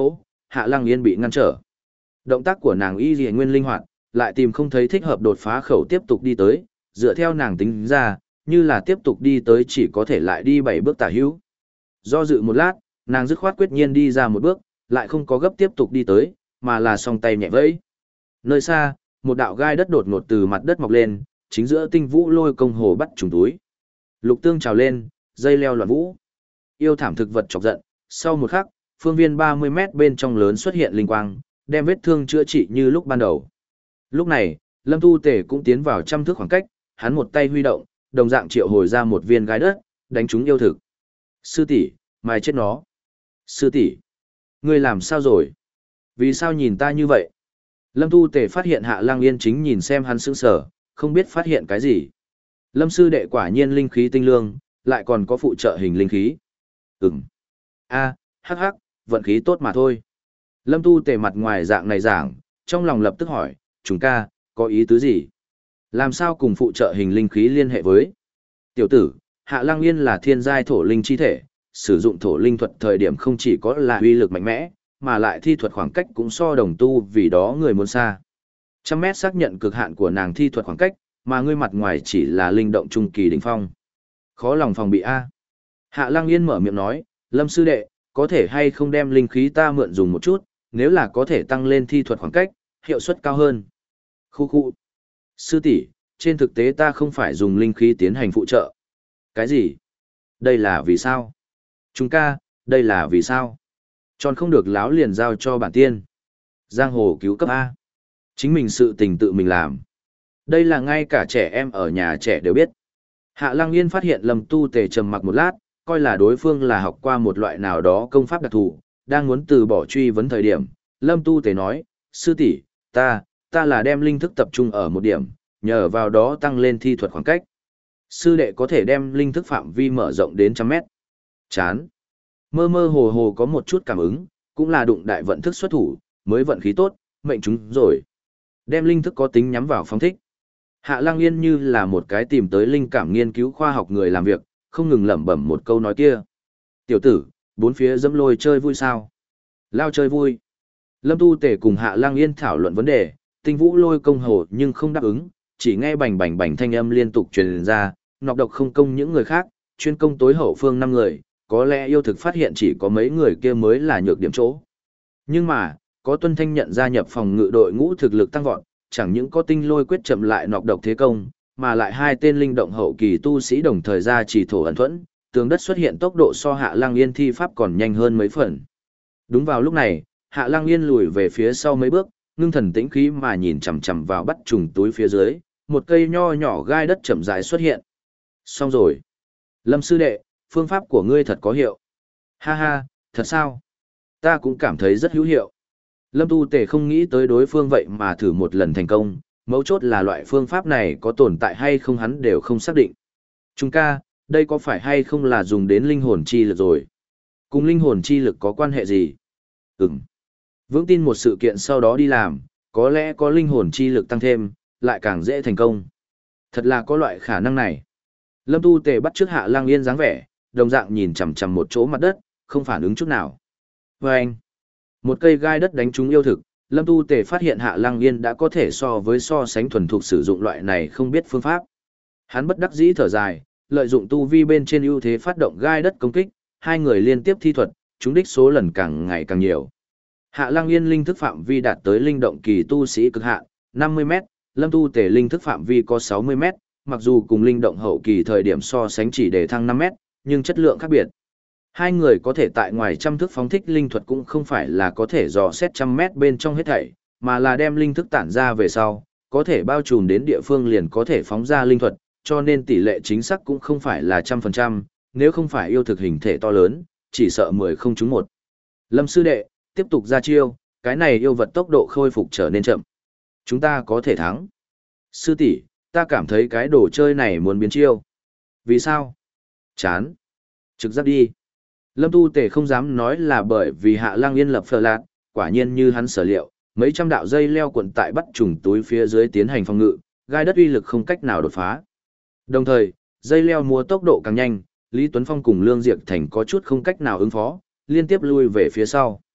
Hạ Lăng Yên bị ngăn trở. Động tác của nàng y lìa nguyên linh hoạt, lại tìm không thấy thích hợp đột phá khẩu tiếp tục đi tới, dựa theo nàng tính ra, như là tiếp tục đi tới chỉ có thể lại đi bảy bước tả hữu. Do dự một lát, nàng dứt khoát quyết nhiên đi ra một bước, lại không có gấp tiếp tục đi tới, mà là song tay nhẹ vẫy. Nơi xa, một đạo gai đất đột ngột từ mặt đất mọc lên, chính giữa tinh vũ lôi công hồ bắt trùng túi. Lục tương trào lên, dây leo loạn vũ. Yêu thảm thực vật chọc giận, sau một khắc, phương viên ba mươi mét bên trong lớn xuất hiện linh quang, đem vết thương chữa trị như lúc ban đầu. Lúc này, Lâm Tu Tề cũng tiến vào trăm thước khoảng cách, hắn một tay huy động, đồng dạng triệu hồi ra một viên gai đất, đánh trúng yêu thực. Sư tỷ, mày chết nó. Sư tỷ, ngươi làm sao rồi? Vì sao nhìn ta như vậy? Lâm Tu Tề phát hiện Hạ Lăng Yên chính nhìn xem hắn sững sờ, không biết phát hiện cái gì. Lâm sư đệ quả nhiên linh khí tinh lương, lại còn có phụ trợ hình linh khí. Ừm. A, hắc hắc, vận khí tốt mà thôi. Lâm Tu Tề mặt ngoài dạng này giảng, trong lòng lập tức hỏi, chúng ca, có ý tứ gì? Làm sao cùng phụ trợ hình linh khí liên hệ với? Tiểu tử, Hạ Lăng Yên là thiên giai thổ linh chi thể, sử dụng thổ linh thuật thời điểm không chỉ có là uy lực mạnh mẽ, mà lại thi thuật khoảng cách cũng so đồng tu vì đó người muốn xa. Trăm mét xác nhận cực hạn của nàng thi thuật khoảng cách, mà ngươi mặt ngoài chỉ là linh động trung kỳ đỉnh phong. Khó lòng phòng bị A. Hạ Lăng Yên mở miệng nói, Lâm sư đệ, có thể hay không đem linh khí ta mượn dùng một chút, nếu là có thể tăng lên thi thuật khoảng cách, hiệu suất cao hơn. Khu khu. Sư tỷ, trên thực tế ta không phải dùng linh khí tiến hành phụ trợ. Cái gì? Đây là vì sao? Chúng ca, đây là vì sao? Tròn không được láo liền giao cho bản tiên. Giang hồ cứu cấp A. Chính mình sự tình tự mình làm. Đây là ngay cả trẻ em ở nhà trẻ đều biết. Hạ Lăng Yên phát hiện Lâm Tu Tề trầm mặc một lát, coi là đối phương là học qua một loại nào đó công pháp đặc thù, đang muốn từ bỏ truy vấn thời điểm. Lâm Tu Tề nói, sư tỷ, ta, ta là đem linh thức tập trung ở một điểm, nhờ vào đó tăng lên thi thuật khoảng cách. Sư đệ có thể đem linh thức phạm vi mở rộng đến trăm mét. Chán. Mơ mơ hồ hồ có một chút cảm ứng, cũng là đụng đại vận thức xuất thủ, mới vận khí tốt, mệnh chúng rồi. Đem linh thức có tính nhắm vào phóng thích. Hạ Lăng Yên như là một cái tìm tới linh cảm nghiên cứu khoa học người làm việc, không ngừng lẩm bẩm một câu nói kia. Tiểu tử, bốn phía dẫm lôi chơi vui sao? Lao chơi vui. Lâm Tu Tề cùng Hạ Lăng Yên thảo luận vấn đề, tinh vũ lôi công hồ nhưng không đáp ứng, chỉ nghe bành bành bành thanh âm liên tục truyền ra, nọc độc không công những người khác, chuyên công tối hậu phương năm người, có lẽ yêu thực phát hiện chỉ có mấy người kia mới là nhược điểm chỗ. Nhưng mà, có Tuân Thanh nhận gia nhập phòng ngự đội ngũ thực lực tăng vọt, chẳng những có tinh lôi quyết chậm lại nọc độc thế công, mà lại hai tên linh động hậu kỳ tu sĩ đồng thời ra chỉ thổ ẩn thuẫn, tường đất xuất hiện tốc độ so Hạ Lăng Yên thi pháp còn nhanh hơn mấy phần. Đúng vào lúc này, Hạ Lăng Yên lùi về phía sau mấy bước, ngưng thần tĩnh khí mà nhìn chằm chằm vào bắt trùng túi phía dưới, một cây nho nhỏ gai đất chậm rãi xuất hiện. Xong rồi. Lâm sư đệ, phương pháp của ngươi thật có hiệu. Ha ha, thật sao? Ta cũng cảm thấy rất hữu hiệu. Lâm Tu Tề không nghĩ tới đối phương vậy mà thử một lần thành công, mấu chốt là loại phương pháp này có tồn tại hay không hắn đều không xác định. Trung ca, đây có phải hay không là dùng đến linh hồn chi lực rồi? Cùng linh hồn chi lực có quan hệ gì? Ừm. Vững tin một sự kiện sau đó đi làm, có lẽ có linh hồn chi lực tăng thêm, lại càng dễ thành công. Thật là có loại khả năng này. Lâm Tu Tề bắt trước Hạ Lăng Yên dáng vẻ, đồng dạng nhìn chằm chằm một chỗ mặt đất, không phản ứng chút nào. Và anh, một cây gai đất đánh trúng yêu thực, Lâm Tu Tề phát hiện Hạ Lăng Yên đã có thể so với so sánh thuần thục sử dụng loại này không biết phương pháp. Hắn bất đắc dĩ thở dài, lợi dụng tu vi bên trên ưu thế phát động gai đất công kích, hai người liên tiếp thi thuật, chúng đích số lần càng ngày càng nhiều. Hạ Lăng Yên linh thức phạm vi đạt tới linh động kỳ tu sĩ cực hạn, năm mươi mét, Lâm Tu Tề linh thức phạm vi có sáu mươi mét, mặc dù cùng linh động hậu kỳ thời điểm so sánh chỉ để thăng năm mét, nhưng chất lượng khác biệt. Hai người có thể tại ngoài trăm thước phóng thích linh thuật cũng không phải là có thể dò xét trăm mét bên trong hết thảy, mà là đem linh thức tản ra về sau, có thể bao trùm đến địa phương liền có thể phóng ra linh thuật, cho nên tỷ lệ chính xác cũng không phải là trăm phần trăm, nếu không phải yêu thực hình thể to lớn, chỉ sợ mười không trúng một. Lâm sư đệ, tiếp tục ra chiêu, cái này yêu vật tốc độ khôi phục trở nên chậm. Chúng ta có thể thắng. Sư tỷ, ta cảm thấy cái đồ chơi này muốn biến chiêu. Vì sao? Chán. Trực giác đi. Lâm Tu Tề không dám nói là bởi vì Hạ Lăng Yên lập phờ lạc, quả nhiên như hắn sở liệu, mấy trăm đạo dây leo cuộn tại bắt trùng túi phía dưới tiến hành phòng ngự, gai đất uy lực không cách nào đột phá. Đồng thời, dây leo múa tốc độ càng nhanh, Lý Tuấn Phong cùng Lương Diệp Thành có chút không cách nào ứng phó, liên tiếp lui về phía sau.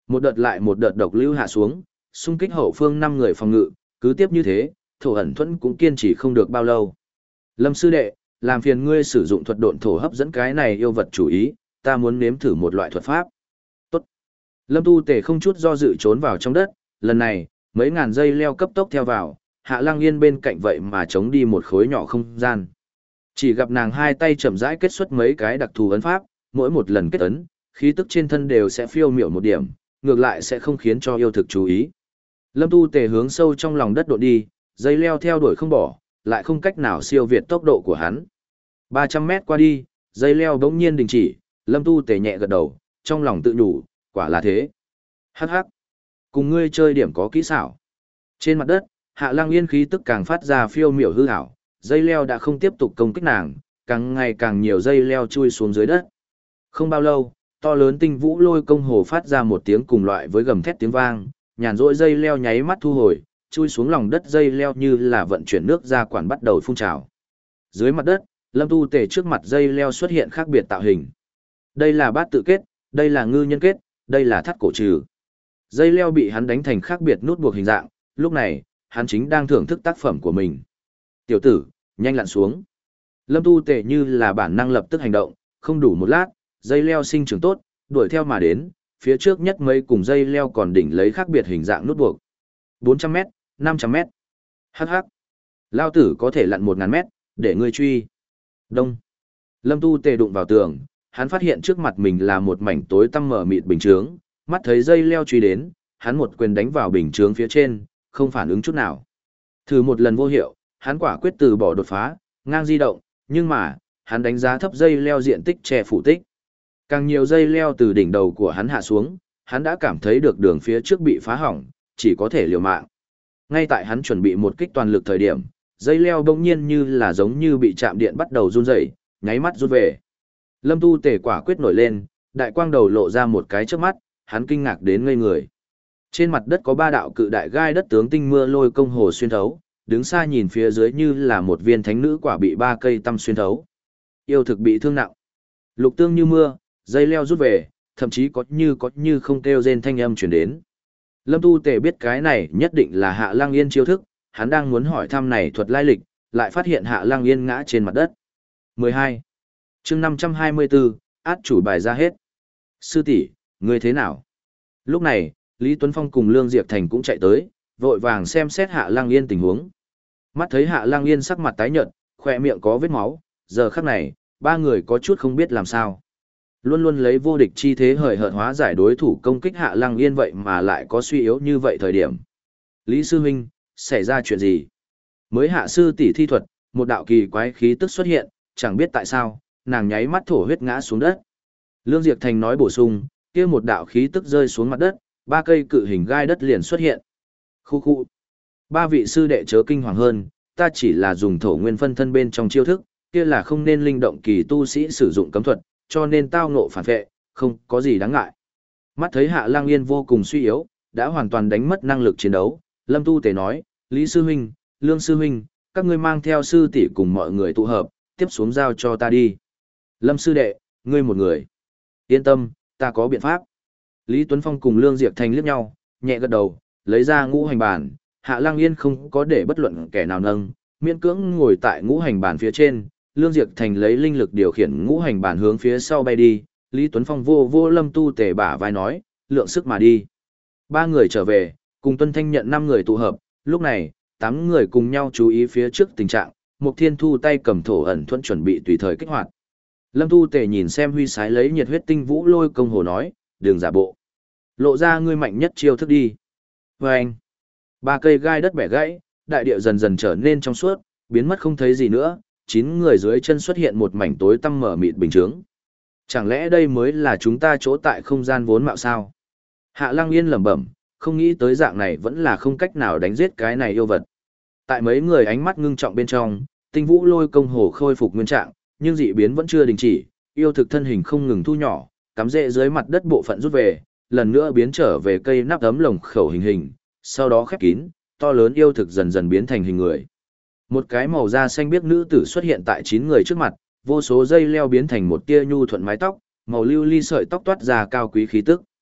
Một đợt lại một đợt độc lưu hạ xuống, xung kích hậu phương năm người phòng ngự, cứ tiếp như thế, thổ ẩn thuẫn cũng kiên trì không được bao lâu. Lâm sư đệ, làm phiền ngươi sử dụng thuật độn thổ hấp dẫn cái này yêu vật chủ ý, ta muốn nếm thử một loại thuật pháp. Tốt. Lâm Tu Tề không chút do dự trốn vào trong đất, lần này, mấy ngàn dây leo cấp tốc theo vào, Hạ Lăng Yên bên cạnh vậy mà chống đi một khối nhỏ không gian. Chỉ gặp nàng hai tay chậm rãi kết xuất mấy cái đặc thù ấn pháp, mỗi một lần kết ấn, khí tức trên thân đều sẽ phiêu miểu một điểm, ngược lại sẽ không khiến cho yêu thực chú ý. Lâm Tu Tề hướng sâu trong lòng đất độn đi, dây leo theo đuổi không bỏ, lại không cách nào siêu việt tốc độ của hắn. ba trăm mét qua đi, dây leo bỗng nhiên đình chỉ, Lâm Tu Tề nhẹ gật đầu, trong lòng tự nhủ, quả là thế. Hắc hắc, cùng ngươi chơi điểm có kỹ xảo. Trên mặt đất, Hạ Lăng Yên khí tức càng phát ra phiêu miểu hư ảo, dây leo đã không tiếp tục công kích nàng, càng ngày càng nhiều dây leo chui xuống dưới đất. Không bao lâu, to lớn tinh vũ lôi công hồ phát ra một tiếng cùng loại với gầm thét tiếng vang, nhàn rỗi dây leo nháy mắt thu hồi, chui xuống lòng đất dây leo như là vận chuyển nước ra quản bắt đầu phun trào. Dưới mặt đất, Lâm Tu Tề trước mặt dây leo xuất hiện khác biệt tạo hình. Đây là bát tự kết, đây là ngư nhân kết, đây là thắt cổ trừ. Dây leo bị hắn đánh thành khác biệt nút buộc hình dạng, lúc này, hắn chính đang thưởng thức tác phẩm của mình. Tiểu tử, nhanh lặn xuống. Lâm Tu Tề như là bản năng lập tức hành động, không đủ một lát, dây leo sinh trưởng tốt, đuổi theo mà đến, phía trước nhất mấy cùng dây leo còn đỉnh lấy khác biệt hình dạng nút buộc. bốn trăm mét, năm trăm mét. Hắc hắc. Lao tử có thể lặn một ngàn mét, để ngươi truy. Đông. Lâm Tu Tề đụng vào tường, hắn phát hiện trước mặt mình là một mảnh tối tăm mở mịt bình chướng, mắt thấy dây leo truy đến, hắn một quyền đánh vào bình chướng phía trên, không phản ứng chút nào. Thử một lần vô hiệu, hắn quả quyết từ bỏ đột phá, ngang di động, nhưng mà, hắn đánh giá thấp dây leo diện tích che phủ tích. Càng nhiều dây leo từ đỉnh đầu của hắn hạ xuống, hắn đã cảm thấy được đường phía trước bị phá hỏng, chỉ có thể liều mạng. Ngay tại hắn chuẩn bị một kích toàn lực thời điểm, dây leo bỗng nhiên như là giống như bị chạm điện bắt đầu run rẩy, nháy mắt rút về. Lâm Tu Tề quả quyết nổi lên, đại quang đầu lộ ra một cái trước mắt, hắn kinh ngạc đến ngây người. Trên mặt đất có ba đạo cự đại gai đất tướng tinh mưa lôi công hồ xuyên thấu, đứng xa nhìn phía dưới như là một viên thánh nữ quả bị ba cây tăm xuyên thấu. Yêu thực bị thương nặng. Lục tương như mưa, dây leo rút về, thậm chí có như có như không kêu rên thanh âm truyền đến. Lâm Tu Tề biết cái này nhất định là Hạ Lăng Yên chiêu thức, hắn đang muốn hỏi thăm này thuật lai lịch, lại phát hiện Hạ Lăng Yên ngã trên mặt đất. mười hai. Chương năm trăm hai mươi bốn, át chủ bài ra hết. Sư tỷ, ngươi thế nào? Lúc này, Lý Tuấn Phong cùng Lương Diệp Thành cũng chạy tới, vội vàng xem xét Hạ Lăng Yên tình huống. Mắt thấy Hạ Lăng Yên sắc mặt tái nhợt, khỏe miệng có vết máu, giờ khắc này, ba người có chút không biết làm sao. Luôn luôn lấy vô địch chi thế hời hợt hóa giải đối thủ công kích Hạ Lăng Yên vậy mà lại có suy yếu như vậy thời điểm. Lý Sư Huynh, xảy ra chuyện gì? Mới hạ sư tỷ thi thuật, một đạo kỳ quái khí tức xuất hiện, chẳng biết tại sao, nàng nháy mắt thổ huyết ngã xuống đất. Lương Diệp Thành nói bổ sung, kia một đạo khí tức rơi xuống mặt đất, ba cây cự hình gai đất liền xuất hiện. Khu khu. Ba vị sư đệ chớ kinh hoàng hơn, ta chỉ là dùng thổ nguyên phân thân bên trong chiêu thức, kia là không nên linh động kỳ tu sĩ sử dụng cấm thuật, cho nên tao ngộ phản vệ, không có gì đáng ngại. Mắt thấy Hạ Lăng Yên vô cùng suy yếu, đã hoàn toàn đánh mất năng lực chiến đấu, Lâm Tu Tề nói, Lý Sư Huynh, Lương Sư Huynh, các ngươi mang theo sư tỷ cùng mọi người tụ hợp, tiếp xuống giao cho ta đi. Lâm Sư Đệ, ngươi một người. Yên tâm, ta có biện pháp. Lý Tuấn Phong cùng Lương Diệp Thành liếc nhau, nhẹ gật đầu, lấy ra ngũ hành bàn, Hạ Lăng Yên không có để bất luận kẻ nào nâng, miễn cưỡng ngồi tại ngũ hành bàn phía trên, Lương Diệp Thành lấy linh lực điều khiển ngũ hành bàn hướng phía sau bay đi, Lý Tuấn Phong vô vô Lâm Tu Tề bả vai nói, lượng sức mà đi. Ba người trở về, cùng Tuân Thanh nhận năm người tụ hợp, lúc này, tám người cùng nhau chú ý phía trước tình trạng, Mục Thiên Thu tay cầm thổ ẩn thuẫn chuẩn bị tùy thời kích hoạt. Lâm Tu Tề nhìn xem huy sái lấy nhiệt huyết tinh vũ lôi công hồ nói, đừng giả bộ. Lộ ra ngươi mạnh nhất chiêu thức đi. Và anh, ba cây gai đất bẻ gãy, đại địa dần dần trở nên trong suốt, biến mất không thấy gì nữa, chín người dưới chân xuất hiện một mảnh tối tăm mở mịt bình chướng. Chẳng lẽ đây mới là chúng ta chỗ tại không gian vốn mạo sao? Hạ Lăng Yên lẩm bẩm, không nghĩ tới dạng này vẫn là không cách nào đánh giết cái này yêu vật. Tại mấy người ánh mắt ngưng trọng bên trong, tinh vũ lôi công hồ khôi phục nguyên trạng, nhưng dị biến vẫn chưa đình chỉ, yêu thực thân hình không ngừng thu nhỏ, cắm rễ dưới mặt đất bộ phận rút về, lần nữa biến trở về cây nắp ấm lồng khẩu hình hình, sau đó khép kín, to lớn yêu thực dần dần biến thành hình người. Một cái màu da xanh biếc nữ tử xuất hiện tại chín người trước mặt, vô số dây leo biến thành một tia nhu thuận mái tóc, màu lưu ly sợi tóc toát ra cao quý khí tức.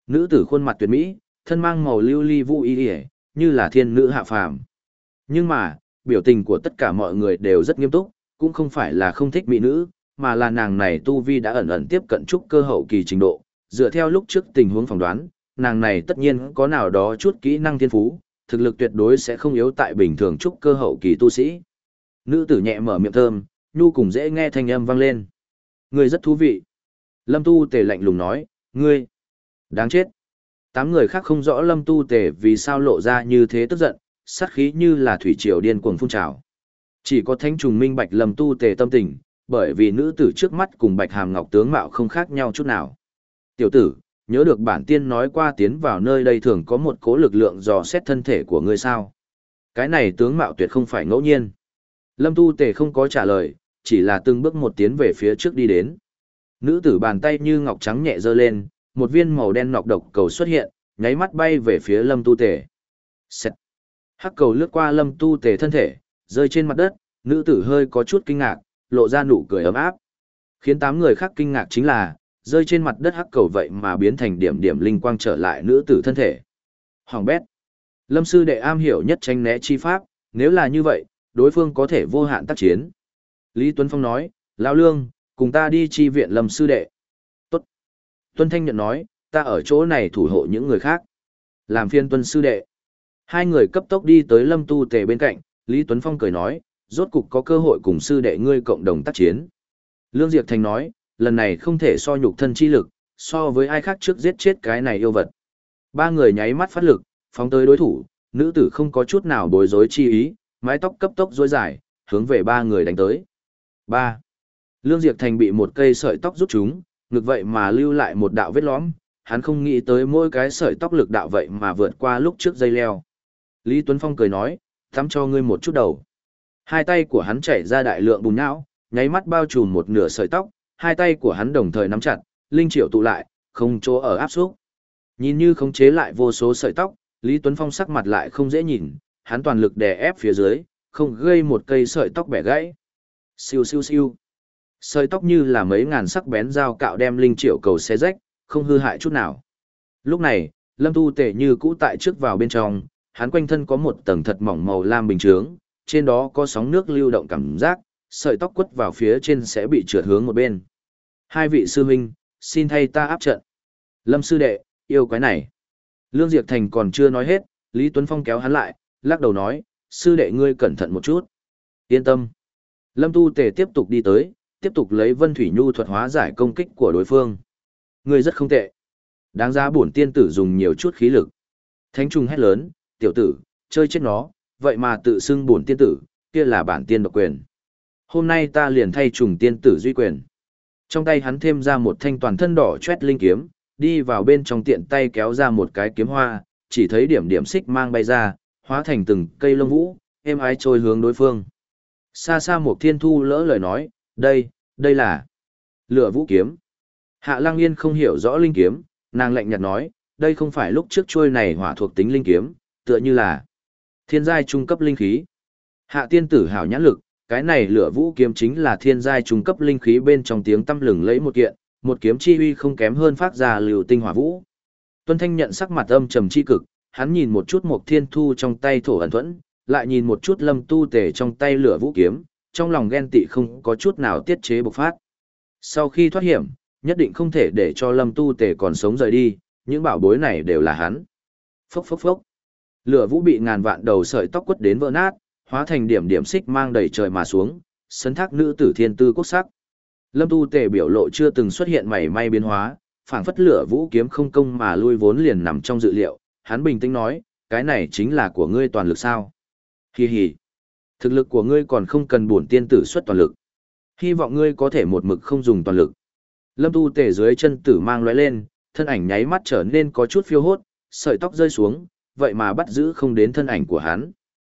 Nữ tử khuôn mặt tuyệt mỹ, thân mang màu lưu ly vũ y y, như là thiên nữ hạ phàm. Nhưng mà, biểu tình của tất cả mọi người đều rất nghiêm túc, cũng không phải là không thích mỹ nữ, mà là nàng này tu vi đã ẩn ẩn tiếp cận trúc cơ hậu kỳ trình độ, dựa theo lúc trước tình huống phỏng đoán, nàng này tất nhiên có nào đó chút kỹ năng thiên phú, thực lực tuyệt đối sẽ không yếu tại bình thường trúc cơ hậu kỳ tu sĩ. Nữ tử nhẹ mở miệng thơm, nhu cùng dễ nghe thanh âm vang lên. Ngươi rất thú vị. Lâm Tu Tề lạnh lùng nói, ngươi, đáng chết. Tám người khác không rõ Lâm Tu Tề vì sao lộ ra như thế tức giận, sát khí như là thủy triều điên cuồng phun trào. Chỉ có Thánh Trùng minh bạch Lâm Tu Tề tâm tình, bởi vì nữ tử trước mắt cùng Bạch Hàm Ngọc tướng mạo không khác nhau chút nào. Tiểu tử, nhớ được bản tiên nói qua tiến vào nơi đây thường có một cố lực lượng dò xét thân thể của ngươi sao? Cái này tướng mạo tuyệt không phải ngẫu nhiên. Lâm Tu Tề không có trả lời, chỉ là từng bước một tiến về phía trước đi đến. Nữ tử bàn tay như ngọc trắng nhẹ giơ lên, một viên màu đen nọc độc cầu xuất hiện, nháy mắt bay về phía Lâm Tu Tề. Xẹt. Hắc cầu lướt qua Lâm Tu Tề thân thể, rơi trên mặt đất, nữ tử hơi có chút kinh ngạc, lộ ra nụ cười ấm áp. Khiến tám người khác kinh ngạc chính là, rơi trên mặt đất hắc cầu vậy mà biến thành điểm điểm linh quang trở lại nữ tử thân thể. Hoàng bét. Lâm sư đệ am hiểu nhất tranh né chi pháp, nếu là như vậy, đối phương có thể vô hạn tác chiến. Lý Tuấn Phong nói, Lão Lương, cùng ta đi chi viện Lâm sư đệ. Tốt. Tuân Thanh nhận nói, ta ở chỗ này thủ hộ những người khác. Làm phiên Tuân sư đệ. Hai người cấp tốc đi tới Lâm Tu Tề bên cạnh, Lý Tuấn Phong cười nói, rốt cục có cơ hội cùng sư đệ ngươi cộng đồng tác chiến. Lương Diệp Thành nói, lần này không thể so nhục thân chi lực, so với ai khác trước giết chết cái này yêu vật. Ba người nháy mắt phát lực, phóng tới đối thủ, nữ tử không có chút nào bối rối chi ý, mái tóc cấp tốc rối dài, hướng về ba người đánh tới. Ba. Lương Diệp Thành bị một cây sợi tóc rút trúng, ngực vậy mà lưu lại một đạo vết lõm, hắn không nghĩ tới mỗi cái sợi tóc lực đạo vậy mà vượt qua lúc trước dây leo. Lý Tuấn Phong cười nói, tắm cho ngươi một chút đầu. Hai tay của hắn chảy ra đại lượng bùn não, nháy mắt bao trùm một nửa sợi tóc, hai tay của hắn đồng thời nắm chặt, linh triệu tụ lại, không chỗ ở áp xúc. Nhìn như khống chế lại vô số sợi tóc, Lý Tuấn Phong sắc mặt lại không dễ nhìn, hắn toàn lực đè ép phía dưới, không gây một cây sợi tóc bẻ gãy. Siêu siêu siêu. Sợi tóc như là mấy ngàn sắc bén dao cạo đem linh triệu cầu xé rách, không hư hại chút nào. Lúc này, Lâm Tu Tề như cũ tại trước vào bên trong, hắn quanh thân có một tầng thật mỏng màu lam bình chướng, trên đó có sóng nước lưu động cảm giác, sợi tóc quất vào phía trên sẽ bị trượt hướng một bên. Hai vị sư huynh, xin thay ta áp trận. Lâm sư đệ, yêu quái này. Lương Diệp Thành còn chưa nói hết, Lý Tuấn Phong kéo hắn lại, lắc đầu nói, sư đệ ngươi cẩn thận một chút. Yên tâm. Lâm Tu Tề tiếp tục đi tới, tiếp tục lấy Vân Thủy Nhu thuật hóa giải công kích của đối phương. Ngươi rất không tệ. Đáng giá bổn tiên tử dùng nhiều chút khí lực. Thánh Trung hét lớn, tiểu tử, chơi chết nó, vậy mà tự xưng bổn tiên tử, kia là bản tiên độc quyền. Hôm nay ta liền thay trùng tiên tử duy quyền. Trong tay hắn thêm ra một thanh toàn thân đỏ chét linh kiếm, đi vào bên trong tiện tay kéo ra một cái kiếm hoa, chỉ thấy điểm điểm xích mang bay ra, hóa thành từng cây lông vũ, êm ái trôi hướng đối phương. Xa xa một thiên thu lỡ lời nói, đây, đây là lửa vũ kiếm. Hạ Lang Yên không hiểu rõ linh kiếm, nàng lạnh nhạt nói, đây không phải lúc trước trôi này hỏa thuộc tính linh kiếm, tựa như là thiên giai trung cấp linh khí. Hạ tiên tử hảo nhãn lực, cái này lửa vũ kiếm chính là thiên giai trung cấp linh khí bên trong tiếng tăm lừng lấy một kiện, một kiếm chi uy không kém hơn phát ra lưu tinh hỏa vũ. Tuân Thanh nhận sắc mặt âm trầm chi cực, hắn nhìn một chút một thiên thu trong tay thổ ẩn thuẫn, lại nhìn một chút Lâm Tu Tề trong tay lửa vũ kiếm, trong lòng ghen tị không có chút nào tiết chế bộc phát. Sau khi thoát hiểm, nhất định không thể để cho Lâm Tu Tề còn sống rời đi, những bảo bối này đều là hắn. Phốc phốc phốc. Lửa vũ bị ngàn vạn đầu sợi tóc quất đến vỡ nát, hóa thành điểm điểm xích mang đầy trời mà xuống, sấn thác nữ tử thiên tư quốc sắc. Lâm Tu Tề biểu lộ chưa từng xuất hiện mảy may biến hóa, phảng phất lửa vũ kiếm không công mà lui vốn liền nằm trong dự liệu, hắn bình tĩnh nói, cái này chính là của ngươi toàn lực sao? Hi hi. Thực lực của ngươi còn không cần bổn tiên tử xuất toàn lực. Hy vọng ngươi có thể một mực không dùng toàn lực. Lâm Tu Tề dưới chân tử mang lóe lên, thân ảnh nháy mắt trở nên có chút phiêu hốt, sợi tóc rơi xuống, vậy mà bắt giữ không đến thân ảnh của hắn.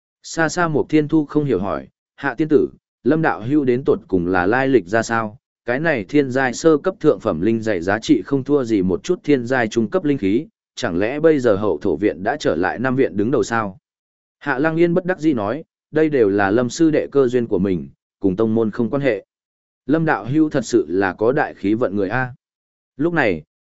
Xa xa một thiên thu không hiểu hỏi, hạ tiên tử, Lâm đạo hưu đến tột cùng là lai lịch ra sao? Cái này thiên giai sơ cấp thượng phẩm linh dạy giá trị không thua gì một chút thiên giai trung cấp linh khí, chẳng lẽ bây giờ hậu thổ viện đã trở lại năm viện đứng đầu sao? Hạ Lăng Yên bất đắc dĩ nói, đây đều là Lâm sư đệ cơ duyên của mình, cùng tông môn không quan hệ. Lâm đạo hưu thật sự là có đại khí vận người A. Lúc này,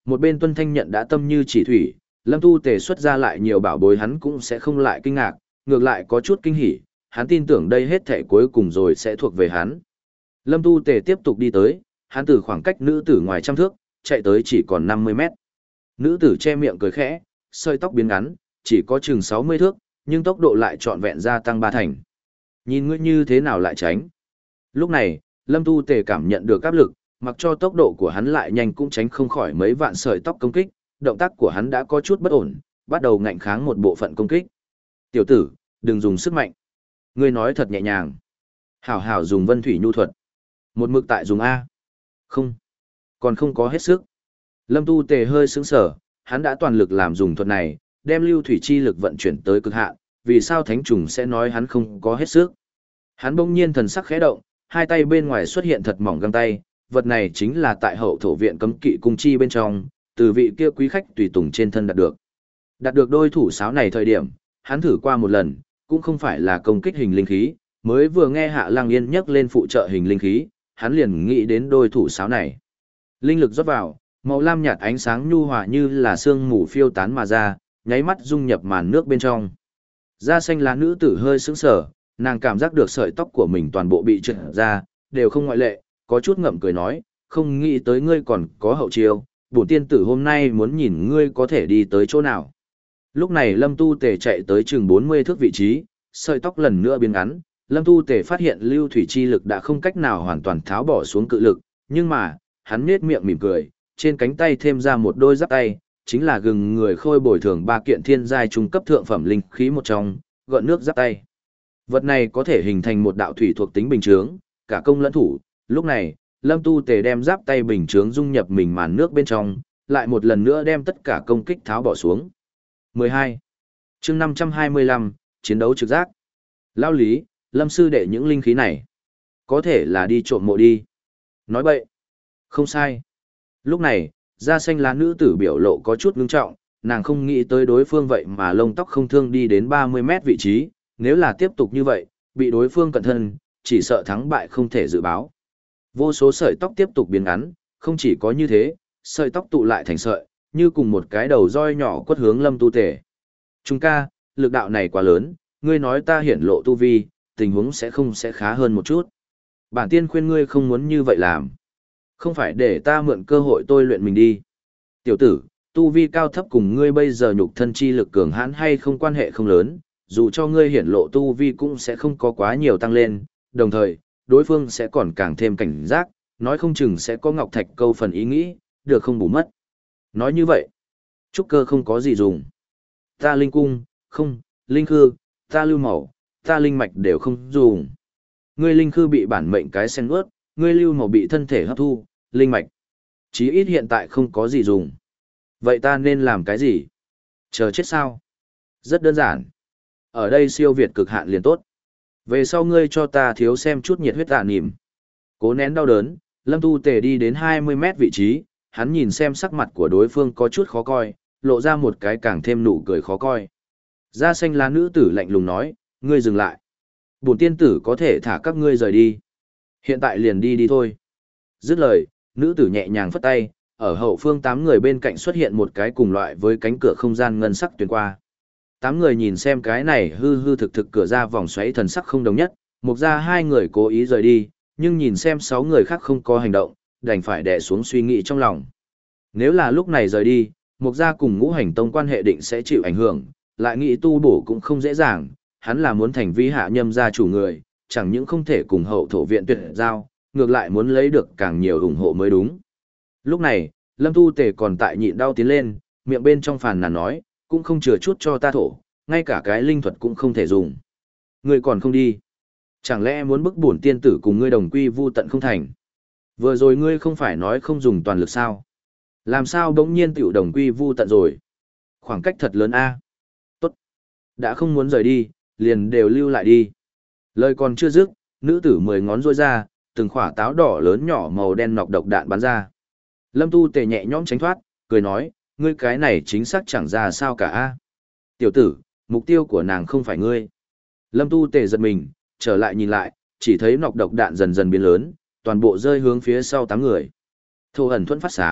Một bên Tuân Thanh nhận đã tâm như chỉ thủy, Lâm Tu Tề xuất ra lại nhiều bảo bối hắn cũng sẽ không lại kinh ngạc, ngược lại có chút kinh hỉ, hắn tin tưởng đây hết thể cuối cùng rồi sẽ thuộc về hắn. Lâm Tu Tề tiếp tục đi tới, hắn từ khoảng cách nữ tử ngoài trăm thước, chạy tới chỉ còn năm mươi mét. Nữ tử che miệng cười khẽ, sợi tóc biến ngắn, chỉ có chừng sáu mươi thước, nhưng tốc độ lại trọn vẹn gia tăng ba thành. Nhìn ngươi như thế nào lại tránh. Lúc này, Lâm Tu Tề cảm nhận được áp lực, mặc cho tốc độ của hắn lại nhanh cũng tránh không khỏi mấy vạn sợi tóc công kích, động tác của hắn đã có chút bất ổn, bắt đầu ngạnh kháng một bộ phận công kích. Tiểu tử, đừng dùng sức mạnh. Ngươi nói thật nhẹ nhàng. Hảo hảo dùng vân thủy nhu thuật. Một mực tại dùng A. Không. Còn không có hết sức. Lâm Tu Tề hơi sững sở, hắn đã toàn lực làm dùng thuật này, đem lưu thủy chi lực vận chuyển tới cực hạn, vì sao thánh trùng sẽ nói hắn không có hết sức. Hắn bỗng nhiên thần sắc khẽ động, hai tay bên ngoài xuất hiện thật mỏng găng tay, vật này chính là tại hậu thổ viện cấm kỵ cung chi bên trong, từ vị kia quý khách tùy tùng trên thân đạt được. Đạt được đôi thủ sáo này thời điểm, hắn thử qua một lần, cũng không phải là công kích hình linh khí, mới vừa nghe Hạ Lăng Yên nhắc lên phụ trợ hình linh khí, hắn liền nghĩ đến đôi thủ sáo này. Linh lực rót vào, màu lam nhạt ánh sáng nhu hòa như là sương mù phiêu tán mà ra, nháy mắt dung nhập màn nước bên trong. Da xanh lá nữ tử hơi sững sờ, nàng cảm giác được sợi tóc của mình toàn bộ bị trượt ra, đều không ngoại lệ, có chút ngậm cười nói, không nghĩ tới ngươi còn có hậu chiêu, bổn tiên tử hôm nay muốn nhìn ngươi có thể đi tới chỗ nào. Lúc này Lâm Tu Tề chạy tới chừng bốn mươi thước vị trí, sợi tóc lần nữa biến ngắn, Lâm Tu Tề phát hiện lưu thủy chi lực đã không cách nào hoàn toàn tháo bỏ xuống cự lực, nhưng mà, hắn nhếch miệng mỉm cười, trên cánh tay thêm ra một đôi giáp tay, chính là gừng người khôi bồi thường ba kiện thiên giai trung cấp thượng phẩm linh khí một trong, gợn nước giáp tay. Vật này có thể hình thành một đạo thủy thuộc tính bình chướng, cả công lẫn thủ, lúc này, Lâm Tu Tề đem giáp tay bình chướng dung nhập mình màn nước bên trong, lại một lần nữa đem tất cả công kích tháo bỏ xuống. mười hai. Chương năm trăm hai mươi lăm, chiến đấu trực giác. Lao lý, Lâm sư đệ những linh khí này, có thể là đi trộm mộ đi. Nói bậy. Không sai. Lúc này, da xanh lá nữ tử biểu lộ có chút ngưng trọng, nàng không nghĩ tới đối phương vậy mà lông tóc không thương đi đến ba mươi mét vị trí, nếu là tiếp tục như vậy, bị đối phương cận thân, chỉ sợ thắng bại không thể dự báo. Vô số sợi tóc tiếp tục biến ngắn, không chỉ có như thế, sợi tóc tụ lại thành sợi, như cùng một cái đầu roi nhỏ quất hướng Lâm Tu Tề. Trung ca, lực đạo này quá lớn, ngươi nói ta hiển lộ tu vi, tình huống sẽ không sẽ khá hơn một chút. Bản tiên khuyên ngươi không muốn như vậy làm. Không phải để ta mượn cơ hội tôi luyện mình đi. Tiểu tử, tu vi cao thấp cùng ngươi bây giờ nhục thân chi lực cường hãn hay không quan hệ không lớn, dù cho ngươi hiển lộ tu vi cũng sẽ không có quá nhiều tăng lên, đồng thời, đối phương sẽ còn càng thêm cảnh giác, nói không chừng sẽ có ngọc thạch câu phần ý nghĩ, được không bù mất. Nói như vậy, trúc cơ không có gì dùng. Ta linh cung, không, linh khư, ta lưu màu, ta linh mạch đều không dùng. Ngươi linh khư bị bản mệnh cái sen ướt, ngươi lưu màu bị thân thể hấp thu, linh mạch. Chí ít hiện tại không có gì dùng. Vậy ta nên làm cái gì? Chờ chết sao? Rất đơn giản. Ở đây siêu việt cực hạn liền tốt. Về sau ngươi cho ta thiếu xem chút nhiệt huyết tạ nỉm. Cố nén đau đớn, Lâm Tu Tề đi đến hai mươi mét vị trí, hắn nhìn xem sắc mặt của đối phương có chút khó coi, lộ ra một cái càng thêm nụ cười khó coi. Da xanh lá nữ tử lạnh lùng nói, ngươi dừng lại. Bổn tiên tử có thể thả các ngươi rời đi. Hiện tại liền đi đi thôi. Dứt lời, nữ tử nhẹ nhàng phất tay, ở hậu phương tám người bên cạnh xuất hiện một cái cùng loại với cánh cửa không gian ngân sắc tuyển qua. Tám người nhìn xem cái này hư hư thực thực cửa ra vòng xoáy thần sắc không đồng nhất, mục ra hai người cố ý rời đi, nhưng nhìn xem sáu người khác không có hành động, đành phải đè xuống suy nghĩ trong lòng. Nếu là lúc này rời đi, mục ra cùng ngũ hành tông quan hệ định sẽ chịu ảnh hưởng, lại nghĩ tu bổ cũng không dễ dàng, hắn là muốn thành vi hạ nhâm gia chủ người, chẳng những không thể cùng hậu thổ viện tuyệt giao, ngược lại muốn lấy được càng nhiều ủng hộ mới đúng. Lúc này, Lâm Tu Tề còn tại nhịn đau tiến lên, miệng bên trong phàn nàn nói, cũng không chừa chút cho ta thổ, ngay cả cái linh thuật cũng không thể dùng. Ngươi còn không đi. Chẳng lẽ muốn bức bổn tiên tử cùng ngươi đồng quy vu tận không thành? Vừa rồi ngươi không phải nói không dùng toàn lực sao? Làm sao bỗng nhiên tiểu đồng quy vu tận rồi? Khoảng cách thật lớn a. Tốt. Đã không muốn rời đi, liền đều lưu lại đi. Lời còn chưa dứt, nữ tử mười ngón rôi ra, từng khỏa táo đỏ lớn nhỏ màu đen nọc độc đạn bắn ra. Lâm Tu Tề nhẹ nhõm tránh thoát, cười nói, ngươi cái này chính xác chẳng ra sao cả a. Tiểu tử, mục tiêu của nàng không phải ngươi. Lâm Tu Tề giật mình, trở lại nhìn lại, chỉ thấy nọc độc đạn dần dần biến lớn, toàn bộ rơi hướng phía sau tám người. Thô ẩn thuẫn phát sáng,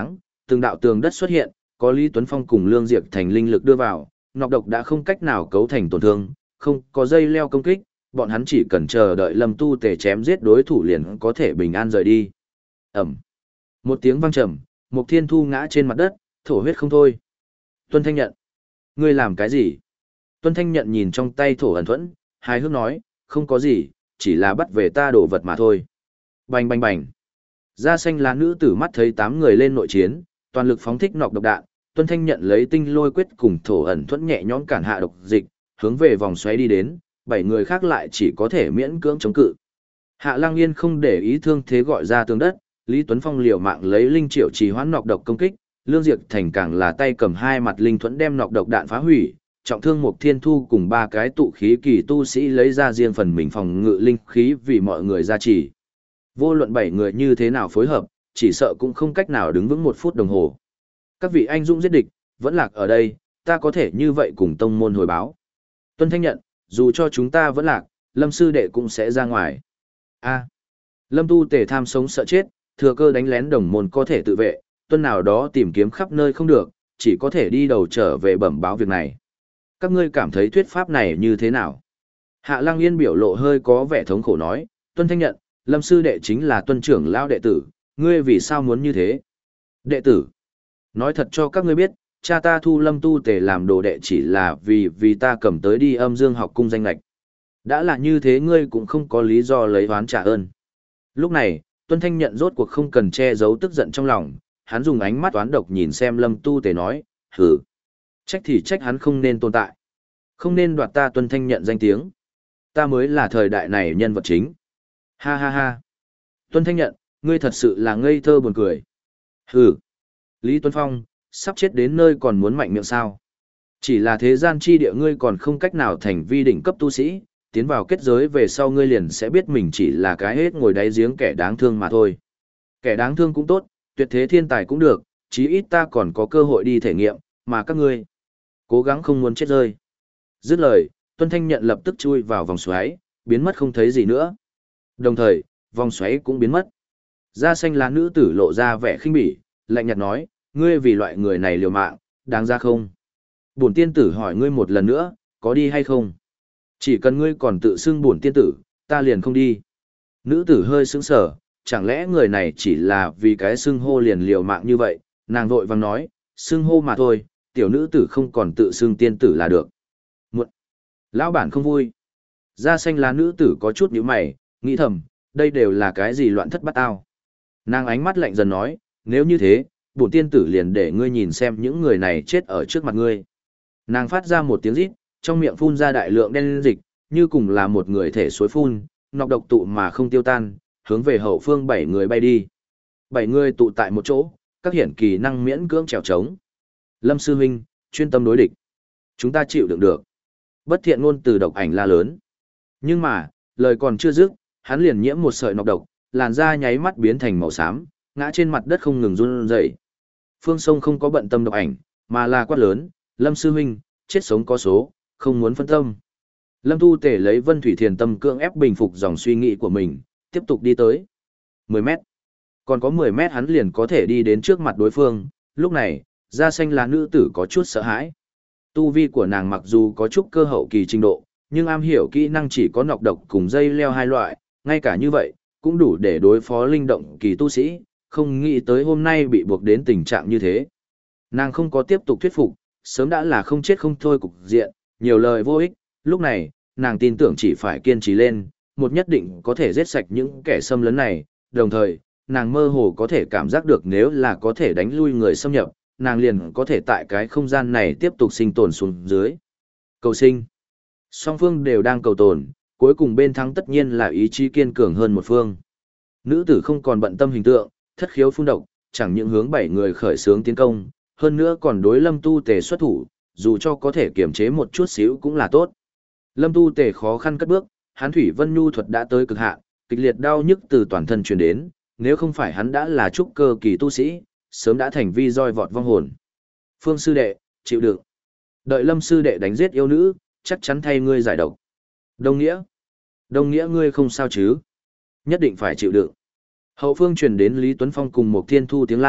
từng đạo tường đất xuất hiện, có Lý Tuấn Phong cùng Lương Diệp Thành linh lực đưa vào, nọc độc đã không cách nào cấu thành tổn thương, không có dây leo công kích, bọn hắn chỉ cần chờ đợi Lâm Tu Tề chém giết đối thủ liền có thể bình an rời đi. Ẩm. Một tiếng vang trầm, Mục Thiên Thu ngã trên mặt đất, thổ huyết không thôi. Tuân Thanh Nhận, ngươi làm cái gì? Tuân Thanh Nhận nhìn trong tay thổ ẩn thuẫn, hài hước nói, không có gì, chỉ là bắt về ta đồ vật mà thôi. Bành bành bành. Da xanh lá nữ tử mắt thấy tám người lên nội chiến, toàn lực phóng thích nọc độc đạn, Tuân Thanh Nhận lấy tinh lôi quyết cùng thổ ẩn thuẫn nhẹ nhõm cản hạ độc dịch, hướng về vòng xoáy đi đến, bảy người khác lại chỉ có thể miễn cưỡng chống cự. Hạ Lang Yên không để ý thương thế gọi ra tường đất, Lý Tuấn Phong liều mạng lấy linh triệu trì hoãn nọc độc công kích, Lương Diệp Thành càng là tay cầm hai mặt linh thuẫn đem nọc độc đạn phá hủy, trọng thương Mục Thiên Thu cùng ba cái tụ khí kỳ tu sĩ lấy ra riêng phần mình phòng ngự linh khí vì mọi người gia trì. Vô luận bảy người như thế nào phối hợp, chỉ sợ cũng không cách nào đứng vững một phút đồng hồ. Các vị anh dũng giết địch, vẫn lạc ở đây, ta có thể như vậy cùng tông môn hồi báo. Tuân Thanh Nhận, dù cho chúng ta vẫn lạc, Lâm sư đệ cũng sẽ ra ngoài. A. Lâm Tu Tề tham sống sợ chết, thừa cơ đánh lén đồng môn có thể tự vệ, tuân nào đó tìm kiếm khắp nơi không được, chỉ có thể đi đầu trở về bẩm báo việc này. Các ngươi cảm thấy thuyết pháp này như thế nào? Hạ Lăng Yên biểu lộ hơi có vẻ thống khổ nói, Tuân Thanh Nhận, Lâm sư đệ chính là tuân trưởng lão đệ tử, ngươi vì sao muốn như thế? Đệ tử, nói thật cho các ngươi biết, cha ta thu Lâm Tu Tề làm đồ đệ chỉ là vì vì ta cầm tới đi âm dương học cung danh lạch. Đã là như thế ngươi cũng không có lý do lấy oán trả ơn. Lúc này, Tuân Thanh Nhận rốt cuộc không cần che giấu tức giận trong lòng, hắn dùng ánh mắt toán độc nhìn xem Lâm Tu Tề nói, hử. Trách thì trách hắn không nên tồn tại. Không nên đoạt ta Tuân Thanh Nhận danh tiếng. Ta mới là thời đại này nhân vật chính. Ha ha ha. Tuân Thanh Nhận, ngươi thật sự là ngây thơ buồn cười. Hử. Lý Tuấn Phong, sắp chết đến nơi còn muốn mạnh miệng sao. Chỉ là thế gian chi địa ngươi còn không cách nào thành vi đỉnh cấp tu sĩ, tiến vào kết giới về sau ngươi liền sẽ biết mình chỉ là cái hết ngồi đáy giếng kẻ đáng thương mà thôi. Kẻ đáng thương cũng tốt, tuyệt thế thiên tài cũng được, chí ít ta còn có cơ hội đi thể nghiệm, mà các ngươi cố gắng không muốn chết rơi. Dứt lời, Tuân Thanh Nhận lập tức chui vào vòng xoáy, biến mất không thấy gì nữa. Đồng thời, vòng xoáy cũng biến mất. Da xanh lá nữ tử lộ ra vẻ khinh bỉ, lạnh nhạt nói, ngươi vì loại người này liều mạng, đáng ra không? Bổn tiên tử hỏi ngươi một lần nữa, có đi hay không? Chỉ cần ngươi còn tự xưng bổn tiên tử, ta liền không đi. Nữ tử hơi sững sờ, chẳng lẽ người này chỉ là vì cái xưng hô liền liều mạng như vậy? Nàng vội vàng nói, xưng hô mà thôi, tiểu nữ tử không còn tự xưng tiên tử là được. Muộn. Lão bản không vui. Da xanh lá nữ tử có chút nhíu mày, nghĩ thầm, đây đều là cái gì loạn thất bát ao. Nàng ánh mắt lạnh dần nói, nếu như thế, bổn tiên tử liền để ngươi nhìn xem những người này chết ở trước mặt ngươi. Nàng phát ra một tiếng rít, trong miệng phun ra đại lượng đen dịch, như cùng là một người thể suối phun, nọc độc tụ mà không tiêu tan, hướng về hậu phương bảy người bay đi. Bảy người tụ tại một chỗ, các hiển kỳ năng miễn cưỡng trèo trống. Lâm sư huynh, chuyên tâm đối địch. Chúng ta chịu đựng được. Bất thiện ngôn từ độc ảnh la lớn. Nhưng mà, lời còn chưa dứt, hắn liền nhiễm một sợi nọc độc, làn da nháy mắt biến thành màu xám, ngã trên mặt đất không ngừng run rẩy. Phương Sông không có bận tâm độc ảnh, mà là quát lớn, Lâm sư huynh, chết sống có số, không muốn phân tâm. Lâm Tu Tể lấy Vân Thủy Thiền Tâm cưỡng ép bình phục dòng suy nghĩ của mình, tiếp tục đi tới. mười mét. Còn có mười mét hắn liền có thể đi đến trước mặt đối phương, lúc này, da xanh là nữ tử có chút sợ hãi. Tu vi của nàng mặc dù có chút cơ hậu kỳ trình độ, nhưng am hiểu kỹ năng chỉ có nọc độc cùng dây leo hai loại, ngay cả như vậy, cũng đủ để đối phó linh động kỳ tu sĩ, không nghĩ tới hôm nay bị buộc đến tình trạng như thế. Nàng không có tiếp tục thuyết phục, sớm đã là không chết không thôi cục diện, nhiều lời vô ích, lúc này, nàng tin tưởng chỉ phải kiên trì lên, một nhất định có thể giết sạch những kẻ xâm lấn này, đồng thời, nàng mơ hồ có thể cảm giác được nếu là có thể đánh lui người xâm nhập, nàng liền có thể tại cái không gian này tiếp tục sinh tồn xuống dưới. Cầu sinh. Song phương đều đang cầu tồn, cuối cùng bên thắng tất nhiên là ý chí kiên cường hơn một phương. Nữ tử không còn bận tâm hình tượng, thất khiếu phun độc, chẳng những hướng bảy người khởi xướng tiến công, hơn nữa còn đối Lâm Tu Tề xuất thủ, dù cho có thể kiềm chế một chút xíu cũng là tốt. Lâm Tu Tề khó khăn cất bước, hắn thủy vân nhu thuật đã tới cực hạn, kịch liệt đau nhức từ toàn thân truyền đến, nếu không phải hắn đã là trúc cơ kỳ tu sĩ, sớm đã thành vi roi vọt vong hồn. Phương sư đệ, chịu đựng. Đợi Lâm sư đệ đánh giết yêu nữ, chắc chắn thay ngươi giải độc. Đông nghĩa. Đông nghĩa ngươi không sao chứ? Nhất định phải chịu đựng. Hậu phương truyền đến Lý Tuấn Phong cùng một thiên thu tiếng la,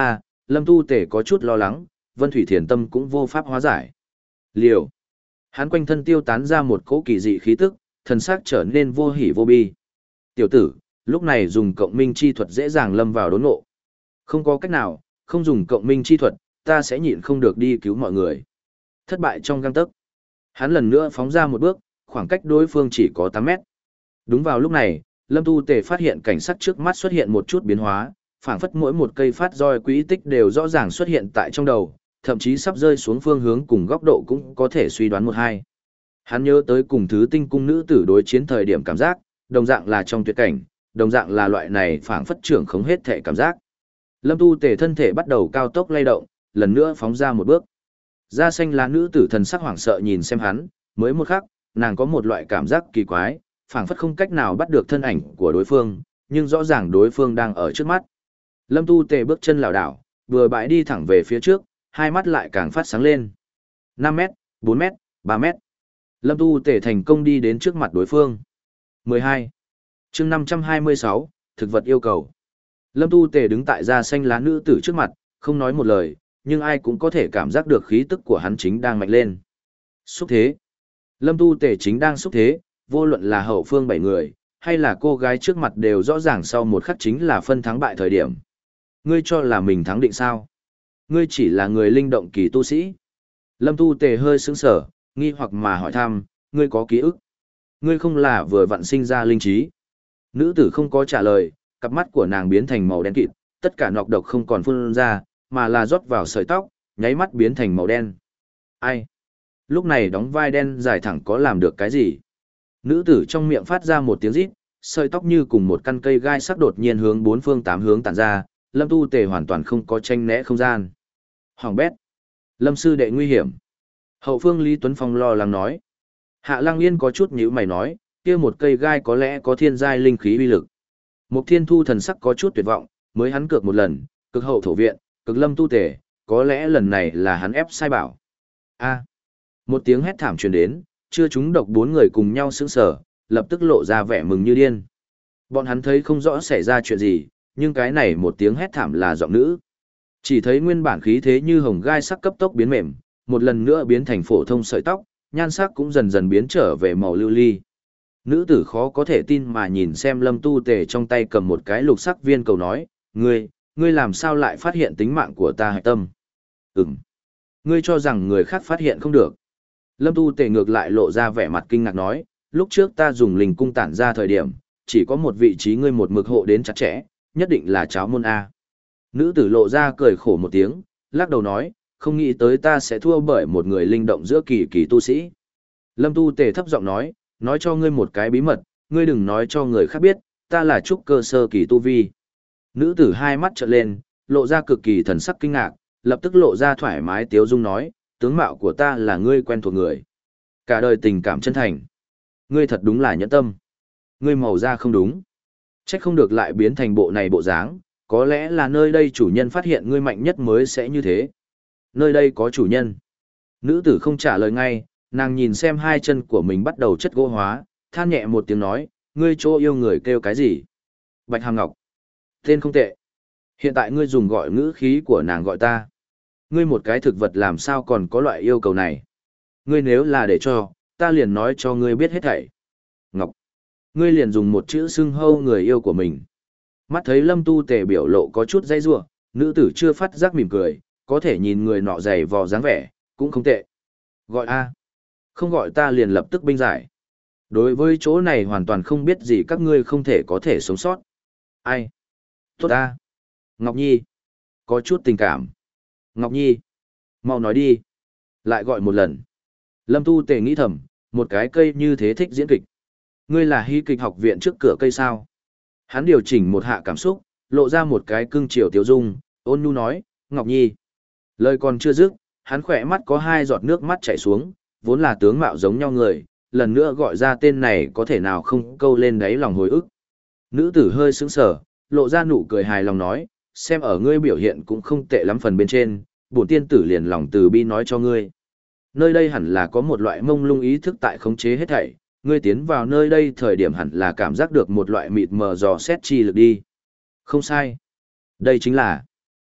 Lâm Tu Tể có chút lo lắng, Vân Thủy Thiền tâm cũng vô pháp hóa giải. Liều. Hắn quanh thân tiêu tán ra một cỗ kỳ dị khí tức, thần sắc trở nên vô hỉ vô bi. Tiểu tử, lúc này dùng cộng minh chi thuật dễ dàng lâm vào đốn ngộ. Không có cách nào, không dùng cộng minh chi thuật, ta sẽ nhịn không được đi cứu mọi người. Thất bại trong gang tấc. Hắn lần nữa phóng ra một bước, khoảng cách đối phương chỉ có tám mét. Đúng vào lúc này, Lâm Tu Tề phát hiện cảnh sắc trước mắt xuất hiện một chút biến hóa, phảng phất mỗi một cây phát roi quỹ tích đều rõ ràng xuất hiện tại trong đầu, thậm chí sắp rơi xuống phương hướng cùng góc độ cũng có thể suy đoán một hai. Hắn nhớ tới cùng thứ tinh cung nữ tử đối chiến thời điểm cảm giác, đồng dạng là trong tuyệt cảnh, đồng dạng là loại này phảng phất trưởng không hết thể cảm giác. Lâm Tu Tề thân thể bắt đầu cao tốc lay động, lần nữa phóng ra một bước. Da xanh lá nữ tử thần sắc hoảng sợ nhìn xem hắn, mới một khắc, nàng có một loại cảm giác kỳ quái, phảng phất không cách nào bắt được thân ảnh của đối phương, nhưng rõ ràng đối phương đang ở trước mắt. Lâm Tu Tề bước chân lảo đảo, vừa bãi đi thẳng về phía trước, hai mắt lại càng phát sáng lên. năm mét, bốn mét, ba mét. Lâm Tu Tề thành công đi đến trước mặt đối phương. mười hai. Chương năm trăm hai mươi sáu, thực vật yêu cầu. Lâm Tu Tề đứng tại da xanh lá nữ tử trước mặt, không nói một lời, nhưng ai cũng có thể cảm giác được khí tức của hắn chính đang mạnh lên. Xúc thế. Lâm Tu Tề chính đang xúc thế, vô luận là hậu phương bảy người, hay là cô gái trước mặt đều rõ ràng sau một khắc chính là phân thắng bại thời điểm. Ngươi cho là mình thắng định sao? Ngươi chỉ là người linh động kỳ tu sĩ. Lâm Tu Tề hơi sững sờ, nghi hoặc mà hỏi thăm, ngươi có ký ức? Ngươi không là vừa vặn sinh ra linh trí? Nữ tử không có trả lời, cặp mắt của nàng biến thành màu đen kịt, tất cả nọc độc không còn phun ra, mà là rót vào sợi tóc, nháy mắt biến thành màu đen. Ai? Lúc này đóng vai đen dài thẳng có làm được cái gì? Nữ tử trong miệng phát ra một tiếng rít, sợi tóc như cùng một căn cây gai sắc đột nhiên hướng bốn phương tám hướng tản ra, Lâm Tu Tề hoàn toàn không có tranh né không gian. Hoàng bét. Lâm sư đệ nguy hiểm. Hậu phương Lý Tuấn Phong lo lắng nói. Hạ Lăng Yên có chút nhíu mày nói, kia một cây gai có lẽ có thiên giai linh khí uy lực. Mục Thiên Thu thần sắc có chút tuyệt vọng, mới hắn cược một lần, cực hậu thổ viện, cực Lâm Tu Tề, có lẽ lần này là hắn ép sai bảo. A. Một tiếng hét thảm truyền đến, chưa chúng độc bốn người cùng nhau sững sờ, lập tức lộ ra vẻ mừng như điên. Bọn hắn thấy không rõ xảy ra chuyện gì, nhưng cái này một tiếng hét thảm là giọng nữ. Chỉ thấy nguyên bản khí thế như hồng gai sắc cấp tốc biến mềm, một lần nữa biến thành phổ thông sợi tóc, nhan sắc cũng dần dần biến trở về màu lưu ly. Nữ tử khó có thể tin mà nhìn xem Lâm Tu Tề trong tay cầm một cái lục sắc viên cầu nói, ngươi, ngươi làm sao lại phát hiện tính mạng của ta hạch tâm? Ừm. Ngươi cho rằng người khác phát hiện không được. Lâm Tu Tề ngược lại lộ ra vẻ mặt kinh ngạc nói, lúc trước ta dùng linh cung tản ra thời điểm, chỉ có một vị trí ngươi một mực hộ đến chặt chẽ, nhất định là cháo môn A. Nữ tử lộ ra cười khổ một tiếng, lắc đầu nói, không nghĩ tới ta sẽ thua bởi một người linh động giữa kỳ kỳ tu sĩ. Lâm Tu Tề thấp giọng nói, nói cho ngươi một cái bí mật, ngươi đừng nói cho người khác biết, ta là trúc cơ sơ kỳ tu vi. Nữ tử hai mắt trợn lên, lộ ra cực kỳ thần sắc kinh ngạc, lập tức lộ ra thoải mái tiếu dung nói, tướng mạo của ta là ngươi quen thuộc người. Cả đời tình cảm chân thành. Ngươi thật đúng là nhẫn tâm. Ngươi màu da không đúng. Trách không được lại biến thành bộ này bộ dáng, có lẽ là nơi đây chủ nhân phát hiện ngươi mạnh nhất mới sẽ như thế. Nơi đây có chủ nhân. Nữ tử không trả lời ngay, nàng nhìn xem hai chân của mình bắt đầu chất gỗ hóa, than nhẹ một tiếng nói, ngươi chỗ yêu người kêu cái gì? Bạch Hàm Ngọc. Tên không tệ. Hiện tại ngươi dùng gọi ngữ khí của nàng gọi ta. Ngươi một cái thực vật làm sao còn có loại yêu cầu này? Ngươi nếu là để cho, ta liền nói cho ngươi biết hết thảy. Ngọc. Ngươi liền dùng một chữ xưng hâu người yêu của mình. Mắt thấy Lâm Tu Tề biểu lộ có chút dây rủa, nữ tử chưa phát giác mỉm cười, có thể nhìn người nọ dày vò dáng vẻ, cũng không tệ. Gọi A. Không gọi ta liền lập tức binh giải. Đối với chỗ này hoàn toàn không biết gì các ngươi không thể có thể sống sót. Ai? Tốt A. Ngọc Nhi. Có chút tình cảm. Ngọc Nhi. Mau nói đi. Lại gọi một lần. Lâm Tu Tề nghĩ thầm, một cái cây như thế thích diễn kịch. Ngươi là hy kịch học viện trước cửa cây sao? Hắn điều chỉnh một hạ cảm xúc, lộ ra một cái cưng chiều tiêu dung, ôn nhu nói, Ngọc Nhi. Lời còn chưa dứt, hắn khỏe mắt có hai giọt nước mắt chảy xuống, vốn là tướng mạo giống nhau người, lần nữa gọi ra tên này có thể nào không câu lên đáy lòng hồi ức. Nữ tử hơi sững sờ, lộ ra nụ cười hài lòng nói, xem ở ngươi biểu hiện cũng không tệ lắm phần bên trên, bổn tiên tử liền lòng từ bi nói cho ngươi. Nơi đây hẳn là có một loại mông lung ý thức tại khống chế hết thảy, ngươi tiến vào nơi đây thời điểm hẳn là cảm giác được một loại mịt mờ dò xét chi lực đi. Không sai. Đây chính là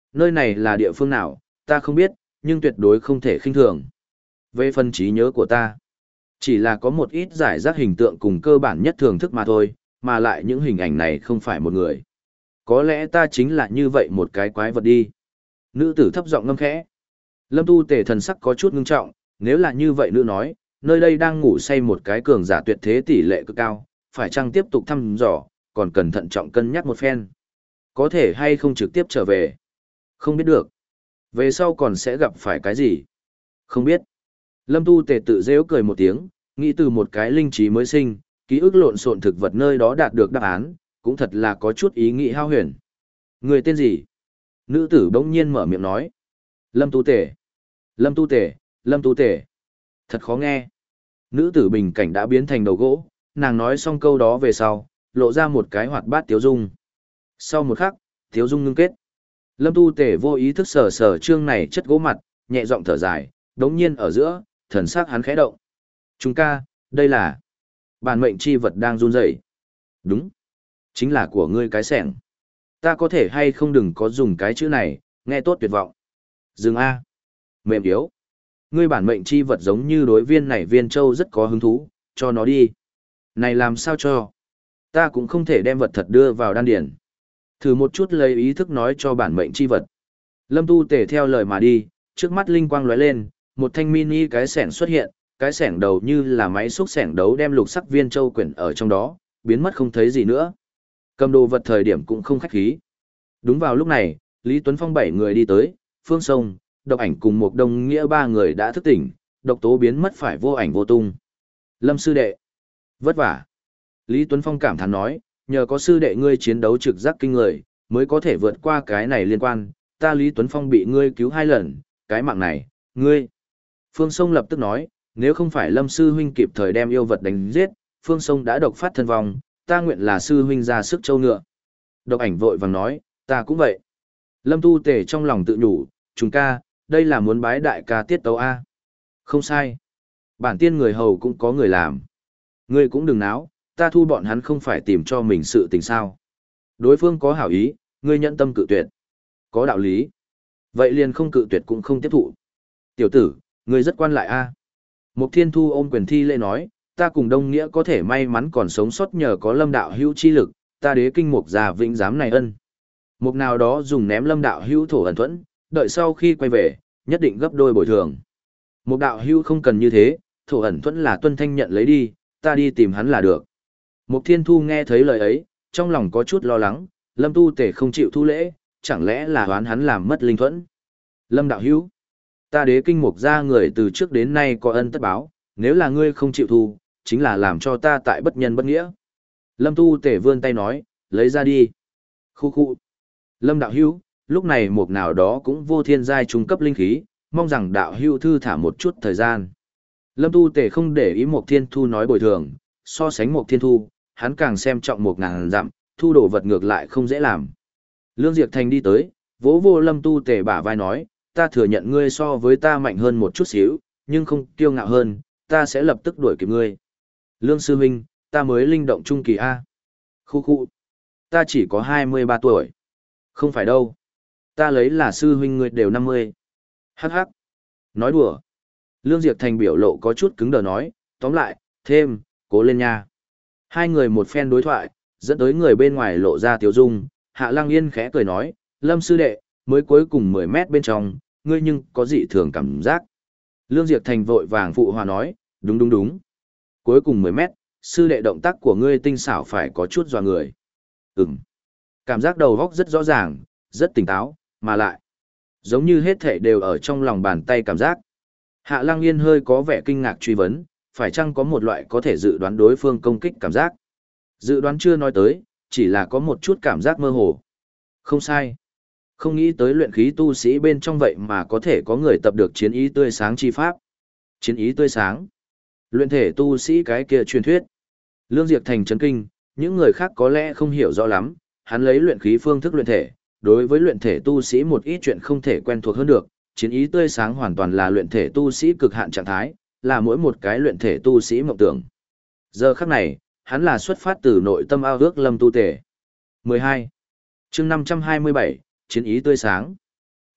Nơi này là địa phương nào, ta không biết, nhưng tuyệt đối không thể khinh thường. Về phần trí nhớ của ta, chỉ là có một ít giải rác hình tượng cùng cơ bản nhất thưởng thức mà thôi, mà lại những hình ảnh này không phải một người. Có lẽ ta chính là như vậy một cái quái vật đi. Nữ tử thấp giọng ngâm khẽ. Lâm Tu Tề thần sắc có chút ngưng trọng, nếu là như vậy nữ nói, nơi đây đang ngủ say một cái cường giả tuyệt thế tỷ lệ cực cao, phải chăng tiếp tục thăm dò, còn cần thận trọng cân nhắc một phen. Có thể hay không trực tiếp trở về? Không biết được. Về sau còn sẽ gặp phải cái gì? Không biết. Lâm Tu Tề tự rêu cười một tiếng, nghĩ từ một cái linh trí mới sinh, ký ức lộn xộn thực vật nơi đó đạt được đáp án, cũng thật là có chút ý nghĩ hao huyền. Người tên gì? Nữ tử bỗng nhiên mở miệng nói. Lâm Tu Tề. Lâm Tu Tề, Lâm Tu Tề. Thật khó nghe. Nữ tử bình cảnh đã biến thành đầu gỗ, nàng nói xong câu đó về sau, lộ ra một cái hoạt bát tiếu dung. Sau một khắc, tiếu dung ngưng kết. Lâm Tu Tề vô ý thức sờ sờ trương này chất gỗ mặt, nhẹ giọng thở dài, đống nhiên ở giữa, thần sắc hắn khẽ động. Chúng ca, đây là bản mệnh chi vật đang run rẩy. Đúng, chính là của ngươi cái sẻng. Ta có thể hay không đừng có dùng cái chữ này, nghe tốt tuyệt vọng. Dừng A. Mềm yếu. Ngươi bản mệnh chi vật giống như đối viên này viên châu rất có hứng thú, cho nó đi. Này làm sao cho? Ta cũng không thể đem vật thật đưa vào đan điển. Thử một chút lấy ý thức nói cho bản mệnh chi vật. Lâm Tu Tề theo lời mà đi, trước mắt linh quang lóe lên, một thanh mini cái sẻng xuất hiện, cái sẻng đầu như là máy xúc sẻng đấu đem lục sắc viên châu quyển ở trong đó, biến mất không thấy gì nữa. Cầm đồ vật thời điểm cũng không khách khí. Đúng vào lúc này, Lý Tuấn Phong bảy người đi tới, Phương Sông, Độc Ảnh cùng một đồng nghĩa ba người đã thức tỉnh, độc tố biến mất phải vô ảnh vô tung. Lâm sư đệ, vất vả. Lý Tuấn Phong cảm thán nói, nhờ có sư đệ ngươi chiến đấu trực giác kinh người, mới có thể vượt qua cái này liên quan, ta Lý Tuấn Phong bị ngươi cứu hai lần, cái mạng này, ngươi. Phương Sông lập tức nói, nếu không phải Lâm sư huynh kịp thời đem yêu vật đánh giết, Phương Sông đã độc phát thân vong, ta nguyện là sư huynh ra sức châu ngựa. Độc Ảnh vội vàng nói, ta cũng vậy. Lâm Tu Tề trong lòng tự nhủ, chúng ca, đây là muốn bái đại ca tiết tấu A. Không sai. Bản tiên người hầu cũng có người làm. Ngươi cũng đừng náo, ta thu bọn hắn không phải tìm cho mình sự tình sao. Đối phương có hảo ý, ngươi nhận tâm cự tuyệt. Có đạo lý. Vậy liền không cự tuyệt cũng không tiếp thụ. Tiểu tử, ngươi rất quan lại A. Mục Thiên Thu ôm quyền thi lễ nói, ta cùng Đông Nghĩa có thể may mắn còn sống sót nhờ có Lâm đạo hữu chi lực, ta đế kinh mục già vĩnh giám này ân. Mục nào đó dùng ném Lâm đạo hữu thổ ẩn thuẫn, đợi sau khi quay về, nhất định gấp đôi bồi thường. Mục đạo hữu không cần như thế, thổ ẩn thuẫn là Tuân Thanh nhận lấy đi, ta đi tìm hắn là được. Mục Thiên Thu nghe thấy lời ấy, trong lòng có chút lo lắng, Lâm Tu Tề không chịu thu lễ, chẳng lẽ là đoán hắn làm mất linh thuẫn. Lâm đạo hữu, ta đế kinh mục ra người từ trước đến nay có ân tất báo, nếu là ngươi không chịu thu, chính là làm cho ta tại bất nhân bất nghĩa. Lâm Tu Tề vươn tay nói, lấy ra đi. Khu khu. Lâm đạo hữu, lúc này một nào đó cũng vô thiên giai trung cấp linh khí, mong rằng đạo hữu thư thả một chút thời gian. Lâm Tu Tề không để ý một thiên thu nói bồi thường, so sánh một thiên thu, hắn càng xem trọng một ngàn dặm, thu đồ vật ngược lại không dễ làm. Lương Diệp Thành đi tới, vỗ vô Lâm Tu Tề bả vai nói, ta thừa nhận ngươi so với ta mạnh hơn một chút xíu, nhưng không kiêu ngạo hơn, ta sẽ lập tức đuổi kịp ngươi. Lương sư huynh, ta mới linh động trung kỳ A. Khu khu. Ta chỉ có hai mươi ba tuổi. Không phải đâu. Ta lấy là sư huynh ngươi đều năm mươi. Hắc hắc. Nói đùa. Lương Diệp Thành biểu lộ có chút cứng đờ nói, tóm lại, thêm, cố lên nha. Hai người một phen đối thoại, dẫn tới người bên ngoài lộ ra tiếu dung, Hạ Lăng Yên khẽ cười nói, Lâm sư đệ, mới cuối cùng mười mét bên trong, ngươi nhưng có dị thường cảm giác. Lương Diệp Thành vội vàng phụ hòa nói, đúng đúng đúng. Cuối cùng mười mét, sư đệ động tác của ngươi tinh xảo phải có chút dọa người. Ừm. Cảm giác đầu góc rất rõ ràng, rất tỉnh táo, mà lại giống như hết thể đều ở trong lòng bàn tay cảm giác. Hạ Lăng Yên hơi có vẻ kinh ngạc truy vấn, phải chăng có một loại có thể dự đoán đối phương công kích cảm giác? Dự đoán chưa nói tới, chỉ là có một chút cảm giác mơ hồ. Không sai. Không nghĩ tới luyện khí tu sĩ bên trong vậy mà có thể có người tập được chiến ý tươi sáng chi pháp. Chiến ý tươi sáng. Luyện thể tu sĩ cái kia truyền thuyết. Lương Diệp Thành chấn kinh, những người khác có lẽ không hiểu rõ lắm, hắn lấy luyện khí phương thức luyện thể, đối với luyện thể tu sĩ một ít chuyện không thể quen thuộc hơn được, chiến ý tươi sáng hoàn toàn là luyện thể tu sĩ cực hạn trạng thái, là mỗi một cái luyện thể tu sĩ mộng tưởng. Giờ khắc này, hắn là xuất phát từ nội tâm ao ước Lâm Tu Tề. mười hai. Chương năm trăm hai mươi bảy, chiến ý tươi sáng.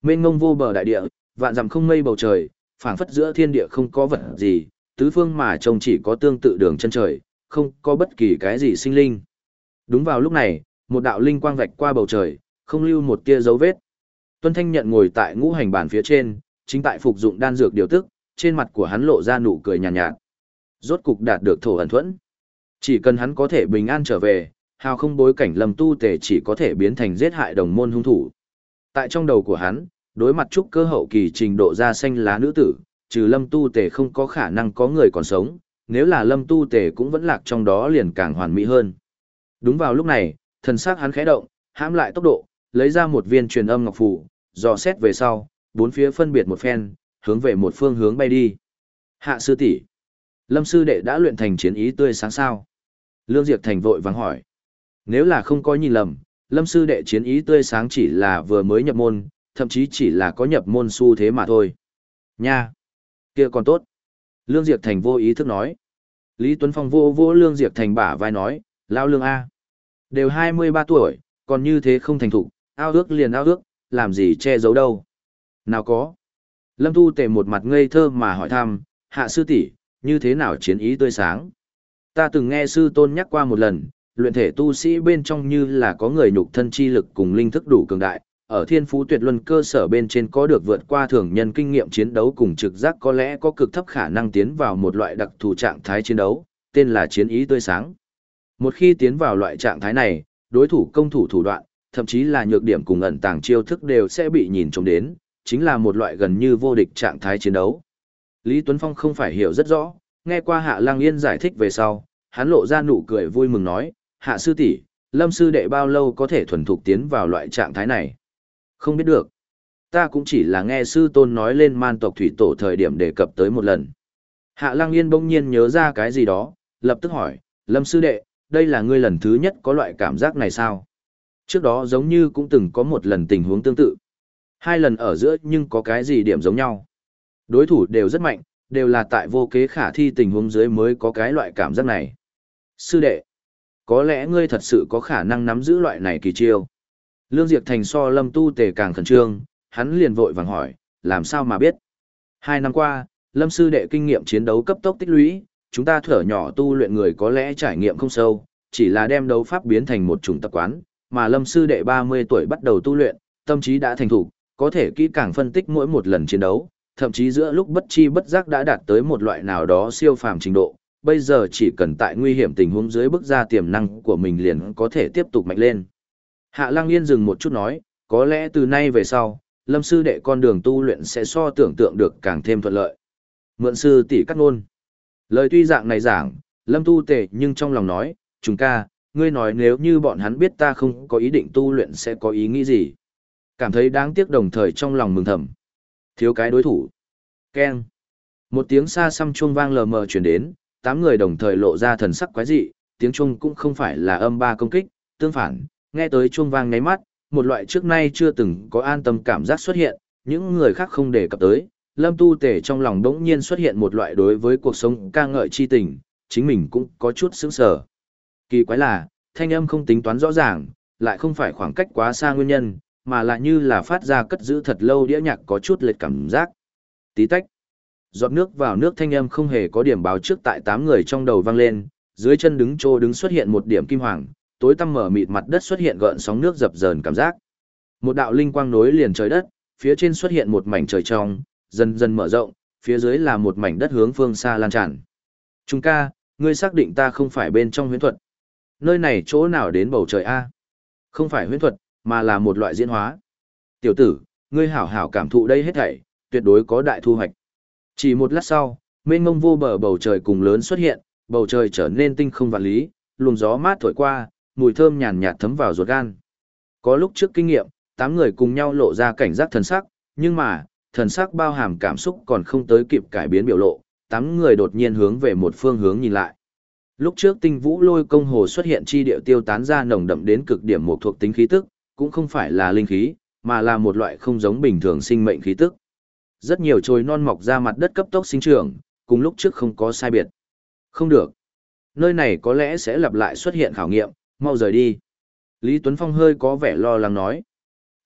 Mênh mông vô bờ đại địa, vạn dặm không mây bầu trời, phảng phất giữa thiên địa không có vật gì, tứ phương mà trông chỉ có tương tự đường chân trời, không có bất kỳ cái gì sinh linh. Đúng vào lúc này, một đạo linh quang vạch qua bầu trời, không lưu một tia dấu vết. Tuân Thanh Nhận ngồi tại ngũ hành bàn phía trên, chính tại phục dụng đan dược điều tức, trên mặt của hắn lộ ra nụ cười nhàn nhạt, nhạt. Rốt cục đạt được thổ ẩn thuẫn. Chỉ cần hắn có thể bình an trở về, hào không bối cảnh Lâm Tu Tề chỉ có thể biến thành giết hại đồng môn hung thủ. Tại trong đầu của hắn, đối mặt trúc cơ hậu kỳ trình độ da xanh lá nữ tử, trừ Lâm Tu Tề không có khả năng có người còn sống, nếu là Lâm Tu Tề cũng vẫn lạc trong đó liền càng hoàn mỹ hơn. Đúng vào lúc này, thần sắc hắn khẽ động, hãm lại tốc độ, lấy ra một viên truyền âm ngọc phù, dò xét về sau, bốn phía phân biệt một phen, hướng về một phương hướng bay đi. Hạ sư tỷ, Lâm sư đệ đã luyện thành chiến ý tươi sáng sao? Lương Diệp Thành vội vàng hỏi. Nếu là không có nhìn lầm, Lâm sư đệ chiến ý tươi sáng chỉ là vừa mới nhập môn, thậm chí chỉ là có nhập môn xu thế mà thôi. Nha, kia còn tốt. Lương Diệp Thành vô ý thức nói. Lý Tuấn Phong vô vô Lương Diệp Thành bả vai nói, lao Lương A. Đều hai mươi ba tuổi, còn như thế không thành thục, ao ước liền ao ước, làm gì che giấu đâu. Nào có. Lâm Tu Tề một mặt ngây thơ mà hỏi thăm, hạ sư tỷ, như thế nào chiến ý tươi sáng? Ta từng nghe sư tôn nhắc qua một lần, luyện thể tu sĩ bên trong như là có người nhục thân chi lực cùng linh thức đủ cường đại, ở thiên phú tuyệt luân cơ sở bên trên có được vượt qua thường nhân kinh nghiệm chiến đấu cùng trực giác có lẽ có cực thấp khả năng tiến vào một loại đặc thù trạng thái chiến đấu, tên là chiến ý tươi sáng. Một khi tiến vào loại trạng thái này, đối thủ công thủ thủ đoạn, thậm chí là nhược điểm cùng ẩn tàng chiêu thức đều sẽ bị nhìn trộm đến, chính là một loại gần như vô địch trạng thái chiến đấu. Lý Tuấn Phong không phải hiểu rất rõ, nghe qua Hạ Lăng Yên giải thích về sau, hắn lộ ra nụ cười vui mừng nói, Hạ sư tỷ, Lâm sư đệ bao lâu có thể thuần thục tiến vào loại trạng thái này? Không biết được. Ta cũng chỉ là nghe sư tôn nói lên man tộc thủy tổ thời điểm đề cập tới một lần. Hạ Lăng Yên bỗng nhiên nhớ ra cái gì đó, lập tức hỏi, Lâm sư đệ, đây là ngươi lần thứ nhất có loại cảm giác này sao? Trước đó giống như cũng từng có một lần tình huống tương tự. Hai lần ở giữa nhưng có cái gì điểm giống nhau. Đối thủ đều rất mạnh, đều là tại vô kế khả thi tình huống dưới mới có cái loại cảm giác này. Sư đệ, có lẽ ngươi thật sự có khả năng nắm giữ loại này kỳ chiêu. Lương Diệp Thành so Lâm Tu Tề càng khẩn trương, hắn liền vội vàng hỏi, làm sao mà biết? Hai năm qua, Lâm sư đệ kinh nghiệm chiến đấu cấp tốc tích lũy, chúng ta thở nhỏ tu luyện người có lẽ trải nghiệm không sâu, chỉ là đem đấu pháp biến thành một chủng tập quán, mà Lâm sư đệ ba mươi tuổi bắt đầu tu luyện, tâm trí đã thành thục, có thể kỹ càng phân tích mỗi một lần chiến đấu, thậm chí giữa lúc bất chi bất giác đã đạt tới một loại nào đó siêu phàm trình độ, bây giờ chỉ cần tại nguy hiểm tình huống dưới bức ra tiềm năng của mình liền có thể tiếp tục mạnh lên. Hạ Lăng Yên dừng một chút nói, có lẽ từ nay về sau, Lâm sư đệ con đường tu luyện sẽ so tưởng tượng được càng thêm thuận lợi. Mượn sư tỷ cắt ngôn. Lời tuy dạng này giảng, Lâm Tu Tề nhưng trong lòng nói, chúng ca, ngươi nói nếu như bọn hắn biết ta không có ý định tu luyện sẽ có ý nghĩ gì. Cảm thấy đáng tiếc đồng thời trong lòng mừng thầm. Thiếu cái đối thủ. Keng. Một tiếng xa xăm chuông vang lờ mờ truyền đến, tám người đồng thời lộ ra thần sắc quái dị, tiếng chuông cũng không phải là âm ba công kích, tương phản, nghe tới chuông vang ngáy mắt, một loại trước nay chưa từng có an tâm cảm giác xuất hiện, những người khác không đề cập tới, Lâm Tu Tề trong lòng đống nhiên xuất hiện một loại đối với cuộc sống ca ngợi chi tình, chính mình cũng có chút sững sờ. Kỳ quái là, thanh âm không tính toán rõ ràng, lại không phải khoảng cách quá xa nguyên nhân, mà lại như là phát ra cất giữ thật lâu đĩa nhạc có chút lệch cảm giác. Tí tách. Giọt nước vào nước thanh âm không hề có điểm báo trước tại tám người trong đầu vang lên, dưới chân đứng trô đứng xuất hiện một điểm kim hoàng, tối tăm mở mịt mặt đất xuất hiện gợn sóng nước dập dờn cảm giác. Một đạo linh quang nối liền trời đất, phía trên xuất hiện một mảnh trời trong, dần dần mở rộng, phía dưới là một mảnh đất hướng phương xa lan tràn. Trung ca, ngươi xác định ta không phải bên trong huyễn thuật. Nơi này chỗ nào đến bầu trời A? Không phải huyễn thuật, mà là một loại diễn hóa. Tiểu tử, ngươi hảo hảo cảm thụ đây hết thảy, tuyệt đối có đại thu hoạch. Chỉ một lát sau, mênh mông vô bờ bầu trời cùng lớn xuất hiện, bầu trời trở nên tinh không vạn lý, luồng gió mát thổi qua, mùi thơm nhàn nhạt thấm vào ruột gan. Có lúc trước kinh nghiệm, tám người cùng nhau lộ ra cảnh giác thần sắc, nhưng mà, thần sắc bao hàm cảm xúc còn không tới kịp cải biến biểu lộ, tám người đột nhiên hướng về một phương hướng nhìn lại. Lúc trước Tinh Vũ Lôi Công Hồ xuất hiện chi điệu tiêu tán ra nồng đậm đến cực điểm một thuộc tính khí tức, cũng không phải là linh khí, mà là một loại không giống bình thường sinh mệnh khí tức. Rất nhiều chồi non mọc ra mặt đất cấp tốc sinh trưởng, cùng lúc trước không có sai biệt. Không được. Nơi này có lẽ sẽ lặp lại xuất hiện khảo nghiệm, mau rời đi. Lý Tuấn Phong hơi có vẻ lo lắng nói.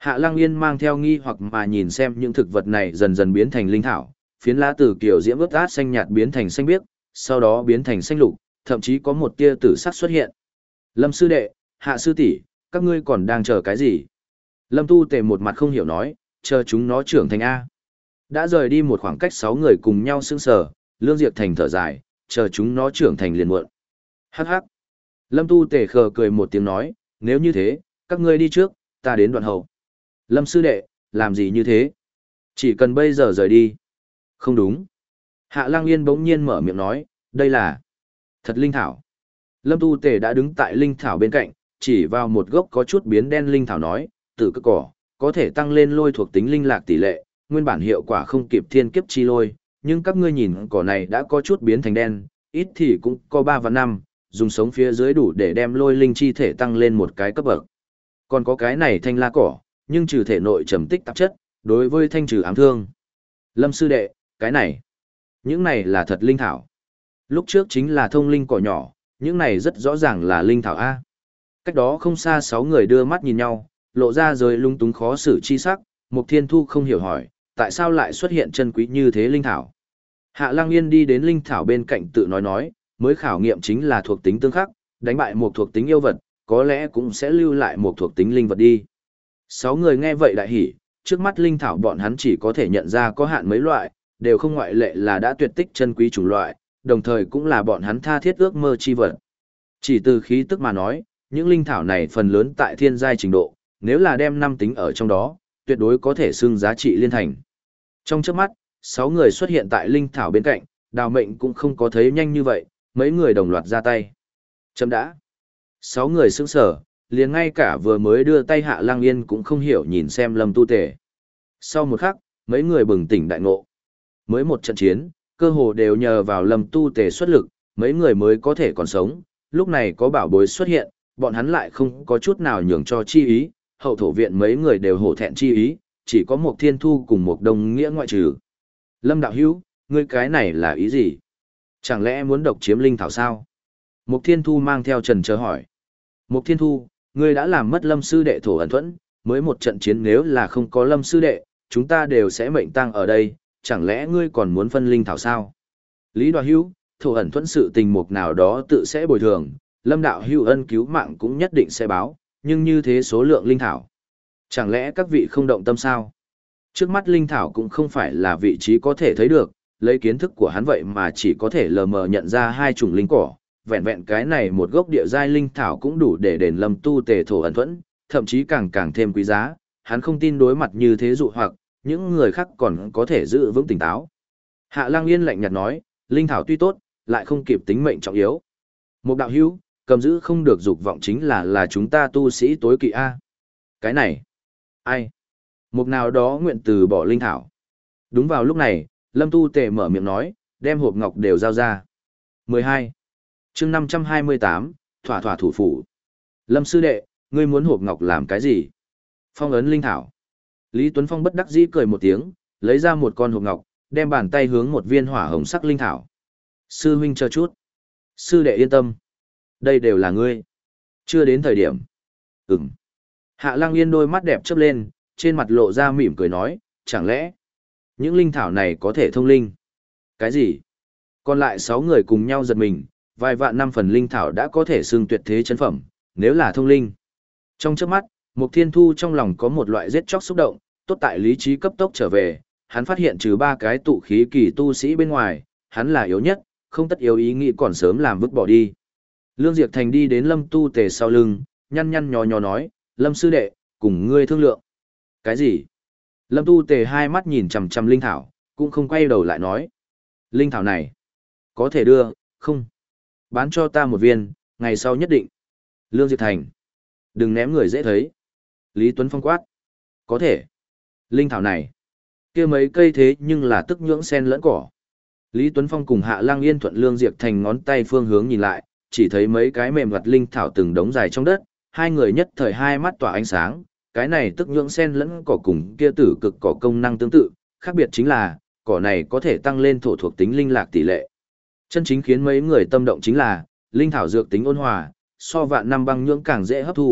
Hạ Lăng Yên mang theo nghi hoặc mà nhìn xem những thực vật này dần dần biến thành linh thảo, phiến lá từ kiểu diễm ướt át xanh nhạt biến thành xanh biếc, sau đó biến thành xanh lục, thậm chí có một tia tử sắc xuất hiện. Lâm sư đệ, Hạ sư tỷ, các ngươi còn đang chờ cái gì? Lâm Tu Tề một mặt không hiểu nói, chờ chúng nó trưởng thành A. Đã rời đi một khoảng cách sáu người cùng nhau sững sờ, Lương Diệp Thành thở dài, chờ chúng nó trưởng thành liền muộn. Hắc hắc. Lâm Tu Tề khờ cười một tiếng nói, nếu như thế, các ngươi đi trước, ta đến đoạn hậu. Lâm sư đệ, làm gì như thế? Chỉ cần bây giờ rời đi. Không đúng. Hạ Lăng Yên bỗng nhiên mở miệng nói, đây là thật linh thảo. Lâm Tu Tề đã đứng tại linh thảo bên cạnh, chỉ vào một gốc có chút biến đen linh thảo nói, từ cực cỏ, có thể tăng lên lôi thuộc tính linh lạc tỷ lệ, nguyên bản hiệu quả không kịp thiên kiếp chi lôi, nhưng các ngươi nhìn cỏ này đã có chút biến thành đen, ít thì cũng có ba và năm, dùng sống phía dưới đủ để đem lôi linh chi thể tăng lên một cái cấp bậc. Còn có cái này thanh la cỏ, nhưng trừ thể nội trầm tích tạp chất, đối với thanh trừ ám thương. Lâm sư đệ, cái này, những này là thật linh thảo. Lúc trước chính là thông linh cỏ nhỏ, những này rất rõ ràng là linh thảo A. Cách đó không xa sáu người đưa mắt nhìn nhau, lộ ra rồi lung túng khó xử chi sắc, Mục Thiên Thu không hiểu hỏi, tại sao lại xuất hiện chân quý như thế linh thảo. Hạ Lăng Yên đi đến linh thảo bên cạnh tự nói nói, mới khảo nghiệm chính là thuộc tính tương khắc, đánh bại một thuộc tính yêu vật, có lẽ cũng sẽ lưu lại một thuộc tính linh vật đi. Sáu người nghe vậy đại hỉ, trước mắt linh thảo bọn hắn chỉ có thể nhận ra có hạn mấy loại, đều không ngoại lệ là đã tuyệt tích chân quý chủng loại, đồng thời cũng là bọn hắn tha thiết ước mơ chi vật. Chỉ từ khí tức mà nói, những linh thảo này phần lớn tại thiên giai trình độ, nếu là đem năm tính ở trong đó, tuyệt đối có thể xưng giá trị liên thành. Trong chớp mắt, sáu người xuất hiện tại linh thảo bên cạnh, Đào Mệnh cũng không có thấy nhanh như vậy, mấy người đồng loạt ra tay. Chấm đã. Sáu người sững sờ, liền ngay cả vừa mới đưa tay Hạ Lăng Yên cũng không hiểu nhìn xem Lâm Tu Tề. Sau một khắc, mấy người bừng tỉnh đại ngộ. Mới một trận chiến, cơ hồ đều nhờ vào Lâm Tu Tề xuất lực, mấy người mới có thể còn sống, lúc này có bảo bối xuất hiện, bọn hắn lại không có chút nào nhường cho chi ý, hậu thổ viện mấy người đều hổ thẹn chi ý, chỉ có một Thiên Thu cùng một Đông Nghĩa ngoại trừ. Lâm đạo hữu, ngươi cái này là ý gì? Chẳng lẽ muốn độc chiếm linh thảo sao? Một Thiên Thu mang theo trần chờ hỏi. Một Thiên Thu, ngươi đã làm mất Lâm sư đệ thổ ẩn thuẫn, mới một trận chiến nếu là không có Lâm sư đệ, chúng ta đều sẽ mệnh tang ở đây, chẳng lẽ ngươi còn muốn phân linh thảo sao? Lý Đoà Hữu, thổ ẩn thuẫn sự tình mục nào đó tự sẽ bồi thường, Lâm đạo hữu ân cứu mạng cũng nhất định sẽ báo, nhưng như thế số lượng linh thảo. Chẳng lẽ các vị không động tâm sao? Trước mắt linh thảo cũng không phải là vị trí có thể thấy được, lấy kiến thức của hắn vậy mà chỉ có thể lờ mờ nhận ra hai chủng linh cỏ, vẹn vẹn cái này một gốc địa giai linh thảo cũng đủ để đền Lâm Tu Tề thổ ẩn thuẫn, thậm chí càng càng thêm quý giá, hắn không tin đối mặt như thế dụ hoặc, những người khác còn có thể giữ vững tỉnh táo. Hạ Lăng Yên lạnh nhạt nói, linh thảo tuy tốt, lại không kịp tính mệnh trọng yếu. Một đạo hữu, cầm giữ không được dục vọng chính là là chúng ta tu sĩ tối kỵ A. Cái này, ai? Một nào đó nguyện từ bỏ linh thảo. Đúng vào lúc này, Lâm Tu Tề mở miệng nói, đem hộp ngọc đều giao ra. mười hai. chương năm trăm hai mươi tám, thỏa thỏa thủ phủ. Lâm sư đệ, ngươi muốn hộp ngọc làm cái gì? Phong ấn linh thảo. Lý Tuấn Phong bất đắc dĩ cười một tiếng, lấy ra một con hộp ngọc, đem bàn tay hướng một viên hỏa hồng sắc linh thảo. Sư huynh chờ chút. Sư đệ yên tâm. Đây đều là ngươi. Chưa đến thời điểm. Ừm. Hạ Lăng Yên đôi mắt đẹp chớp lên, trên mặt lộ ra mỉm cười nói, chẳng lẽ những linh thảo này có thể thông linh? Cái gì? Còn lại sáu người cùng nhau giật mình, vài vạn năm phần linh thảo đã có thể xưng tuyệt thế chân phẩm, nếu là thông linh. Trong chớp mắt, Mục Thiên Thu trong lòng có một loại giết chóc xúc động, tốt tại lý trí cấp tốc trở về, hắn phát hiện trừ ba cái tụ khí kỳ tu sĩ bên ngoài, hắn là yếu nhất, không tất yếu ý nghĩ còn sớm làm vứt bỏ đi. Lương Diệp Thành đi đến Lâm Tu Tề sau lưng, nhăn nhăn nhò nhò nói, Lâm sư đệ, cùng ngươi thương lượng. Cái gì? Lâm Tu Tề hai mắt nhìn chằm chằm linh thảo, cũng không quay đầu lại nói. Linh thảo này, có thể đưa, không? Bán cho ta một viên, ngày sau nhất định. Lương Diệp Thành, đừng ném người dễ thấy. Lý Tuấn Phong quát. Có thể. Linh thảo này, kia mấy cây thế nhưng là tức nhưỡng sen lẫn cỏ. Lý Tuấn Phong cùng Hạ Lăng Yên thuận Lương Diệp Thành ngón tay phương hướng nhìn lại, chỉ thấy mấy cái mềm vật linh thảo từng đống dài trong đất, hai người nhất thời hai mắt tỏa ánh sáng, cái này tức nhưỡng sen lẫn cỏ cùng kia tử cực cỏ công năng tương tự, khác biệt chính là, cỏ này có thể tăng lên thổ thuộc tính linh lạc tỷ lệ. Chân chính khiến mấy người tâm động chính là, linh thảo dược tính ôn hòa, so vạn năm băng nhưỡng càng dễ hấp thu,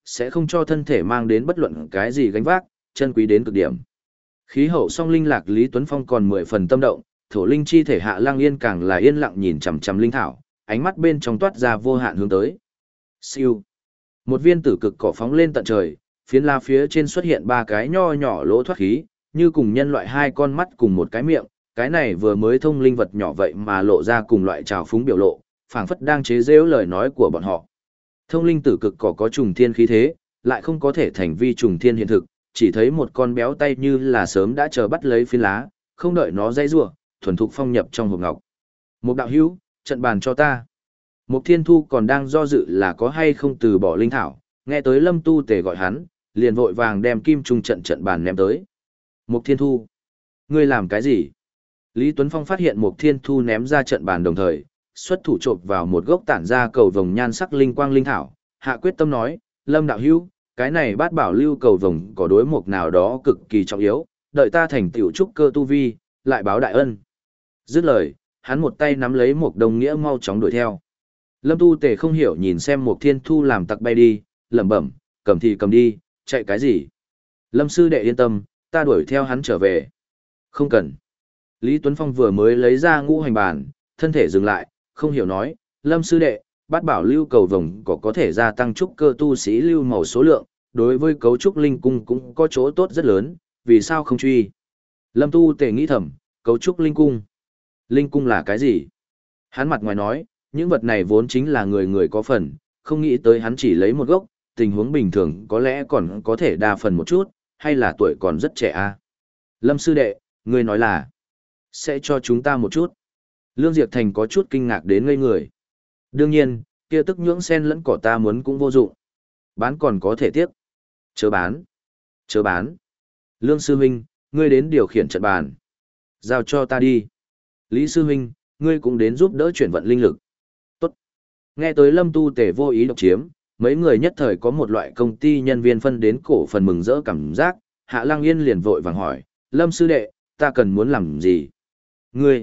sẽ không cho thân thể mang đến bất luận cái gì gánh vác, chân quý đến cực điểm. Khí hậu song linh lạc Lý Tuấn Phong còn mười phần tâm động, thổ linh chi thể Hạ Lăng Yên càng là yên lặng nhìn chằm chằm linh thảo, ánh mắt bên trong toát ra vô hạn hướng tới. Siêu. Một viên tử cực cỏ phóng lên tận trời, phiến la phía trên xuất hiện ba cái nho nhỏ lỗ thoát khí, như cùng nhân loại hai con mắt cùng một cái miệng, cái này vừa mới thông linh vật nhỏ vậy mà lộ ra cùng loại trào phúng biểu lộ, phảng phất đang chế giễu lời nói của bọn họ. Thông linh tử cực cỏ có trùng thiên khí thế, lại không có thể thành vi trùng thiên hiện thực, chỉ thấy một con béo tay như là sớm đã chờ bắt lấy phiến lá, không đợi nó dây rủa, thuần thục phong nhập trong hộp ngọc. Một đạo hữu, trận bàn cho ta. Mục Thiên Thu còn đang do dự là có hay không từ bỏ linh thảo, nghe tới Lâm Tu Tề gọi hắn, liền vội vàng đem kim trung trận trận bàn ném tới. Mục Thiên Thu, ngươi làm cái gì? Lý Tuấn Phong phát hiện Mục Thiên Thu ném ra trận bàn đồng thời, xuất thủ chộp vào một gốc tản ra cầu vồng nhan sắc linh quang linh thảo, hạ quyết tâm nói, Lâm đạo hữu, cái này bát bảo lưu cầu vồng có đối mục nào đó cực kỳ trọng yếu, đợi ta thành tiểu trúc cơ tu vi, lại báo đại ân. Dứt lời, hắn một tay nắm lấy Mục Đồng Nghĩa mau chóng đuổi theo. Lâm Tu Tề không hiểu nhìn xem Mục Thiên Thu làm tặc bay đi, lẩm bẩm, cầm thì cầm đi, chạy cái gì? Lâm sư đệ yên tâm, ta đuổi theo hắn trở về. Không cần. Lý Tuấn Phong vừa mới lấy ra ngũ hành bàn, thân thể dừng lại, không hiểu nói, Lâm sư đệ, bát bảo lưu cầu vồng có có thể gia tăng trúc cơ tu sĩ lưu màu số lượng, đối với cấu trúc linh cung cũng có chỗ tốt rất lớn, vì sao không truy? Lâm Tu Tề nghĩ thầm, cấu trúc linh cung. Linh cung là cái gì? Hắn mặt ngoài nói, những vật này vốn chính là người người có phần, không nghĩ tới hắn chỉ lấy một gốc, tình huống bình thường có lẽ còn có thể đa phần một chút, hay là tuổi còn rất trẻ a. À? Lâm sư đệ, ngươi nói là sẽ cho chúng ta một chút. Lương Diệp Thành có chút kinh ngạc đến ngây người. Đương nhiên, kia tức nhưỡng sen lẫn cỏ ta muốn cũng vô dụng. Bán còn có thể tiếp. Chớ bán. Chớ bán. Lương sư huynh, ngươi đến điều khiển trận bàn. Giao cho ta đi. Lý sư huynh, ngươi cũng đến giúp đỡ chuyển vận linh lực. Tốt. Nghe tới Lâm Tu Tề vô ý độc chiếm, mấy người nhất thời có một loại công ty nhân viên phân đến cổ phần mừng rỡ cảm giác, Hạ Lăng Yên liền vội vàng hỏi, Lâm sư đệ, ta cần muốn làm gì? Ngươi,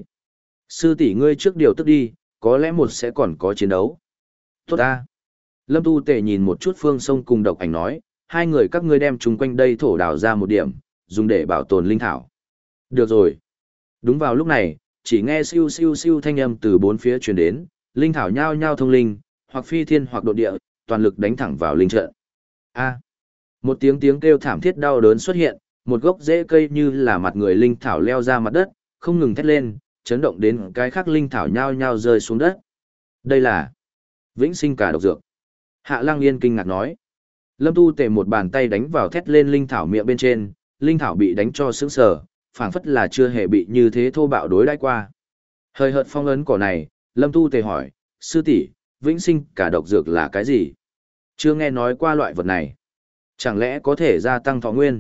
sư tỷ ngươi trước điều tức đi, có lẽ một sẽ còn có chiến đấu. Tốt ta. Lâm Tu Tề nhìn một chút Phương Sông cùng Độc Ảnh nói, hai người các ngươi đem chung quanh đây thổ đào ra một điểm, dùng để bảo tồn linh thảo. Được rồi. Đúng vào lúc này, chỉ nghe siêu siêu siêu thanh âm từ bốn phía truyền đến, linh thảo nhao nhao thông linh, hoặc phi thiên hoặc đột địa, toàn lực đánh thẳng vào linh trận. A. Một tiếng tiếng kêu thảm thiết đau đớn xuất hiện, một gốc rễ cây như là mặt người linh thảo leo ra mặt đất, không ngừng thét lên, chấn động đến cái khác linh thảo nhao nhao rơi xuống đất. Đây là Vĩnh Sinh Cả độc dược. Hạ Lăng Yên kinh ngạc nói. Lâm Tu Tề một bàn tay đánh vào thét lên linh thảo miệng bên trên, linh thảo bị đánh cho sững sờ, phảng phất là chưa hề bị như thế thô bạo đối đãi qua. Hơi hợt phong ấn cỏ này, Lâm Tu Tề hỏi, sư tỷ, Vĩnh Sinh Cả độc dược là cái gì? Chưa nghe nói qua loại vật này. Chẳng lẽ có thể gia tăng thọ nguyên?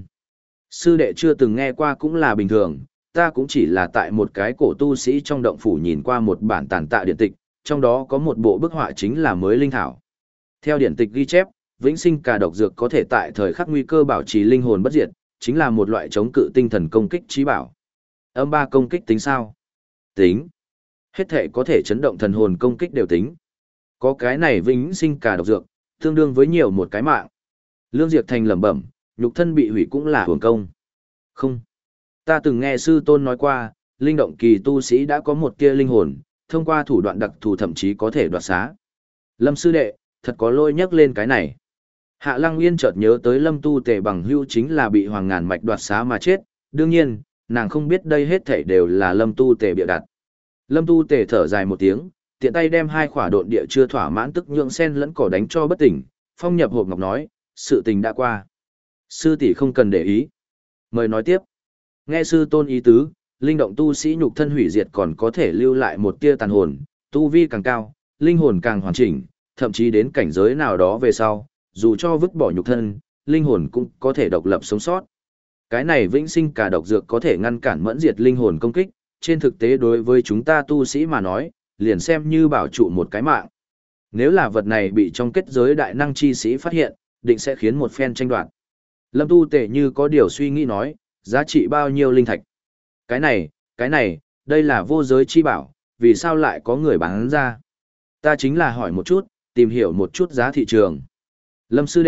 Sư đệ chưa từng nghe qua cũng là bình thường, ta cũng chỉ là tại một cái cổ tu sĩ trong động phủ nhìn qua một bản tàn tạ điện tịch, trong đó có một bộ bức họa chính là mới linh thảo. Theo điện tịch ghi chép, Vĩnh Sinh Cả độc dược có thể tại thời khắc nguy cơ bảo trì linh hồn bất diệt, chính là một loại chống cự tinh thần công kích trí bảo. Âm ba công kích tính sao? Tính. Hết thể có thể chấn động thần hồn công kích đều tính. Có cái này Vĩnh Sinh Cả độc dược, tương đương với nhiều một cái mạng. Lương Diệp Thành lẩm bẩm, nhục thân bị hủy cũng là hưởng công. Không. Ta từng nghe sư tôn nói qua, linh động kỳ tu sĩ đã có một tia linh hồn, thông qua thủ đoạn đặc thù thậm chí có thể đoạt xá. Lâm sư đệ, thật có lôi nhắc lên cái này. Hạ Lăng Yên chợt nhớ tới Lâm Tu Tề bằng hữu chính là bị Hoàng Ngàn Mạch đoạt xá mà chết, đương nhiên, nàng không biết đây hết thảy đều là Lâm Tu Tề bịa đặt. Lâm Tu Tề thở dài một tiếng, tiện tay đem hai khỏa độn địa chưa thỏa mãn tức nhượng sen lẫn cỏ đánh cho bất tỉnh, phong nhập hộp ngọc nói, sự tình đã qua. Sư tỷ không cần để ý. Mời nói tiếp. Nghe sư tôn ý tứ, linh động tu sĩ nhục thân hủy diệt còn có thể lưu lại một tia tàn hồn, tu vi càng cao, linh hồn càng hoàn chỉnh, thậm chí đến cảnh giới nào đó về sau, dù cho vứt bỏ nhục thân, linh hồn cũng có thể độc lập sống sót. Cái này Vĩnh Sinh Cả độc dược có thể ngăn cản mẫn diệt linh hồn công kích, trên thực tế đối với chúng ta tu sĩ mà nói, liền xem như bảo trụ một cái mạng. Nếu là vật này bị trong kết giới đại năng chi sĩ phát hiện, định sẽ khiến một phen tranh đoạt. Lâm Tu Tề như có điều suy nghĩ nói, giá trị bao nhiêu linh thạch? Cái này, cái này, đây là vô giới chi bảo, vì sao lại có người bán ra? Ta chính là hỏi một chút, tìm hiểu một chút giá thị trường. Lâm sư đệ,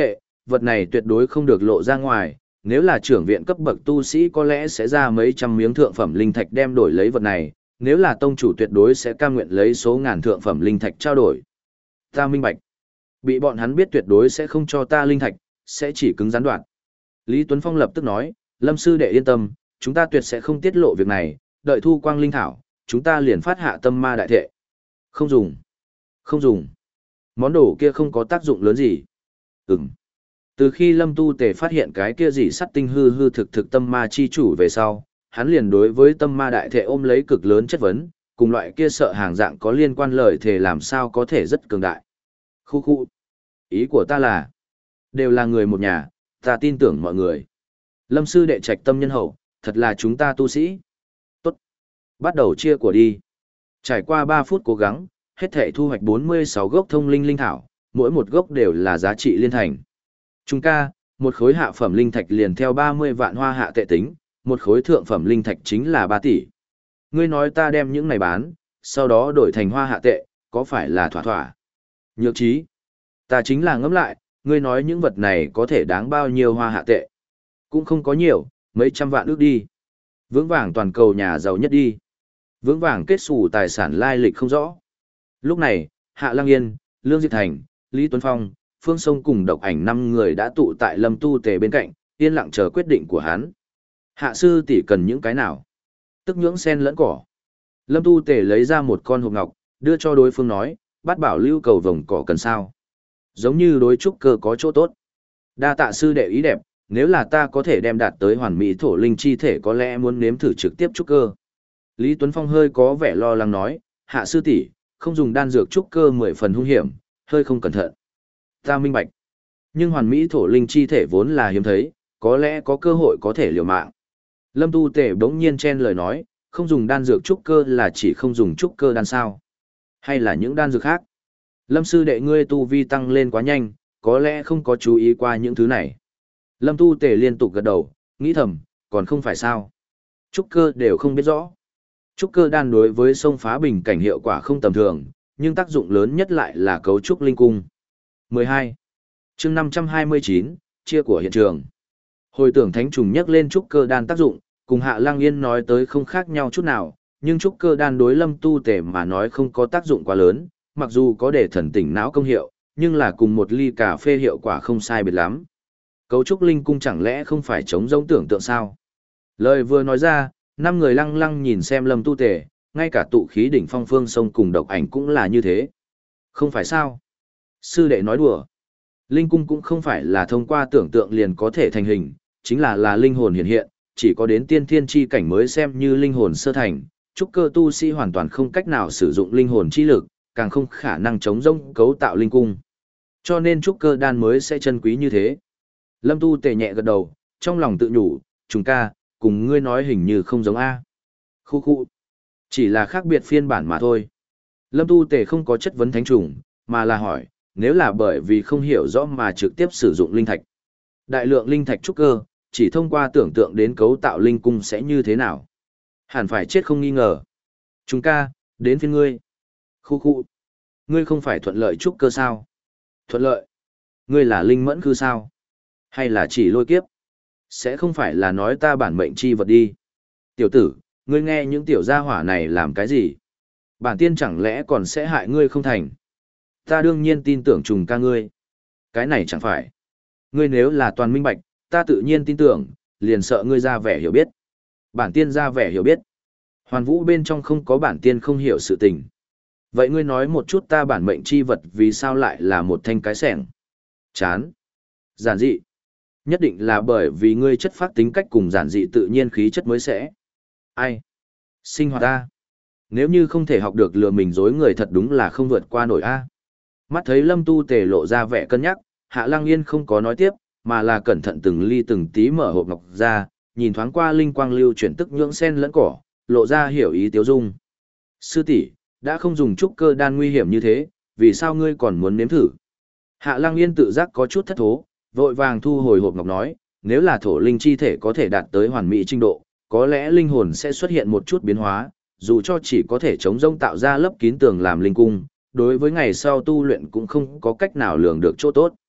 vật này tuyệt đối không được lộ ra ngoài, nếu là trưởng viện cấp bậc tu sĩ có lẽ sẽ ra mấy trăm miếng thượng phẩm linh thạch đem đổi lấy vật này, nếu là tông chủ tuyệt đối sẽ cam nguyện lấy số ngàn thượng phẩm linh thạch trao đổi. Ta minh bạch. Bị bọn hắn biết tuyệt đối sẽ không cho ta linh thạch, sẽ chỉ cứng rắn đoạn. Lý Tuấn Phong lập tức nói, Lâm sư đệ yên tâm, chúng ta tuyệt sẽ không tiết lộ việc này, đợi thu quang linh thảo, chúng ta liền phát hạ tâm ma đại thệ. Không dùng. Không dùng. Món đồ kia không có tác dụng lớn gì. Ừm. Từ khi Lâm Tu Tề phát hiện cái kia gì sắt tinh hư hư thực thực tâm ma chi chủ về sau, hắn liền đối với tâm ma đại thệ ôm lấy cực lớn chất vấn, cùng loại kia sợ hàng dạng có liên quan lời thề làm sao có thể rất cường đại. Khu khu. Ý của ta là, đều là người một nhà, ta tin tưởng mọi người. Lâm sư đệ trạch tâm nhân hậu, thật là chúng ta tu sĩ. Tốt. Bắt đầu chia của đi. Trải qua ba phút cố gắng, hết thể thu hoạch bốn mươi sáu gốc thông linh linh thảo, mỗi một gốc đều là giá trị liên thành. Trung ca, một khối hạ phẩm linh thạch liền theo ba mươi vạn hoa hạ tệ tính, một khối thượng phẩm linh thạch chính là ba tỷ. Ngươi nói ta đem những này bán, sau đó đổi thành hoa hạ tệ, có phải là thỏa thỏa? Nhược trí. Ta chính là ngẫm lại, ngươi nói những vật này có thể đáng bao nhiêu hoa hạ tệ. Cũng không có nhiều, mấy trăm vạn ước đi. Vững vàng toàn cầu nhà giàu nhất đi. Vững vàng kết xù tài sản lai lịch không rõ. Lúc này, Hạ Lăng Yên, Lương Diệp Thành, Lý Tuấn Phong, Phương Sông cùng độc ảnh năm người đã tụ tại Lâm Tu Tề bên cạnh, yên lặng chờ quyết định của hắn. Hạ sư tỷ cần những cái nào? Tức nhưỡng sen lẫn cỏ. Lâm Tu Tề lấy ra một con hộp ngọc, đưa cho đối phương nói, bắt bảo lưu cầu vồng cỏ cần sao? Giống như đối trúc cơ có chỗ tốt. Đa tạ sư đệ ý đẹp, nếu là ta có thể đem đạt tới hoàn mỹ thổ linh chi thể có lẽ muốn nếm thử trực tiếp trúc cơ. Lý Tuấn Phong hơi có vẻ lo lắng nói, hạ sư tỷ, không dùng đan dược trúc cơ mười phần hung hiểm, hơi không cẩn thận. Ta minh bạch. Nhưng hoàn mỹ thổ linh chi thể vốn là hiếm thấy, có lẽ có cơ hội có thể liều mạng. Lâm Tu Tề bỗng nhiên chen lời nói, không dùng đan dược trúc cơ là chỉ không dùng trúc cơ đan sao? Hay là những đan dược khác? Lâm sư đệ ngươi tu vi tăng lên quá nhanh, có lẽ không có chú ý qua những thứ này. Lâm Tu Tề liên tục gật đầu, nghĩ thầm, còn không phải sao? Trúc cơ đều không biết rõ. Trúc cơ đan đối với sông phá bình cảnh hiệu quả không tầm thường, nhưng tác dụng lớn nhất lại là cấu trúc linh cung. mười hai. Chương năm trăm hai mươi chín, chia của hiện trường. Hồi tưởng thánh trùng nhắc lên trúc cơ đan tác dụng, cùng Hạ Lăng Yên nói tới không khác nhau chút nào, nhưng trúc cơ đan đối Lâm Tu Tề mà nói không có tác dụng quá lớn, mặc dù có để thần tỉnh não công hiệu, nhưng là cùng một ly cà phê hiệu quả không sai biệt lắm. Cấu trúc linh cung chẳng lẽ không phải chống giống tưởng tượng sao? Lời vừa nói ra, năm người lăng lăng nhìn xem Lâm Tu Tề, ngay cả tụ khí đỉnh phong Phương Sông cùng độc ảnh cũng là như thế. Không phải sao? Sư đệ nói đùa. Linh cung cũng không phải là thông qua tưởng tượng liền có thể thành hình, chính là là linh hồn hiện hiện, chỉ có đến tiên thiên chi cảnh mới xem như linh hồn sơ thành, trúc cơ tu sĩ hoàn toàn không cách nào sử dụng linh hồn chi lực, càng không khả năng chống rông cấu tạo linh cung. Cho nên trúc cơ đan mới sẽ chân quý như thế. Lâm Tu Tề nhẹ gật đầu, trong lòng tự nhủ, chúng ca, cùng ngươi nói hình như không giống A. Khu khu. Chỉ là khác biệt phiên bản mà thôi. Lâm Tu Tề không có chất vấn thánh trùng, mà là hỏi, nếu là bởi vì không hiểu rõ mà trực tiếp sử dụng linh thạch. Đại lượng linh thạch trúc cơ, chỉ thông qua tưởng tượng đến cấu tạo linh cung sẽ như thế nào? Hẳn phải chết không nghi ngờ. Chúng ca, đến phiên ngươi. Khu khu. Ngươi không phải thuận lợi trúc cơ sao? Thuận lợi. Ngươi là linh mẫn cư sao? Hay là chỉ lôi kiếp? Sẽ không phải là nói ta bản mệnh chi vật đi. Tiểu tử, ngươi nghe những tiểu gia hỏa này làm cái gì? Bản tiên chẳng lẽ còn sẽ hại ngươi không thành? Ta đương nhiên tin tưởng trùng ca ngươi. Cái này chẳng phải. Ngươi nếu là toàn minh bạch, ta tự nhiên tin tưởng, liền sợ ngươi ra vẻ hiểu biết. Bản tiên ra vẻ hiểu biết. Hoàn vũ bên trong không có bản tiên không hiểu sự tình. Vậy ngươi nói một chút ta bản mệnh chi vật vì sao lại là một thanh cái sẻng? Chán. Giản dị. Nhất định là bởi vì ngươi chất phát tính cách cùng giản dị tự nhiên khí chất mới sẽ. Ai? Sinh hoạt ta. Nếu như không thể học được lừa mình dối người thật đúng là không vượt qua nổi a. Mắt thấy Lâm Tu Tề lộ ra vẻ cân nhắc, Hạ Lăng Yên không có nói tiếp, mà là cẩn thận từng ly từng tí mở hộp ngọc ra, nhìn thoáng qua linh quang lưu chuyển tức nhưỡng sen lẫn cỏ, lộ ra hiểu ý tiếu dung. Sư tỷ, đã không dùng trúc cơ đan nguy hiểm như thế, vì sao ngươi còn muốn nếm thử? Hạ Lăng Yên tự giác có chút thất thố, vội vàng thu hồi hộp ngọc nói, nếu là thổ linh chi thể có thể đạt tới hoàn mỹ trình độ, có lẽ linh hồn sẽ xuất hiện một chút biến hóa, dù cho chỉ có thể chống rông tạo ra lớp kín tường làm linh cung, đối với ngày sau tu luyện cũng không có cách nào lường được chỗ tốt.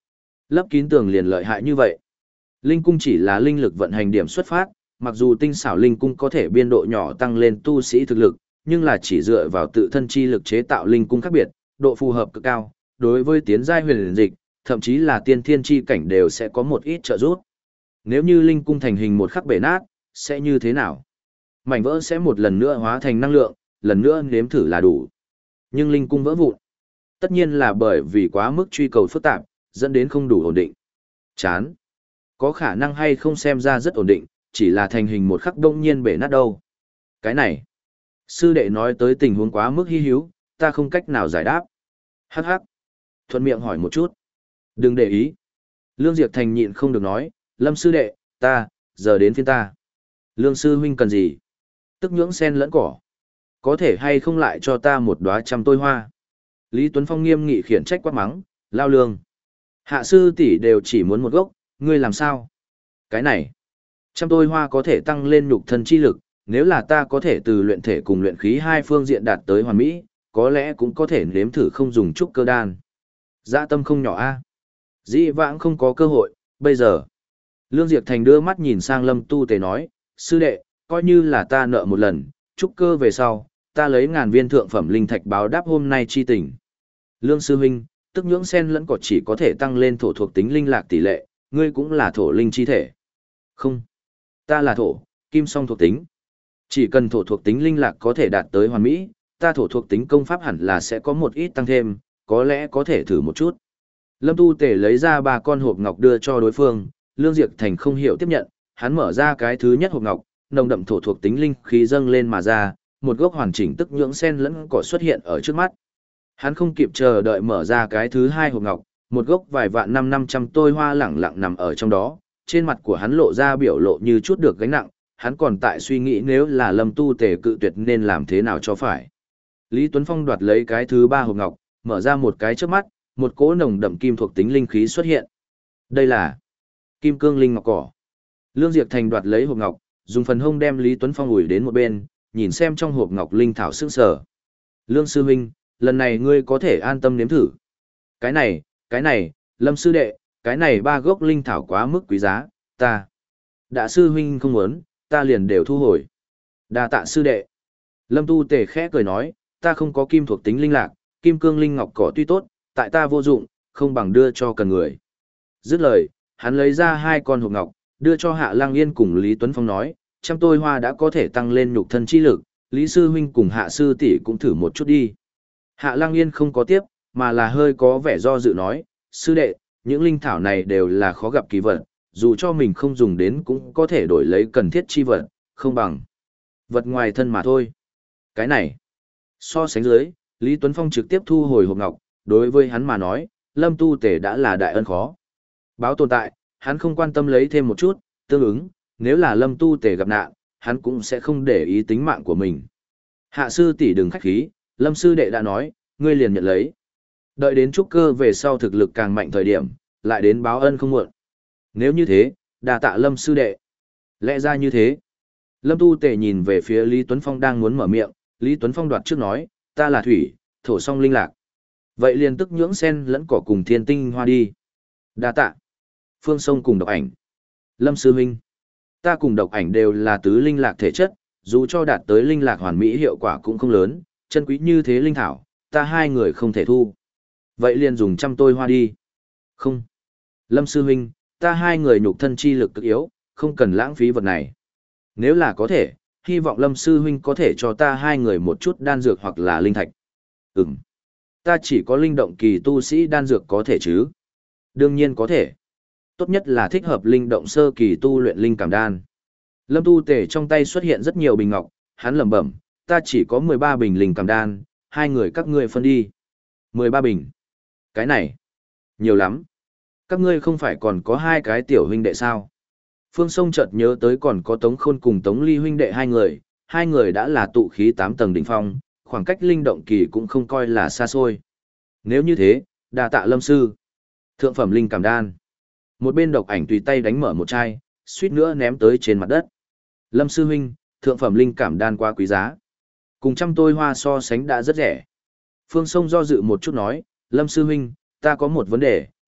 Lấp kín tường liền lợi hại như vậy. Linh cung chỉ là linh lực vận hành điểm xuất phát, mặc dù tinh xảo linh cung có thể biên độ nhỏ tăng lên tu sĩ thực lực, nhưng là chỉ dựa vào tự thân chi lực chế tạo linh cung khác biệt, độ phù hợp cực cao, đối với tiến giai huyền dịch, thậm chí là tiên thiên chi cảnh đều sẽ có một ít trợ giúp. Nếu như linh cung thành hình một khắc bể nát, sẽ như thế nào? Mảnh vỡ sẽ một lần nữa hóa thành năng lượng, lần nữa nếm thử là đủ. Nhưng linh cung vỡ vụn, tất nhiên là bởi vì quá mức truy cầu phức tạp, dẫn đến không đủ ổn định. Chán. Có khả năng hay không xem ra rất ổn định, chỉ là thành hình một khắc đông nhiên bể nát đâu. Cái này, sư đệ nói tới tình huống quá mức hi hữu, ta không cách nào giải đáp. Hắc hắc. Thuận miệng hỏi một chút. Đừng để ý. Lương Diệp Thành nhịn không được nói, Lâm sư đệ, ta, giờ đến phiên ta. Lương sư huynh cần gì? Tức nhưỡng sen lẫn cỏ. Có thể hay không lại cho ta một đóa trăm tôi hoa? Lý Tuấn Phong nghiêm nghị khiển trách quát mắng, lao lương. Hạ sư tỷ đều chỉ muốn một gốc, ngươi làm sao? Cái này, trăm tôi hoa có thể tăng lên nhục thân chi lực, nếu là ta có thể từ luyện thể cùng luyện khí hai phương diện đạt tới hoàn mỹ, có lẽ cũng có thể nếm thử không dùng trúc cơ đan. Dạ tâm không nhỏ a. Dĩ vãng không có cơ hội, bây giờ. Lương Diệp Thành đưa mắt nhìn sang Lâm Tu Tề nói, sư đệ, coi như là ta nợ một lần, trúc cơ về sau, ta lấy ngàn viên thượng phẩm linh thạch báo đáp hôm nay chi tình. Lương sư huynh, tức nhưỡng sen lẫn cỏ chỉ có thể tăng lên thổ thuộc tính linh lạc tỷ lệ, ngươi cũng là thổ linh chi thể. Không, ta là thổ, kim song thuộc tính. Chỉ cần thổ thuộc tính linh lạc có thể đạt tới hoàn mỹ, ta thổ thuộc tính công pháp hẳn là sẽ có một ít tăng thêm, có lẽ có thể thử một chút. Lâm Tu Tể lấy ra ba con hộp ngọc đưa cho đối phương, Lương Diệp Thành không hiểu tiếp nhận, hắn mở ra cái thứ nhất hộp ngọc, nồng đậm thổ thuộc tính linh khí dâng lên mà ra, một gốc hoàn chỉnh tức nhưỡng sen lẫn cỏ xuất hiện ở trước mắt. Hắn không kịp chờ đợi mở ra cái thứ hai hộp ngọc, một gốc vài vạn năm năm trăm tôi hoa lẳng lặng nằm ở trong đó, trên mặt của hắn lộ ra biểu lộ như chút được gánh nặng, hắn còn tại suy nghĩ nếu là Lâm Tu Tề cự tuyệt nên làm thế nào cho phải. Lý Tuấn Phong đoạt lấy cái thứ ba hộp ngọc, mở ra một cái trước mắt, một cỗ nồng đậm kim thuộc tính linh khí xuất hiện. Đây là Kim Cương Linh Ngọc Cỏ. Lương Diệp Thành đoạt lấy hộp ngọc, dùng phần hông đem Lý Tuấn Phong ủi đến một bên, nhìn xem trong hộp ngọc linh thảo sững sờ. Lương sư huynh, lần này ngươi có thể an tâm nếm thử. Cái này, cái này, Lâm sư đệ, cái này ba gốc linh thảo quá mức quý giá, ta. Đã sư huynh không muốn, ta liền đều thu hồi. Đa tạ sư đệ. Lâm Tu Tề khẽ cười nói, ta không có kim thuộc tính linh lạc, kim cương linh ngọc cỏ tuy tốt, tại ta vô dụng, không bằng đưa cho cần người. Dứt lời, hắn lấy ra hai con hộp ngọc, đưa cho Hạ Lang Yên cùng Lý Tuấn Phong nói, trăm tôi hoa đã có thể tăng lên nhục thân chi lực, Lý sư huynh cùng Hạ sư tỷ cũng thử một chút đi. Hạ Lang Yên không có tiếp, mà là hơi có vẻ do dự nói, sư đệ, những linh thảo này đều là khó gặp kỳ vật, dù cho mình không dùng đến cũng có thể đổi lấy cần thiết chi vật, không bằng vật ngoài thân mà thôi. Cái này, so sánh dưới, Lý Tuấn Phong trực tiếp thu hồi hộp ngọc, đối với hắn mà nói, Lâm Tu Tề đã là đại ân khó. Báo tồn tại, hắn không quan tâm lấy thêm một chút, tương ứng, nếu là Lâm Tu Tề gặp nạn, hắn cũng sẽ không để ý tính mạng của mình. Hạ sư tỷ đừng khách khí, Lâm sư đệ đã nói, ngươi liền nhận lấy. Đợi đến trúc cơ về sau thực lực càng mạnh thời điểm, lại đến báo ân không muộn. Nếu như thế, đà tạ Lâm sư đệ. Lẽ ra như thế. Lâm Tu Tề nhìn về phía Lý Tuấn Phong đang muốn mở miệng, Lý Tuấn Phong đoạt trước nói, ta là thủy, thổ song linh lạc. Vậy liền tức nhưỡng sen lẫn cỏ cùng thiên tinh hoa đi. Đa tạ. Phương Sông cùng độc ảnh. Lâm sư huynh. Ta cùng độc ảnh đều là tứ linh lạc thể chất, dù cho đạt tới linh lạc hoàn mỹ hiệu quả cũng không lớn, chân quý như thế linh thảo, ta hai người không thể thu. Vậy liền dùng trăm tôi hoa đi. Không. Lâm sư huynh, ta hai người nhục thân chi lực cực yếu, không cần lãng phí vật này. Nếu là có thể, hy vọng Lâm sư huynh có thể cho ta hai người một chút đan dược hoặc là linh thạch. Ừm. Ta chỉ có linh động kỳ tu sĩ đan dược có thể chứ? Đương nhiên có thể. Tốt nhất là thích hợp linh động sơ kỳ tu luyện linh cảm đan. Lâm Tu Tề trong tay xuất hiện rất nhiều bình ngọc, hắn lẩm bẩm, ta chỉ có mười ba bình linh cảm đan, hai người các ngươi phân đi. mười ba bình. Cái này, nhiều lắm. Các ngươi không phải còn có hai cái tiểu huynh đệ sao? Phương Sông chợt nhớ tới còn có Tống Khôn cùng Tống Ly huynh đệ hai người, hai người đã là tụ khí tám tầng đỉnh phong, khoảng cách linh động kỳ cũng không coi là xa xôi. Nếu như thế, đa tạ Lâm sư. Thượng phẩm linh cảm đan. Một bên độc ảnh tùy tay đánh mở một chai, suýt nữa ném tới trên mặt đất. Lâm sư huynh, thượng phẩm linh cảm đan quá quý giá. Cùng trăm tôi hoa so sánh đã rất rẻ. Phương Sông do dự một chút nói, Lâm sư huynh, ta có một vấn đề,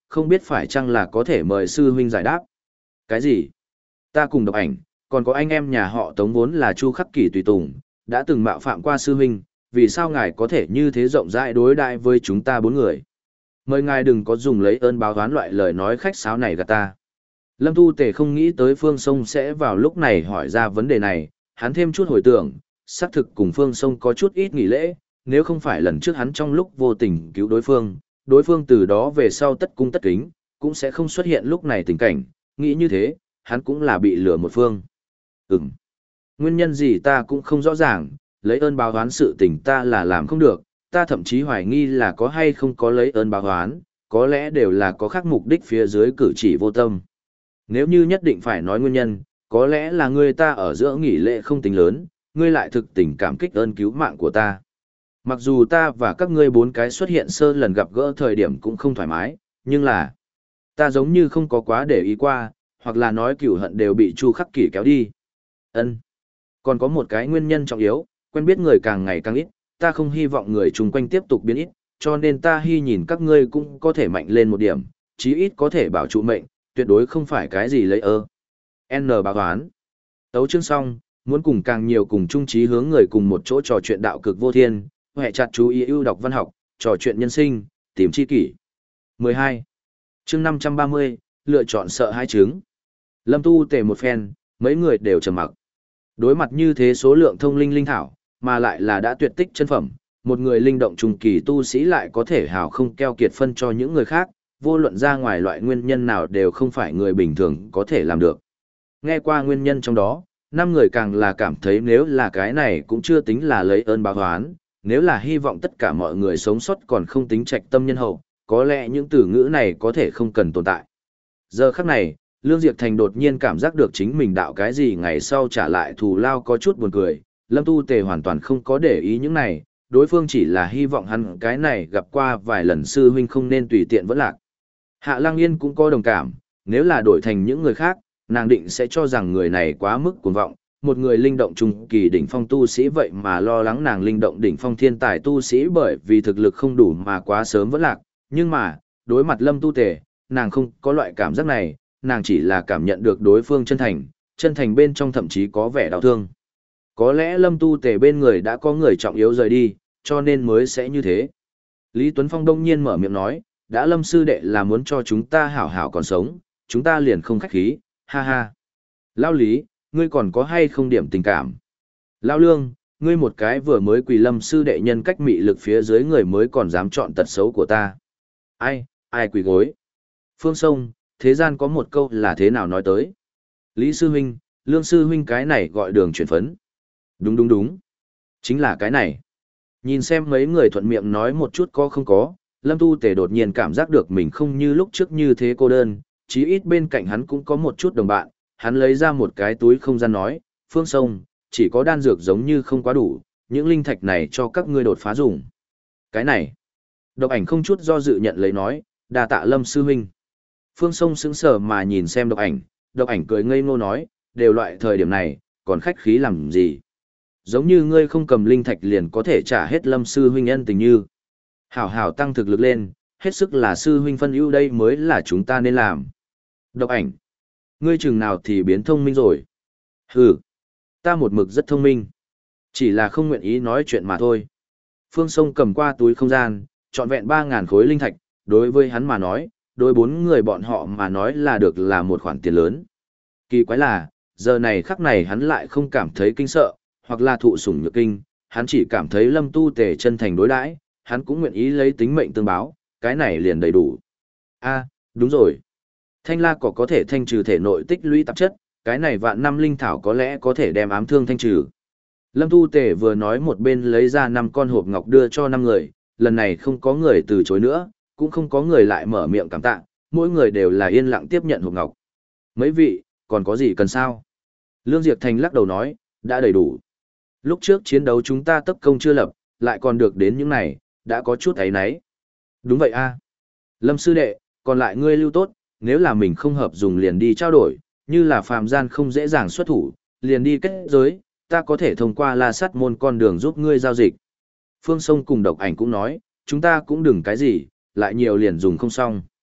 không biết phải chăng là có thể mời sư huynh giải đáp. Cái gì? Ta cùng Độc Ảnh, còn có anh em nhà họ Tống vốn là Chu Khắc Kỷ tùy tùng, đã từng mạo phạm qua sư huynh, vì sao ngài có thể như thế rộng rãi đối đãi với chúng ta bốn người? Mời ngài đừng có dùng lấy ơn báo oán loại lời nói khách sáo này gạt ta. Lâm Tu Tề không nghĩ tới Phương Sông sẽ vào lúc này hỏi ra vấn đề này, hắn thêm chút hồi tưởng, xác thực cùng Phương Sông có chút ít nghỉ lễ, nếu không phải lần trước hắn trong lúc vô tình cứu đối phương, đối phương từ đó về sau tất cung tất kính, cũng sẽ không xuất hiện lúc này tình cảnh, nghĩ như thế, hắn cũng là bị lừa một phương. Ừm. Nguyên nhân gì ta cũng không rõ ràng, lấy ơn báo oán sự tình ta là làm không được, ta thậm chí hoài nghi là có hay không có lấy ơn báo oán, có lẽ đều là có khác mục đích phía dưới cử chỉ vô tâm. Nếu như nhất định phải nói nguyên nhân, có lẽ là ngươi ta ở giữa nghỉ lễ không tính lớn, ngươi lại thực tình cảm kích ơn cứu mạng của ta. Mặc dù ta và các ngươi bốn cái xuất hiện sơ lần gặp gỡ thời điểm cũng không thoải mái, nhưng là ta giống như không có quá để ý qua, hoặc là nói cửu hận đều bị Chu Khắc Kỷ kéo đi. Ân. Còn có một cái nguyên nhân trọng yếu, quen biết người càng ngày càng ít, ta không hy vọng người chung quanh tiếp tục biến ít, cho nên ta hy nhìn các ngươi cũng có thể mạnh lên một điểm, chí ít có thể bảo trụ mệnh, tuyệt đối không phải cái gì lấy ơ. N báo toán. Tấu chương xong, muốn cùng càng nhiều cùng chung chí hướng người cùng một chỗ trò chuyện đạo cực vô thiên, hệ chặt chú ý ưu đọc văn học, trò chuyện nhân sinh, tìm chi kỷ. mười hai. Chương năm trăm ba mươi, lựa chọn sợ hai chứng. Lâm Tu Tề một phen, mấy người đều trầm mặc. Đối mặt như thế số lượng thông linh linh thảo, mà lại là đã tuyệt tích chân phẩm, một người linh động trùng kỳ tu sĩ lại có thể hào không keo kiệt phân cho những người khác, vô luận ra ngoài loại nguyên nhân nào đều không phải người bình thường có thể làm được. Nghe qua nguyên nhân trong đó, năm người càng là cảm thấy nếu là cái này cũng chưa tính là lấy ơn báo oán, nếu là hy vọng tất cả mọi người sống sót còn không tính trạch tâm nhân hậu, có lẽ những từ ngữ này có thể không cần tồn tại. Giờ khắc này, Lương Diệp Thành đột nhiên cảm giác được chính mình đạo cái gì ngày sau trả lại thù lao có chút buồn cười, Lâm Tu Tề hoàn toàn không có để ý những này, đối phương chỉ là hy vọng hắn cái này gặp qua vài lần sư huynh không nên tùy tiện vẫn lạc. Hạ Lăng Yên cũng có đồng cảm, nếu là đổi thành những người khác, nàng định sẽ cho rằng người này quá mức cuồng vọng, một người linh động trung kỳ đỉnh phong tu sĩ vậy mà lo lắng nàng linh động đỉnh phong thiên tài tu sĩ bởi vì thực lực không đủ mà quá sớm vẫn lạc, nhưng mà, đối mặt Lâm Tu Tề, nàng không có loại cảm giác này, nàng chỉ là cảm nhận được đối phương chân thành, chân thành bên trong thậm chí có vẻ đau thương. Có lẽ Lâm Tu Tề bên người đã có người trọng yếu rời đi, cho nên mới sẽ như thế. Lý Tuấn Phong đông nhiên mở miệng nói, đã Lâm sư đệ là muốn cho chúng ta hảo hảo còn sống, chúng ta liền không khách khí, ha ha. Lao Lý, ngươi còn có hay không điểm tình cảm? Lao Lương, ngươi một cái vừa mới quỳ Lâm sư đệ nhân cách mị lực phía dưới người mới còn dám chọn tật xấu của ta. Ai, ai quỳ gối? Phương Sông, thế gian có một câu là thế nào nói tới? Lý sư huynh, Lương sư huynh cái này gọi đường chuyển phấn. Đúng đúng đúng. Chính là cái này. Nhìn xem mấy người thuận miệng nói một chút có không có, Lâm Tu Tề đột nhiên cảm giác được mình không như lúc trước như thế cô đơn, chí ít bên cạnh hắn cũng có một chút đồng bạn, hắn lấy ra một cái túi không gian nói, Phương Sông, chỉ có đan dược giống như không quá đủ, những linh thạch này cho các ngươi đột phá dùng. Cái này, Độc Ảnh không chút do dự nhận lấy nói, đa tạ Lâm sư huynh. Phương Sông sững sờ mà nhìn xem Độc Ảnh, Độc Ảnh cười ngây ngô nói, đều loại thời điểm này, còn khách khí làm gì? Giống như ngươi không cầm linh thạch liền có thể trả hết Lâm sư huynh ân tình như. Hảo hảo tăng thực lực lên, hết sức là sư huynh phân ưu đây mới là chúng ta nên làm. Độc Ảnh, ngươi chừng nào thì biến thông minh rồi? Hừ, ta một mực rất thông minh, chỉ là không nguyện ý nói chuyện mà thôi. Phương Sông cầm qua túi không gian, trọn vẹn ba ngàn khối linh thạch, đối với hắn mà nói, đối bốn người bọn họ mà nói là được là một khoản tiền lớn. Kỳ quái là, giờ này khắc này hắn lại không cảm thấy kinh sợ, hoặc là thụ sủng nhược kinh, hắn chỉ cảm thấy Lâm Tu Tề chân thành đối đãi, hắn cũng nguyện ý lấy tính mệnh tương báo, cái này liền đầy đủ. A, đúng rồi. Thanh la cỏ có thể thanh trừ thể nội tích lũy tạp chất, cái này vạn năm linh thảo có lẽ có thể đem ám thương thanh trừ. Lâm Tu Tề vừa nói một bên lấy ra năm con hộp ngọc đưa cho năm người, lần này không có người từ chối nữa, cũng không có người lại mở miệng cảm tạ, mỗi người đều là yên lặng tiếp nhận hộp ngọc. Mấy vị, còn có gì cần sao? Lương Diệp Thành lắc đầu nói, đã đầy đủ. Lúc trước chiến đấu chúng ta tất công chưa lập, lại còn được đến những này, đã có chút ấy nấy. Đúng vậy a. Lâm sư đệ, còn lại ngươi lưu tốt, nếu là mình không hợp dùng liền đi trao đổi, như là phàm gian không dễ dàng xuất thủ, liền đi kết giới, ta có thể thông qua La Sắt môn con đường giúp ngươi giao dịch. Phương Sông cùng Độc Ảnh cũng nói, chúng ta cũng đừng cái gì, lại nhiều liền dùng không xong.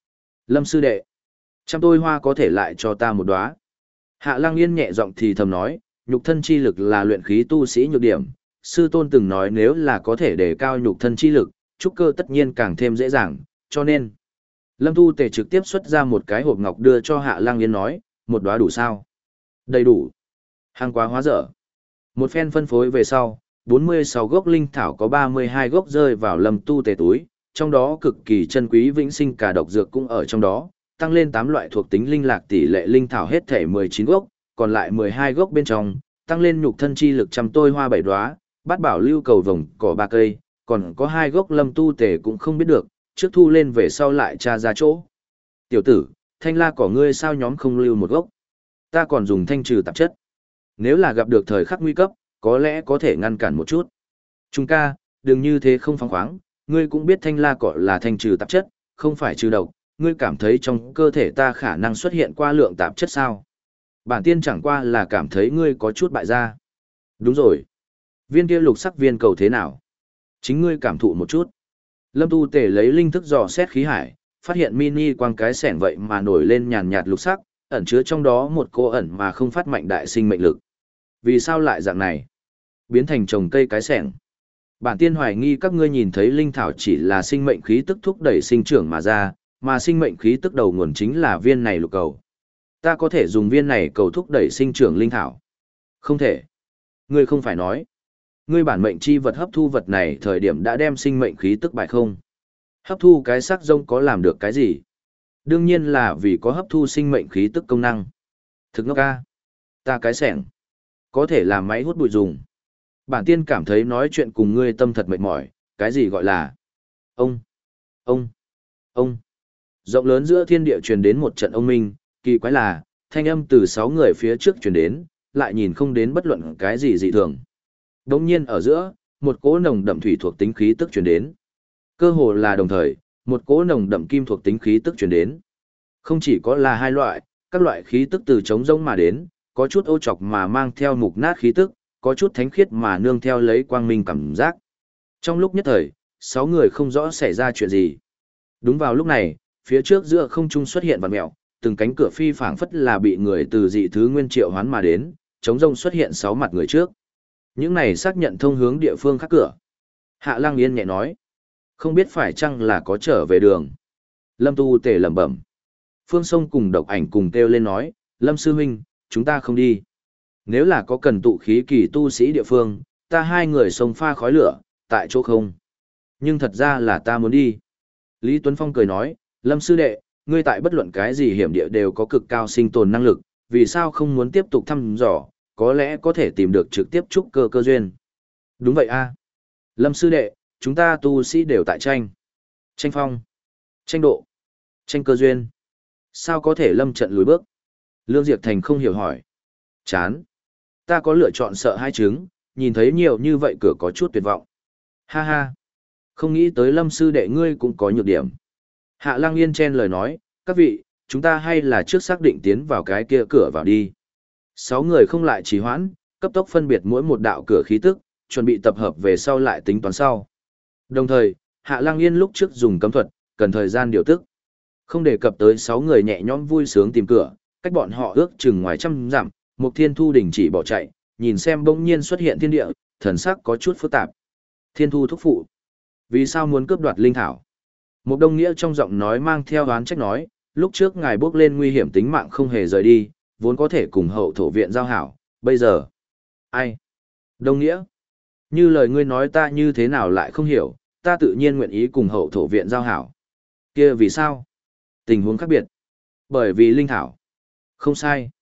Lâm sư đệ, trăm tôi hoa có thể lại cho ta một đóa. Hạ Lăng Yên nhẹ giọng thì thầm nói, nhục thân chi lực là luyện khí tu sĩ nhược điểm, sư tôn từng nói nếu là có thể đề cao nhục thân chi lực, trúc cơ tất nhiên càng thêm dễ dàng, cho nên. Lâm Tu Tề trực tiếp xuất ra một cái hộp ngọc đưa cho Hạ Lăng Yên nói, một đóa đủ sao? Đầy đủ. Hàng quá hóa dở. Một phen phân phối về sau, bốn mươi sáu gốc linh thảo có ba mươi hai gốc rơi vào Lâm Tu Tề túi, trong đó cực kỳ chân quý vĩnh sinh cả độc dược cũng ở trong đó, tăng lên tám loại thuộc tính linh lạc tỷ lệ linh thảo hết thể mười chín gốc, còn lại mười hai gốc bên trong, tăng lên nhục thân chi lực trăm tôi hoa bảy đóa, bát bảo lưu cầu vồng cỏ ba cây, còn có hai gốc Lâm Tu Tề cũng không biết được, trước thu lên về sau lại tra ra chỗ. Tiểu tử, thanh la cỏ ngươi sao nhóm không lưu một gốc? Ta còn dùng thanh trừ tạp chất. Nếu là gặp được thời khắc nguy cấp, có lẽ có thể ngăn cản một chút. Trung ca, đừng như thế không phóng khoáng, ngươi cũng biết thanh la cỏ là thanh trừ tạp chất, không phải trừ độc, ngươi cảm thấy trong cơ thể ta khả năng xuất hiện qua lượng tạp chất sao? Bản tiên chẳng qua là cảm thấy ngươi có chút bại gia. Đúng rồi. Viên kia lục sắc viên cầu thế nào? Chính ngươi cảm thụ một chút. Lâm Tu Tề lấy linh thức dò xét khí hải, phát hiện mini quang cái sẻng vậy mà nổi lên nhàn nhạt lục sắc, ẩn chứa trong đó một cô ẩn mà không phát mạnh đại sinh mệnh lực. Vì sao lại dạng này? Biến thành trồng cây cái sẻng. Bản tiên hoài nghi các ngươi nhìn thấy linh thảo chỉ là sinh mệnh khí tức thúc đẩy sinh trưởng mà ra, mà sinh mệnh khí tức đầu nguồn chính là viên này lục cầu. Ta có thể dùng viên này cầu thúc đẩy sinh trưởng linh thảo. Không thể. Ngươi không phải nói. Ngươi bản mệnh chi vật hấp thu vật này thời điểm đã đem sinh mệnh khí tức bại không? Hấp thu cái xác rông có làm được cái gì? Đương nhiên là vì có hấp thu sinh mệnh khí tức công năng. Thực ngốc ca. Ta cái sẻng. Có thể làm máy hút bụi dùng. Bản tiên cảm thấy nói chuyện cùng ngươi tâm thật mệt mỏi, cái gì gọi là ông, ông, ông. Rộng lớn giữa thiên địa truyền đến một trận ông minh, kỳ quái là, thanh âm từ sáu người phía trước truyền đến, lại nhìn không đến bất luận cái gì dị thường. Đống nhiên ở giữa, một cỗ nồng đậm thủy thuộc tính khí tức truyền đến. Cơ hồ là đồng thời, một cỗ nồng đậm kim thuộc tính khí tức truyền đến. Không chỉ có là hai loại, các loại khí tức từ trống rỗng mà đến, có chút ô trọc mà mang theo mục nát khí tức, có chút thánh khiết mà nương theo lấy quang minh cảm giác. Trong lúc nhất thời, sáu người không rõ xảy ra chuyện gì. Đúng vào lúc này, phía trước giữa không trung xuất hiện vằn mèo, từng cánh cửa phi phảng phất là bị người từ dị thứ nguyên triệu hoán mà đến, trống rông xuất hiện sáu mặt người trước. Những này xác nhận thông hướng địa phương khác cửa. Hạ Lăng Yên nhẹ nói, không biết phải chăng là có trở về đường. Lâm Tu Tề lẩm bẩm. Phương Sông cùng Độc Ảnh cùng kêu lên nói, Lâm sư huynh, chúng ta không đi. Nếu là có cần tụ khí kỳ tu sĩ địa phương, ta hai người sông pha khói lửa, tại chỗ không. Nhưng thật ra là ta muốn đi. Lý Tuấn Phong cười nói, Lâm sư đệ, ngươi tại bất luận cái gì hiểm địa đều có cực cao sinh tồn năng lực, vì sao không muốn tiếp tục thăm dò, có lẽ có thể tìm được trực tiếp trúc cơ cơ duyên. Đúng vậy a, Lâm sư đệ, chúng ta tu sĩ đều tại tranh. Tranh phong, tranh độ, tranh cơ duyên. Sao có thể lâm trận lùi bước? Lương Diệp Thành không hiểu hỏi. Chán. Ta có lựa chọn sợ hai chứng, nhìn thấy nhiều như vậy cửa có chút tuyệt vọng. Ha ha. Không nghĩ tới Lâm sư đệ ngươi cũng có nhược điểm. Hạ Lăng Yên chen lời nói, các vị, chúng ta hay là trước xác định tiến vào cái kia cửa vào đi. Sáu người không lại trì hoãn, cấp tốc phân biệt mỗi một đạo cửa khí tức, chuẩn bị tập hợp về sau lại tính toán sau. Đồng thời, Hạ Lăng Yên lúc trước dùng cấm thuật, cần thời gian điều tức. Không đề cập tới sáu người nhẹ nhõm vui sướng tìm cửa, cách bọn họ ước chừng ngoài trăm dặm, Mục Thiên Thu đình chỉ bỏ chạy, nhìn xem bỗng nhiên xuất hiện thiên địa, thần sắc có chút phức tạp. Thiên Thu thúc phụ, vì sao muốn cướp đoạt linh thảo? Mục Đông Nghĩa trong giọng nói mang theo oán trách nói, lúc trước ngài bước lên nguy hiểm tính mạng không hề rời đi, vốn có thể cùng hậu thổ viện giao hảo, bây giờ. Ai? Đông Nghĩa? Như lời ngươi nói ta như thế nào lại không hiểu, ta tự nhiên nguyện ý cùng hậu thổ viện giao hảo. Kia vì sao? Tình huống khác biệt. Bởi vì linh thảo. Không sai.